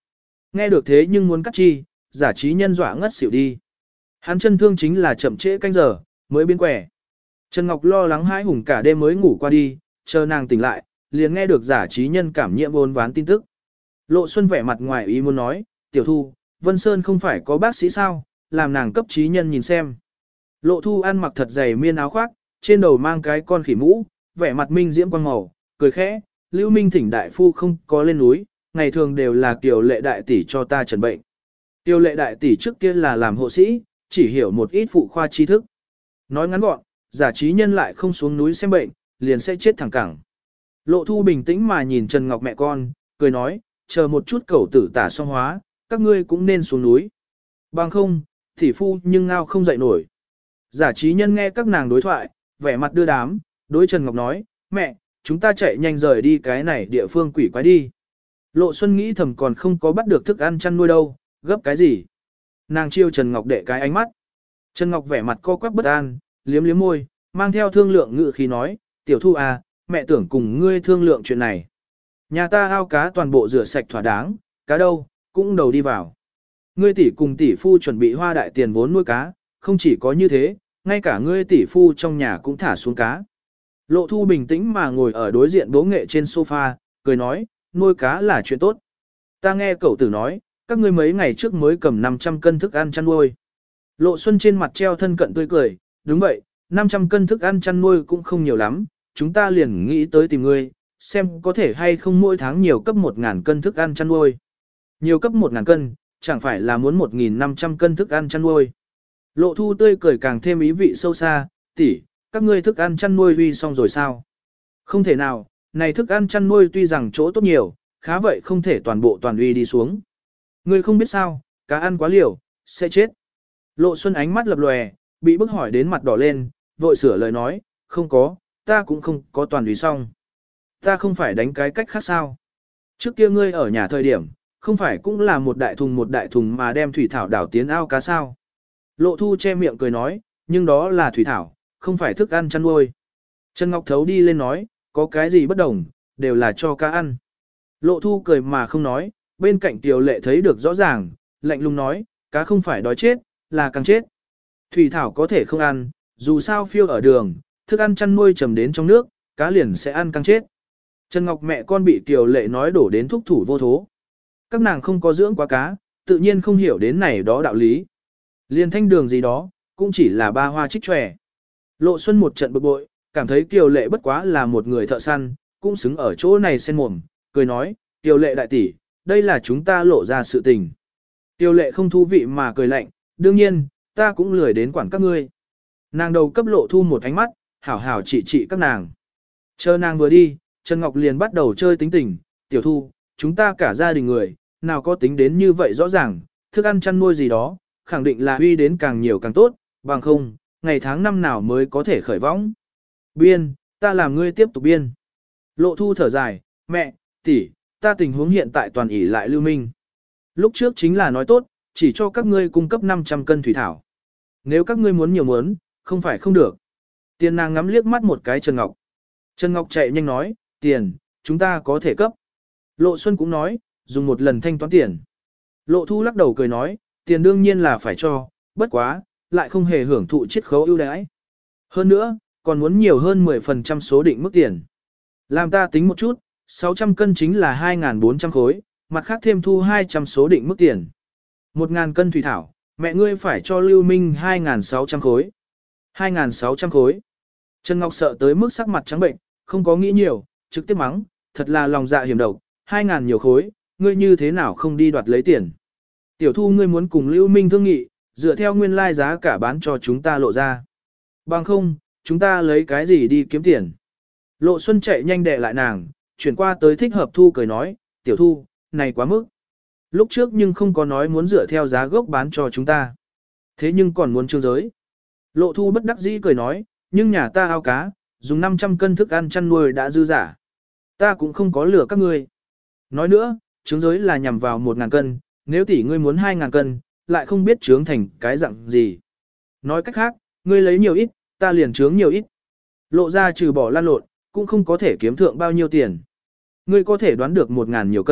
Nghe được thế nhưng muốn cắt chi, giả trí nhân dọa ngất xỉu đi. Hắn chân thương chính là chậm trễ canh giờ, mới biến quẻ. Trần Ngọc lo lắng hãi hùng cả đêm mới ngủ qua đi, chờ nàng tỉnh lại, liền nghe được giả trí nhân cảm nhiễm vốn ván tin tức. Lộ Xuân vẻ mặt ngoài ý muốn nói, tiểu thu, Vân Sơn không phải có bác sĩ sao, làm nàng cấp trí nhân nhìn xem. Lộ thu ăn mặc thật dày miên áo khoác, trên đầu mang cái con khỉ mũ, vẻ mặt minh diễm quang màu, cười khẽ, Lưu Minh thỉnh đại phu không có lên núi, ngày thường đều là Kiều lệ đại tỷ cho ta trần bệnh. Kiều lệ đại tỷ trước kia là làm hộ sĩ, chỉ hiểu một ít phụ khoa tri thức. Nói ngắn gọn, giả trí nhân lại không xuống núi xem bệnh, liền sẽ chết thẳng cẳng. Lộ thu bình tĩnh mà nhìn Trần Ngọc mẹ con, cười nói, chờ một chút cẩu tử tả xong hóa, các ngươi cũng nên xuống núi. Bằng không, tỷ phu nhưng ngao không dậy nổi. Giả trí nhân nghe các nàng đối thoại, vẻ mặt đưa đám, đối Trần Ngọc nói, mẹ, chúng ta chạy nhanh rời đi cái này địa phương quỷ quái đi. Lộ Xuân nghĩ thầm còn không có bắt được thức ăn chăn nuôi đâu, gấp cái gì. Nàng chiêu Trần Ngọc đệ cái ánh mắt. Trần Ngọc vẻ mặt co quắp bất an, liếm liếm môi, mang theo thương lượng ngự khí nói, tiểu thu à, mẹ tưởng cùng ngươi thương lượng chuyện này. Nhà ta ao cá toàn bộ rửa sạch thỏa đáng, cá đâu, cũng đầu đi vào. Ngươi tỷ cùng tỷ phu chuẩn bị hoa đại tiền vốn nuôi cá, không chỉ có như thế, ngay cả ngươi tỷ phu trong nhà cũng thả xuống cá. Lộ thu bình tĩnh mà ngồi ở đối diện bố nghệ trên sofa, cười nói, nuôi cá là chuyện tốt. Ta nghe cậu tử nói, các ngươi mấy ngày trước mới cầm năm trăm cân thức ăn chăn nuôi. Lộ Xuân trên mặt treo thân cận tươi cười, đúng vậy, năm trăm cân thức ăn chăn nuôi cũng không nhiều lắm, chúng ta liền nghĩ tới tìm ngươi, xem có thể hay không mỗi tháng nhiều cấp một nghìn cân thức ăn chăn nuôi. Nhiều cấp một nghìn cân, chẳng phải là muốn một nghìn năm trăm cân thức ăn chăn nuôi. Lộ thu tươi cười càng thêm ý vị sâu xa, tỷ, các ngươi thức ăn chăn nuôi uy xong rồi sao? Không thể nào, này thức ăn chăn nuôi tuy rằng chỗ tốt nhiều, khá vậy không thể toàn bộ toàn uy đi xuống. Ngươi không biết sao, cá ăn quá liều, sẽ chết. Lộ Xuân ánh mắt lập lòe, bị bức hỏi đến mặt đỏ lên, vội sửa lời nói, không có, ta cũng không có toàn uy xong. Ta không phải đánh cái cách khác sao? Trước kia ngươi ở nhà thời điểm, không phải cũng là một đại thùng một đại thùng mà đem thủy thảo đảo tiến ao cá sao? Lộ thu che miệng cười nói, nhưng đó là thủy thảo, không phải thức ăn chăn nuôi. Trần Ngọc Thấu đi lên nói, có cái gì bất đồng, đều là cho cá ăn. Lộ thu cười mà không nói, bên cạnh Tiểu Lệ thấy được rõ ràng, lạnh lùng nói, cá không phải đói chết, là càng chết. Thủy thảo có thể không ăn, dù sao phiêu ở đường, thức ăn chăn nuôi trầm đến trong nước, cá liền sẽ ăn càng chết. Trần Ngọc mẹ con bị Tiểu Lệ nói đổ đến thúc thủ vô thố. Các nàng không có dưỡng quá cá, tự nhiên không hiểu đến này đó đạo lý. Liên thanh đường gì đó, cũng chỉ là ba hoa trích tròe. Lộ Xuân một trận bực bội, cảm thấy Kiều Lệ bất quá là một người thợ săn, cũng xứng ở chỗ này sen mồm, cười nói, Kiều Lệ đại tỷ, đây là chúng ta lộ ra sự tình. Kiều Lệ không thú vị mà cười lạnh, đương nhiên, ta cũng lười đến quản các ngươi. Nàng đầu cấp Lộ Thu một ánh mắt, hảo hảo trị trị các nàng. Chờ nàng vừa đi, Trần Ngọc liền bắt đầu chơi tính tình, tiểu thu, chúng ta cả gia đình người, nào có tính đến như vậy rõ ràng, thức ăn chăn nuôi gì đó, khẳng định là huy đến càng nhiều càng tốt, bằng không, ngày tháng năm nào mới có thể khởi võng. Biên, ta làm ngươi tiếp tục biên. Lộ thu thở dài, mẹ, tỷ, ta tình huống hiện tại toàn ỷ lại Lưu Minh. Lúc trước chính là nói tốt, chỉ cho các ngươi cung cấp năm trăm cân thủy thảo. Nếu các ngươi muốn nhiều muốn, không phải không được. Tiền nàng ngắm liếc mắt một cái Trần Ngọc. Trần Ngọc chạy nhanh nói, tiền, chúng ta có thể cấp. Lộ Xuân cũng nói, dùng một lần thanh toán tiền. Lộ thu lắc đầu cười nói, tiền đương nhiên là phải cho, bất quá, lại không hề hưởng thụ chiết khấu ưu đãi. Hơn nữa, còn muốn nhiều hơn mười phần trăm số định mức tiền. Làm ta tính một chút, sáu trăm cân chính là hai nghìn bốn trăm khối, mặt khác thêm thu hai trăm số định mức tiền. một nghìn cân thủy thảo, mẹ ngươi phải cho Lưu Minh hai nghìn sáu trăm khối. hai nghìn sáu trăm khối. Trần Ngọc sợ tới mức sắc mặt trắng bệnh, không có nghĩ nhiều, trực tiếp mắng, thật là lòng dạ hiểm độc, hai nghìn nhiều khối, ngươi như thế nào không đi đoạt lấy tiền. Tiểu thu ngươi muốn cùng Lưu Minh thương nghị, dựa theo nguyên lai giá cả bán cho chúng ta lộ ra. Bằng không, chúng ta lấy cái gì đi kiếm tiền. Lộ Xuân chạy nhanh đè lại nàng, chuyển qua tới thích hợp thu cười nói, tiểu thu, này quá mức. Lúc trước nhưng không có nói muốn dựa theo giá gốc bán cho chúng ta. Thế nhưng còn muốn trương giới. Lộ thu bất đắc dĩ cười nói, nhưng nhà ta ao cá, dùng năm trăm cân thức ăn chăn nuôi đã dư giả. Ta cũng không có lừa các ngươi. Nói nữa, trướng giới là nhằm vào một nghìn cân, nếu tỷ ngươi muốn hai nghìn cân, lại không biết trướng thành cái dạng gì. Nói cách khác, ngươi lấy nhiều ít, ta liền trướng nhiều ít. Lộ ra trừ bỏ lan lộn, cũng không có thể kiếm thượng bao nhiêu tiền. Ngươi có thể đoán được một ngàn nhiều cân,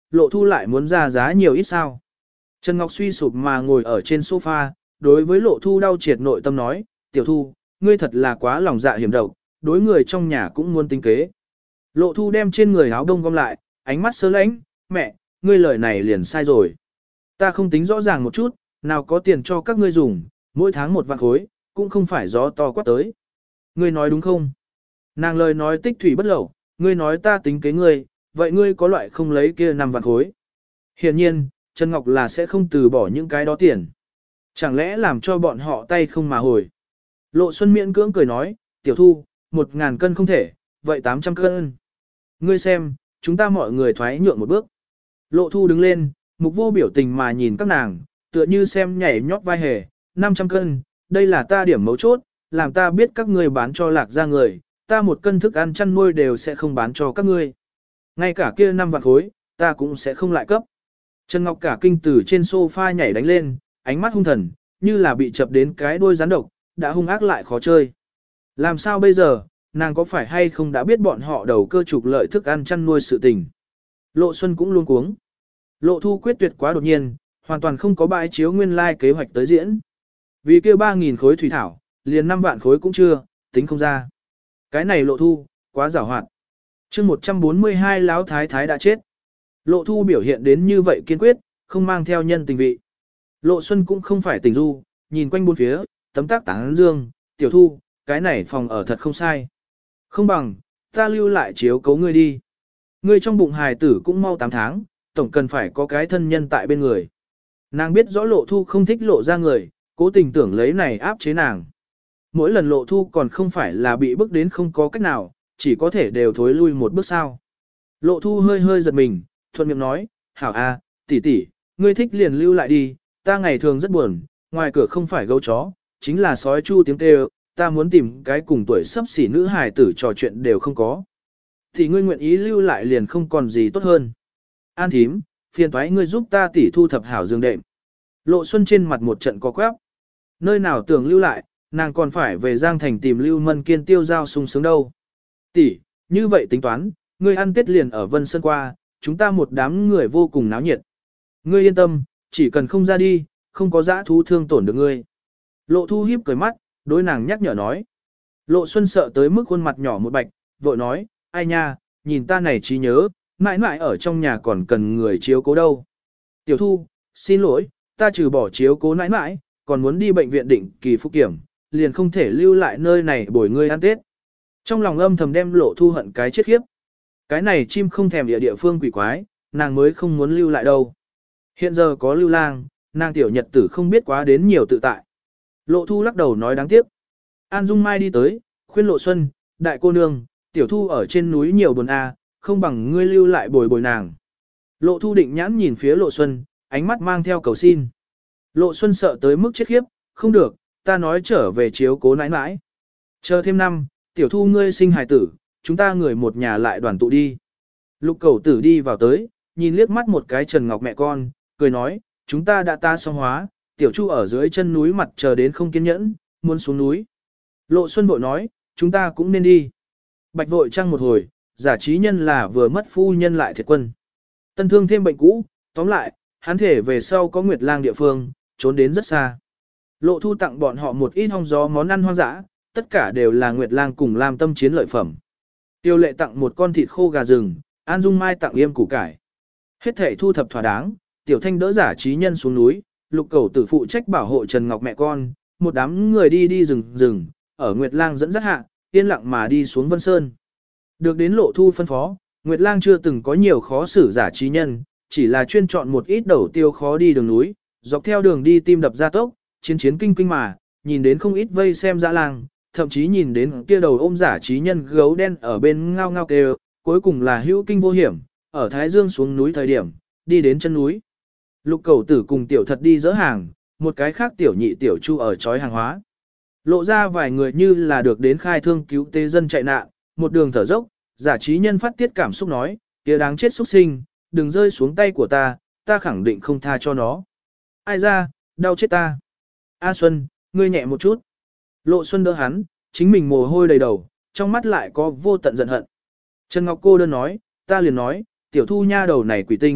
lộ thu lại muốn ra giá nhiều ít sao. Trần Ngọc suy sụp mà ngồi ở trên sofa, đối với lộ thu đau triệt nội tâm nói, tiểu thu, ngươi thật là quá lòng dạ hiểm độc, đối người trong nhà cũng muốn tính kế. Lộ thu đem trên người áo đông gom lại, ánh mắt sơ lãnh, mẹ, ngươi lời này liền sai rồi. Ta không tính rõ ràng một chút, nào có tiền cho các ngươi dùng, mỗi tháng một vạn khối, cũng không phải gió to quát tới. Ngươi nói đúng không? Nàng lời nói tích thủy bất lậu, ngươi nói ta tính kế ngươi, vậy ngươi có loại không lấy kia năm vạn khối. Hiển nhiên, Trần Ngọc là sẽ không từ bỏ những cái đó tiền. Chẳng lẽ làm cho bọn họ tay không mà hồi. Lộ Xuân miễn cưỡng cười nói, tiểu thu, một ngàn cân không thể, vậy tám trăm cân. Ngươi xem, chúng ta mọi người thoái nhượng một bước. Lộ thu đứng lên, mục vô biểu tình mà nhìn các nàng, tựa như xem nhảy nhót vai hề, năm trăm cân, đây là ta điểm mấu chốt, làm ta biết các ngươi bán cho lạc ra người, ta một cân thức ăn chăn nuôi đều sẽ không bán cho các ngươi. Ngay cả kia năm vạn khối, ta cũng sẽ không lại cấp. Trần Ngọc cả kinh từ trên sofa nhảy đánh lên, ánh mắt hung thần, như là bị chập đến cái đuôi rắn độc, đã hung ác lại khó chơi. Làm sao bây giờ, nàng có phải hay không đã biết bọn họ đầu cơ trục lợi thức ăn chăn nuôi sự tình. Lộ Xuân cũng luôn cuống. Lộ Thu quyết tuyệt quá đột nhiên, hoàn toàn không có bãi chiếu nguyên lai kế hoạch tới diễn. Vì kia ba nghìn khối thủy thảo, liền năm vạn khối cũng chưa, tính không ra. Cái này Lộ Thu, quá giàu hoạt. chương một trăm bốn mươi hai Láo Thái Thái đã chết. Lộ Thu biểu hiện đến như vậy kiên quyết, không mang theo nhân tình vị. Lộ Xuân cũng không phải tình du, nhìn quanh bốn phía, tấm tác tán dương, tiểu thu, cái này phòng ở thật không sai. Không bằng, ta lưu lại chiếu cấu ngươi đi. Ngươi trong bụng hài tử cũng mau tám tháng, tổng cần phải có cái thân nhân tại bên người. Nàng biết rõ Lộ Thu không thích lộ ra người, cố tình tưởng lấy này áp chế nàng. Mỗi lần Lộ Thu còn không phải là bị bức đến không có cách nào, chỉ có thể đều thối lui một bước sao. Lộ Thu hơi hơi giật mình, thuận miệng nói, hảo a, tỷ tỷ, ngươi thích liền lưu lại đi, ta ngày thường rất buồn, ngoài cửa không phải gấu chó, chính là sói chu tiếng kêu, ta muốn tìm cái cùng tuổi sắp xỉ nữ hài tử trò chuyện đều không có. Thì ngươi nguyện ý lưu lại liền không còn gì tốt hơn. An thím, phiền toái ngươi giúp ta tỷ thu thập hảo giường đệm. Lộ Xuân trên mặt một trận có quáp. Nơi nào tưởng lưu lại, nàng còn phải về Giang Thành tìm Lưu Mân Kiên tiêu giao sung sướng đâu. Tỷ, như vậy tính toán, ngươi ăn tết liền ở Vân Sơn qua, chúng ta một đám người vô cùng náo nhiệt. Ngươi yên tâm, chỉ cần không ra đi, không có dã thú thương tổn được ngươi. Lộ Thu hiếp cười mắt, đối nàng nhắc nhở nói. Lộ Xuân sợ tới mức khuôn mặt nhỏ một bạch, vội nói, ai nha, nhìn ta này trí nhớ, mãi mãi ở trong nhà còn cần người chiếu cố đâu. Tiểu Thu, xin lỗi, ta trừ bỏ chiếu cố mãi mãi, còn muốn đi bệnh viện định kỳ phục kiểm, liền không thể lưu lại nơi này bồi ngươi ăn Tết. Trong lòng âm thầm đem Lộ Thu hận cái chết khiếp. Cái này chim không thèm địa địa phương quỷ quái, nàng mới không muốn lưu lại đâu. Hiện giờ có Lưu Lang, nàng tiểu nhật tử không biết quá đến nhiều tự tại. Lộ Thu lắc đầu nói đáng tiếc. An Dung Mai đi tới, khuyên Lộ Xuân, đại cô nương, tiểu Thu ở trên núi nhiều buồn a, không bằng ngươi lưu lại bồi bồi nàng. Lộ Thu định nhãn nhìn phía Lộ Xuân, ánh mắt mang theo cầu xin. Lộ Xuân sợ tới mức chết khiếp, không được, ta nói trở về chiếu cố nãi nãi. Chờ thêm năm, tiểu Thu ngươi sinh hài tử, chúng ta người một nhà lại đoàn tụ đi. Lục Cẩu Tử đi vào tới, nhìn liếc mắt một cái Trần Ngọc mẹ con, cười nói, chúng ta đã ta xong hóa, tiểu Chu ở dưới chân núi mặt chờ đến không kiên nhẫn, muốn xuống núi. Lộ Xuân vội nói, chúng ta cũng nên đi. Bạch vội trăng một hồi, giả trí nhân là vừa mất phu nhân lại thiệt quân. Tân thương thêm bệnh cũ, tóm lại, hắn thể về sau có Nguyệt Lang địa phương, trốn đến rất xa. Lộ Thu tặng bọn họ một ít hong gió món ăn hoang dã, tất cả đều là Nguyệt Lang cùng làm tâm chiến lợi phẩm. Tiêu Lệ tặng một con thịt khô gà rừng, An Dung Mai tặng yêm củ cải. Hết thể thu thập thỏa đáng, Tiểu Thanh đỡ giả trí nhân xuống núi, Lục Cẩu Tử phụ trách bảo hộ Trần Ngọc mẹ con, một đám người đi đi rừng rừng, ở Nguyệt Lang dẫn dắt hạ, yên lặng mà đi xuống Vân Sơn. Được đến Lộ Thu phân phó, Nguyệt Lang chưa từng có nhiều khó xử giả trí nhân, chỉ là chuyên chọn một ít đầu tiêu khó đi đường núi, dọc theo đường đi tim đập ra tốc, chiến chiến kinh kinh mà, nhìn đến không ít vây xem dã lang, thậm chí nhìn đến kia đầu ôm giả trí nhân gấu đen ở bên ngao ngao kêu, cuối cùng là hữu kinh vô hiểm, ở Thái Dương xuống núi thời điểm, đi đến chân núi. Lục Cẩu Tử cùng Tiểu Thật đi dỡ hàng, một cái khác Tiểu Nhị Tiểu Chu ở chói hàng hóa. Lộ ra vài người như là được đến khai thương cứu tế dân chạy nạn, một đường thở dốc, giả trí nhân phát tiết cảm xúc nói, kia đáng chết xuất sinh, đừng rơi xuống tay của ta, ta khẳng định không tha cho nó. Ai ra, đau chết ta. A Xuân, ngươi nhẹ một chút. Lộ Xuân đỡ hắn, chính mình mồ hôi đầy đầu, trong mắt lại có vô tận giận hận. Trần Ngọc cô đơn nói, ta liền nói, tiểu Thu nha đầu này quỷ tinh,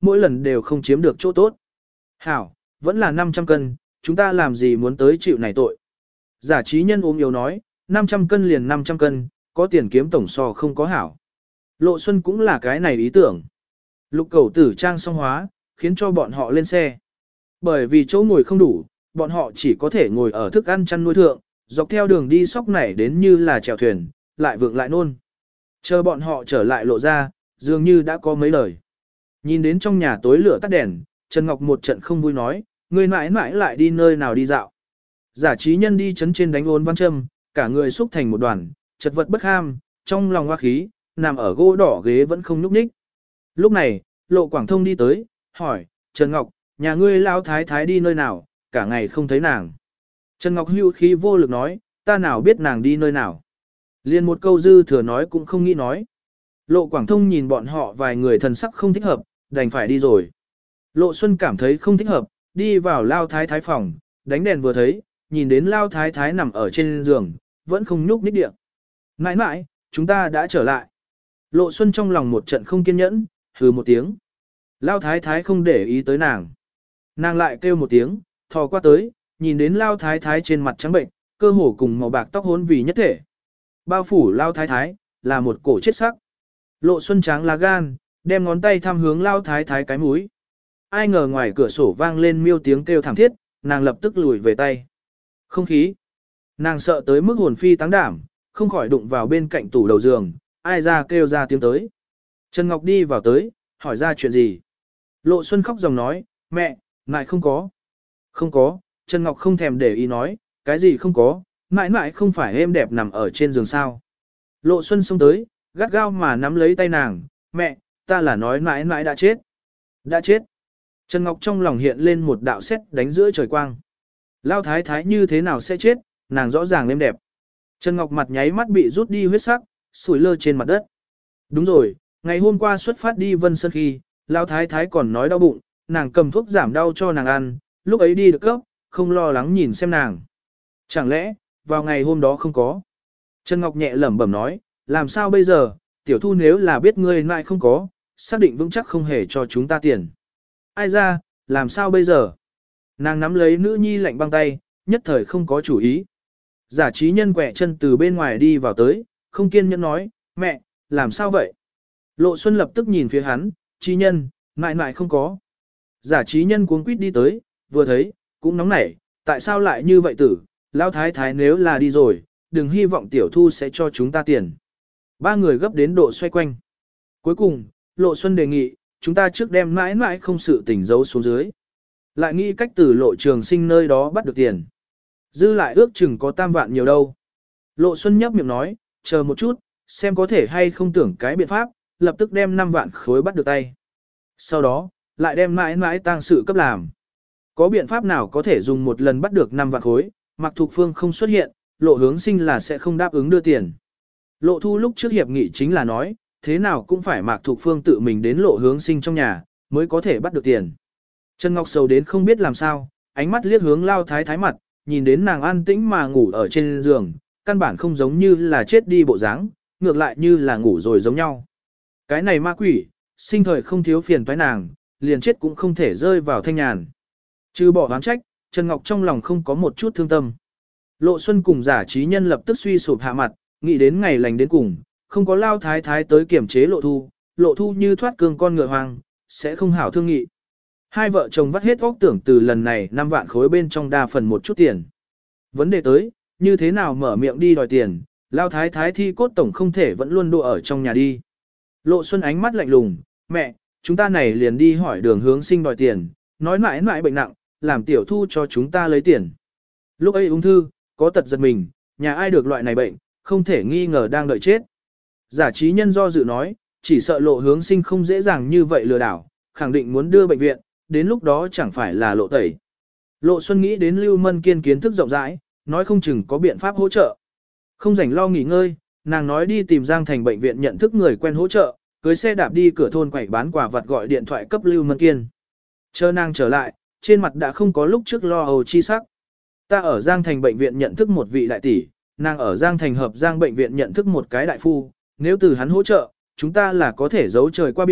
mỗi lần đều không chiếm được chỗ tốt. Hảo, vẫn là năm trăm cân, chúng ta làm gì muốn tới chịu này tội. Giả trí nhân ôm yếu nói, năm trăm cân liền năm trăm cân, có tiền kiếm tổng so không có hảo. Lộ Xuân cũng là cái này ý tưởng. Lục Cẩu Tử trang xong hóa, khiến cho bọn họ lên xe. Bởi vì chỗ ngồi không đủ, bọn họ chỉ có thể ngồi ở thức ăn chăn nuôi thượng, dọc theo đường đi sóc nảy đến như là chèo thuyền, lại vượng lại nôn. Chờ bọn họ trở lại lộ ra, dường như đã có mấy lời. Nhìn đến trong nhà tối lửa tắt đèn, Trần Ngọc một trận không vui nói, người mãi mãi lại đi nơi nào đi dạo. Giả trí nhân đi chấn trên đánh ôn văn châm, cả người xúc thành một đoàn, chật vật bất ham, trong lòng hoa khí, nằm ở gỗ đỏ ghế vẫn không nhúc nhích. Lúc này, Lộ Quảng Thông đi tới, hỏi, Trần Ngọc, nhà ngươi lao thái thái đi nơi nào, cả ngày không thấy nàng. Trần Ngọc hưu khí vô lực nói, ta nào biết nàng đi nơi nào. Liên một câu dư thừa nói cũng không nghĩ nói. Lộ Quảng Thông nhìn bọn họ vài người thần sắc không thích hợp, đành phải đi rồi. Lộ Xuân cảm thấy không thích hợp, đi vào lao thái thái phòng, đánh đèn vừa thấy, nhìn đến lao thái thái nằm ở trên giường, vẫn không nhúc nhích địa. Mãi mãi, chúng ta đã trở lại. Lộ Xuân trong lòng một trận không kiên nhẫn, hừ một tiếng. Lao thái thái không để ý tới nàng. Nàng lại kêu một tiếng, thò qua tới, nhìn đến lao thái thái trên mặt trắng bệnh, cơ hồ cùng màu bạc tóc hỗn vì nhất thể. Bao phủ lao thái thái, là một cổ chết sắc. Lộ Xuân tráng lá gan, đem ngón tay thăm hướng lao thái thái cái mũi. Ai ngờ ngoài cửa sổ vang lên miêu tiếng kêu thảm thiết, nàng lập tức lùi về tay. Không khí. Nàng sợ tới mức hồn phi táng đảm, không khỏi đụng vào bên cạnh tủ đầu giường, ai ra kêu ra tiếng tới. Trần Ngọc đi vào tới, hỏi ra chuyện gì. Lộ Xuân khóc dòng nói, mẹ, ngại không có. Không có, Trần Ngọc không thèm để ý nói, cái gì không có, mãi mãi không phải êm đẹp nằm ở trên giường sao. Lộ Xuân xông tới, gắt gao mà nắm lấy tay nàng, mẹ, ta là nói mãi mãi đã chết. Đã chết. Trần Ngọc trong lòng hiện lên một đạo sét đánh giữa trời quang. Lao thái thái như thế nào sẽ chết, nàng rõ ràng êm đẹp. Trần Ngọc mặt nháy mắt bị rút đi huyết sắc, sủi lơ trên mặt đất. Đúng rồi, ngày hôm qua xuất phát đi Vân Sơn khi, Lao thái thái còn nói đau bụng, nàng cầm thuốc giảm đau cho nàng ăn, lúc ấy đi được cấp, không lo lắng nhìn xem nàng. Chẳng lẽ, vào ngày hôm đó không có. Trần Ngọc nhẹ lẩm bẩm nói, làm sao bây giờ, tiểu thu nếu là biết ngươi lại không có, xác định vững chắc không hề cho chúng ta tiền. Ai ra, làm sao bây giờ? Nàng nắm lấy nữ nhi lạnh băng tay, nhất thời không có chủ ý. Giả trí nhân quẹ chân từ bên ngoài đi vào tới, không kiên nhẫn nói, mẹ, làm sao vậy? Lộ Xuân lập tức nhìn phía hắn, trí nhân, mãi mãi không có. Giả trí nhân cuống quýt đi tới, vừa thấy, cũng nóng nảy, tại sao lại như vậy tử, lao thái thái nếu là đi rồi, đừng hy vọng tiểu thu sẽ cho chúng ta tiền. Ba người gấp đến độ xoay quanh. Cuối cùng, Lộ Xuân đề nghị, chúng ta trước đem mãi mãi không sự tình giấu xuống dưới. Lại nghĩ cách từ lộ trường sinh nơi đó bắt được tiền. Dư lại ước chừng có tam vạn nhiều đâu. Lộ Xuân nhấp miệng nói, chờ một chút, xem có thể hay không tưởng cái biện pháp, lập tức đem năm vạn khối bắt được tay. Sau đó, lại đem mãi mãi tang sự cấp làm. Có biện pháp nào có thể dùng một lần bắt được năm vạn khối, Mạc Thục Phương không xuất hiện, lộ hướng sinh là sẽ không đáp ứng đưa tiền. Lộ thu lúc trước hiệp nghị chính là nói, thế nào cũng phải Mạc Thục Phương tự mình đến lộ hướng sinh trong nhà, mới có thể bắt được tiền. Trần Ngọc sầu đến không biết làm sao, ánh mắt liếc hướng lao thái thái mặt, nhìn đến nàng an tĩnh mà ngủ ở trên giường, căn bản không giống như là chết đi bộ dáng, ngược lại như là ngủ rồi giống nhau. Cái này ma quỷ, sinh thời không thiếu phiền toái nàng, liền chết cũng không thể rơi vào thanh nhàn. Trừ bỏ oán trách, Trần Ngọc trong lòng không có một chút thương tâm. Lộ Xuân cùng giả trí nhân lập tức suy sụp hạ mặt, nghĩ đến ngày lành đến cùng, không có lao thái thái tới kiểm chế lộ thu, lộ thu như thoát cương con ngựa hoang, sẽ không hảo thương nghị. Hai vợ chồng vắt hết óc tưởng từ lần này năm vạn khối bên trong đa phần một chút tiền. Vấn đề tới, như thế nào mở miệng đi đòi tiền, lao thái thái thi cốt tổng không thể vẫn luôn đua ở trong nhà đi. Lộ Xuân ánh mắt lạnh lùng, mẹ, chúng ta này liền đi hỏi đường hướng sinh đòi tiền, nói mãi mãi bệnh nặng, làm tiểu thu cho chúng ta lấy tiền. Lúc ấy ung thư, có tật giật mình, nhà ai được loại này bệnh, không thể nghi ngờ đang đợi chết. Giả trí nhân do dự nói, chỉ sợ lộ hướng sinh không dễ dàng như vậy lừa đảo, khẳng định muốn đưa bệnh viện, đến lúc đó chẳng phải là lộ tẩy. Lộ Xuân nghĩ đến Lưu Mân Kiên kiến thức rộng rãi, nói không chừng có biện pháp hỗ trợ. Không rảnh lo nghỉ ngơi, nàng nói đi tìm Giang Thành bệnh viện nhận thức người quen hỗ trợ, cưới xe đạp đi cửa thôn quẩy bán quà vặt gọi điện thoại cấp Lưu Mân Kiên. Chờ nàng trở lại, trên mặt đã không có lúc trước lo âu chi sắc. Ta ở Giang Thành bệnh viện nhận thức một vị đại tỷ, nàng ở Giang Thành hợp Giang bệnh viện nhận thức một cái đại phu, nếu từ hắn hỗ trợ, chúng ta là có thể giấu trời qua biển,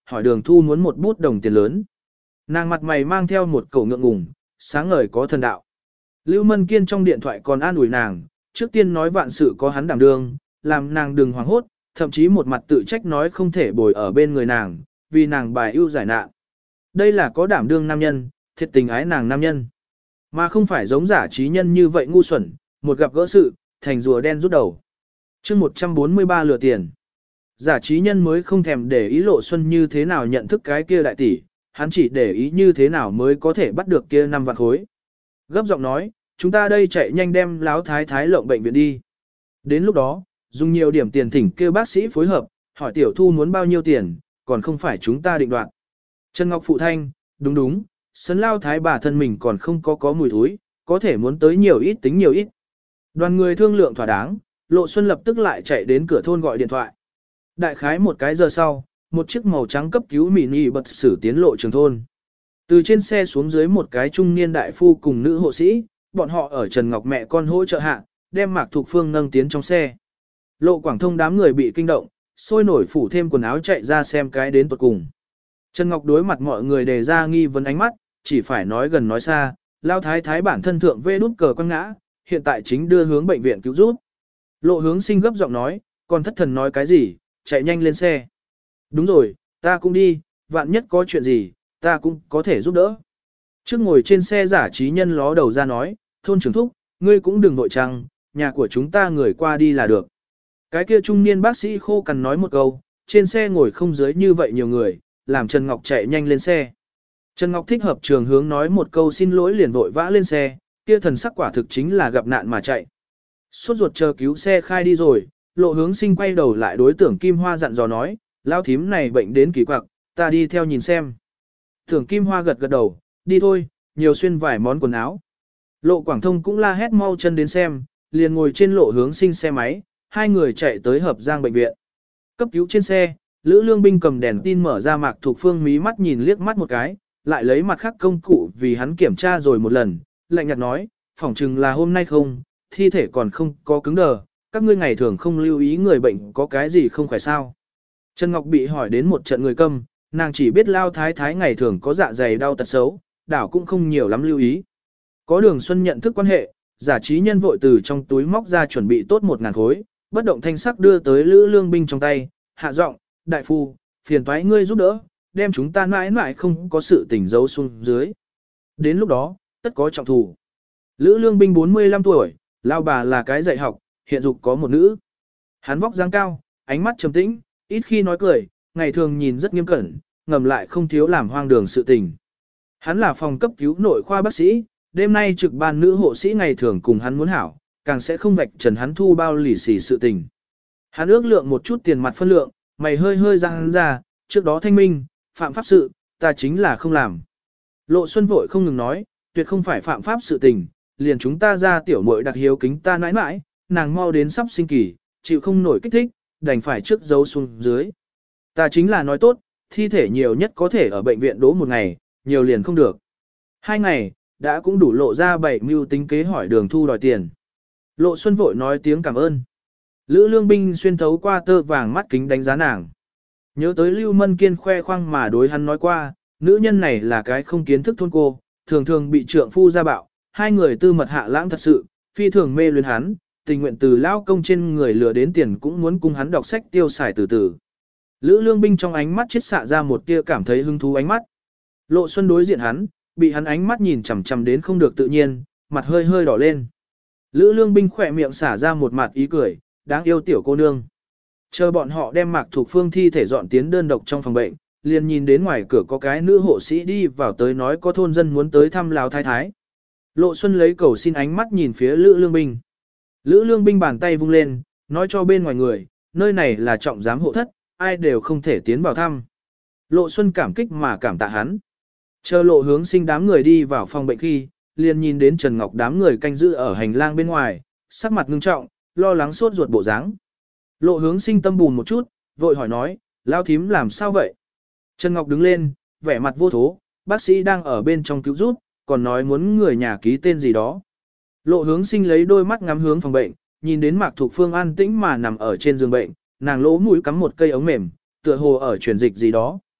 hỏi đường thu muốn một bút đồng tiền lớn. Nàng mặt mày mang theo một cổ ngượng ngùng, sáng ngời có thần đạo. Lưu Mân Kiên trong điện thoại còn an ủi nàng, trước tiên nói vạn sự có hắn đảm đương, làm nàng đừng hoảng hốt, thậm chí một mặt tự trách nói không thể bồi ở bên người nàng, vì nàng bài ưu giải nạn. Đây là có đảm đương nam nhân, thiệt tình ái nàng nam nhân. Mà không phải giống giả trí nhân như vậy ngu xuẩn, một gặp gỡ sự, thành rùa đen rút đầu. chương một trăm bốn mươi ba lừa tiền. Giả trí nhân mới không thèm để ý Lộ Xuân như thế nào nhận thức cái kia đại tỷ, hắn chỉ để ý như thế nào mới có thể bắt được kia năm vạn khối. Gấp giọng nói, chúng ta đây chạy nhanh đem láo thái thái lộng bệnh viện đi. Đến lúc đó, dùng nhiều điểm tiền thỉnh kêu bác sĩ phối hợp, hỏi tiểu thu muốn bao nhiêu tiền, còn không phải chúng ta định đoạt. Trần Ngọc phụ thanh, đúng đúng, sấn lao thái bà thân mình còn không có có mùi thúi, có thể muốn tới nhiều ít tính nhiều ít. Đoàn người thương lượng thỏa đáng, Lộ Xuân lập tức lại chạy đến cửa thôn gọi điện thoại. Đại khái một cái giờ sau, một chiếc màu trắng cấp cứu mini bật xử tiến lộ trường thôn. Từ trên xe xuống dưới một cái trung niên đại phu cùng nữ hộ sĩ, bọn họ ở Trần Ngọc mẹ con hỗ trợ hạ, đem Mạc Thục Phương nâng tiến trong xe. Lộ Quảng Thông đám người bị kinh động, sôi nổi phủ thêm quần áo chạy ra xem cái đến tuột cùng. Trần Ngọc đối mặt mọi người đề ra nghi vấn ánh mắt, chỉ phải nói gần nói xa, lao thái thái bản thân thượng vê đút cờ quăng ngã, hiện tại chính đưa hướng bệnh viện cứu giúp. Lộ Hướng Sinh gấp giọng nói, còn thất thần nói cái gì, chạy nhanh lên xe. Đúng rồi, ta cũng đi, vạn nhất có chuyện gì, ta cũng có thể giúp đỡ. Trước ngồi trên xe giả trí nhân ló đầu ra nói, thôn trưởng thúc, ngươi cũng đừng vội trăng, nhà của chúng ta người qua đi là được. Cái kia trung niên bác sĩ khô cằn nói một câu, trên xe ngồi không dưới như vậy nhiều người, làm Trần Ngọc chạy nhanh lên xe. Trần Ngọc thích hợp trường hướng nói một câu xin lỗi liền vội vã lên xe, kia thần sắc quả thực chính là gặp nạn mà chạy. Suốt ruột chờ cứu xe khai đi rồi, Lộ Hướng Sinh quay đầu lại đối tưởng Kim Hoa dặn dò nói, lao thím này bệnh đến kỳ quặc, ta đi theo nhìn xem. Tưởng Kim Hoa gật gật đầu, đi thôi, nhiều xuyên vài món quần áo. Lộ Quảng Thông cũng la hét mau chân đến xem, liền ngồi trên Lộ Hướng Sinh xe máy, hai người chạy tới Hợp Giang bệnh viện. Cấp cứu trên xe, Lữ Lương Binh cầm đèn tin mở ra Mạc Thục Phương mí mắt nhìn liếc mắt một cái, lại lấy mặt khác công cụ vì hắn kiểm tra rồi một lần, lạnh nhạt nói, phỏng chừng là hôm nay không, thi thể còn không có cứng đờ, các ngươi ngày thường không lưu ý người bệnh có cái gì không phải sao. Trần Ngọc bị hỏi đến một trận người câm, nàng chỉ biết lao thái thái ngày thường có dạ dày đau tật xấu, đảo cũng không nhiều lắm lưu ý. Có Đường Xuân nhận thức quan hệ, giả trí nhân vội từ trong túi móc ra chuẩn bị tốt một ngàn khối, bất động thanh sắc đưa tới Lữ Lương Binh trong tay, hạ giọng, đại phu, phiền toái ngươi giúp đỡ, đem chúng ta mãi mãi không có sự tình giấu xuống dưới. Đến lúc đó, tất có trọng thủ. Lữ Lương Binh bốn mươi lăm tuổi, lao bà là cái dạy học, hiện dục có một nữ. Hắn vóc dáng cao, ánh mắt trầm tĩnh, ít khi nói cười, ngày thường nhìn rất nghiêm cẩn, ngầm lại không thiếu làm hoang đường sự tình. Hắn là phòng cấp cứu nội khoa bác sĩ, đêm nay trực ban nữ hộ sĩ ngày thường cùng hắn muốn hảo, càng sẽ không vạch trần hắn thu bao lì xì sự tình. Hắn ước lượng một chút tiền mặt phân lượng, mày hơi hơi răng hắn ra, trước đó thanh minh, phạm pháp sự, ta chính là không làm. Lộ Xuân vội không ngừng nói, tuyệt không phải phạm pháp sự tình, liền chúng ta ra tiểu muội đặc hiếu kính ta nãi nãi, nàng mau đến sắp sinh kỳ, chịu không nổi kích thích, đành phải trước giấu xuống dưới. Ta chính là nói tốt, thi thể nhiều nhất có thể ở bệnh viện đỗ một ngày, nhiều liền không được. Hai ngày, đã cũng đủ lộ ra bảy mưu tính kế hỏi Đường Thu đòi tiền. Lộ Xuân vội nói tiếng cảm ơn. Lữ Lương Binh xuyên thấu qua tơ vàng mắt kính đánh giá nàng. Nhớ tới Lưu Mân Kiên khoe khoang mà đối hắn nói qua, nữ nhân này là cái không kiến thức thôn cô, thường thường bị trượng phu gia bạo, hai người tư mật hạ lãng thật sự, phi thường mê luyến hắn, tình nguyện từ lao công trên người lừa đến tiền cũng muốn cùng hắn đọc sách tiêu xài từ từ. Lữ Lương Binh trong ánh mắt chết xạ ra một tia cảm thấy hứng thú ánh mắt. Lộ Xuân đối diện hắn, bị hắn ánh mắt nhìn chằm chằm đến không được tự nhiên, mặt hơi hơi đỏ lên. Lữ Lương Binh khỏe miệng xả ra một mặt ý cười, đáng yêu tiểu cô nương. Chờ bọn họ đem Mạc Thục Phương thi thể dọn tiến đơn độc trong phòng bệnh, liền nhìn đến ngoài cửa có cái nữ hộ sĩ đi vào tới nói có thôn dân muốn tới thăm Láo Thái Thái. Lộ Xuân lấy cầu xin ánh mắt nhìn phía Lữ Lương Binh. Lữ Lương Binh bàn tay vung lên, nói cho bên ngoài người, nơi này là trọng giám hộ thất, ai đều không thể tiến vào thăm. Lộ Xuân cảm kích mà cảm tạ hắn. Chờ Lộ Hướng Sinh đám người đi vào phòng bệnh khi, liền nhìn đến Trần Ngọc đám người canh giữ ở hành lang bên ngoài, sắc mặt ngưng trọng, lo lắng sốt ruột bộ dáng. Lộ Hướng Sinh tâm bùn một chút, vội hỏi nói, lao thím làm sao vậy? Trần Ngọc đứng lên, vẻ mặt vô thố, bác sĩ đang ở bên trong cứu giúp, còn nói muốn người nhà ký tên gì đó. Lộ Hướng Sinh lấy đôi mắt ngắm hướng phòng bệnh, nhìn đến Mạc Thục Phương an tĩnh mà nằm ở trên giường bệnh, nàng lỗ mũi cắm một cây ống mềm, tựa hồ ở truyền dịch gì đó.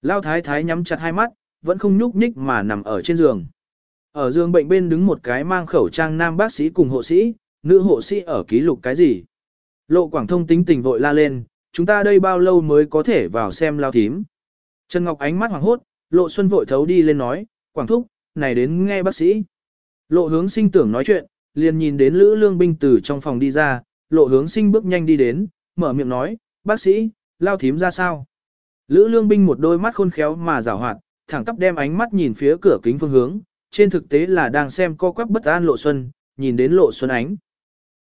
Lao thái thái nhắm chặt hai mắt, vẫn không nhúc nhích mà nằm ở trên giường. Ở giường bệnh bên đứng một cái mang khẩu trang nam bác sĩ cùng hộ sĩ, nữ hộ sĩ ở ký lục cái gì. Lộ Quảng Thông tính tình vội la lên, chúng ta đây bao lâu mới có thể vào xem Lao thím. Trần Ngọc ánh mắt hoảng hốt, Lộ Xuân vội thấu đi lên nói, Quảng Thúc, này đến nghe bác sĩ. Lộ Hướng Sinh tưởng nói chuyện, liền nhìn đến Lữ Lương Binh từ trong phòng đi ra, Lộ Hướng Sinh bước nhanh đi đến, mở miệng nói, bác sĩ, Lao thím ra sao? Lữ Lương Binh một đôi mắt khôn khéo mà giảo hoạt, thẳng tắp đem ánh mắt nhìn phía cửa kính phương hướng, trên thực tế là đang xem co quắp bất an Lộ Xuân, nhìn đến Lộ Xuân ánh.